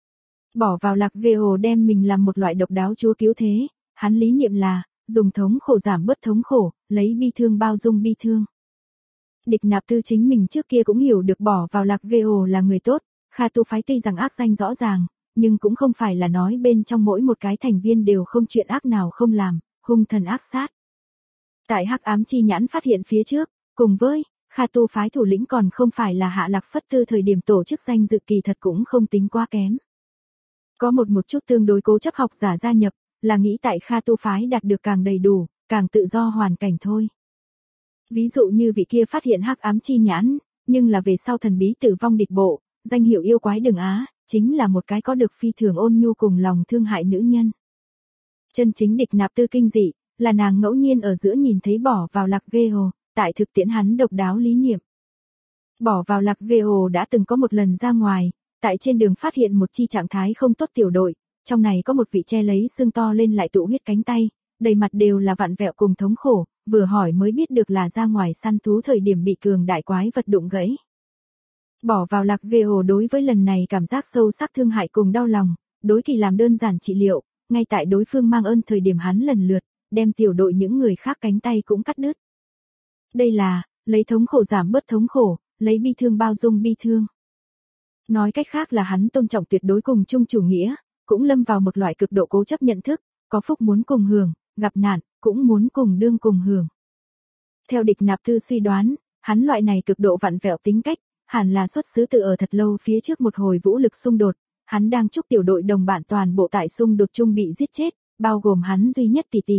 Bỏ vào lạc Gale đem mình làm một loại độc đáo chúa cứu thế, hắn lý niệm là, dùng thống khổ giảm bớt thống khổ, lấy bi thương bao dung bi thương. Địch nạp tư chính mình trước kia cũng hiểu được bỏ vào lạc Gale là người tốt, Kha Tu phái tuy rằng ác danh rõ ràng, nhưng cũng không phải là nói bên trong mỗi một cái thành viên đều không chuyện ác nào không làm, hung thần ác sát. Tại hắc ám chi nhãn phát hiện phía trước, cùng với Kha Tu phái thủ lĩnh còn không phải là Hạ Lạc Phất Tư thời điểm tổ chức danh dự kỳ thật cũng không tính quá kém. Có một chút tương đối cố chấp học giả gia nhập, là nghĩ tại Kha Tu phái đạt được càng đầy đủ, càng tự do hoàn cảnh thôi. Ví dụ như vị kia phát hiện hắc ám chi nhãn, nhưng là về sau thần bí tử vong địch bộ, danh hiệu yêu quái Đường Á, chính là một cái có được phi thường ôn nhu cùng lòng thương hại nữ nhân. Chân chính địch nạp tư kinh dị, là nàng ngẫu nhiên ở giữa nhìn thấy bỏ vào lạc Gale, tại thực tiễn hắn độc đáo lý niệm. Bỏ vào lạc Gale đã từng có một lần ra ngoài, tại trên đường phát hiện một chi trạng thái không tốt tiểu đội, trong này có một vị che lấy xương to lên lại tụ huyết cánh tay, đầy mặt đều là vặn vẹo cùng thống khổ, vừa hỏi mới biết được là ra ngoài săn thú thời điểm bị cường đại quái vật đụng gãy. Bỏ vào lạc Gale đối với lần này cảm giác sâu sắc thương hại cùng đau lòng, đối kỳ làm đơn giản trị liệu, ngay tại đối phương mang ơn thời điểm hắn lần lượt, đem tiểu đội những người khác cánh tay cũng cắt đứt. Đây là, lấy thống khổ giảm bớt thống khổ, lấy bi thương bao dung bi thương. Nói cách khác là hắn tôn trọng tuyệt đối cùng chung chủ nghĩa, cũng lâm vào một loại cực độ cố chấp nhận thức, có phúc muốn cùng hưởng, gặp nạn, cũng muốn cùng đương cùng hưởng. Theo địch nạp tư suy đoán, hắn loại này cực độ vặn vẹo tính cách, hẳn là xuất xứ từ ở thật lâu phía trước một hồi vũ lực xung đột, hắn đang chúc tiểu đội đồng bạn toàn bộ tại xung đột chung bị giết chết, bao gồm hắn duy nhất tỷ tỷ.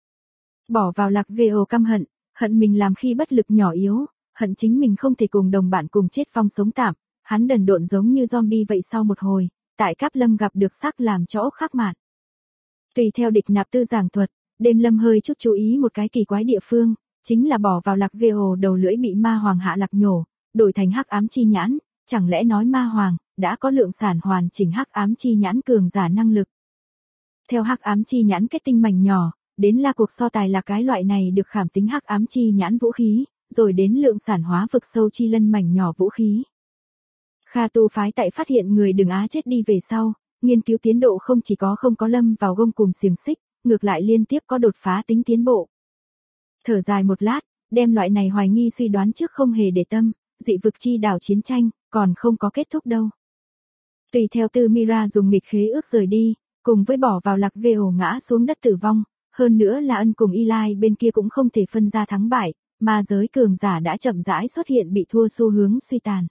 Bỏ vào lạc Gale căm hận, hận mình làm khi bất lực nhỏ yếu, hận chính mình không thể cùng đồng bạn cùng chết vong sống tạm, hắn đần độn giống như zombie vậy sau một hồi, tại Cáp Lâm gặp được sắc làm cho ốc khắc mạn. Tùy theo địch nạp tư giảng thuật, Đêm Lâm hơi chút chú ý một cái kỳ quái địa phương, chính là bỏ vào lạc Gale đầu lưỡi bị ma hoàng hạ lạc nhổ, đổi thành hắc ám chi nhãn, chẳng lẽ nói ma hoàng đã có lượng sản hoàn chỉnh hắc ám chi nhãn cường giả năng lực. Theo hắc ám chi nhãn kết tinh mảnh nhỏ, đến là cuộc so tài là cái loại này được khảm tính hắc ám chi nhãn vũ khí, rồi đến lượng sản hóa vực sâu chi lân mảnh nhỏ vũ khí. Kha Tu phái tại phát hiện người Đường Á chết đi về sau, nghiên cứu tiến độ không chỉ không có lâm vào gông cùm xiềng xích, ngược lại liên tiếp có đột phá tính tiến bộ. Thở dài một lát, đem loại này hoài nghi suy đoán trước không hề để tâm, dị vực chi đảo chiến tranh, còn không có kết thúc đâu. Tùy theo Tư Mira dùng nghịch khế ước rời đi, cùng với bỏ vào lạc Gale ngã xuống đất tử vong, hơn nữa là Ân cùng Y Lai bên kia cũng không thể phân ra thắng bại, ma giới cường giả đã chậm rãi xuất hiện bị thua xu hướng suy tàn.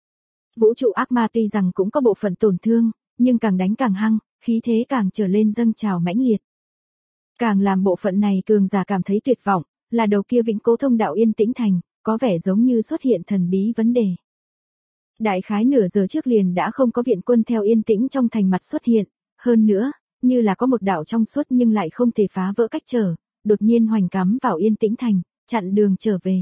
Vũ trụ ác ma tuy rằng cũng có bộ phận tổn thương, nhưng càng đánh càng hăng, khí thế càng trở lên dâng trào mãnh liệt. Càng làm bộ phận này cường giả cảm thấy tuyệt vọng, là đầu kia Vĩnh Cố Thông đạo yên tĩnh thành, có vẻ giống như xuất hiện thần bí vấn đề. Đại khái nửa giờ trước liền đã không có viện quân theo yên tĩnh trong thành mặt xuất hiện, hơn nữa, như là có một đạo trong suốt nhưng lại không thể phá vỡ cách trở, đột nhiên hoành cắm vào yên tĩnh thành, chặn đường trở về.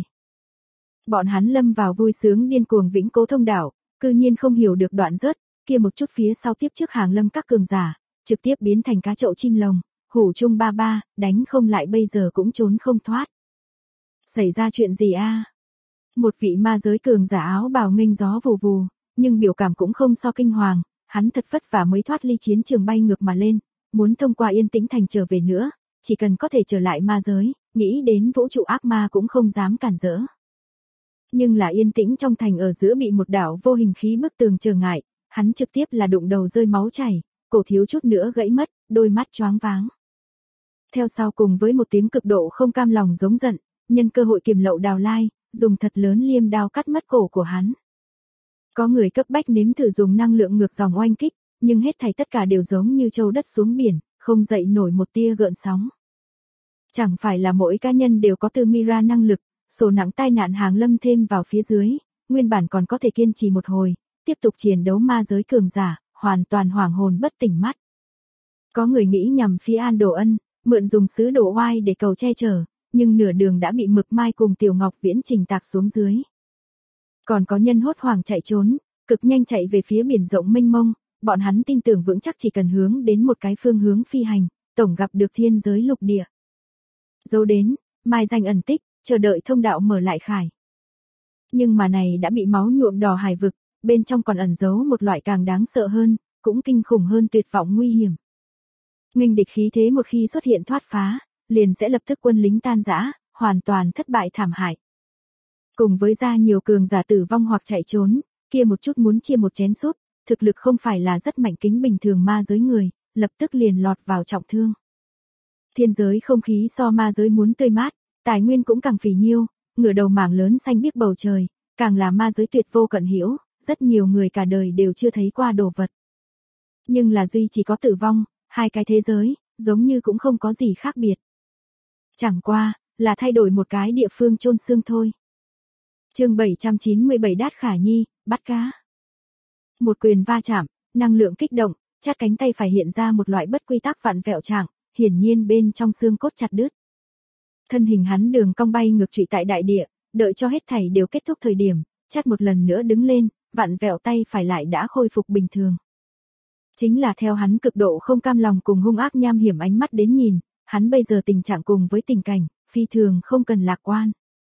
Bọn hắn lâm vào vui sướng điên cuồng Vĩnh Cố Thông đạo, cư nhiên không hiểu được đoạn rớt, kia một chút phía sau tiếp trước hàng lâm các cường giả, trực tiếp biến thành cá chậu chim lồng, hủ chung ba ba, đánh không lại bây giờ cũng trốn không thoát. Xảy ra chuyện gì a? Một vị ma giới cường giả áo bào nghênh gió vù vù, nhưng biểu cảm cũng không so kinh hoàng, hắn thật vất vả mới thoát ly chiến trường bay ngược mà lên, muốn thông qua yên tĩnh thành trở về nữa, chỉ cần có thể trở lại ma giới, nghĩ đến vũ trụ ác ma cũng không dám cản rỡ. Nhưng là yên tĩnh trong thành ở giữa bị một đạo vô hình khí bức tường trở ngại, hắn trực tiếp là đụng đầu rơi máu chảy, cổ thiếu chút nữa gãy mất, đôi mắt choáng váng. Theo sau cùng với một tiếng cực độ không cam lòng giống giận, nhân cơ hội kiềm lậu Đào Lai, dùng thật lớn liêm đao cắt mất cổ của hắn. Có người cấp bách nếm thử dùng năng lượng ngược dòng oanh kích, nhưng hết thảy tất cả đều giống như châu đất xuống biển, không dậy nổi một tia gợn sóng. Chẳng phải là mỗi cá nhân đều có từ Mira năng lực, số nặng tai nạn hàng lâm thêm vào phía dưới, nguyên bản còn có thể kiên trì một hồi, tiếp tục chiến đấu ma giới cường giả, hoàn toàn hoảng hồn bất tỉnh mắt. Có người nghĩ nhằm phía An Đồ Ân, mượn dùng sứ đồ oai để cầu che chở, nhưng nửa đường đã bị Mực Mai cùng Tiểu Ngọc Viễn trình tạc xuống dưới. Còn có nhân hốt hoảng chạy trốn, cực nhanh chạy về phía biển rộng mênh mông, bọn hắn tin tưởng vững chắc chỉ cần hướng đến một cái phương hướng phi hành, tổng gặp được thiên giới lục địa. Dấu đến, mai danh ẩn tích, chờ đợi thông đạo mở lại khải. Nhưng mà này đã bị máu nhuộm đỏ hải vực, bên trong còn ẩn giấu một loại càng đáng sợ hơn, cũng kinh khủng hơn tuyệt vọng nguy hiểm. Nghênh địch khí thế một khi xuất hiện thoát phá, liền sẽ lập tức quân lính tan rã, hoàn toàn thất bại thảm hại. Cùng với ra nhiều cường giả tử vong hoặc chạy trốn, kia một chút muốn chia một chén súp, thực lực không phải là rất mạnh kính bình thường ma giới người, lập tức liền lọt vào trọng thương. Thiên giới không khí so ma giới muốn tươi mát, tài nguyên cũng càng phì nhiêu, ngửa đầu mảng lớn xanh biếc bầu trời, càng là ma giới tuyệt vô cận hữu, rất nhiều người cả đời đều chưa thấy qua đồ vật. Nhưng là duy chỉ có tử vong, hai cái thế giới, giống như cũng không có gì khác biệt. Chẳng qua, là thay đổi một cái địa phương chôn xương thôi. Chương 797 Đát Khả Nhi, bắt cá. Một quyền va chạm, năng lượng kích động, chát cánh tay phải hiện ra một loại bất quy tắc vặn vẹo trạng, hiển nhiên bên trong xương cốt chặt đứt. Thân hình hắn đường cong bay ngược trụy tại đại địa, đợi cho hết thảy đều kết thúc thời điểm, chát một lần nữa đứng lên, vặn vẹo tay phải lại đã khôi phục bình thường. Chính là theo hắn cực độ không cam lòng cùng hung ác nham hiểm ánh mắt đến nhìn, hắn bây giờ tình trạng cùng với tình cảnh, phi thường không cần lạc quan.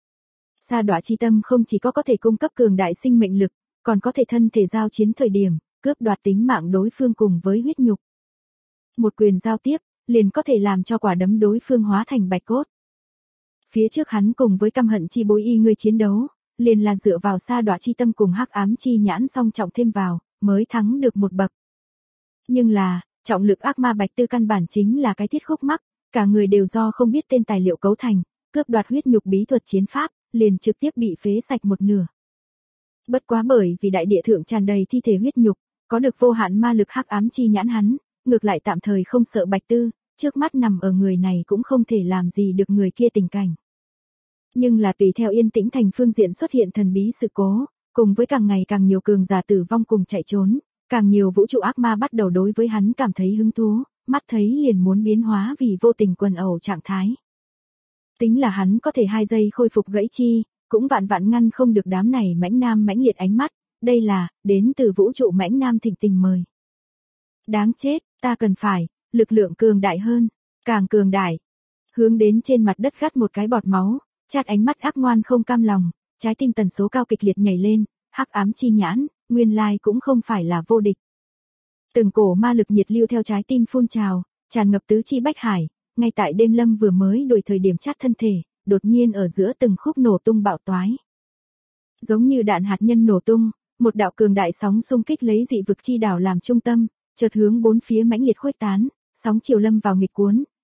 Sa Đọa chi tâm không chỉ có thể cung cấp cường đại sinh mệnh lực, còn có thể thân thể giao chiến thời điểm, cướp đoạt tính mạng đối phương cùng với huyết nhục. Một quyền giao tiếp, liền có thể làm cho quả đấm đối phương hóa thành bạch cốt. Phía trước hắn cùng với căm hận chi bối y người chiến đấu, liền là dựa vào Sa Đọa chi tâm cùng hắc ám chi nhãn song trọng thêm vào, mới thắng được một bậc. Nhưng là, trọng lực ác ma bạch tư căn bản chính là cái thiết khúc mắc, cả người đều do không biết tên tài liệu cấu thành, cướp đoạt huyết nhục bí thuật chiến pháp, liền trực tiếp bị phế sạch một nửa. Bất quá bởi vì đại địa thượng tràn đầy thi thể huyết nhục, có được vô hạn ma lực hắc ám chi nhãn hắn, ngược lại tạm thời không sợ bạch tư, trước mắt nằm ở người này cũng không thể làm gì được người kia tình cảnh. Nhưng là tùy theo yên tĩnh thành phương diện xuất hiện thần bí sự cố, cùng với càng ngày càng nhiều cường giả tử vong cùng chạy trốn, càng nhiều vũ trụ ác ma bắt đầu đối với hắn cảm thấy hứng thú, mắt thấy liền muốn biến hóa vì vô tình quần ẩu trạng thái. Tính là hắn có thể 2 giây khôi phục gãy chi, cũng vạn vạn ngăn không được đám này mãnh nam mãnh liệt ánh mắt, đây là, đến từ vũ trụ mãnh nam thịnh tình mời. Đáng chết, ta cần phải, lực lượng cường đại hơn, càng cường đại. Hướng đến trên mặt đất gắt một cái bọt máu, chát ánh mắt ác ngoan không cam lòng, trái tim tần số cao kịch liệt nhảy lên, hắc ám chi nhãn, nguyên lai cũng không phải là vô địch. Từng cổ ma lực nhiệt lưu theo trái tim phun trào, tràn ngập tứ chi bách hải, ngay tại đêm lâm vừa mới đổi thời điểm chát thân thể, đột nhiên ở giữa từng khúc nổ tung bạo toái. Giống như đạn hạt nhân nổ tung, một đạo cường đại sóng xung kích lấy dị vực chi đảo làm trung tâm, chợt hướng bốn phía mãnh liệt khuếch tán, sóng chiều lâm vào nghịch cuốn,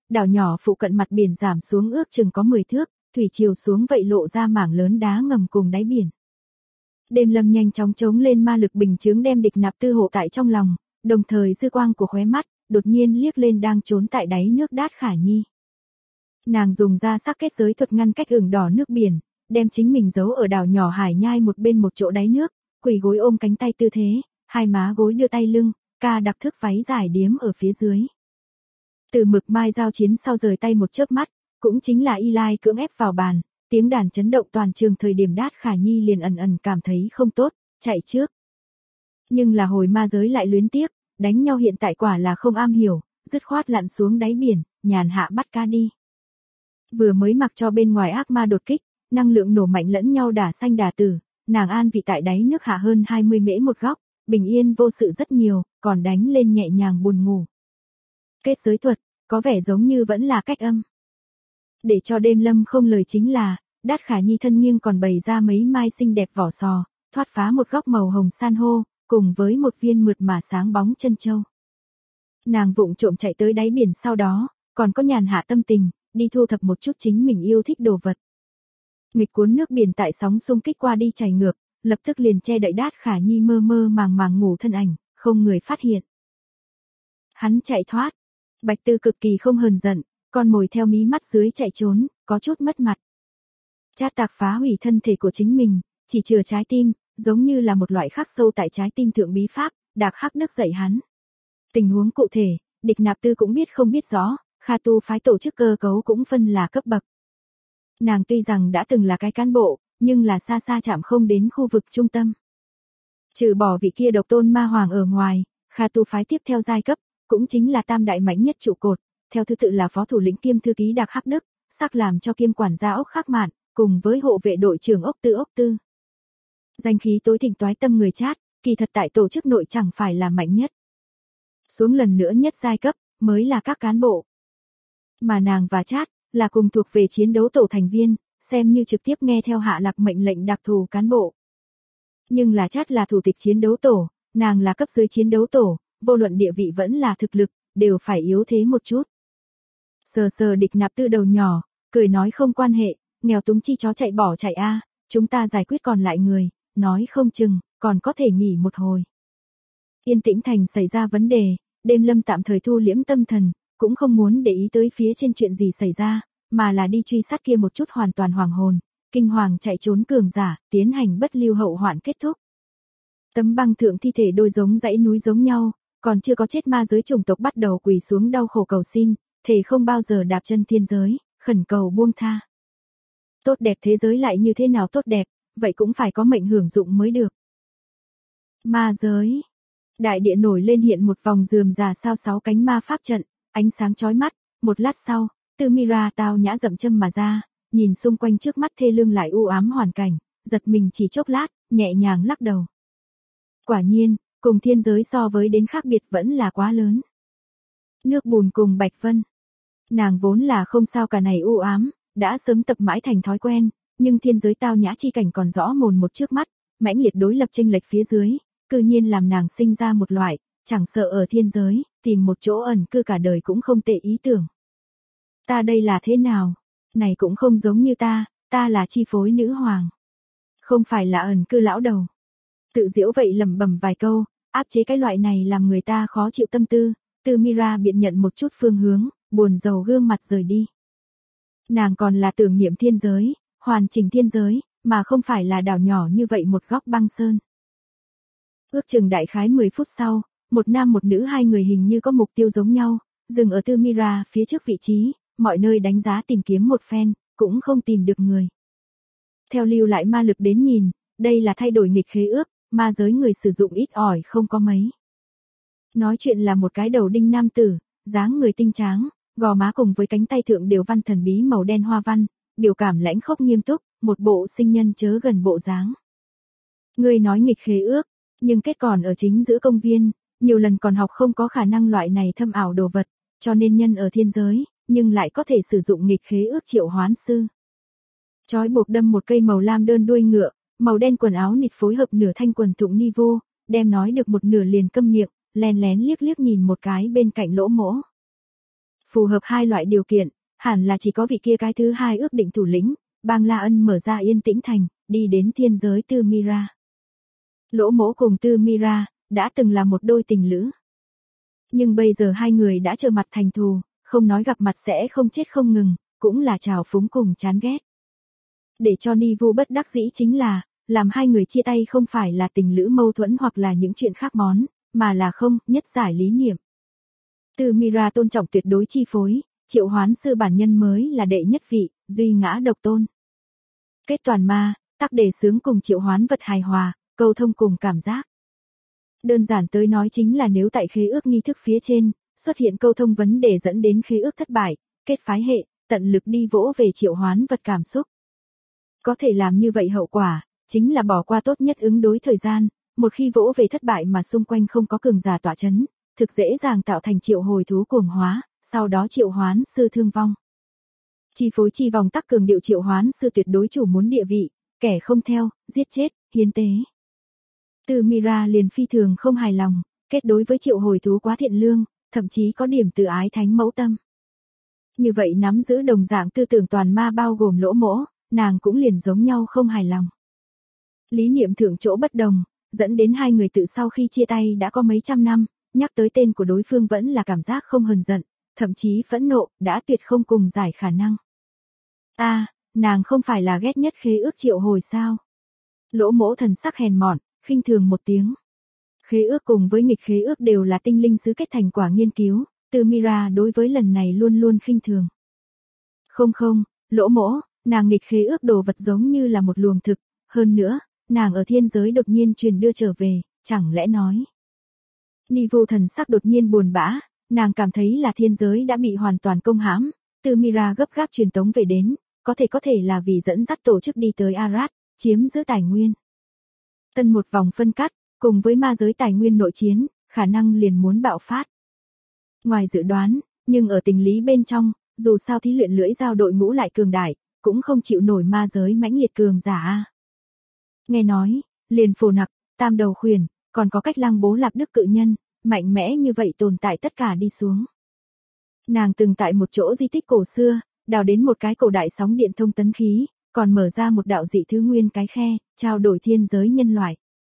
đảo nhỏ phụ cận mặt biển giảm xuống ước chừng có 10 thước, thủy chiều xuống vậy lộ ra mảng lớn đá ngầm cùng đáy biển. Đêm Lâm nhanh chóng chống lên ma lực bình chướng đem địch nạp tư hộ tại trong lòng, đồng thời dư quang của khóe mắt, đột nhiên liếc lên đang trốn tại đáy nước Đát Khả Nhi. Nàng dùng ra sắc kết giới thuật ngăn cách ửng đỏ nước biển, đem chính mình giấu ở đảo nhỏ hải nhai một bên một chỗ đáy nước, quỳ gối ôm cánh tay tư thế, hai má gối đưa tay lưng, ca đặc thức váy dài điếm ở phía dưới. Từ Mực Mai giao chiến sau rời tay một chớp mắt, cũng chính là Y Lai cưỡng ép vào bàn, tiếng đàn chấn động toàn trường thời điểm Đát Khả Nhi liền ẩn ẩn cảm thấy không tốt, chạy trước. Nhưng là hồi ma giới lại luyến tiếc, đánh nhau hiện tại quả là không am hiểu, dứt khoát lặn xuống đáy biển, nhàn hạ bắt cá đi. Vừa mới mặc cho bên ngoài ác ma đột kích, năng lượng nổ mạnh lẫn nhau đả sanh đả tử, nàng an vị tại đáy nước hạ hơn 20 mễ một góc, bình yên vô sự rất nhiều, còn đánh lên nhẹ nhàng buồn ngủ. Kết giới thuật, có vẻ giống như vẫn là cách âm. Để cho Đêm Lâm không lời chính là, Đát Khả Nhi thân nghiêng còn bày ra mấy mai xinh đẹp vỏ sò, thoát phá một góc màu hồng san hô, cùng với một viên mượt mà sáng bóng chân châu. Nàng vụng trộm chạy tới đáy biển sau đó, còn có nhàn hạ tâm tình, đi thu thập một chút chính mình yêu thích đồ vật. Nghịch cuốn nước biển tại sóng xung kích qua đi chảy ngược, lập tức liền che đậy Đát Khả Nhi mơ mơ màng màng ngủ thân ảnh, không người phát hiện. Hắn chạy thoát, Bạch Tư cực kỳ không hờn giận, con mồi theo mí mắt dưới chạy trốn, có chút mất mặt. Chát tạc phá hủy thân thể của chính mình, chỉ chừa trái tim, giống như là một loại khắc sâu tại trái tim thượng bí pháp, Đạc Hắc Đức dạy hắn. Tình huống cụ thể, địch nạp tư cũng biết không biết rõ, Kha Tu phái tổ chức cơ cấu cũng phân là cấp bậc. Nàng tuy rằng đã từng là cái cán bộ, nhưng là xa xa chạm không đến khu vực trung tâm. Trừ bỏ vị kia độc tôn ma hoàng ở ngoài, Kha Tu phái tiếp theo giai cấp, cũng chính là tam đại mạnh nhất trụ cột, theo thứ tự là phó thủ lĩnh kiêm thư ký Đạc Hắc Đức, sắc làm cho kiêm quản gia Ốc Khắc Mạn, cùng với hộ vệ đội trưởng Ốc Tư. Danh khí tối thịnh toái tâm người Chát, kỳ thật tại tổ chức nội chẳng phải là mạnh nhất. Xuống lần nữa nhất giai cấp, mới là các cán bộ. Mà nàng và Chát, là cùng thuộc về chiến đấu tổ thành viên, xem như trực tiếp nghe theo hạ lạc mệnh lệnh đặc thù cán bộ. Nhưng là Chát là thủ tịch chiến đấu tổ, nàng là cấp dưới chiến đấu tổ, vô luận địa vị vẫn là thực lực, đều phải yếu thế một chút. Sờ địch nạp tư đầu nhỏ, cười nói không quan hệ, nghèo túng chi chó chạy bỏ chạy a, chúng ta giải quyết còn lại người, nói không chừng, còn có thể nghỉ một hồi. Yên Tĩnh Thành xảy ra vấn đề, Đêm Lâm tạm thời thu liễm tâm thần, cũng không muốn để ý tới phía trên chuyện gì xảy ra, mà là đi truy sát kia một chút hoàn toàn hoàng hồn, kinh hoàng chạy trốn cường giả, tiến hành bất lưu hậu hoạn kết thúc. Tấm băng thượng thi thể đôi giống dãy núi giống nhau, còn chưa có chết ma giới chủng tộc bắt đầu quỳ xuống đau khổ cầu xin, thề không bao giờ đạp chân thiên giới, khẩn cầu buông tha. Tốt đẹp thế giới lại như thế nào tốt đẹp, vậy cũng phải có mệnh hưởng dụng mới được. Ma giới. Đại địa nổi lên hiện một vòng rườm rà sao 6 cánh ma pháp trận, ánh sáng chói mắt, một lát sau, Tư Mira tao nhã dậm châm mà ra, nhìn xung quanh trước mắt thê lương lại u ám hoàn cảnh, giật mình chỉ chốc lát, nhẹ nhàng lắc đầu. Quả nhiên, cùng thiên giới so với đến khác biệt vẫn là quá lớn. Nước bùn cùng Bạch Vân. Nàng vốn là không sao cả này u ám, đã sớm tập mãi thành thói quen, nhưng thiên giới tao nhã chi cảnh còn rõ mồn một trước mắt, mãnh liệt đối lập chênh lệch phía dưới, cư nhiên làm nàng sinh ra một loại, chẳng sợ ở thiên giới, tìm một chỗ ẩn cư cả đời cũng không tệ ý tưởng. Ta đây là thế nào? Này cũng không giống như ta là chi phối nữ hoàng. Không phải là ẩn cư lão đầu. Tự giễu vậy lẩm bẩm vài câu, áp chế cái loại này làm người ta khó chịu tâm tư, Tư Mira biện nhận một chút phương hướng, buồn rầu gương mặt rời đi. Nàng còn là tưởng niệm thiên giới, hoàn chỉnh thiên giới, mà không phải là đảo nhỏ như vậy một góc băng sơn. Ước chừng đại khái 10 phút sau, một nam một nữ hai người hình như có mục tiêu giống nhau, dừng ở Tư Mira phía trước vị trí, mọi nơi đánh giá tìm kiếm một phen, cũng không tìm được người. Theo lưu lại ma lực đến nhìn, đây là thay đổi nghịch khế ước, ma giới người sử dụng ít ỏi không có mấy. Nói chuyện là một cái đầu đinh nam tử, dáng người tinh tráng, gò má cùng với cánh tay thượng đều văn thần bí màu đen hoa văn, biểu cảm lãnh khốc nghiêm túc, một bộ sinh nhân chớ gần bộ dáng. Người nói nghịch khế ước, nhưng kết còn ở chính giữa công viên, nhiều lần còn học không có khả năng loại này thâm ảo đồ vật, cho nên nhân ở thiên giới, nhưng lại có thể sử dụng nghịch khế ước triệu hoán sư. Chói buộc đâm một cây màu lam đơn đuôi ngựa, màu đen quần áo nịt phối hợp nửa thanh quần thụng ni vô, đem nói được một nửa liền câm miệng, lén lén liếc liếc nhìn một cái bên cạnh lỗ mỗ. Phù hợp hai loại điều kiện, hẳn là chỉ có vị kia cái thứ hai ước định thủ lĩnh, Bang La Ân mở ra Yên Tĩnh Thành, đi đến thiên giới Tư Mira. Lỗ Mỗ cùng Tư Mira đã từng là một đôi tình lữ. Nhưng bây giờ hai người đã trở mặt thành thù, không nói gặp mặt sẽ không chết không ngừng, cũng là trào phúng cùng chán ghét. Để cho Ni Vu bất đắc dĩ chính là, làm hai người chia tay không phải là tình lữ mâu thuẫn hoặc là những chuyện khác món, mà là không nhất giải lý niệm. Tư Mira tôn trọng tuyệt đối chi phối, triệu hoán sư bản nhân mới là đệ nhất vị, duy ngã độc tôn. Kết toàn ma, tắc đề xướng cùng triệu hoán vật hài hòa, câu thông cùng cảm giác. Đơn giản tới nói chính là nếu tại khế ước nghi thức phía trên, xuất hiện câu thông vấn đề dẫn đến khế ước thất bại, kết phái hệ, tận lực đi vỗ về triệu hoán vật cảm xúc. Có thể làm như vậy hậu quả, chính là bỏ qua tốt nhất ứng đối thời gian, một khi vỗ về thất bại mà xung quanh không có cường giả tỏa chấn, thực dễ dàng tạo thành triệu hồi thú cuồng hóa, sau đó triệu hoán sư thương vong. Chi phối chi vòng tắc cường điệu triệu hoán sư tuyệt đối chủ muốn địa vị, kẻ không theo, giết chết, hiến tế. Tư Mira liền phi thường không hài lòng, kết đối với triệu hồi thú quá thiện lương, thậm chí có điểm từ ái thánh mẫu tâm. Như vậy nắm giữ đồng dạng tư tưởng toàn ma bao gồm Lỗ Mỗ, nàng cũng liền giống nhau không hài lòng. Lý niệm thượng chỗ bất đồng, dẫn đến hai người tự sau khi chia tay đã có mấy trăm năm, nhắc tới tên của đối phương vẫn là cảm giác không hờn giận, thậm chí phẫn nộ, đã tuyệt không cùng giải khả năng. Nàng không phải là ghét nhất khế ước triệu hồi sao? Lỗ Mỗ thần sắc hèn mọn, khinh thường một tiếng. Khế ước cùng với nghịch khế ước đều là tinh linh sứ kết thành quả nghiên cứu, Tư Mira đối với lần này luôn luôn khinh thường. Không, Lỗ Mỗ, nàng nghịch khế ước đồ vật giống như là một luồng thực, hơn nữa, nàng ở thiên giới đột nhiên truyền đưa trở về, chẳng lẽ nói. Ni Vu thần sắc đột nhiên buồn bã, nàng cảm thấy là thiên giới đã bị hoàn toàn công hãm, Tư Mira gấp gáp truyền tống về đến, có thể là vì dẫn dắt tổ chức đi tới Arad, chiếm giữ tài nguyên. Tân một vòng phân cắt, cùng với ma giới tài nguyên nội chiến, khả năng liền muốn bạo phát. Ngoài dự đoán, nhưng ở tình lý bên trong, dù sao thí luyện lưỡi dao đội ngũ lại cường đại, cũng không chịu nổi ma giới mãnh liệt cường giả a. Nghe nói, liền Phổ Nặc, Tam Đầu Khuyển, còn có Cách Lăng Bố Lạp Đức cự nhân, mạnh mẽ như vậy tồn tại tất cả đi xuống. Nàng từng tại một chỗ di tích cổ xưa, đào đến một cái cổ đại sóng điện thông tấn khí, còn mở ra một đạo dị thứ nguyên cái khe, trao đổi thiên giới nhân loại.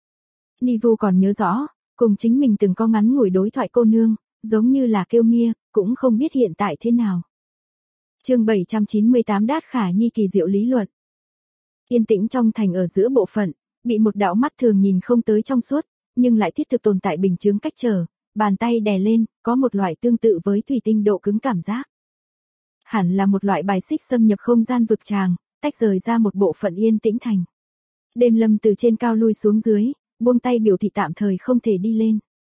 Ni Vu còn nhớ rõ, cùng chính mình từng có ngắn ngủi đối thoại cô nương, giống như là kêu mia, cũng không biết hiện tại thế nào. Chương 798 Đát Khả Nhi kỳ diệu lý luận. Yên tĩnh trong thành ở giữa bộ phận, bị một đạo mắt thường nhìn không tới trong suốt, nhưng lại thiết thực tồn tại bình chướng cách trở, bàn tay đè lên, có một loại tương tự với thủy tinh độ cứng cảm giác. Hẳn là một loại bài xích xâm nhập không gian vực tràng, tách rời ra một bộ phận Yên Tĩnh Thành. Đêm Lâm từ trên cao lui xuống dưới, buông tay biểu thị tạm thời không thể đi lên.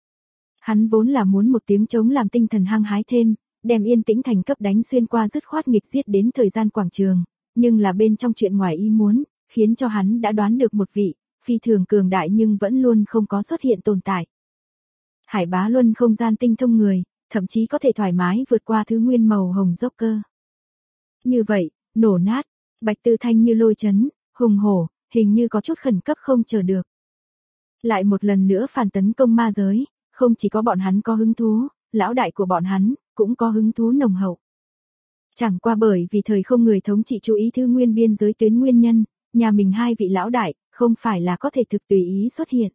Hắn vốn là muốn một tiếng trống làm tinh thần hăng hái thêm, đem Yên Tĩnh Thành cấp đánh xuyên qua dứt khoát nghịch giết đến thời gian quảng trường, nhưng là bên trong chuyện ngoài ý muốn, khiến cho hắn đã đoán được một vị, phi thường cường đại nhưng vẫn luôn không có xuất hiện tồn tại. Hải Bá Luân không gian tinh thông người, thậm chí có thể thoải mái vượt qua thứ nguyên màu hồng Joker. Như vậy, nổ nát, Bạch Tư Thanh như lôi chấn, hùng hổ, hình như có chút khẩn cấp không chờ được. Lại một lần nữa phản tấn công ma giới, không chỉ có bọn hắn có hứng thú, lão đại của bọn hắn, cũng có hứng thú nồng hậu. Chẳng qua bởi vì thời không người thống trị chú ý thứ nguyên biên giới tuyến nguyên nhân, nhà mình hai vị lão đại, không phải là có thể thực tùy ý xuất hiện.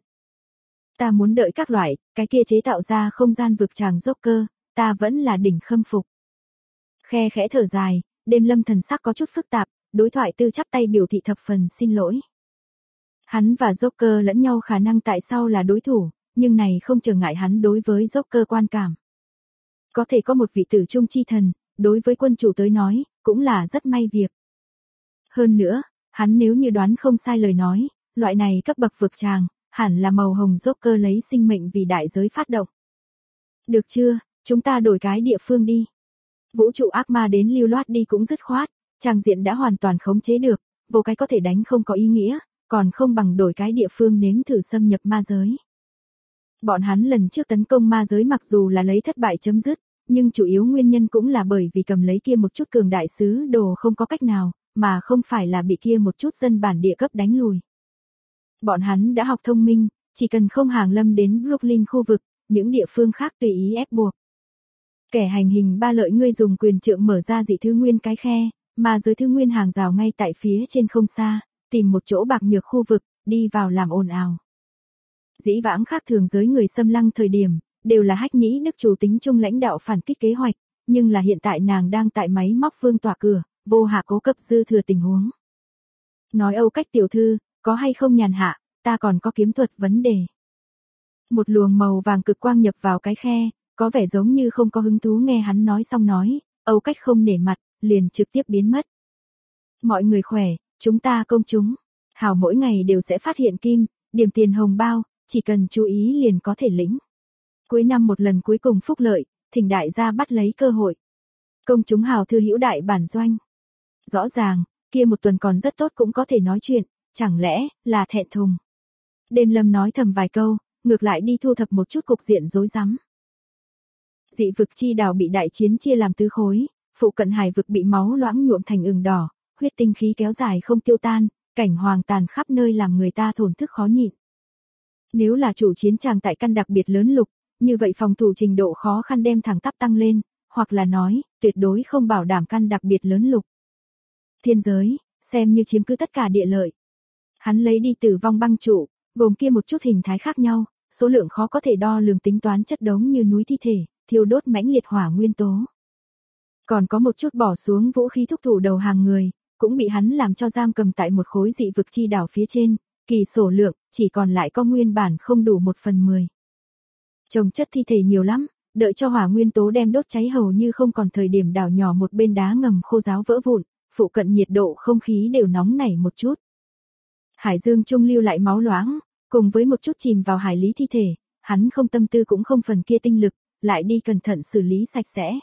Ta muốn đợi các loại, cái kia chế tạo ra không gian vực tràng Joker, ta vẫn là đỉnh khâm phục. Khe khẽ thở dài, Đêm Lâm thần sắc có chút phức tạp, đối thoại tư chắp tay biểu thị thập phần xin lỗi. Hắn và Joker lẫn nhau khả năng tại sao là đối thủ, nhưng này không trở ngại hắn đối với Joker quan cảm. Có thể có một vị tử trung chi thần, đối với quân chủ tới nói, cũng là rất may việc. Hơn nữa, hắn nếu như đoán không sai lời nói, loại này cấp bậc vực tràng, hẳn là màu hồng Joker lấy sinh mệnh vì đại giới phát động. Được chưa, chúng ta đổi cái địa phương đi. Vũ trụ ác ma đến lưu loát đi cũng dứt khoát, tràng diện đã hoàn toàn khống chế được, vô cái có thể đánh không có ý nghĩa, còn không bằng đổi cái địa phương nếm thử xâm nhập ma giới. Bọn hắn lần trước tấn công ma giới mặc dù là lấy thất bại chấm dứt, nhưng chủ yếu nguyên nhân cũng là bởi vì cầm lấy kia một chút cường đại sứ đồ không có cách nào, mà không phải là bị kia một chút dân bản địa cấp đánh lùi. Bọn hắn đã học thông minh, chỉ cần không hàng lâm đến Brooklyn khu vực, những địa phương khác tùy ý ép buộc. Kẻ hành hình ba lợi ngươi dùng quyền trượng mở ra dị thứ nguyên cái khe, mà giới thứ nguyên hàng rào ngay tại phía trên không xa, tìm một chỗ bạc nhược khu vực, đi vào làm ồn ào. Dĩ vãng khác thường giới người xâm lăng thời điểm, đều là Hách Nhĩ Đức chủ tính chung lãnh đạo phản kích kế hoạch, nhưng là hiện tại nàng đang tại máy móc vương tỏa cửa, vô hạ cố cấp dư thừa tình huống. Nói Âu Cách tiểu thư, có hay không nhàn hạ, ta còn có kiếm thuật vấn đề. Một luồng màu vàng cực quang nhập vào cái khe, có vẻ giống như không có hứng thú nghe hắn nói xong nói, Âu Cách không nể mặt, liền trực tiếp biến mất. Mọi người khỏe, chúng ta công chúng. Hảo mỗi ngày đều sẽ phát hiện kim, điểm tiền hồng bao, chỉ cần chú ý liền có thể lĩnh. Cuối năm một lần cuối cùng phúc lợi, thỉnh đại gia bắt lấy cơ hội. Công chúng hào thư hữu đại bản doanh. Rõ ràng, kia một tuần còn rất tốt cũng có thể nói chuyện, chẳng lẽ là thẹn thùng. Đêm Lâm nói thầm vài câu, ngược lại đi thu thập một chút cục diện rối rắm. Dị vực chi đảo bị đại chiến chia làm tứ khối, phụ cận hải vực bị máu loãng nhuộm thành ửng đỏ, huyết tinh khí kéo dài không tiêu tan, cảnh hoàng tàn khắp nơi làm người ta thổn thức khó nhịn. Nếu là chủ chiến tràng tại căn đặc biệt lớn lục, như vậy phòng thủ trình độ khó khăn đem thẳng tắp tăng lên, hoặc là nói, tuyệt đối không bảo đảm căn đặc biệt lớn lục. Thiên giới, xem như chiếm cứ tất cả địa lợi. Hắn lấy đi tử vong băng trụ, gồm kia một chút hình thái khác nhau, số lượng khó có thể đo lường tính toán chất đống như núi thi thể, thiêu đốt mãnh liệt hỏa nguyên tố. Còn có một chút bỏ xuống vũ khí thúc thủ đầu hàng người, cũng bị hắn làm cho giam cầm tại một khối dị vực chi đảo phía trên, kỳ sổ lượng, chỉ còn lại có nguyên bản không đủ 1/10. Trồng chất thi thể nhiều lắm, đợi cho hỏa nguyên tố đem đốt cháy hầu như không còn thời điểm đảo nhỏ một bên đá ngầm khô ráo vỡ vụn, phụ cận nhiệt độ không khí đều nóng nảy một chút. Hải dương trung lưu lại máu loãng, cùng với một chút chìm vào hải lý thi thể, hắn không tâm tư cũng không phần kia tinh lực, lại đi cẩn thận xử lý sạch sẽ.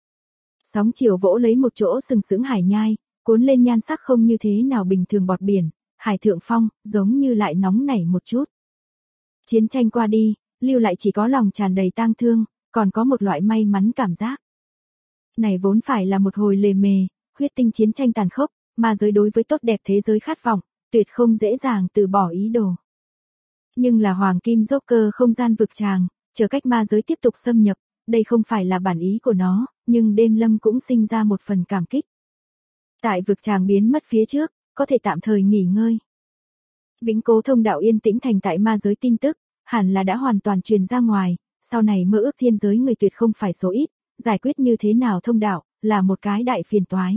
Sóng chiều vỗ lấy một chỗ sừng sững hải nhai, cuốn lên nhan sắc không như thế nào bình thường bọt biển, hải thượng phong, giống như lại nóng nảy một chút. Chiến tranh qua đi, lưu lại chỉ có lòng tràn đầy tang thương, còn có một loại may mắn cảm giác. Này vốn phải là một hồi lề mề, huyết tinh chiến tranh tàn khốc, mà giới đối với tốt đẹp thế giới khát vọng, tuyệt không dễ dàng từ bỏ ý đồ. Nhưng là hoàng kim Joker không gian vực tràng, chờ cách ma giới tiếp tục xâm nhập, đây không phải là bản ý của nó, nhưng đêm Lâm cũng sinh ra một phần cảm kích. Tại vực tràng biến mất phía trước, có thể tạm thời nghỉ ngơi. Vĩnh Cố thông đạo yên tĩnh thành tại ma giới tin tức, hẳn là đã hoàn toàn truyền ra ngoài, sau này mơ ước thiên giới người tuyệt không phải số ít, giải quyết như thế nào thông đạo, là một cái đại phiền toái.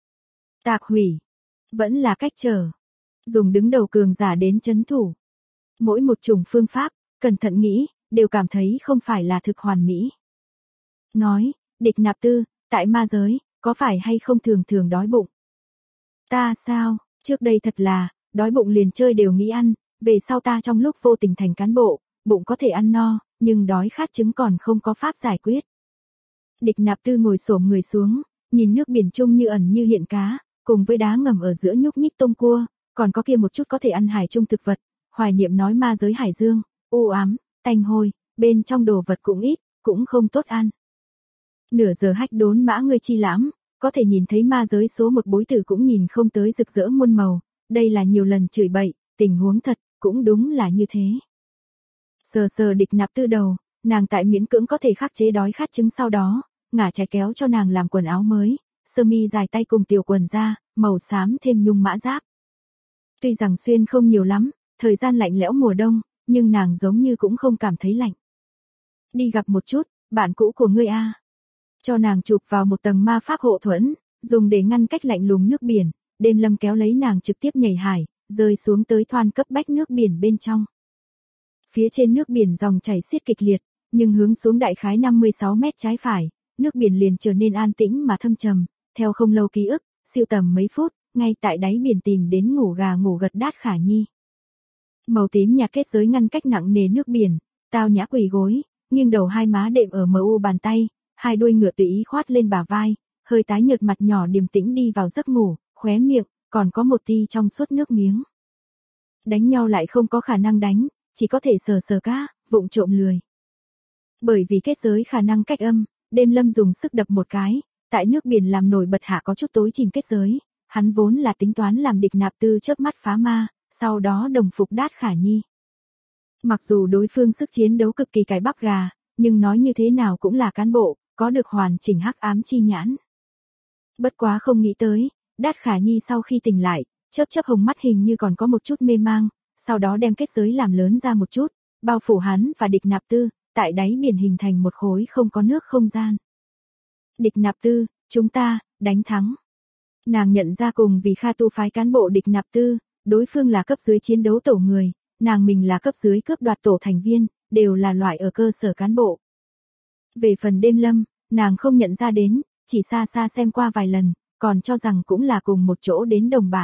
Tạc hủy, vẫn là cách trở, dùng đứng đầu cường giả đến chấn thủ. Mỗi một chủng phương pháp, cẩn thận nghĩ, đều cảm thấy không phải là thực hoàn mỹ. Nói, địch nạp tư, tại ma giới, có phải hay không thường thường đói bụng? Ta sao, trước đây thật là, đói bụng liền chơi đều nghĩ ăn, về sau ta trong lúc vô tình thành cán bộ, bụng có thể ăn no, nhưng đói khát chứng còn không có pháp giải quyết. Địch nạp tư ngồi xổm người xuống, nhìn nước biển trung như ẩn như hiện cá, cùng với đá ngầm ở giữa nhúc nhích tôm cua, còn có kia một chút có thể ăn hải trung thực vật, hoài niệm nói ma giới hải dương, u ám, tanh hôi, bên trong đồ vật cũng ít, cũng không tốt ăn. Nửa giờ hách đốn mã người chi lãm, có thể nhìn thấy ma giới số một bối tử cũng nhìn không tới rực rỡ muôn màu, đây là nhiều lần chửi bậy, tình huống thật, cũng đúng là như thế. Sờ sờ địch nạp tư đầu, nàng tại miễn cưỡng có thể khắc chế đói khát chứng sau đó, ngả trái kéo cho nàng làm quần áo mới, sơ mi dài tay cùng tiểu quần da, màu xám thêm nhung mã giáp. Tuy rằng xuyên không nhiều lắm, thời gian lạnh lẽo mùa đông, nhưng nàng giống như cũng không cảm thấy lạnh. Đi gặp một chút, bạn cũ của ngươi a. Cho nàng chụp vào một tầng ma pháp hộ thuẫn, dùng để ngăn cách lạnh lùng nước biển, đêm Lâm kéo lấy nàng trực tiếp nhảy hải, rơi xuống tới thoan cấp bách nước biển bên trong. Phía trên nước biển dòng chảy xiết kịch liệt, nhưng hướng xuống đại khái 56 mét trái phải, nước biển liền trở nên an tĩnh mà thâm trầm, theo không lâu ký ức, siêu tầm mấy phút, ngay tại đáy biển tìm đến ngủ gà ngủ gật Đát Khả Nhi. Màu tím nhạt kết giới ngăn cách nặng nề nước biển, tao nhã quỳ gối, nghiêng đầu hai má đệm ở MU bàn tay, hai đuôi ngựa tùy ý khoát lên bả vai, hơi tái nhợt mặt nhỏ điềm tĩnh đi vào giấc ngủ, khóe miệng còn có một tia trong suốt nước miếng. Đánh nhau lại không có khả năng đánh, chỉ có thể sờ sờ cá, vụng trộm lười. Bởi vì kết giới khả năng cách âm, đêm Lâm dùng sức đập một cái, tại nước biển làm nổi bật hạ có chút tối chìm kết giới, hắn vốn là tính toán làm địch nạp tư chớp mắt phá ma, sau đó đồng phục Đát Khả Nhi. Mặc dù đối phương sức chiến đấu cực kỳ cái bắp gà, nhưng nói như thế nào cũng là cán bộ, có được hoàn chỉnh hắc ám chi nhãn. Bất quá không nghĩ tới, Đát Khả Nhi sau khi tỉnh lại, chớp chớp hồng mắt hình như còn có một chút mê mang, sau đó đem kết giới làm lớn ra một chút, bao phủ hắn và Địch Nạp Tư, tại đáy biển hình thành một khối không có nước không gian. Địch Nạp Tư, chúng ta, đánh thắng. Nàng nhận ra cùng vì Kha Tu phái cán bộ Địch Nạp Tư, đối phương là cấp dưới chiến đấu tổ người, nàng mình là cấp dưới cướp đoạt tổ thành viên, đều là loại ở cơ sở cán bộ. Về phần Đêm Lâm, nàng không nhận ra đến, chỉ xa xa xem qua vài lần, còn cho rằng cũng là cùng một chỗ đến đồng bạn.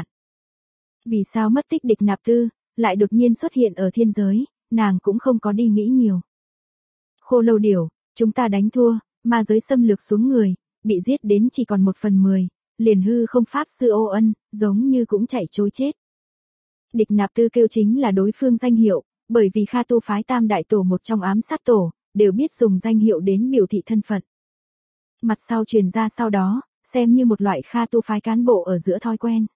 Vì sao mất tích Địch Nạp Tư, lại đột nhiên xuất hiện ở thiên giới, nàng cũng không có đi nghĩ nhiều. Khô Lâu Điểu, chúng ta đánh thua, ma giới xâm lược xuống người, bị giết đến chỉ còn 1/10, liền hư không pháp sư Ô Ân, giống như cũng chạy trối chết. Địch Nạp Tư kêu chính là đối phương danh hiệu, bởi vì Kha Tu phái tam đại tổ một trong ám sát tổ, đều biết dùng danh hiệu đến biểu thị thân phận. Mặt sau truyền ra sau đó, xem như một loại Kha Tu phái cán bộ ở giữa thói quen.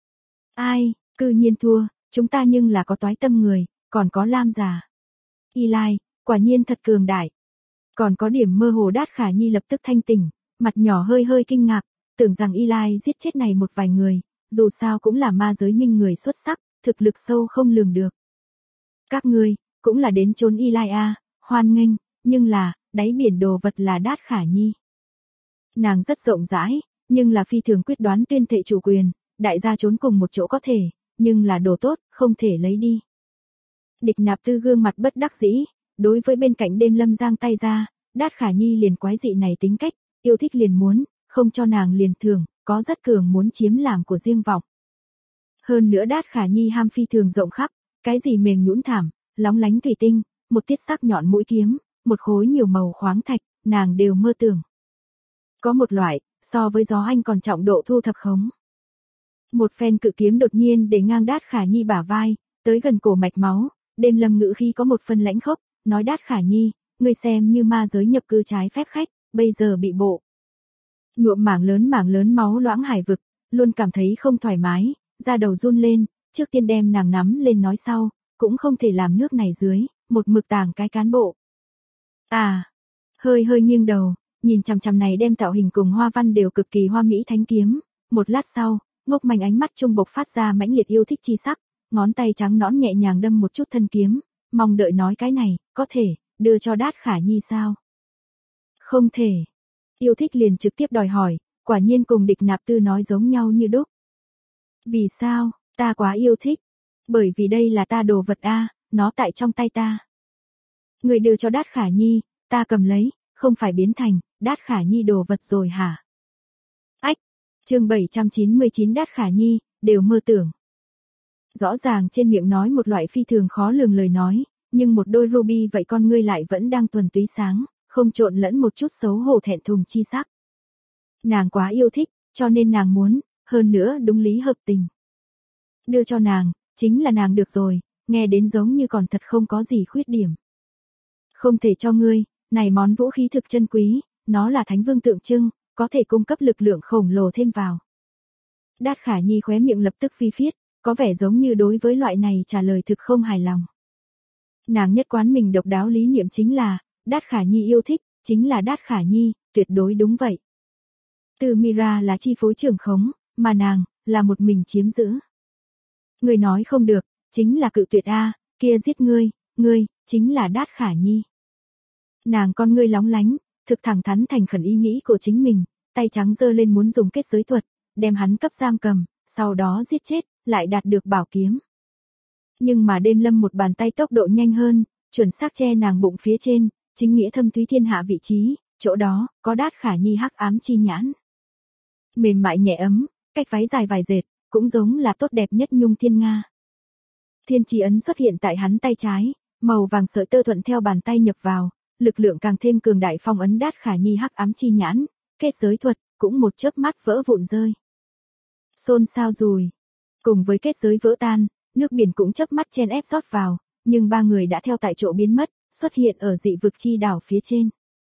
Ai, cư nhiên thua, chúng ta nhưng là có toái tâm người, còn có lam già. Eli, quả nhiên thật cường đại. Còn có điểm mơ hồ Đát Khả Nhi lập tức thanh tỉnh, mặt nhỏ hơi hơi kinh ngạc, tưởng rằng Eli giết chết này một vài người, dù sao cũng là ma giới minh người xuất sắc, thực lực sâu không lường được. Các ngươi, cũng là đến trốn Eli à, hoan nghênh, nhưng là, đáy biển đồ vật là Đát Khả Nhi. Nàng rất rộng rãi, nhưng là phi thường quyết đoán tuyên thệ chủ quyền, đại gia trốn cùng một chỗ có thể, nhưng là đồ tốt, không thể lấy đi. Địch Nạp Tư gương mặt bất đắc dĩ, đối với bên cạnh Đêm Lâm giang tay ra, Đát Khả Nhi liền quái dị này tính cách, yêu thích liền muốn, không cho nàng liền thường, có rất cường muốn chiếm làm của riêng vọng. Hơn nữa Đát Khả Nhi ham phi thường rộng khắp, cái gì mềm nhũn thảm, lóng lánh thủy tinh, một tiết sắc nhọn mũi kiếm, một khối nhiều màu khoáng thạch, nàng đều mơ tưởng. Có một loại, so với gió anh còn trọng độ thu thập khống. Một phen cự kiếm đột nhiên để ngang Đát Khả Nhi bả vai, tới gần cổ mạch máu, Đêm Lâm ngữ khi có một phần lãnh khốc, nói Đát Khả Nhi, ngươi xem như ma giới nhập cư trái phép khách, bây giờ bị bộ. Nhuộm mảng lớn máu loãng hải vực, luôn cảm thấy không thoải mái, da đầu run lên, trước tiên đem nàng nắm lên nói sau, cũng không thể làm nước này dưới, một mực tàng cái cán bộ. À, hơi nghiêng đầu, nhìn chằm chằm này đem tạo hình cùng hoa văn đều cực kỳ hoa mỹ thánh kiếm, một lát sau, ngốc manh ánh mắt trung bộc phát ra mãnh liệt yêu thích chi sắc, ngón tay trắng nõn nhẹ nhàng đâm một chút thân kiếm, mong đợi nói cái này, có thể, đưa cho Đát Khả Nhi sao? Không thể. Yêu thích liền trực tiếp đòi hỏi, quả nhiên cùng Địch Nạp Tư nói giống nhau như đúc. Vì sao, ta quá yêu thích. Bởi vì đây là ta đồ vật a, nó tại trong tay ta. Người đưa cho Đát Khả Nhi, ta cầm lấy, không phải biến thành, Đát Khả Nhi đồ vật rồi hả? Ách, chương 799 Đát Khả Nhi, đều mơ tưởng. Rõ ràng trên miệng nói một loại phi thường khó lường lời nói, nhưng một đôi ruby vậy con ngươi lại vẫn đang thuần túy sáng, không trộn lẫn một chút xấu hổ thẹn thùng chi sắc. Nàng quá yêu thích, cho nên nàng muốn, hơn nữa đúng lý hợp tình. Đưa cho nàng, chính là nàng được rồi, nghe đến giống như còn thật không có gì khuyết điểm. Không thể cho ngươi, này món vũ khí thực chân quý, nó là thánh vương tượng trưng, có thể cung cấp lực lượng khổng lồ thêm vào. Đát Khả Nhi khóe miệng lập tức phi phiết, có vẻ giống như đối với loại này trả lời thực không hài lòng. Nàng nhất quán mình độc đáo lý niệm chính là, Đát Khả Nhi yêu thích, chính là Đát Khả Nhi, tuyệt đối đúng vậy. Từ Mira là chi phối trưởng khống, mà nàng, là một mình chiếm giữ. Người nói không được, chính là cự tuyệt a, kia giết ngươi, chính là Đát Khả Nhi. Nàng con ngươi lóng lánh, thực thẳng thắn thành khẩn ý nghĩ của chính mình, tay trắng giơ lên muốn dùng kết giới thuật, đem hắn cấp giam cầm, sau đó giết chết, lại đạt được bảo kiếm. Nhưng mà Đêm Lâm một bàn tay tốc độ nhanh hơn, chuẩn xác che nàng bụng phía trên, chính nghĩa thâm thúy thiên hạ vị trí, chỗ đó, có Đát Khả Nhi hắc ám chi nhãn. Mềm mại nhẹ ấm, cách váy dài vài dệt, cũng giống là tốt đẹp nhất nhung thiên nga. Thiên chi ấn xuất hiện tại hắn tay trái, màu vàng sợi tơ thuận theo bàn tay nhập vào, lực lượng càng thêm cường đại phong ấn Đát Khả Nhi hắc ám chi nhãn, kết giới thuật, cũng một chớp mắt vỡ vụn rơi. Xôn xao rùi. Cùng với kết giới vỡ tan, nước biển cũng chớp mắt chen ép rót vào, nhưng ba người đã theo tại chỗ biến mất, xuất hiện ở dị vực chi đảo phía trên.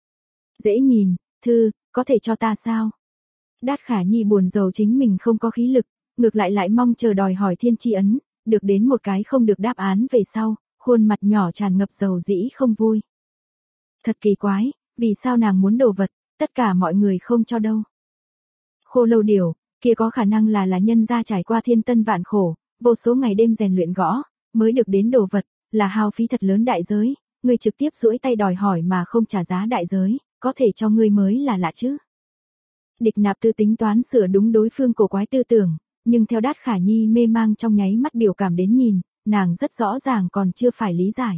Dễ nhìn, thư, có thể cho ta sao? Đát Khả Nhi buồn rầu chính mình không có khí lực, ngược lại mong chờ đòi hỏi thiên chi ấn, được đến một cái không được đáp án về sau, khuôn mặt nhỏ tràn ngập dầu dĩ không vui. Thật kỳ quái, vì sao nàng muốn đồ vật, tất cả mọi người không cho đâu. Khô Lâu Điểu, kia có khả năng là nhân gia trải qua thiên tân vạn khổ, vô số ngày đêm rèn luyện gõ, mới được đến đồ vật, là hao phí thật lớn đại giới, ngươi trực tiếp duỗi tay đòi hỏi mà không trả giá đại giới, có thể cho ngươi mới là lạ chứ. Địch Nạp Tư tính toán sửa đúng đối phương cổ quái tư tưởng, nhưng theo Đát Khả Nhi mê mang trong nháy mắt biểu cảm đến nhìn, nàng rất rõ ràng còn chưa phải lý giải.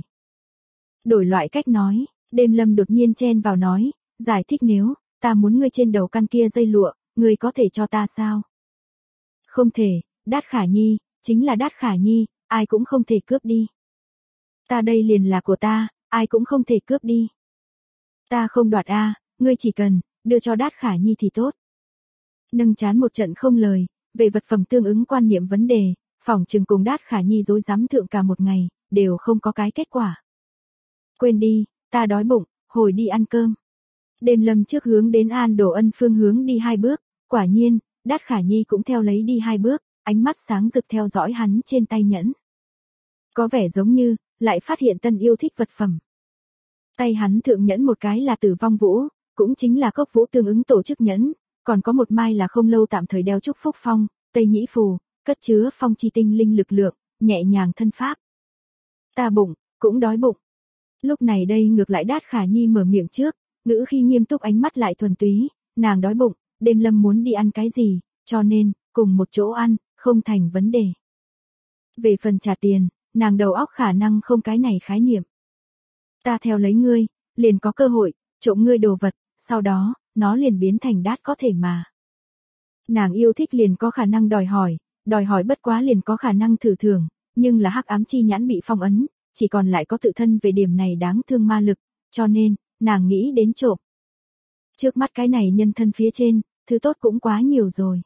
Đổi loại cách nói, Đêm Lâm đột nhiên chen vào nói, giải thích nếu, ta muốn ngươi trên đầu căn kia dây lụa, ngươi có thể cho ta sao? Không thể, Đát Khả Nhi, chính là Đát Khả Nhi, ai cũng không thể cướp đi. Ta đây liền là của ta, ai cũng không thể cướp đi. Ta không đoạt a, ngươi chỉ cần đưa cho Đát Khả Nhi thì tốt. Nâng chán một trận không lời, về vật phẩm tương ứng quan niệm vấn đề, phỏng chừng cùng Đát Khả Nhi rối rắm thượng cả một ngày, đều không có cái kết quả. Quên đi, ta đói bụng, hồi đi ăn cơm. Đêm Lâm trước hướng đến An Đồ Ân phương hướng đi 2 bước, quả nhiên, Đát Khả Nhi cũng theo lấy đi 2 bước, ánh mắt sáng rực theo dõi hắn trên tay nhẫn. Có vẻ giống như, lại phát hiện tân yêu thích vật phẩm. Tay hắn thượng nhẫn một cái là Tử Vong Vũ, cũng chính là cốc vũ tương ứng tổ chức nhẫn, còn có một mai là không lâu tạm thời đeo chúc phúc phong, Tây Nhĩ Phù, cất chứa phong chi tinh linh lực lượng, nhẹ nhàng thân pháp. Ta bụng, cũng đói bụng. Lúc này đây ngược lại Đát Khả Nhi mở miệng trước, ngữ khi nghiêm túc ánh mắt lại thuần túy, nàng đói bụng, Đêm Lâm muốn đi ăn cái gì, cho nên, cùng một chỗ ăn, không thành vấn đề. Về phần trả tiền, nàng đầu óc khả năng không cái này khái niệm. Ta theo lấy ngươi, liền có cơ hội, trộm ngươi đồ vật, sau đó, nó liền biến thành đát có thể mà. Nàng yêu thích liền có khả năng đòi hỏi bất quá liền có khả năng thử thưởng, nhưng là hắc ám chi nhãn bị phong ấn, chỉ còn lại có tự thân về điểm này đáng thương ma lực, cho nên, nàng nghĩ đến trộm. Trước mắt cái này nhân thân phía trên, thứ tốt cũng quá nhiều rồi.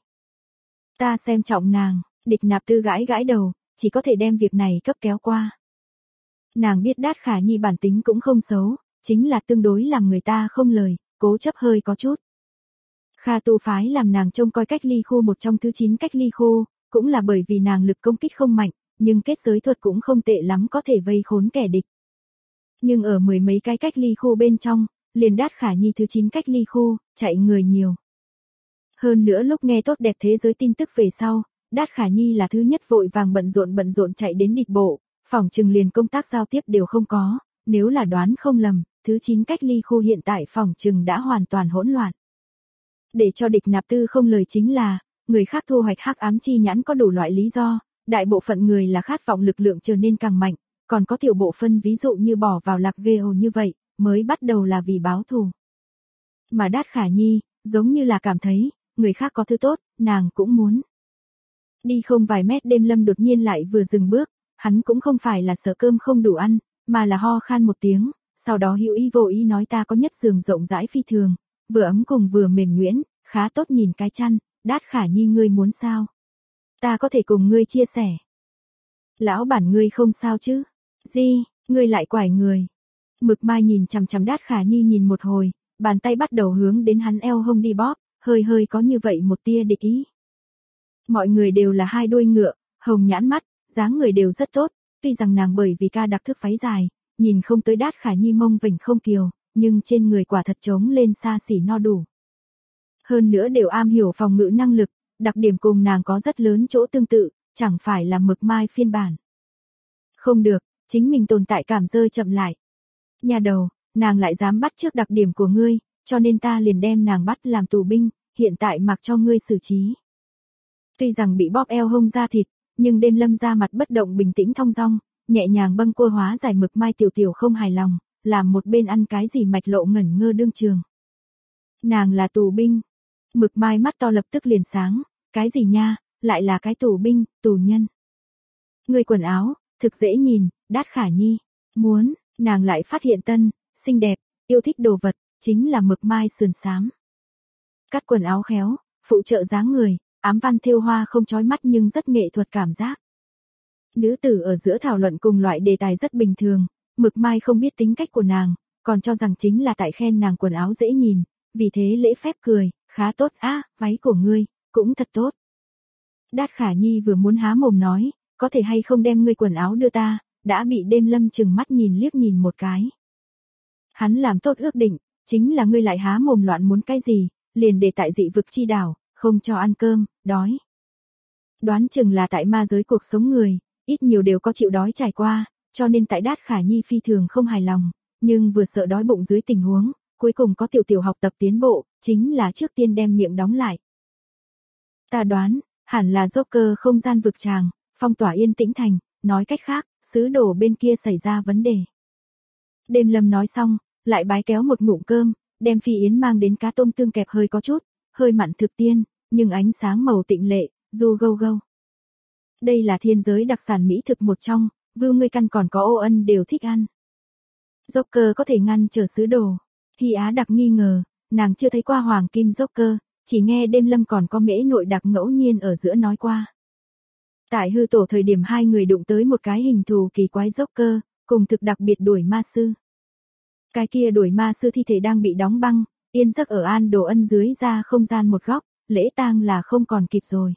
Ta xem trọng nàng, Địch Nạp Tư gãi gãi đầu, chỉ có thể đem việc này cấp kéo qua. Nàng biết Đát Khả Nhi bản tính cũng không xấu, chính là tương đối làm người ta không lời, cố chấp hơi có chút. Kha Tu phái làm nàng trông coi cách ly khu một trong thứ 9 cách ly khu, cũng là bởi vì nàng lực công kích không mạnh, nhưng kết giới thuật cũng không tệ lắm có thể vây khốn kẻ địch. Nhưng ở 10 mấy cái cách ly khu bên trong, liền Đát Khả Nhi thứ 9 cách ly khu, chạy người nhiều. Hơn nữa lúc nghe tốt đẹp thế giới tin tức về sau, Đát Khả Nhi là thứ nhất vội vàng bận rộn chạy đến địch bộ, phỏng chừng liền công tác giao tiếp đều không có, nếu là đoán không lầm, thứ 9 cách ly khu hiện tại phỏng chừng đã hoàn toàn hỗn loạn. Để cho Địch Nạp Tư không lời chính là, người khác thu hoạch hắc ám chi nhãn có đủ loại lý do, đại bộ phận người là khát vọng lực lượng trở nên càng mạnh, còn có tiểu bộ phân ví dụ như bỏ vào lạc gheo như vậy, mới bắt đầu là vì báo thù. Mà Đát Khả Nhi, giống như là cảm thấy, người khác có thứ tốt, nàng cũng muốn. Đi không vài mét Đêm Lâm đột nhiên lại vừa dừng bước, hắn cũng không phải là sợ cơm không đủ ăn, mà là ho khan một tiếng, sau đó hữu ý vô ý nói ta có nhất giường rộng rãi phi thường, vừa ấm cùng vừa mềm nhuyễn, khá tốt nhìn cái chăn, Đát Khả Nhi ngươi muốn sao? Ta có thể cùng ngươi chia sẻ. Lão bản ngươi không sao chứ? Gì, ngươi lại quải người. Mực Mai nhìn chằm chằm Đát Khả Nhi nhìn một hồi, bàn tay bắt đầu hướng đến hắn eo hông đi bóp, hơi có như vậy một tia địch ý. Mọi người đều là hai đuôi ngựa, hồng nhãn mắt, dáng người đều rất tốt, tuy rằng nàng bởi vì ca đặc thức váy dài, nhìn không tới Đát Khả Nhi mông vểnh không kiều, nhưng trên người quả thật trống lên xa xỉ no đủ. Hơn nữa đều am hiểu phòng ngự năng lực, đặc điểm cùng nàng có rất lớn chỗ tương tự, chẳng phải là Mực Mai phiên bản. Không được, chính mình tồn tại cảm rơi chậm lại. Nhà đầu, nàng lại dám bắt trước đặc điểm của ngươi, cho nên ta liền đem nàng bắt làm tù binh, hiện tại mặc cho ngươi xử trí. Tuy rằng bị bóp eo hông ra thịt, nhưng Đêm Lâm ra mặt bất động bình tĩnh thong dong, nhẹ nhàng bâng cua hóa giải Mực Mai tiểu không hài lòng, làm một bên ăn cái gì mạch lộ ngẩn ngơ đương trường. Nàng là tù binh. Mực Mai mắt to lập tức liền sáng, cái gì nha, lại là cái tù binh, tù nhân. Người quần áo, thực dễ nhìn, Đát Khả Nhi, muốn, nàng lại phát hiện tân, xinh đẹp, yêu thích đồ vật, chính là Mực Mai sườn xám. Cắt quần áo khéo, phụ trợ dáng người, ám văn thêu hoa không chói mắt nhưng rất nghệ thuật cảm giác. Nữ tử ở giữa thảo luận cùng loại đề tài rất bình thường, Mực Mai không biết tính cách của nàng, còn cho rằng chính là tại khen nàng quần áo dễ nhìn, vì thế lễ phép cười, khá tốt á, váy của ngươi, cũng thật tốt. Đát Khả Nhi vừa muốn há mồm nói, có thể hay không đem ngươi quần áo đưa ta, đã bị Đêm Lâm chừng mắt nhìn liếc nhìn một cái. Hắn làm tốt ước định, Chính là ngươi lại há mồm loạn muốn cái gì, liền để tại dị vực chi đảo, không cho ăn cơm, đói. Đoán chừng là tại ma giới cuộc sống người, ít nhiều đều có chịu đói trải qua, cho nên tại Đát Khả Nhi phi thường không hài lòng, nhưng vừa sợ đói bụng dưới tình huống, cuối cùng có tiểu học tập tiến bộ, chính là trước tiên đem miệng đóng lại. Ta đoán, hẳn là Joker không gian vực tràng, phong tỏa yên tĩnh thành, nói cách khác, sứ đồ bên kia xảy ra vấn đề. Đêm Lâm nói xong, lại bái kéo một ngụm cơm, đem Phi Yến mang đến cá tôm tương kẹp hơi có chút, hơi mặn thực tiên, nhưng ánh sáng màu tịnh lệ, du gâu gâu. Đây là thiên giới đặc sản mỹ thực một trong, Vưu Ngươi Căn còn có Ô Ân đều thích ăn. Joker có thể ngăn trở sứ đồ. Hy Á Đặc nghi ngờ, nàng chưa thấy qua hoàng kim Joker, chỉ nghe Đêm Lâm còn có Mễ Nội Đặc ngẫu nhiên ở giữa nói qua. Tại hư tổ thời điểm hai người đụng tới một cái hình thù kỳ quái Joker, cùng thực đặc biệt đuổi ma sư. Cái kia đuổi ma sư thi thể đang bị đóng băng, yên giấc ở An Đồ Ân dưới ra không gian một góc, lễ tang là không còn kịp rồi.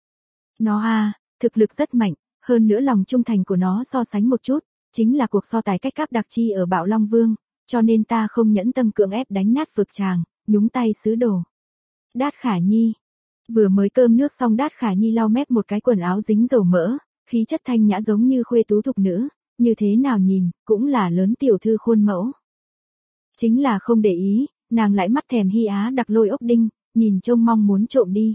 Nó thực lực rất mạnh, hơn nữa lòng trung thành của nó so sánh một chút, chính là cuộc so tài cách cáp đặc chi ở Bạo Long Vương, cho nên ta không nhẫn tâm cưỡng ép đánh nát vực tràng, nhúng tay sứ đồ. Đát Khả Nhi. Vừa mới cơm nước xong Đát Khả Nhi lau mép một cái quần áo dính dầu mỡ, khí chất thanh nhã giống như khuê tú thục nữ, như thế nào nhìn, cũng là lớn tiểu thư khuôn mẫu. Chính là không để ý, nàng lại mắt thèm Hy Á Đặc lôi ốc đinh, nhìn trông mong muốn trộm đi.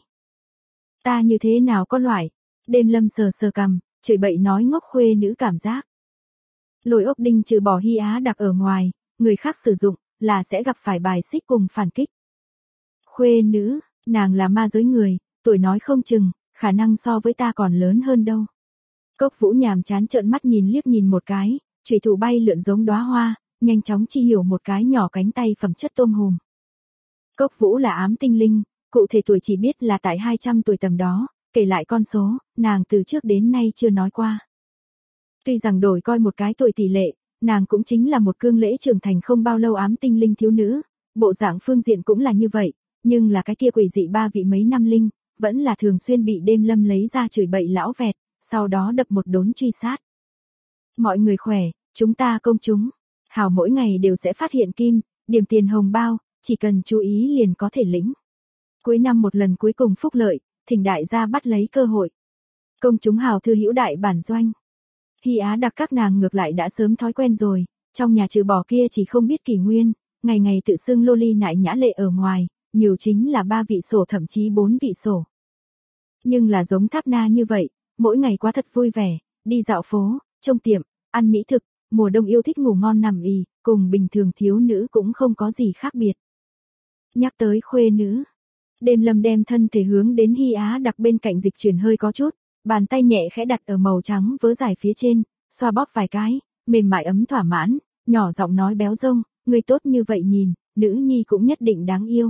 Ta như thế nào có loại, Đêm Lâm sờ sờ cằm, chửi bậy nói ngốc khuê nữ cảm giác. Lôi ốc đinh trừ bỏ Hy Á Đặc ở ngoài, người khác sử dụng, là sẽ gặp phải bài xích cùng phản kích. Khuê nữ, nàng là ma giới người, tuổi nói không chừng, khả năng so với ta còn lớn hơn đâu. Cốc Vũ nhàm chán trợn mắt nhìn liếc nhìn một cái, chủy thủ bay lượn giống đóa hoa, nhanh chóng chi hiểu một cái nhỏ cánh tay phẩm chất tôm hùm. Cốc Vũ là ám tinh linh, cụ thể tuổi chỉ biết là tại 200 tuổi tầm đó, kể lại con số, nàng từ trước đến nay chưa nói qua. Tuy rằng đổi coi một cái tuổi tỷ lệ, nàng cũng chính là một cương lễ trưởng thành không bao lâu ám tinh linh thiếu nữ, bộ dạng phương diện cũng là như vậy, nhưng là cái kia quỷ dị ba vị mấy năm linh, vẫn là thường xuyên bị Đêm Lâm lấy ra chửi bậy lão vẹt, sau đó đập một đốn truy sát. Mọi người khỏe, chúng ta công chúng, hào mỗi ngày đều sẽ phát hiện kim, điểm tiền hồng bao, chỉ cần chú ý liền có thể lĩnh. Cuối năm một lần cuối cùng phúc lợi, thỉnh đại gia bắt lấy cơ hội. Công chúng hào thư hữu đại bản doanh. Hy Á Đặc các nàng ngược lại đã sớm thói quen rồi, trong nhà trừ bỏ kia chỉ không biết kỷ nguyên, ngày ngày tự xưng loli nại nhã lệ ở ngoài, nhiều chính là 3 vị sổ thậm chí 4 vị sổ. Nhưng là giống Tháp Na như vậy, mỗi ngày quá thật vui vẻ, đi dạo phố, trông tiệm, ăn mỹ thực, mùa đông yêu thích ngủ ngon nằm ì, cùng bình thường thiếu nữ cũng không có gì khác biệt. Nhắc tới khuê nữ, Đêm Lâm đem thân thể hướng đến Hy Á Đặc bên cạnh dịch chuyển hơi có chút, bàn tay nhẹ khẽ đặt ở màu trắng vớ dài phía trên, xoa bóp vài cái, mềm mại ấm thỏa mãn, nhỏ giọng nói béo rông, người tốt như vậy nhìn, nữ nhi cũng nhất định đáng yêu.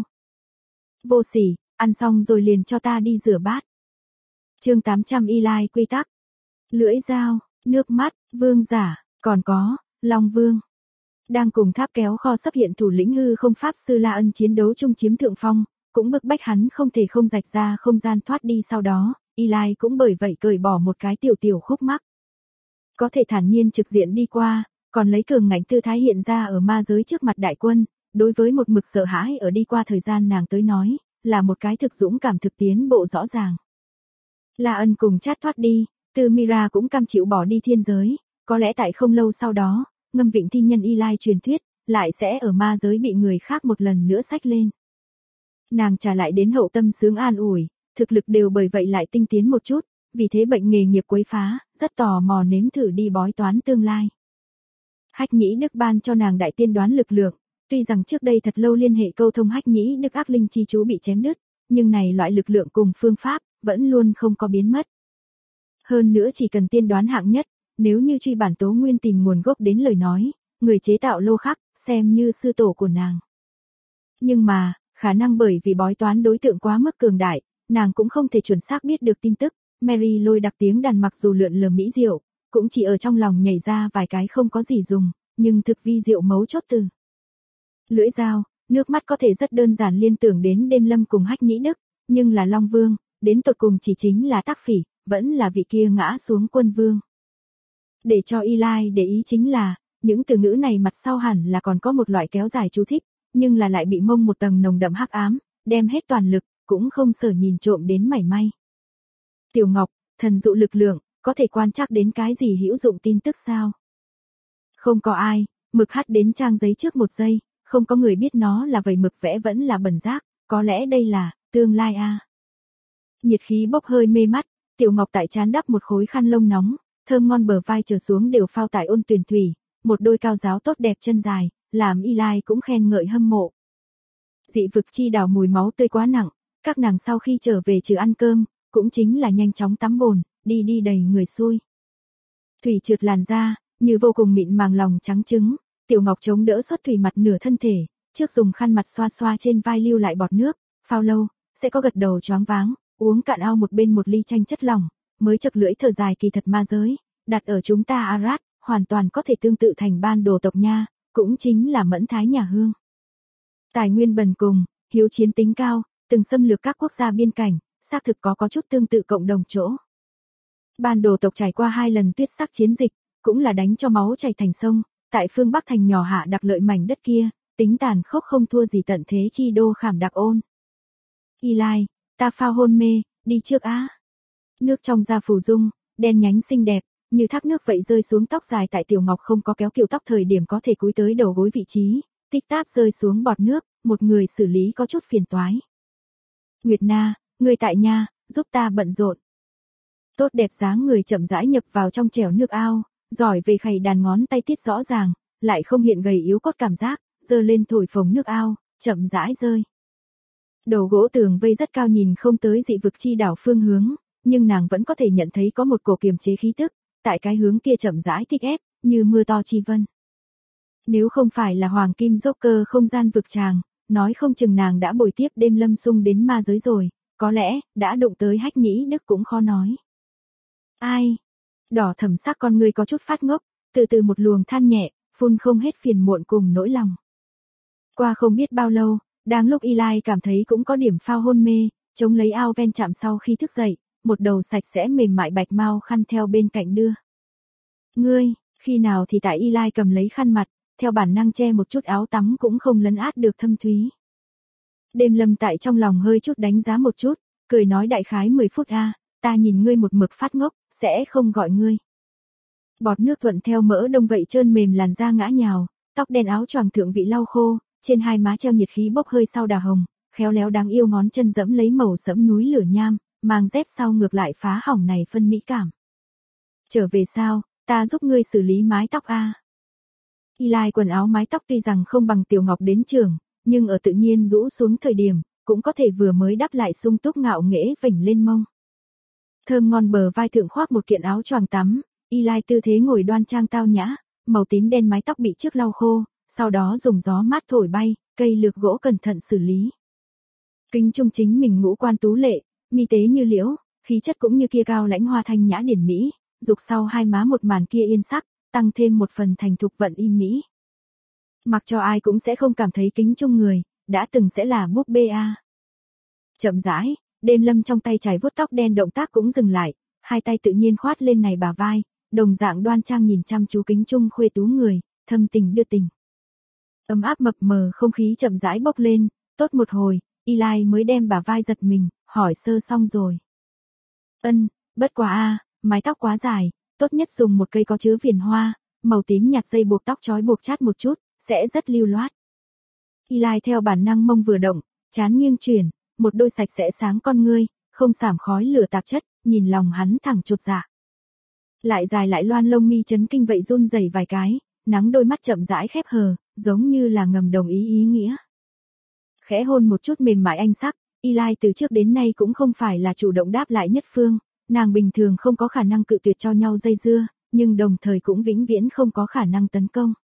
Vô sỉ, ăn xong rồi liền cho ta đi rửa bát. Chương 800 Eli quy tắc. Lưỡi dao, nước mắt, vương giả, còn có, Long Vương. Đang cùng tháp kéo kho sắp hiện thủ lĩnh hư không pháp sư La Ân chiến đấu chung chiếm thượng phong, cũng bức bách hắn không thể không rạch ra không gian thoát đi sau đó, Eli cũng bởi vậy cởi bỏ một cái tiểu khúc mắc. Có thể thản nhiên trực diện đi qua, còn lấy cường ngạnh tư thái hiện ra ở ma giới trước mặt đại quân, đối với một mực sợ hãi ở đi qua thời gian nàng tới nói, là một cái thực dũng cảm thực tiến bộ rõ ràng. La Ân cùng chát thoát đi, Tư Mira cũng cam chịu bỏ đi thiên giới, có lẽ tại không lâu sau đó, Ngâm Vịnh thi nhân Eli truyền thuyết, lại sẽ ở ma giới bị người khác một lần nữa xách lên. Nàng trả lại đến hậu tâm sướng an ủi, thực lực đều bởi vậy lại tinh tiến một chút, vì thế bệnh nghề nghiệp quấy phá, rất tò mò nếm thử đi bói toán tương lai. Hách Nhĩ Đức ban cho nàng đại tiên đoán lực lượng, tuy rằng trước đây thật lâu liên hệ câu thông Hách Nhĩ Đức ác linh chi chú bị chém đứt, nhưng này loại lực lượng cùng phương pháp, vẫn luôn không có biến mất. Hơn nữa chỉ cần tiên đoán hạng nhất, nếu như truy bản tố nguyên tìm nguồn gốc đến lời nói, người chế tạo lô khắc, xem như sư tổ của nàng. Nhưng mà, khả năng bởi vì bói toán đối tượng quá mức cường đại, nàng cũng không thể chuẩn xác biết được tin tức, Mary lôi đặc tiếng đàn mặc dù lượn lờ mỹ diệu, cũng chỉ ở trong lòng nhảy ra vài cái không có gì dùng, nhưng thực vi diệu mấu chốt từ. Lưỡi dao, nước mắt có thể rất đơn giản liên tưởng đến Đêm Lâm cùng Hách Nhĩ Đức, nhưng là Long Vương, đến tột cùng chỉ chính là Tác Phỉ, vẫn là vị kia ngã xuống quân vương. Để cho Eli để ý chính là, những từ ngữ này mặt sau hẳn là còn có một loại kéo dài chú thích, nhưng là lại bị mông một tầng nồng đậm hắc ám, đem hết toàn lực, cũng không sở nhìn trộm đến mảy may. Tiểu Ngọc, thần dụ lực lượng, có thể quan trắc đến cái gì hữu dụng tin tức sao? Không có ai, mực hắt đến trang giấy trước một giây, không có người biết nó là vẩy mực vẽ vẫn là bẩn rác, có lẽ đây là tương lai a. Nhiệt khí bốc hơi mê mắt, Tiểu Ngọc tại trán đắp một khối khăn lông nóng, thơm ngon bờ vai trở xuống đều phao tại ôn tuyền thủy, một đôi cao giáo tốt đẹp chân dài, làm Eli cũng khen ngợi hâm mộ. Dị vực chi đảo mùi máu tươi quá nặng, các nàng sau khi trở về trừ ăn cơm, cũng chính là nhanh chóng tắm bồn, đi đầy người xui. Thủy trượt làn da, như vô cùng mịn màng lòng trắng trứng, Tiểu Ngọc chống đỡ xuất thủy mặt nửa thân thể, trước dùng khăn mặt xoa xoa trên vai lưu lại bọt nước, phao lâu, sẽ có gật đầu choáng váng, uống cạn ao một bên một ly chanh chất lỏng, mới chật lưỡi thở dài kỳ thật ma giới, đặt ở chúng ta Arad, hoàn toàn có thể tương tự thành ban đồ tộc nha, cũng chính là mẫn thái nhà hương. Tài nguyên bần cùng, hiếu chiến tính cao, từng xâm lược các quốc gia biên cảnh, xác thực có chút tương tự cộng đồng chỗ. Ban đồ tộc trải qua 2 lần tuyết sắc chiến dịch, cũng là đánh cho máu chảy thành sông, tại phương Bắc thành nhỏ hạ đặc lợi mảnh đất kia, tính tàn khốc không thua gì tận thế chi đô Khảm Đặc Ôn. Eli, ta phao hôn mê, đi trước á. Nước trong da phù dung, đen nhánh xinh đẹp, như thác nước vậy rơi xuống tóc dài tại Tiểu Ngọc không có kéo kiểu tóc thời điểm có thể cúi tới đầu gối vị trí, tích táp rơi xuống bọt nước, một người xử lý có chút phiền toái. Nguyệt Na, người tại nhà, giúp ta bận rộn. Tốt đẹp dáng người chậm rãi nhập vào trong chèo nước ao, giỏi về khày đàn ngón tay tiết rõ ràng, lại không hiện gầy yếu cốt cảm giác, giơ lên thổi phồng nước ao, chậm rãi rơi. Đầu gỗ tường vây rất cao nhìn không tới dị vực chi đảo phương hướng, nhưng nàng vẫn có thể nhận thấy có một cổ kiềm chế khí tức, tại cái hướng kia chậm rãi thích ép, như mưa to chi vân. Nếu không phải là hoàng kim Joker không gian vực tràng, nói không chừng nàng đã bồi tiếp đêm lâm sung đến ma giới rồi, có lẽ, đã đụng tới hách nhĩ đức cũng khó nói. Ai? Đỏ thẫm sắc con người có chút phát ngốc, từ từ một luồng than nhẹ, phun không hết phiền muộn cùng nỗi lòng. Qua không biết bao lâu, đang lúc Eli cảm thấy cũng có điểm phao hôn mê, chống lấy ao ven chạm sau khi thức dậy, một đầu sạch sẽ mềm mại bạch mau khăn theo bên cạnh đưa. Ngươi, khi nào thì tại Eli cầm lấy khăn mặt, theo bản năng che một chút áo tắm cũng không lấn át được thâm thúy. Đêm lâm tại trong lòng hơi chút đánh giá một chút, cười nói đại khái 10 phút a, ta nhìn ngươi một mực phát ngốc, sẽ không gọi ngươi. Bọt nước thuận theo mỡ đông vậy trơn mềm làn da ngã nhào, tóc đen áo choàng thượng vị lau khô, trên hai má treo nhiệt khí bốc hơi sau đà hồng, khéo léo đáng yêu ngón chân dẫm lấy màu sẫm núi lửa nham, mang dép sau ngược lại phá hỏng này phân mỹ cảm. Trở về sao, ta giúp ngươi xử lý mái tóc a. Eli quần áo mái tóc tuy rằng không bằng Tiểu Ngọc đến trường, nhưng ở tự nhiên rũ xuống thời điểm, cũng có thể vừa mới đắp lại sung túc ngạo nghễ vểnh lên mông. Thơm ngon bờ vai thượng khoác một kiện áo choàng tắm, Eli tư thế ngồi đoan trang tao nhã, màu tím đen mái tóc bị trước lau khô, sau đó dùng gió mát thổi bay, cây lược gỗ cẩn thận xử lý. Kính trung chính mình ngũ quan tú lệ, mi tế như liễu, khí chất cũng như kia cao lãnh hoa thanh nhã điển mỹ, dục sau hai má một màn kia yên sắc, tăng thêm một phần thành thục vận y mỹ. Mặc cho ai cũng sẽ không cảm thấy kính trung người, đã từng sẽ là búp bê a. Chậm rãi, đêm lâm trong tay chải vuốt tóc đen động tác cũng dừng lại, hai tay tự nhiên khoát lên này bả vai, đồng dạng đoan trang nhìn chăm chú kính trung khuê tú người, thâm tình đưa tình. Ấm áp mập mờ không khí chậm rãi bốc lên, tốt một hồi, Eli mới đem bả vai giật mình, hỏi sơ xong rồi. Bất quá a, mái tóc quá dài, tốt nhất dùng một cây có chứa viền hoa, màu tím nhạt dây buộc tóc trói buộc chát một chút, sẽ rất lưu loát. Eli theo bản năng mông vừa động, chán nghiêng chuyển, một đôi sạch sẽ sáng con ngươi, không sảm khói lửa tạp chất, nhìn lòng hắn thẳng chột dạ. Lại dài lại loan lông mi chấn kinh vậy run rẩy vài cái, nắng đôi mắt chậm rãi khép hờ, giống như là ngầm đồng ý nghĩa. Khẽ hôn một chút mềm mại anh sắc, Eli từ trước đến nay cũng không phải là chủ động đáp lại nhất phương, nàng bình thường không có khả năng cự tuyệt cho nhau dây dưa, nhưng đồng thời cũng vĩnh viễn không có khả năng tấn công.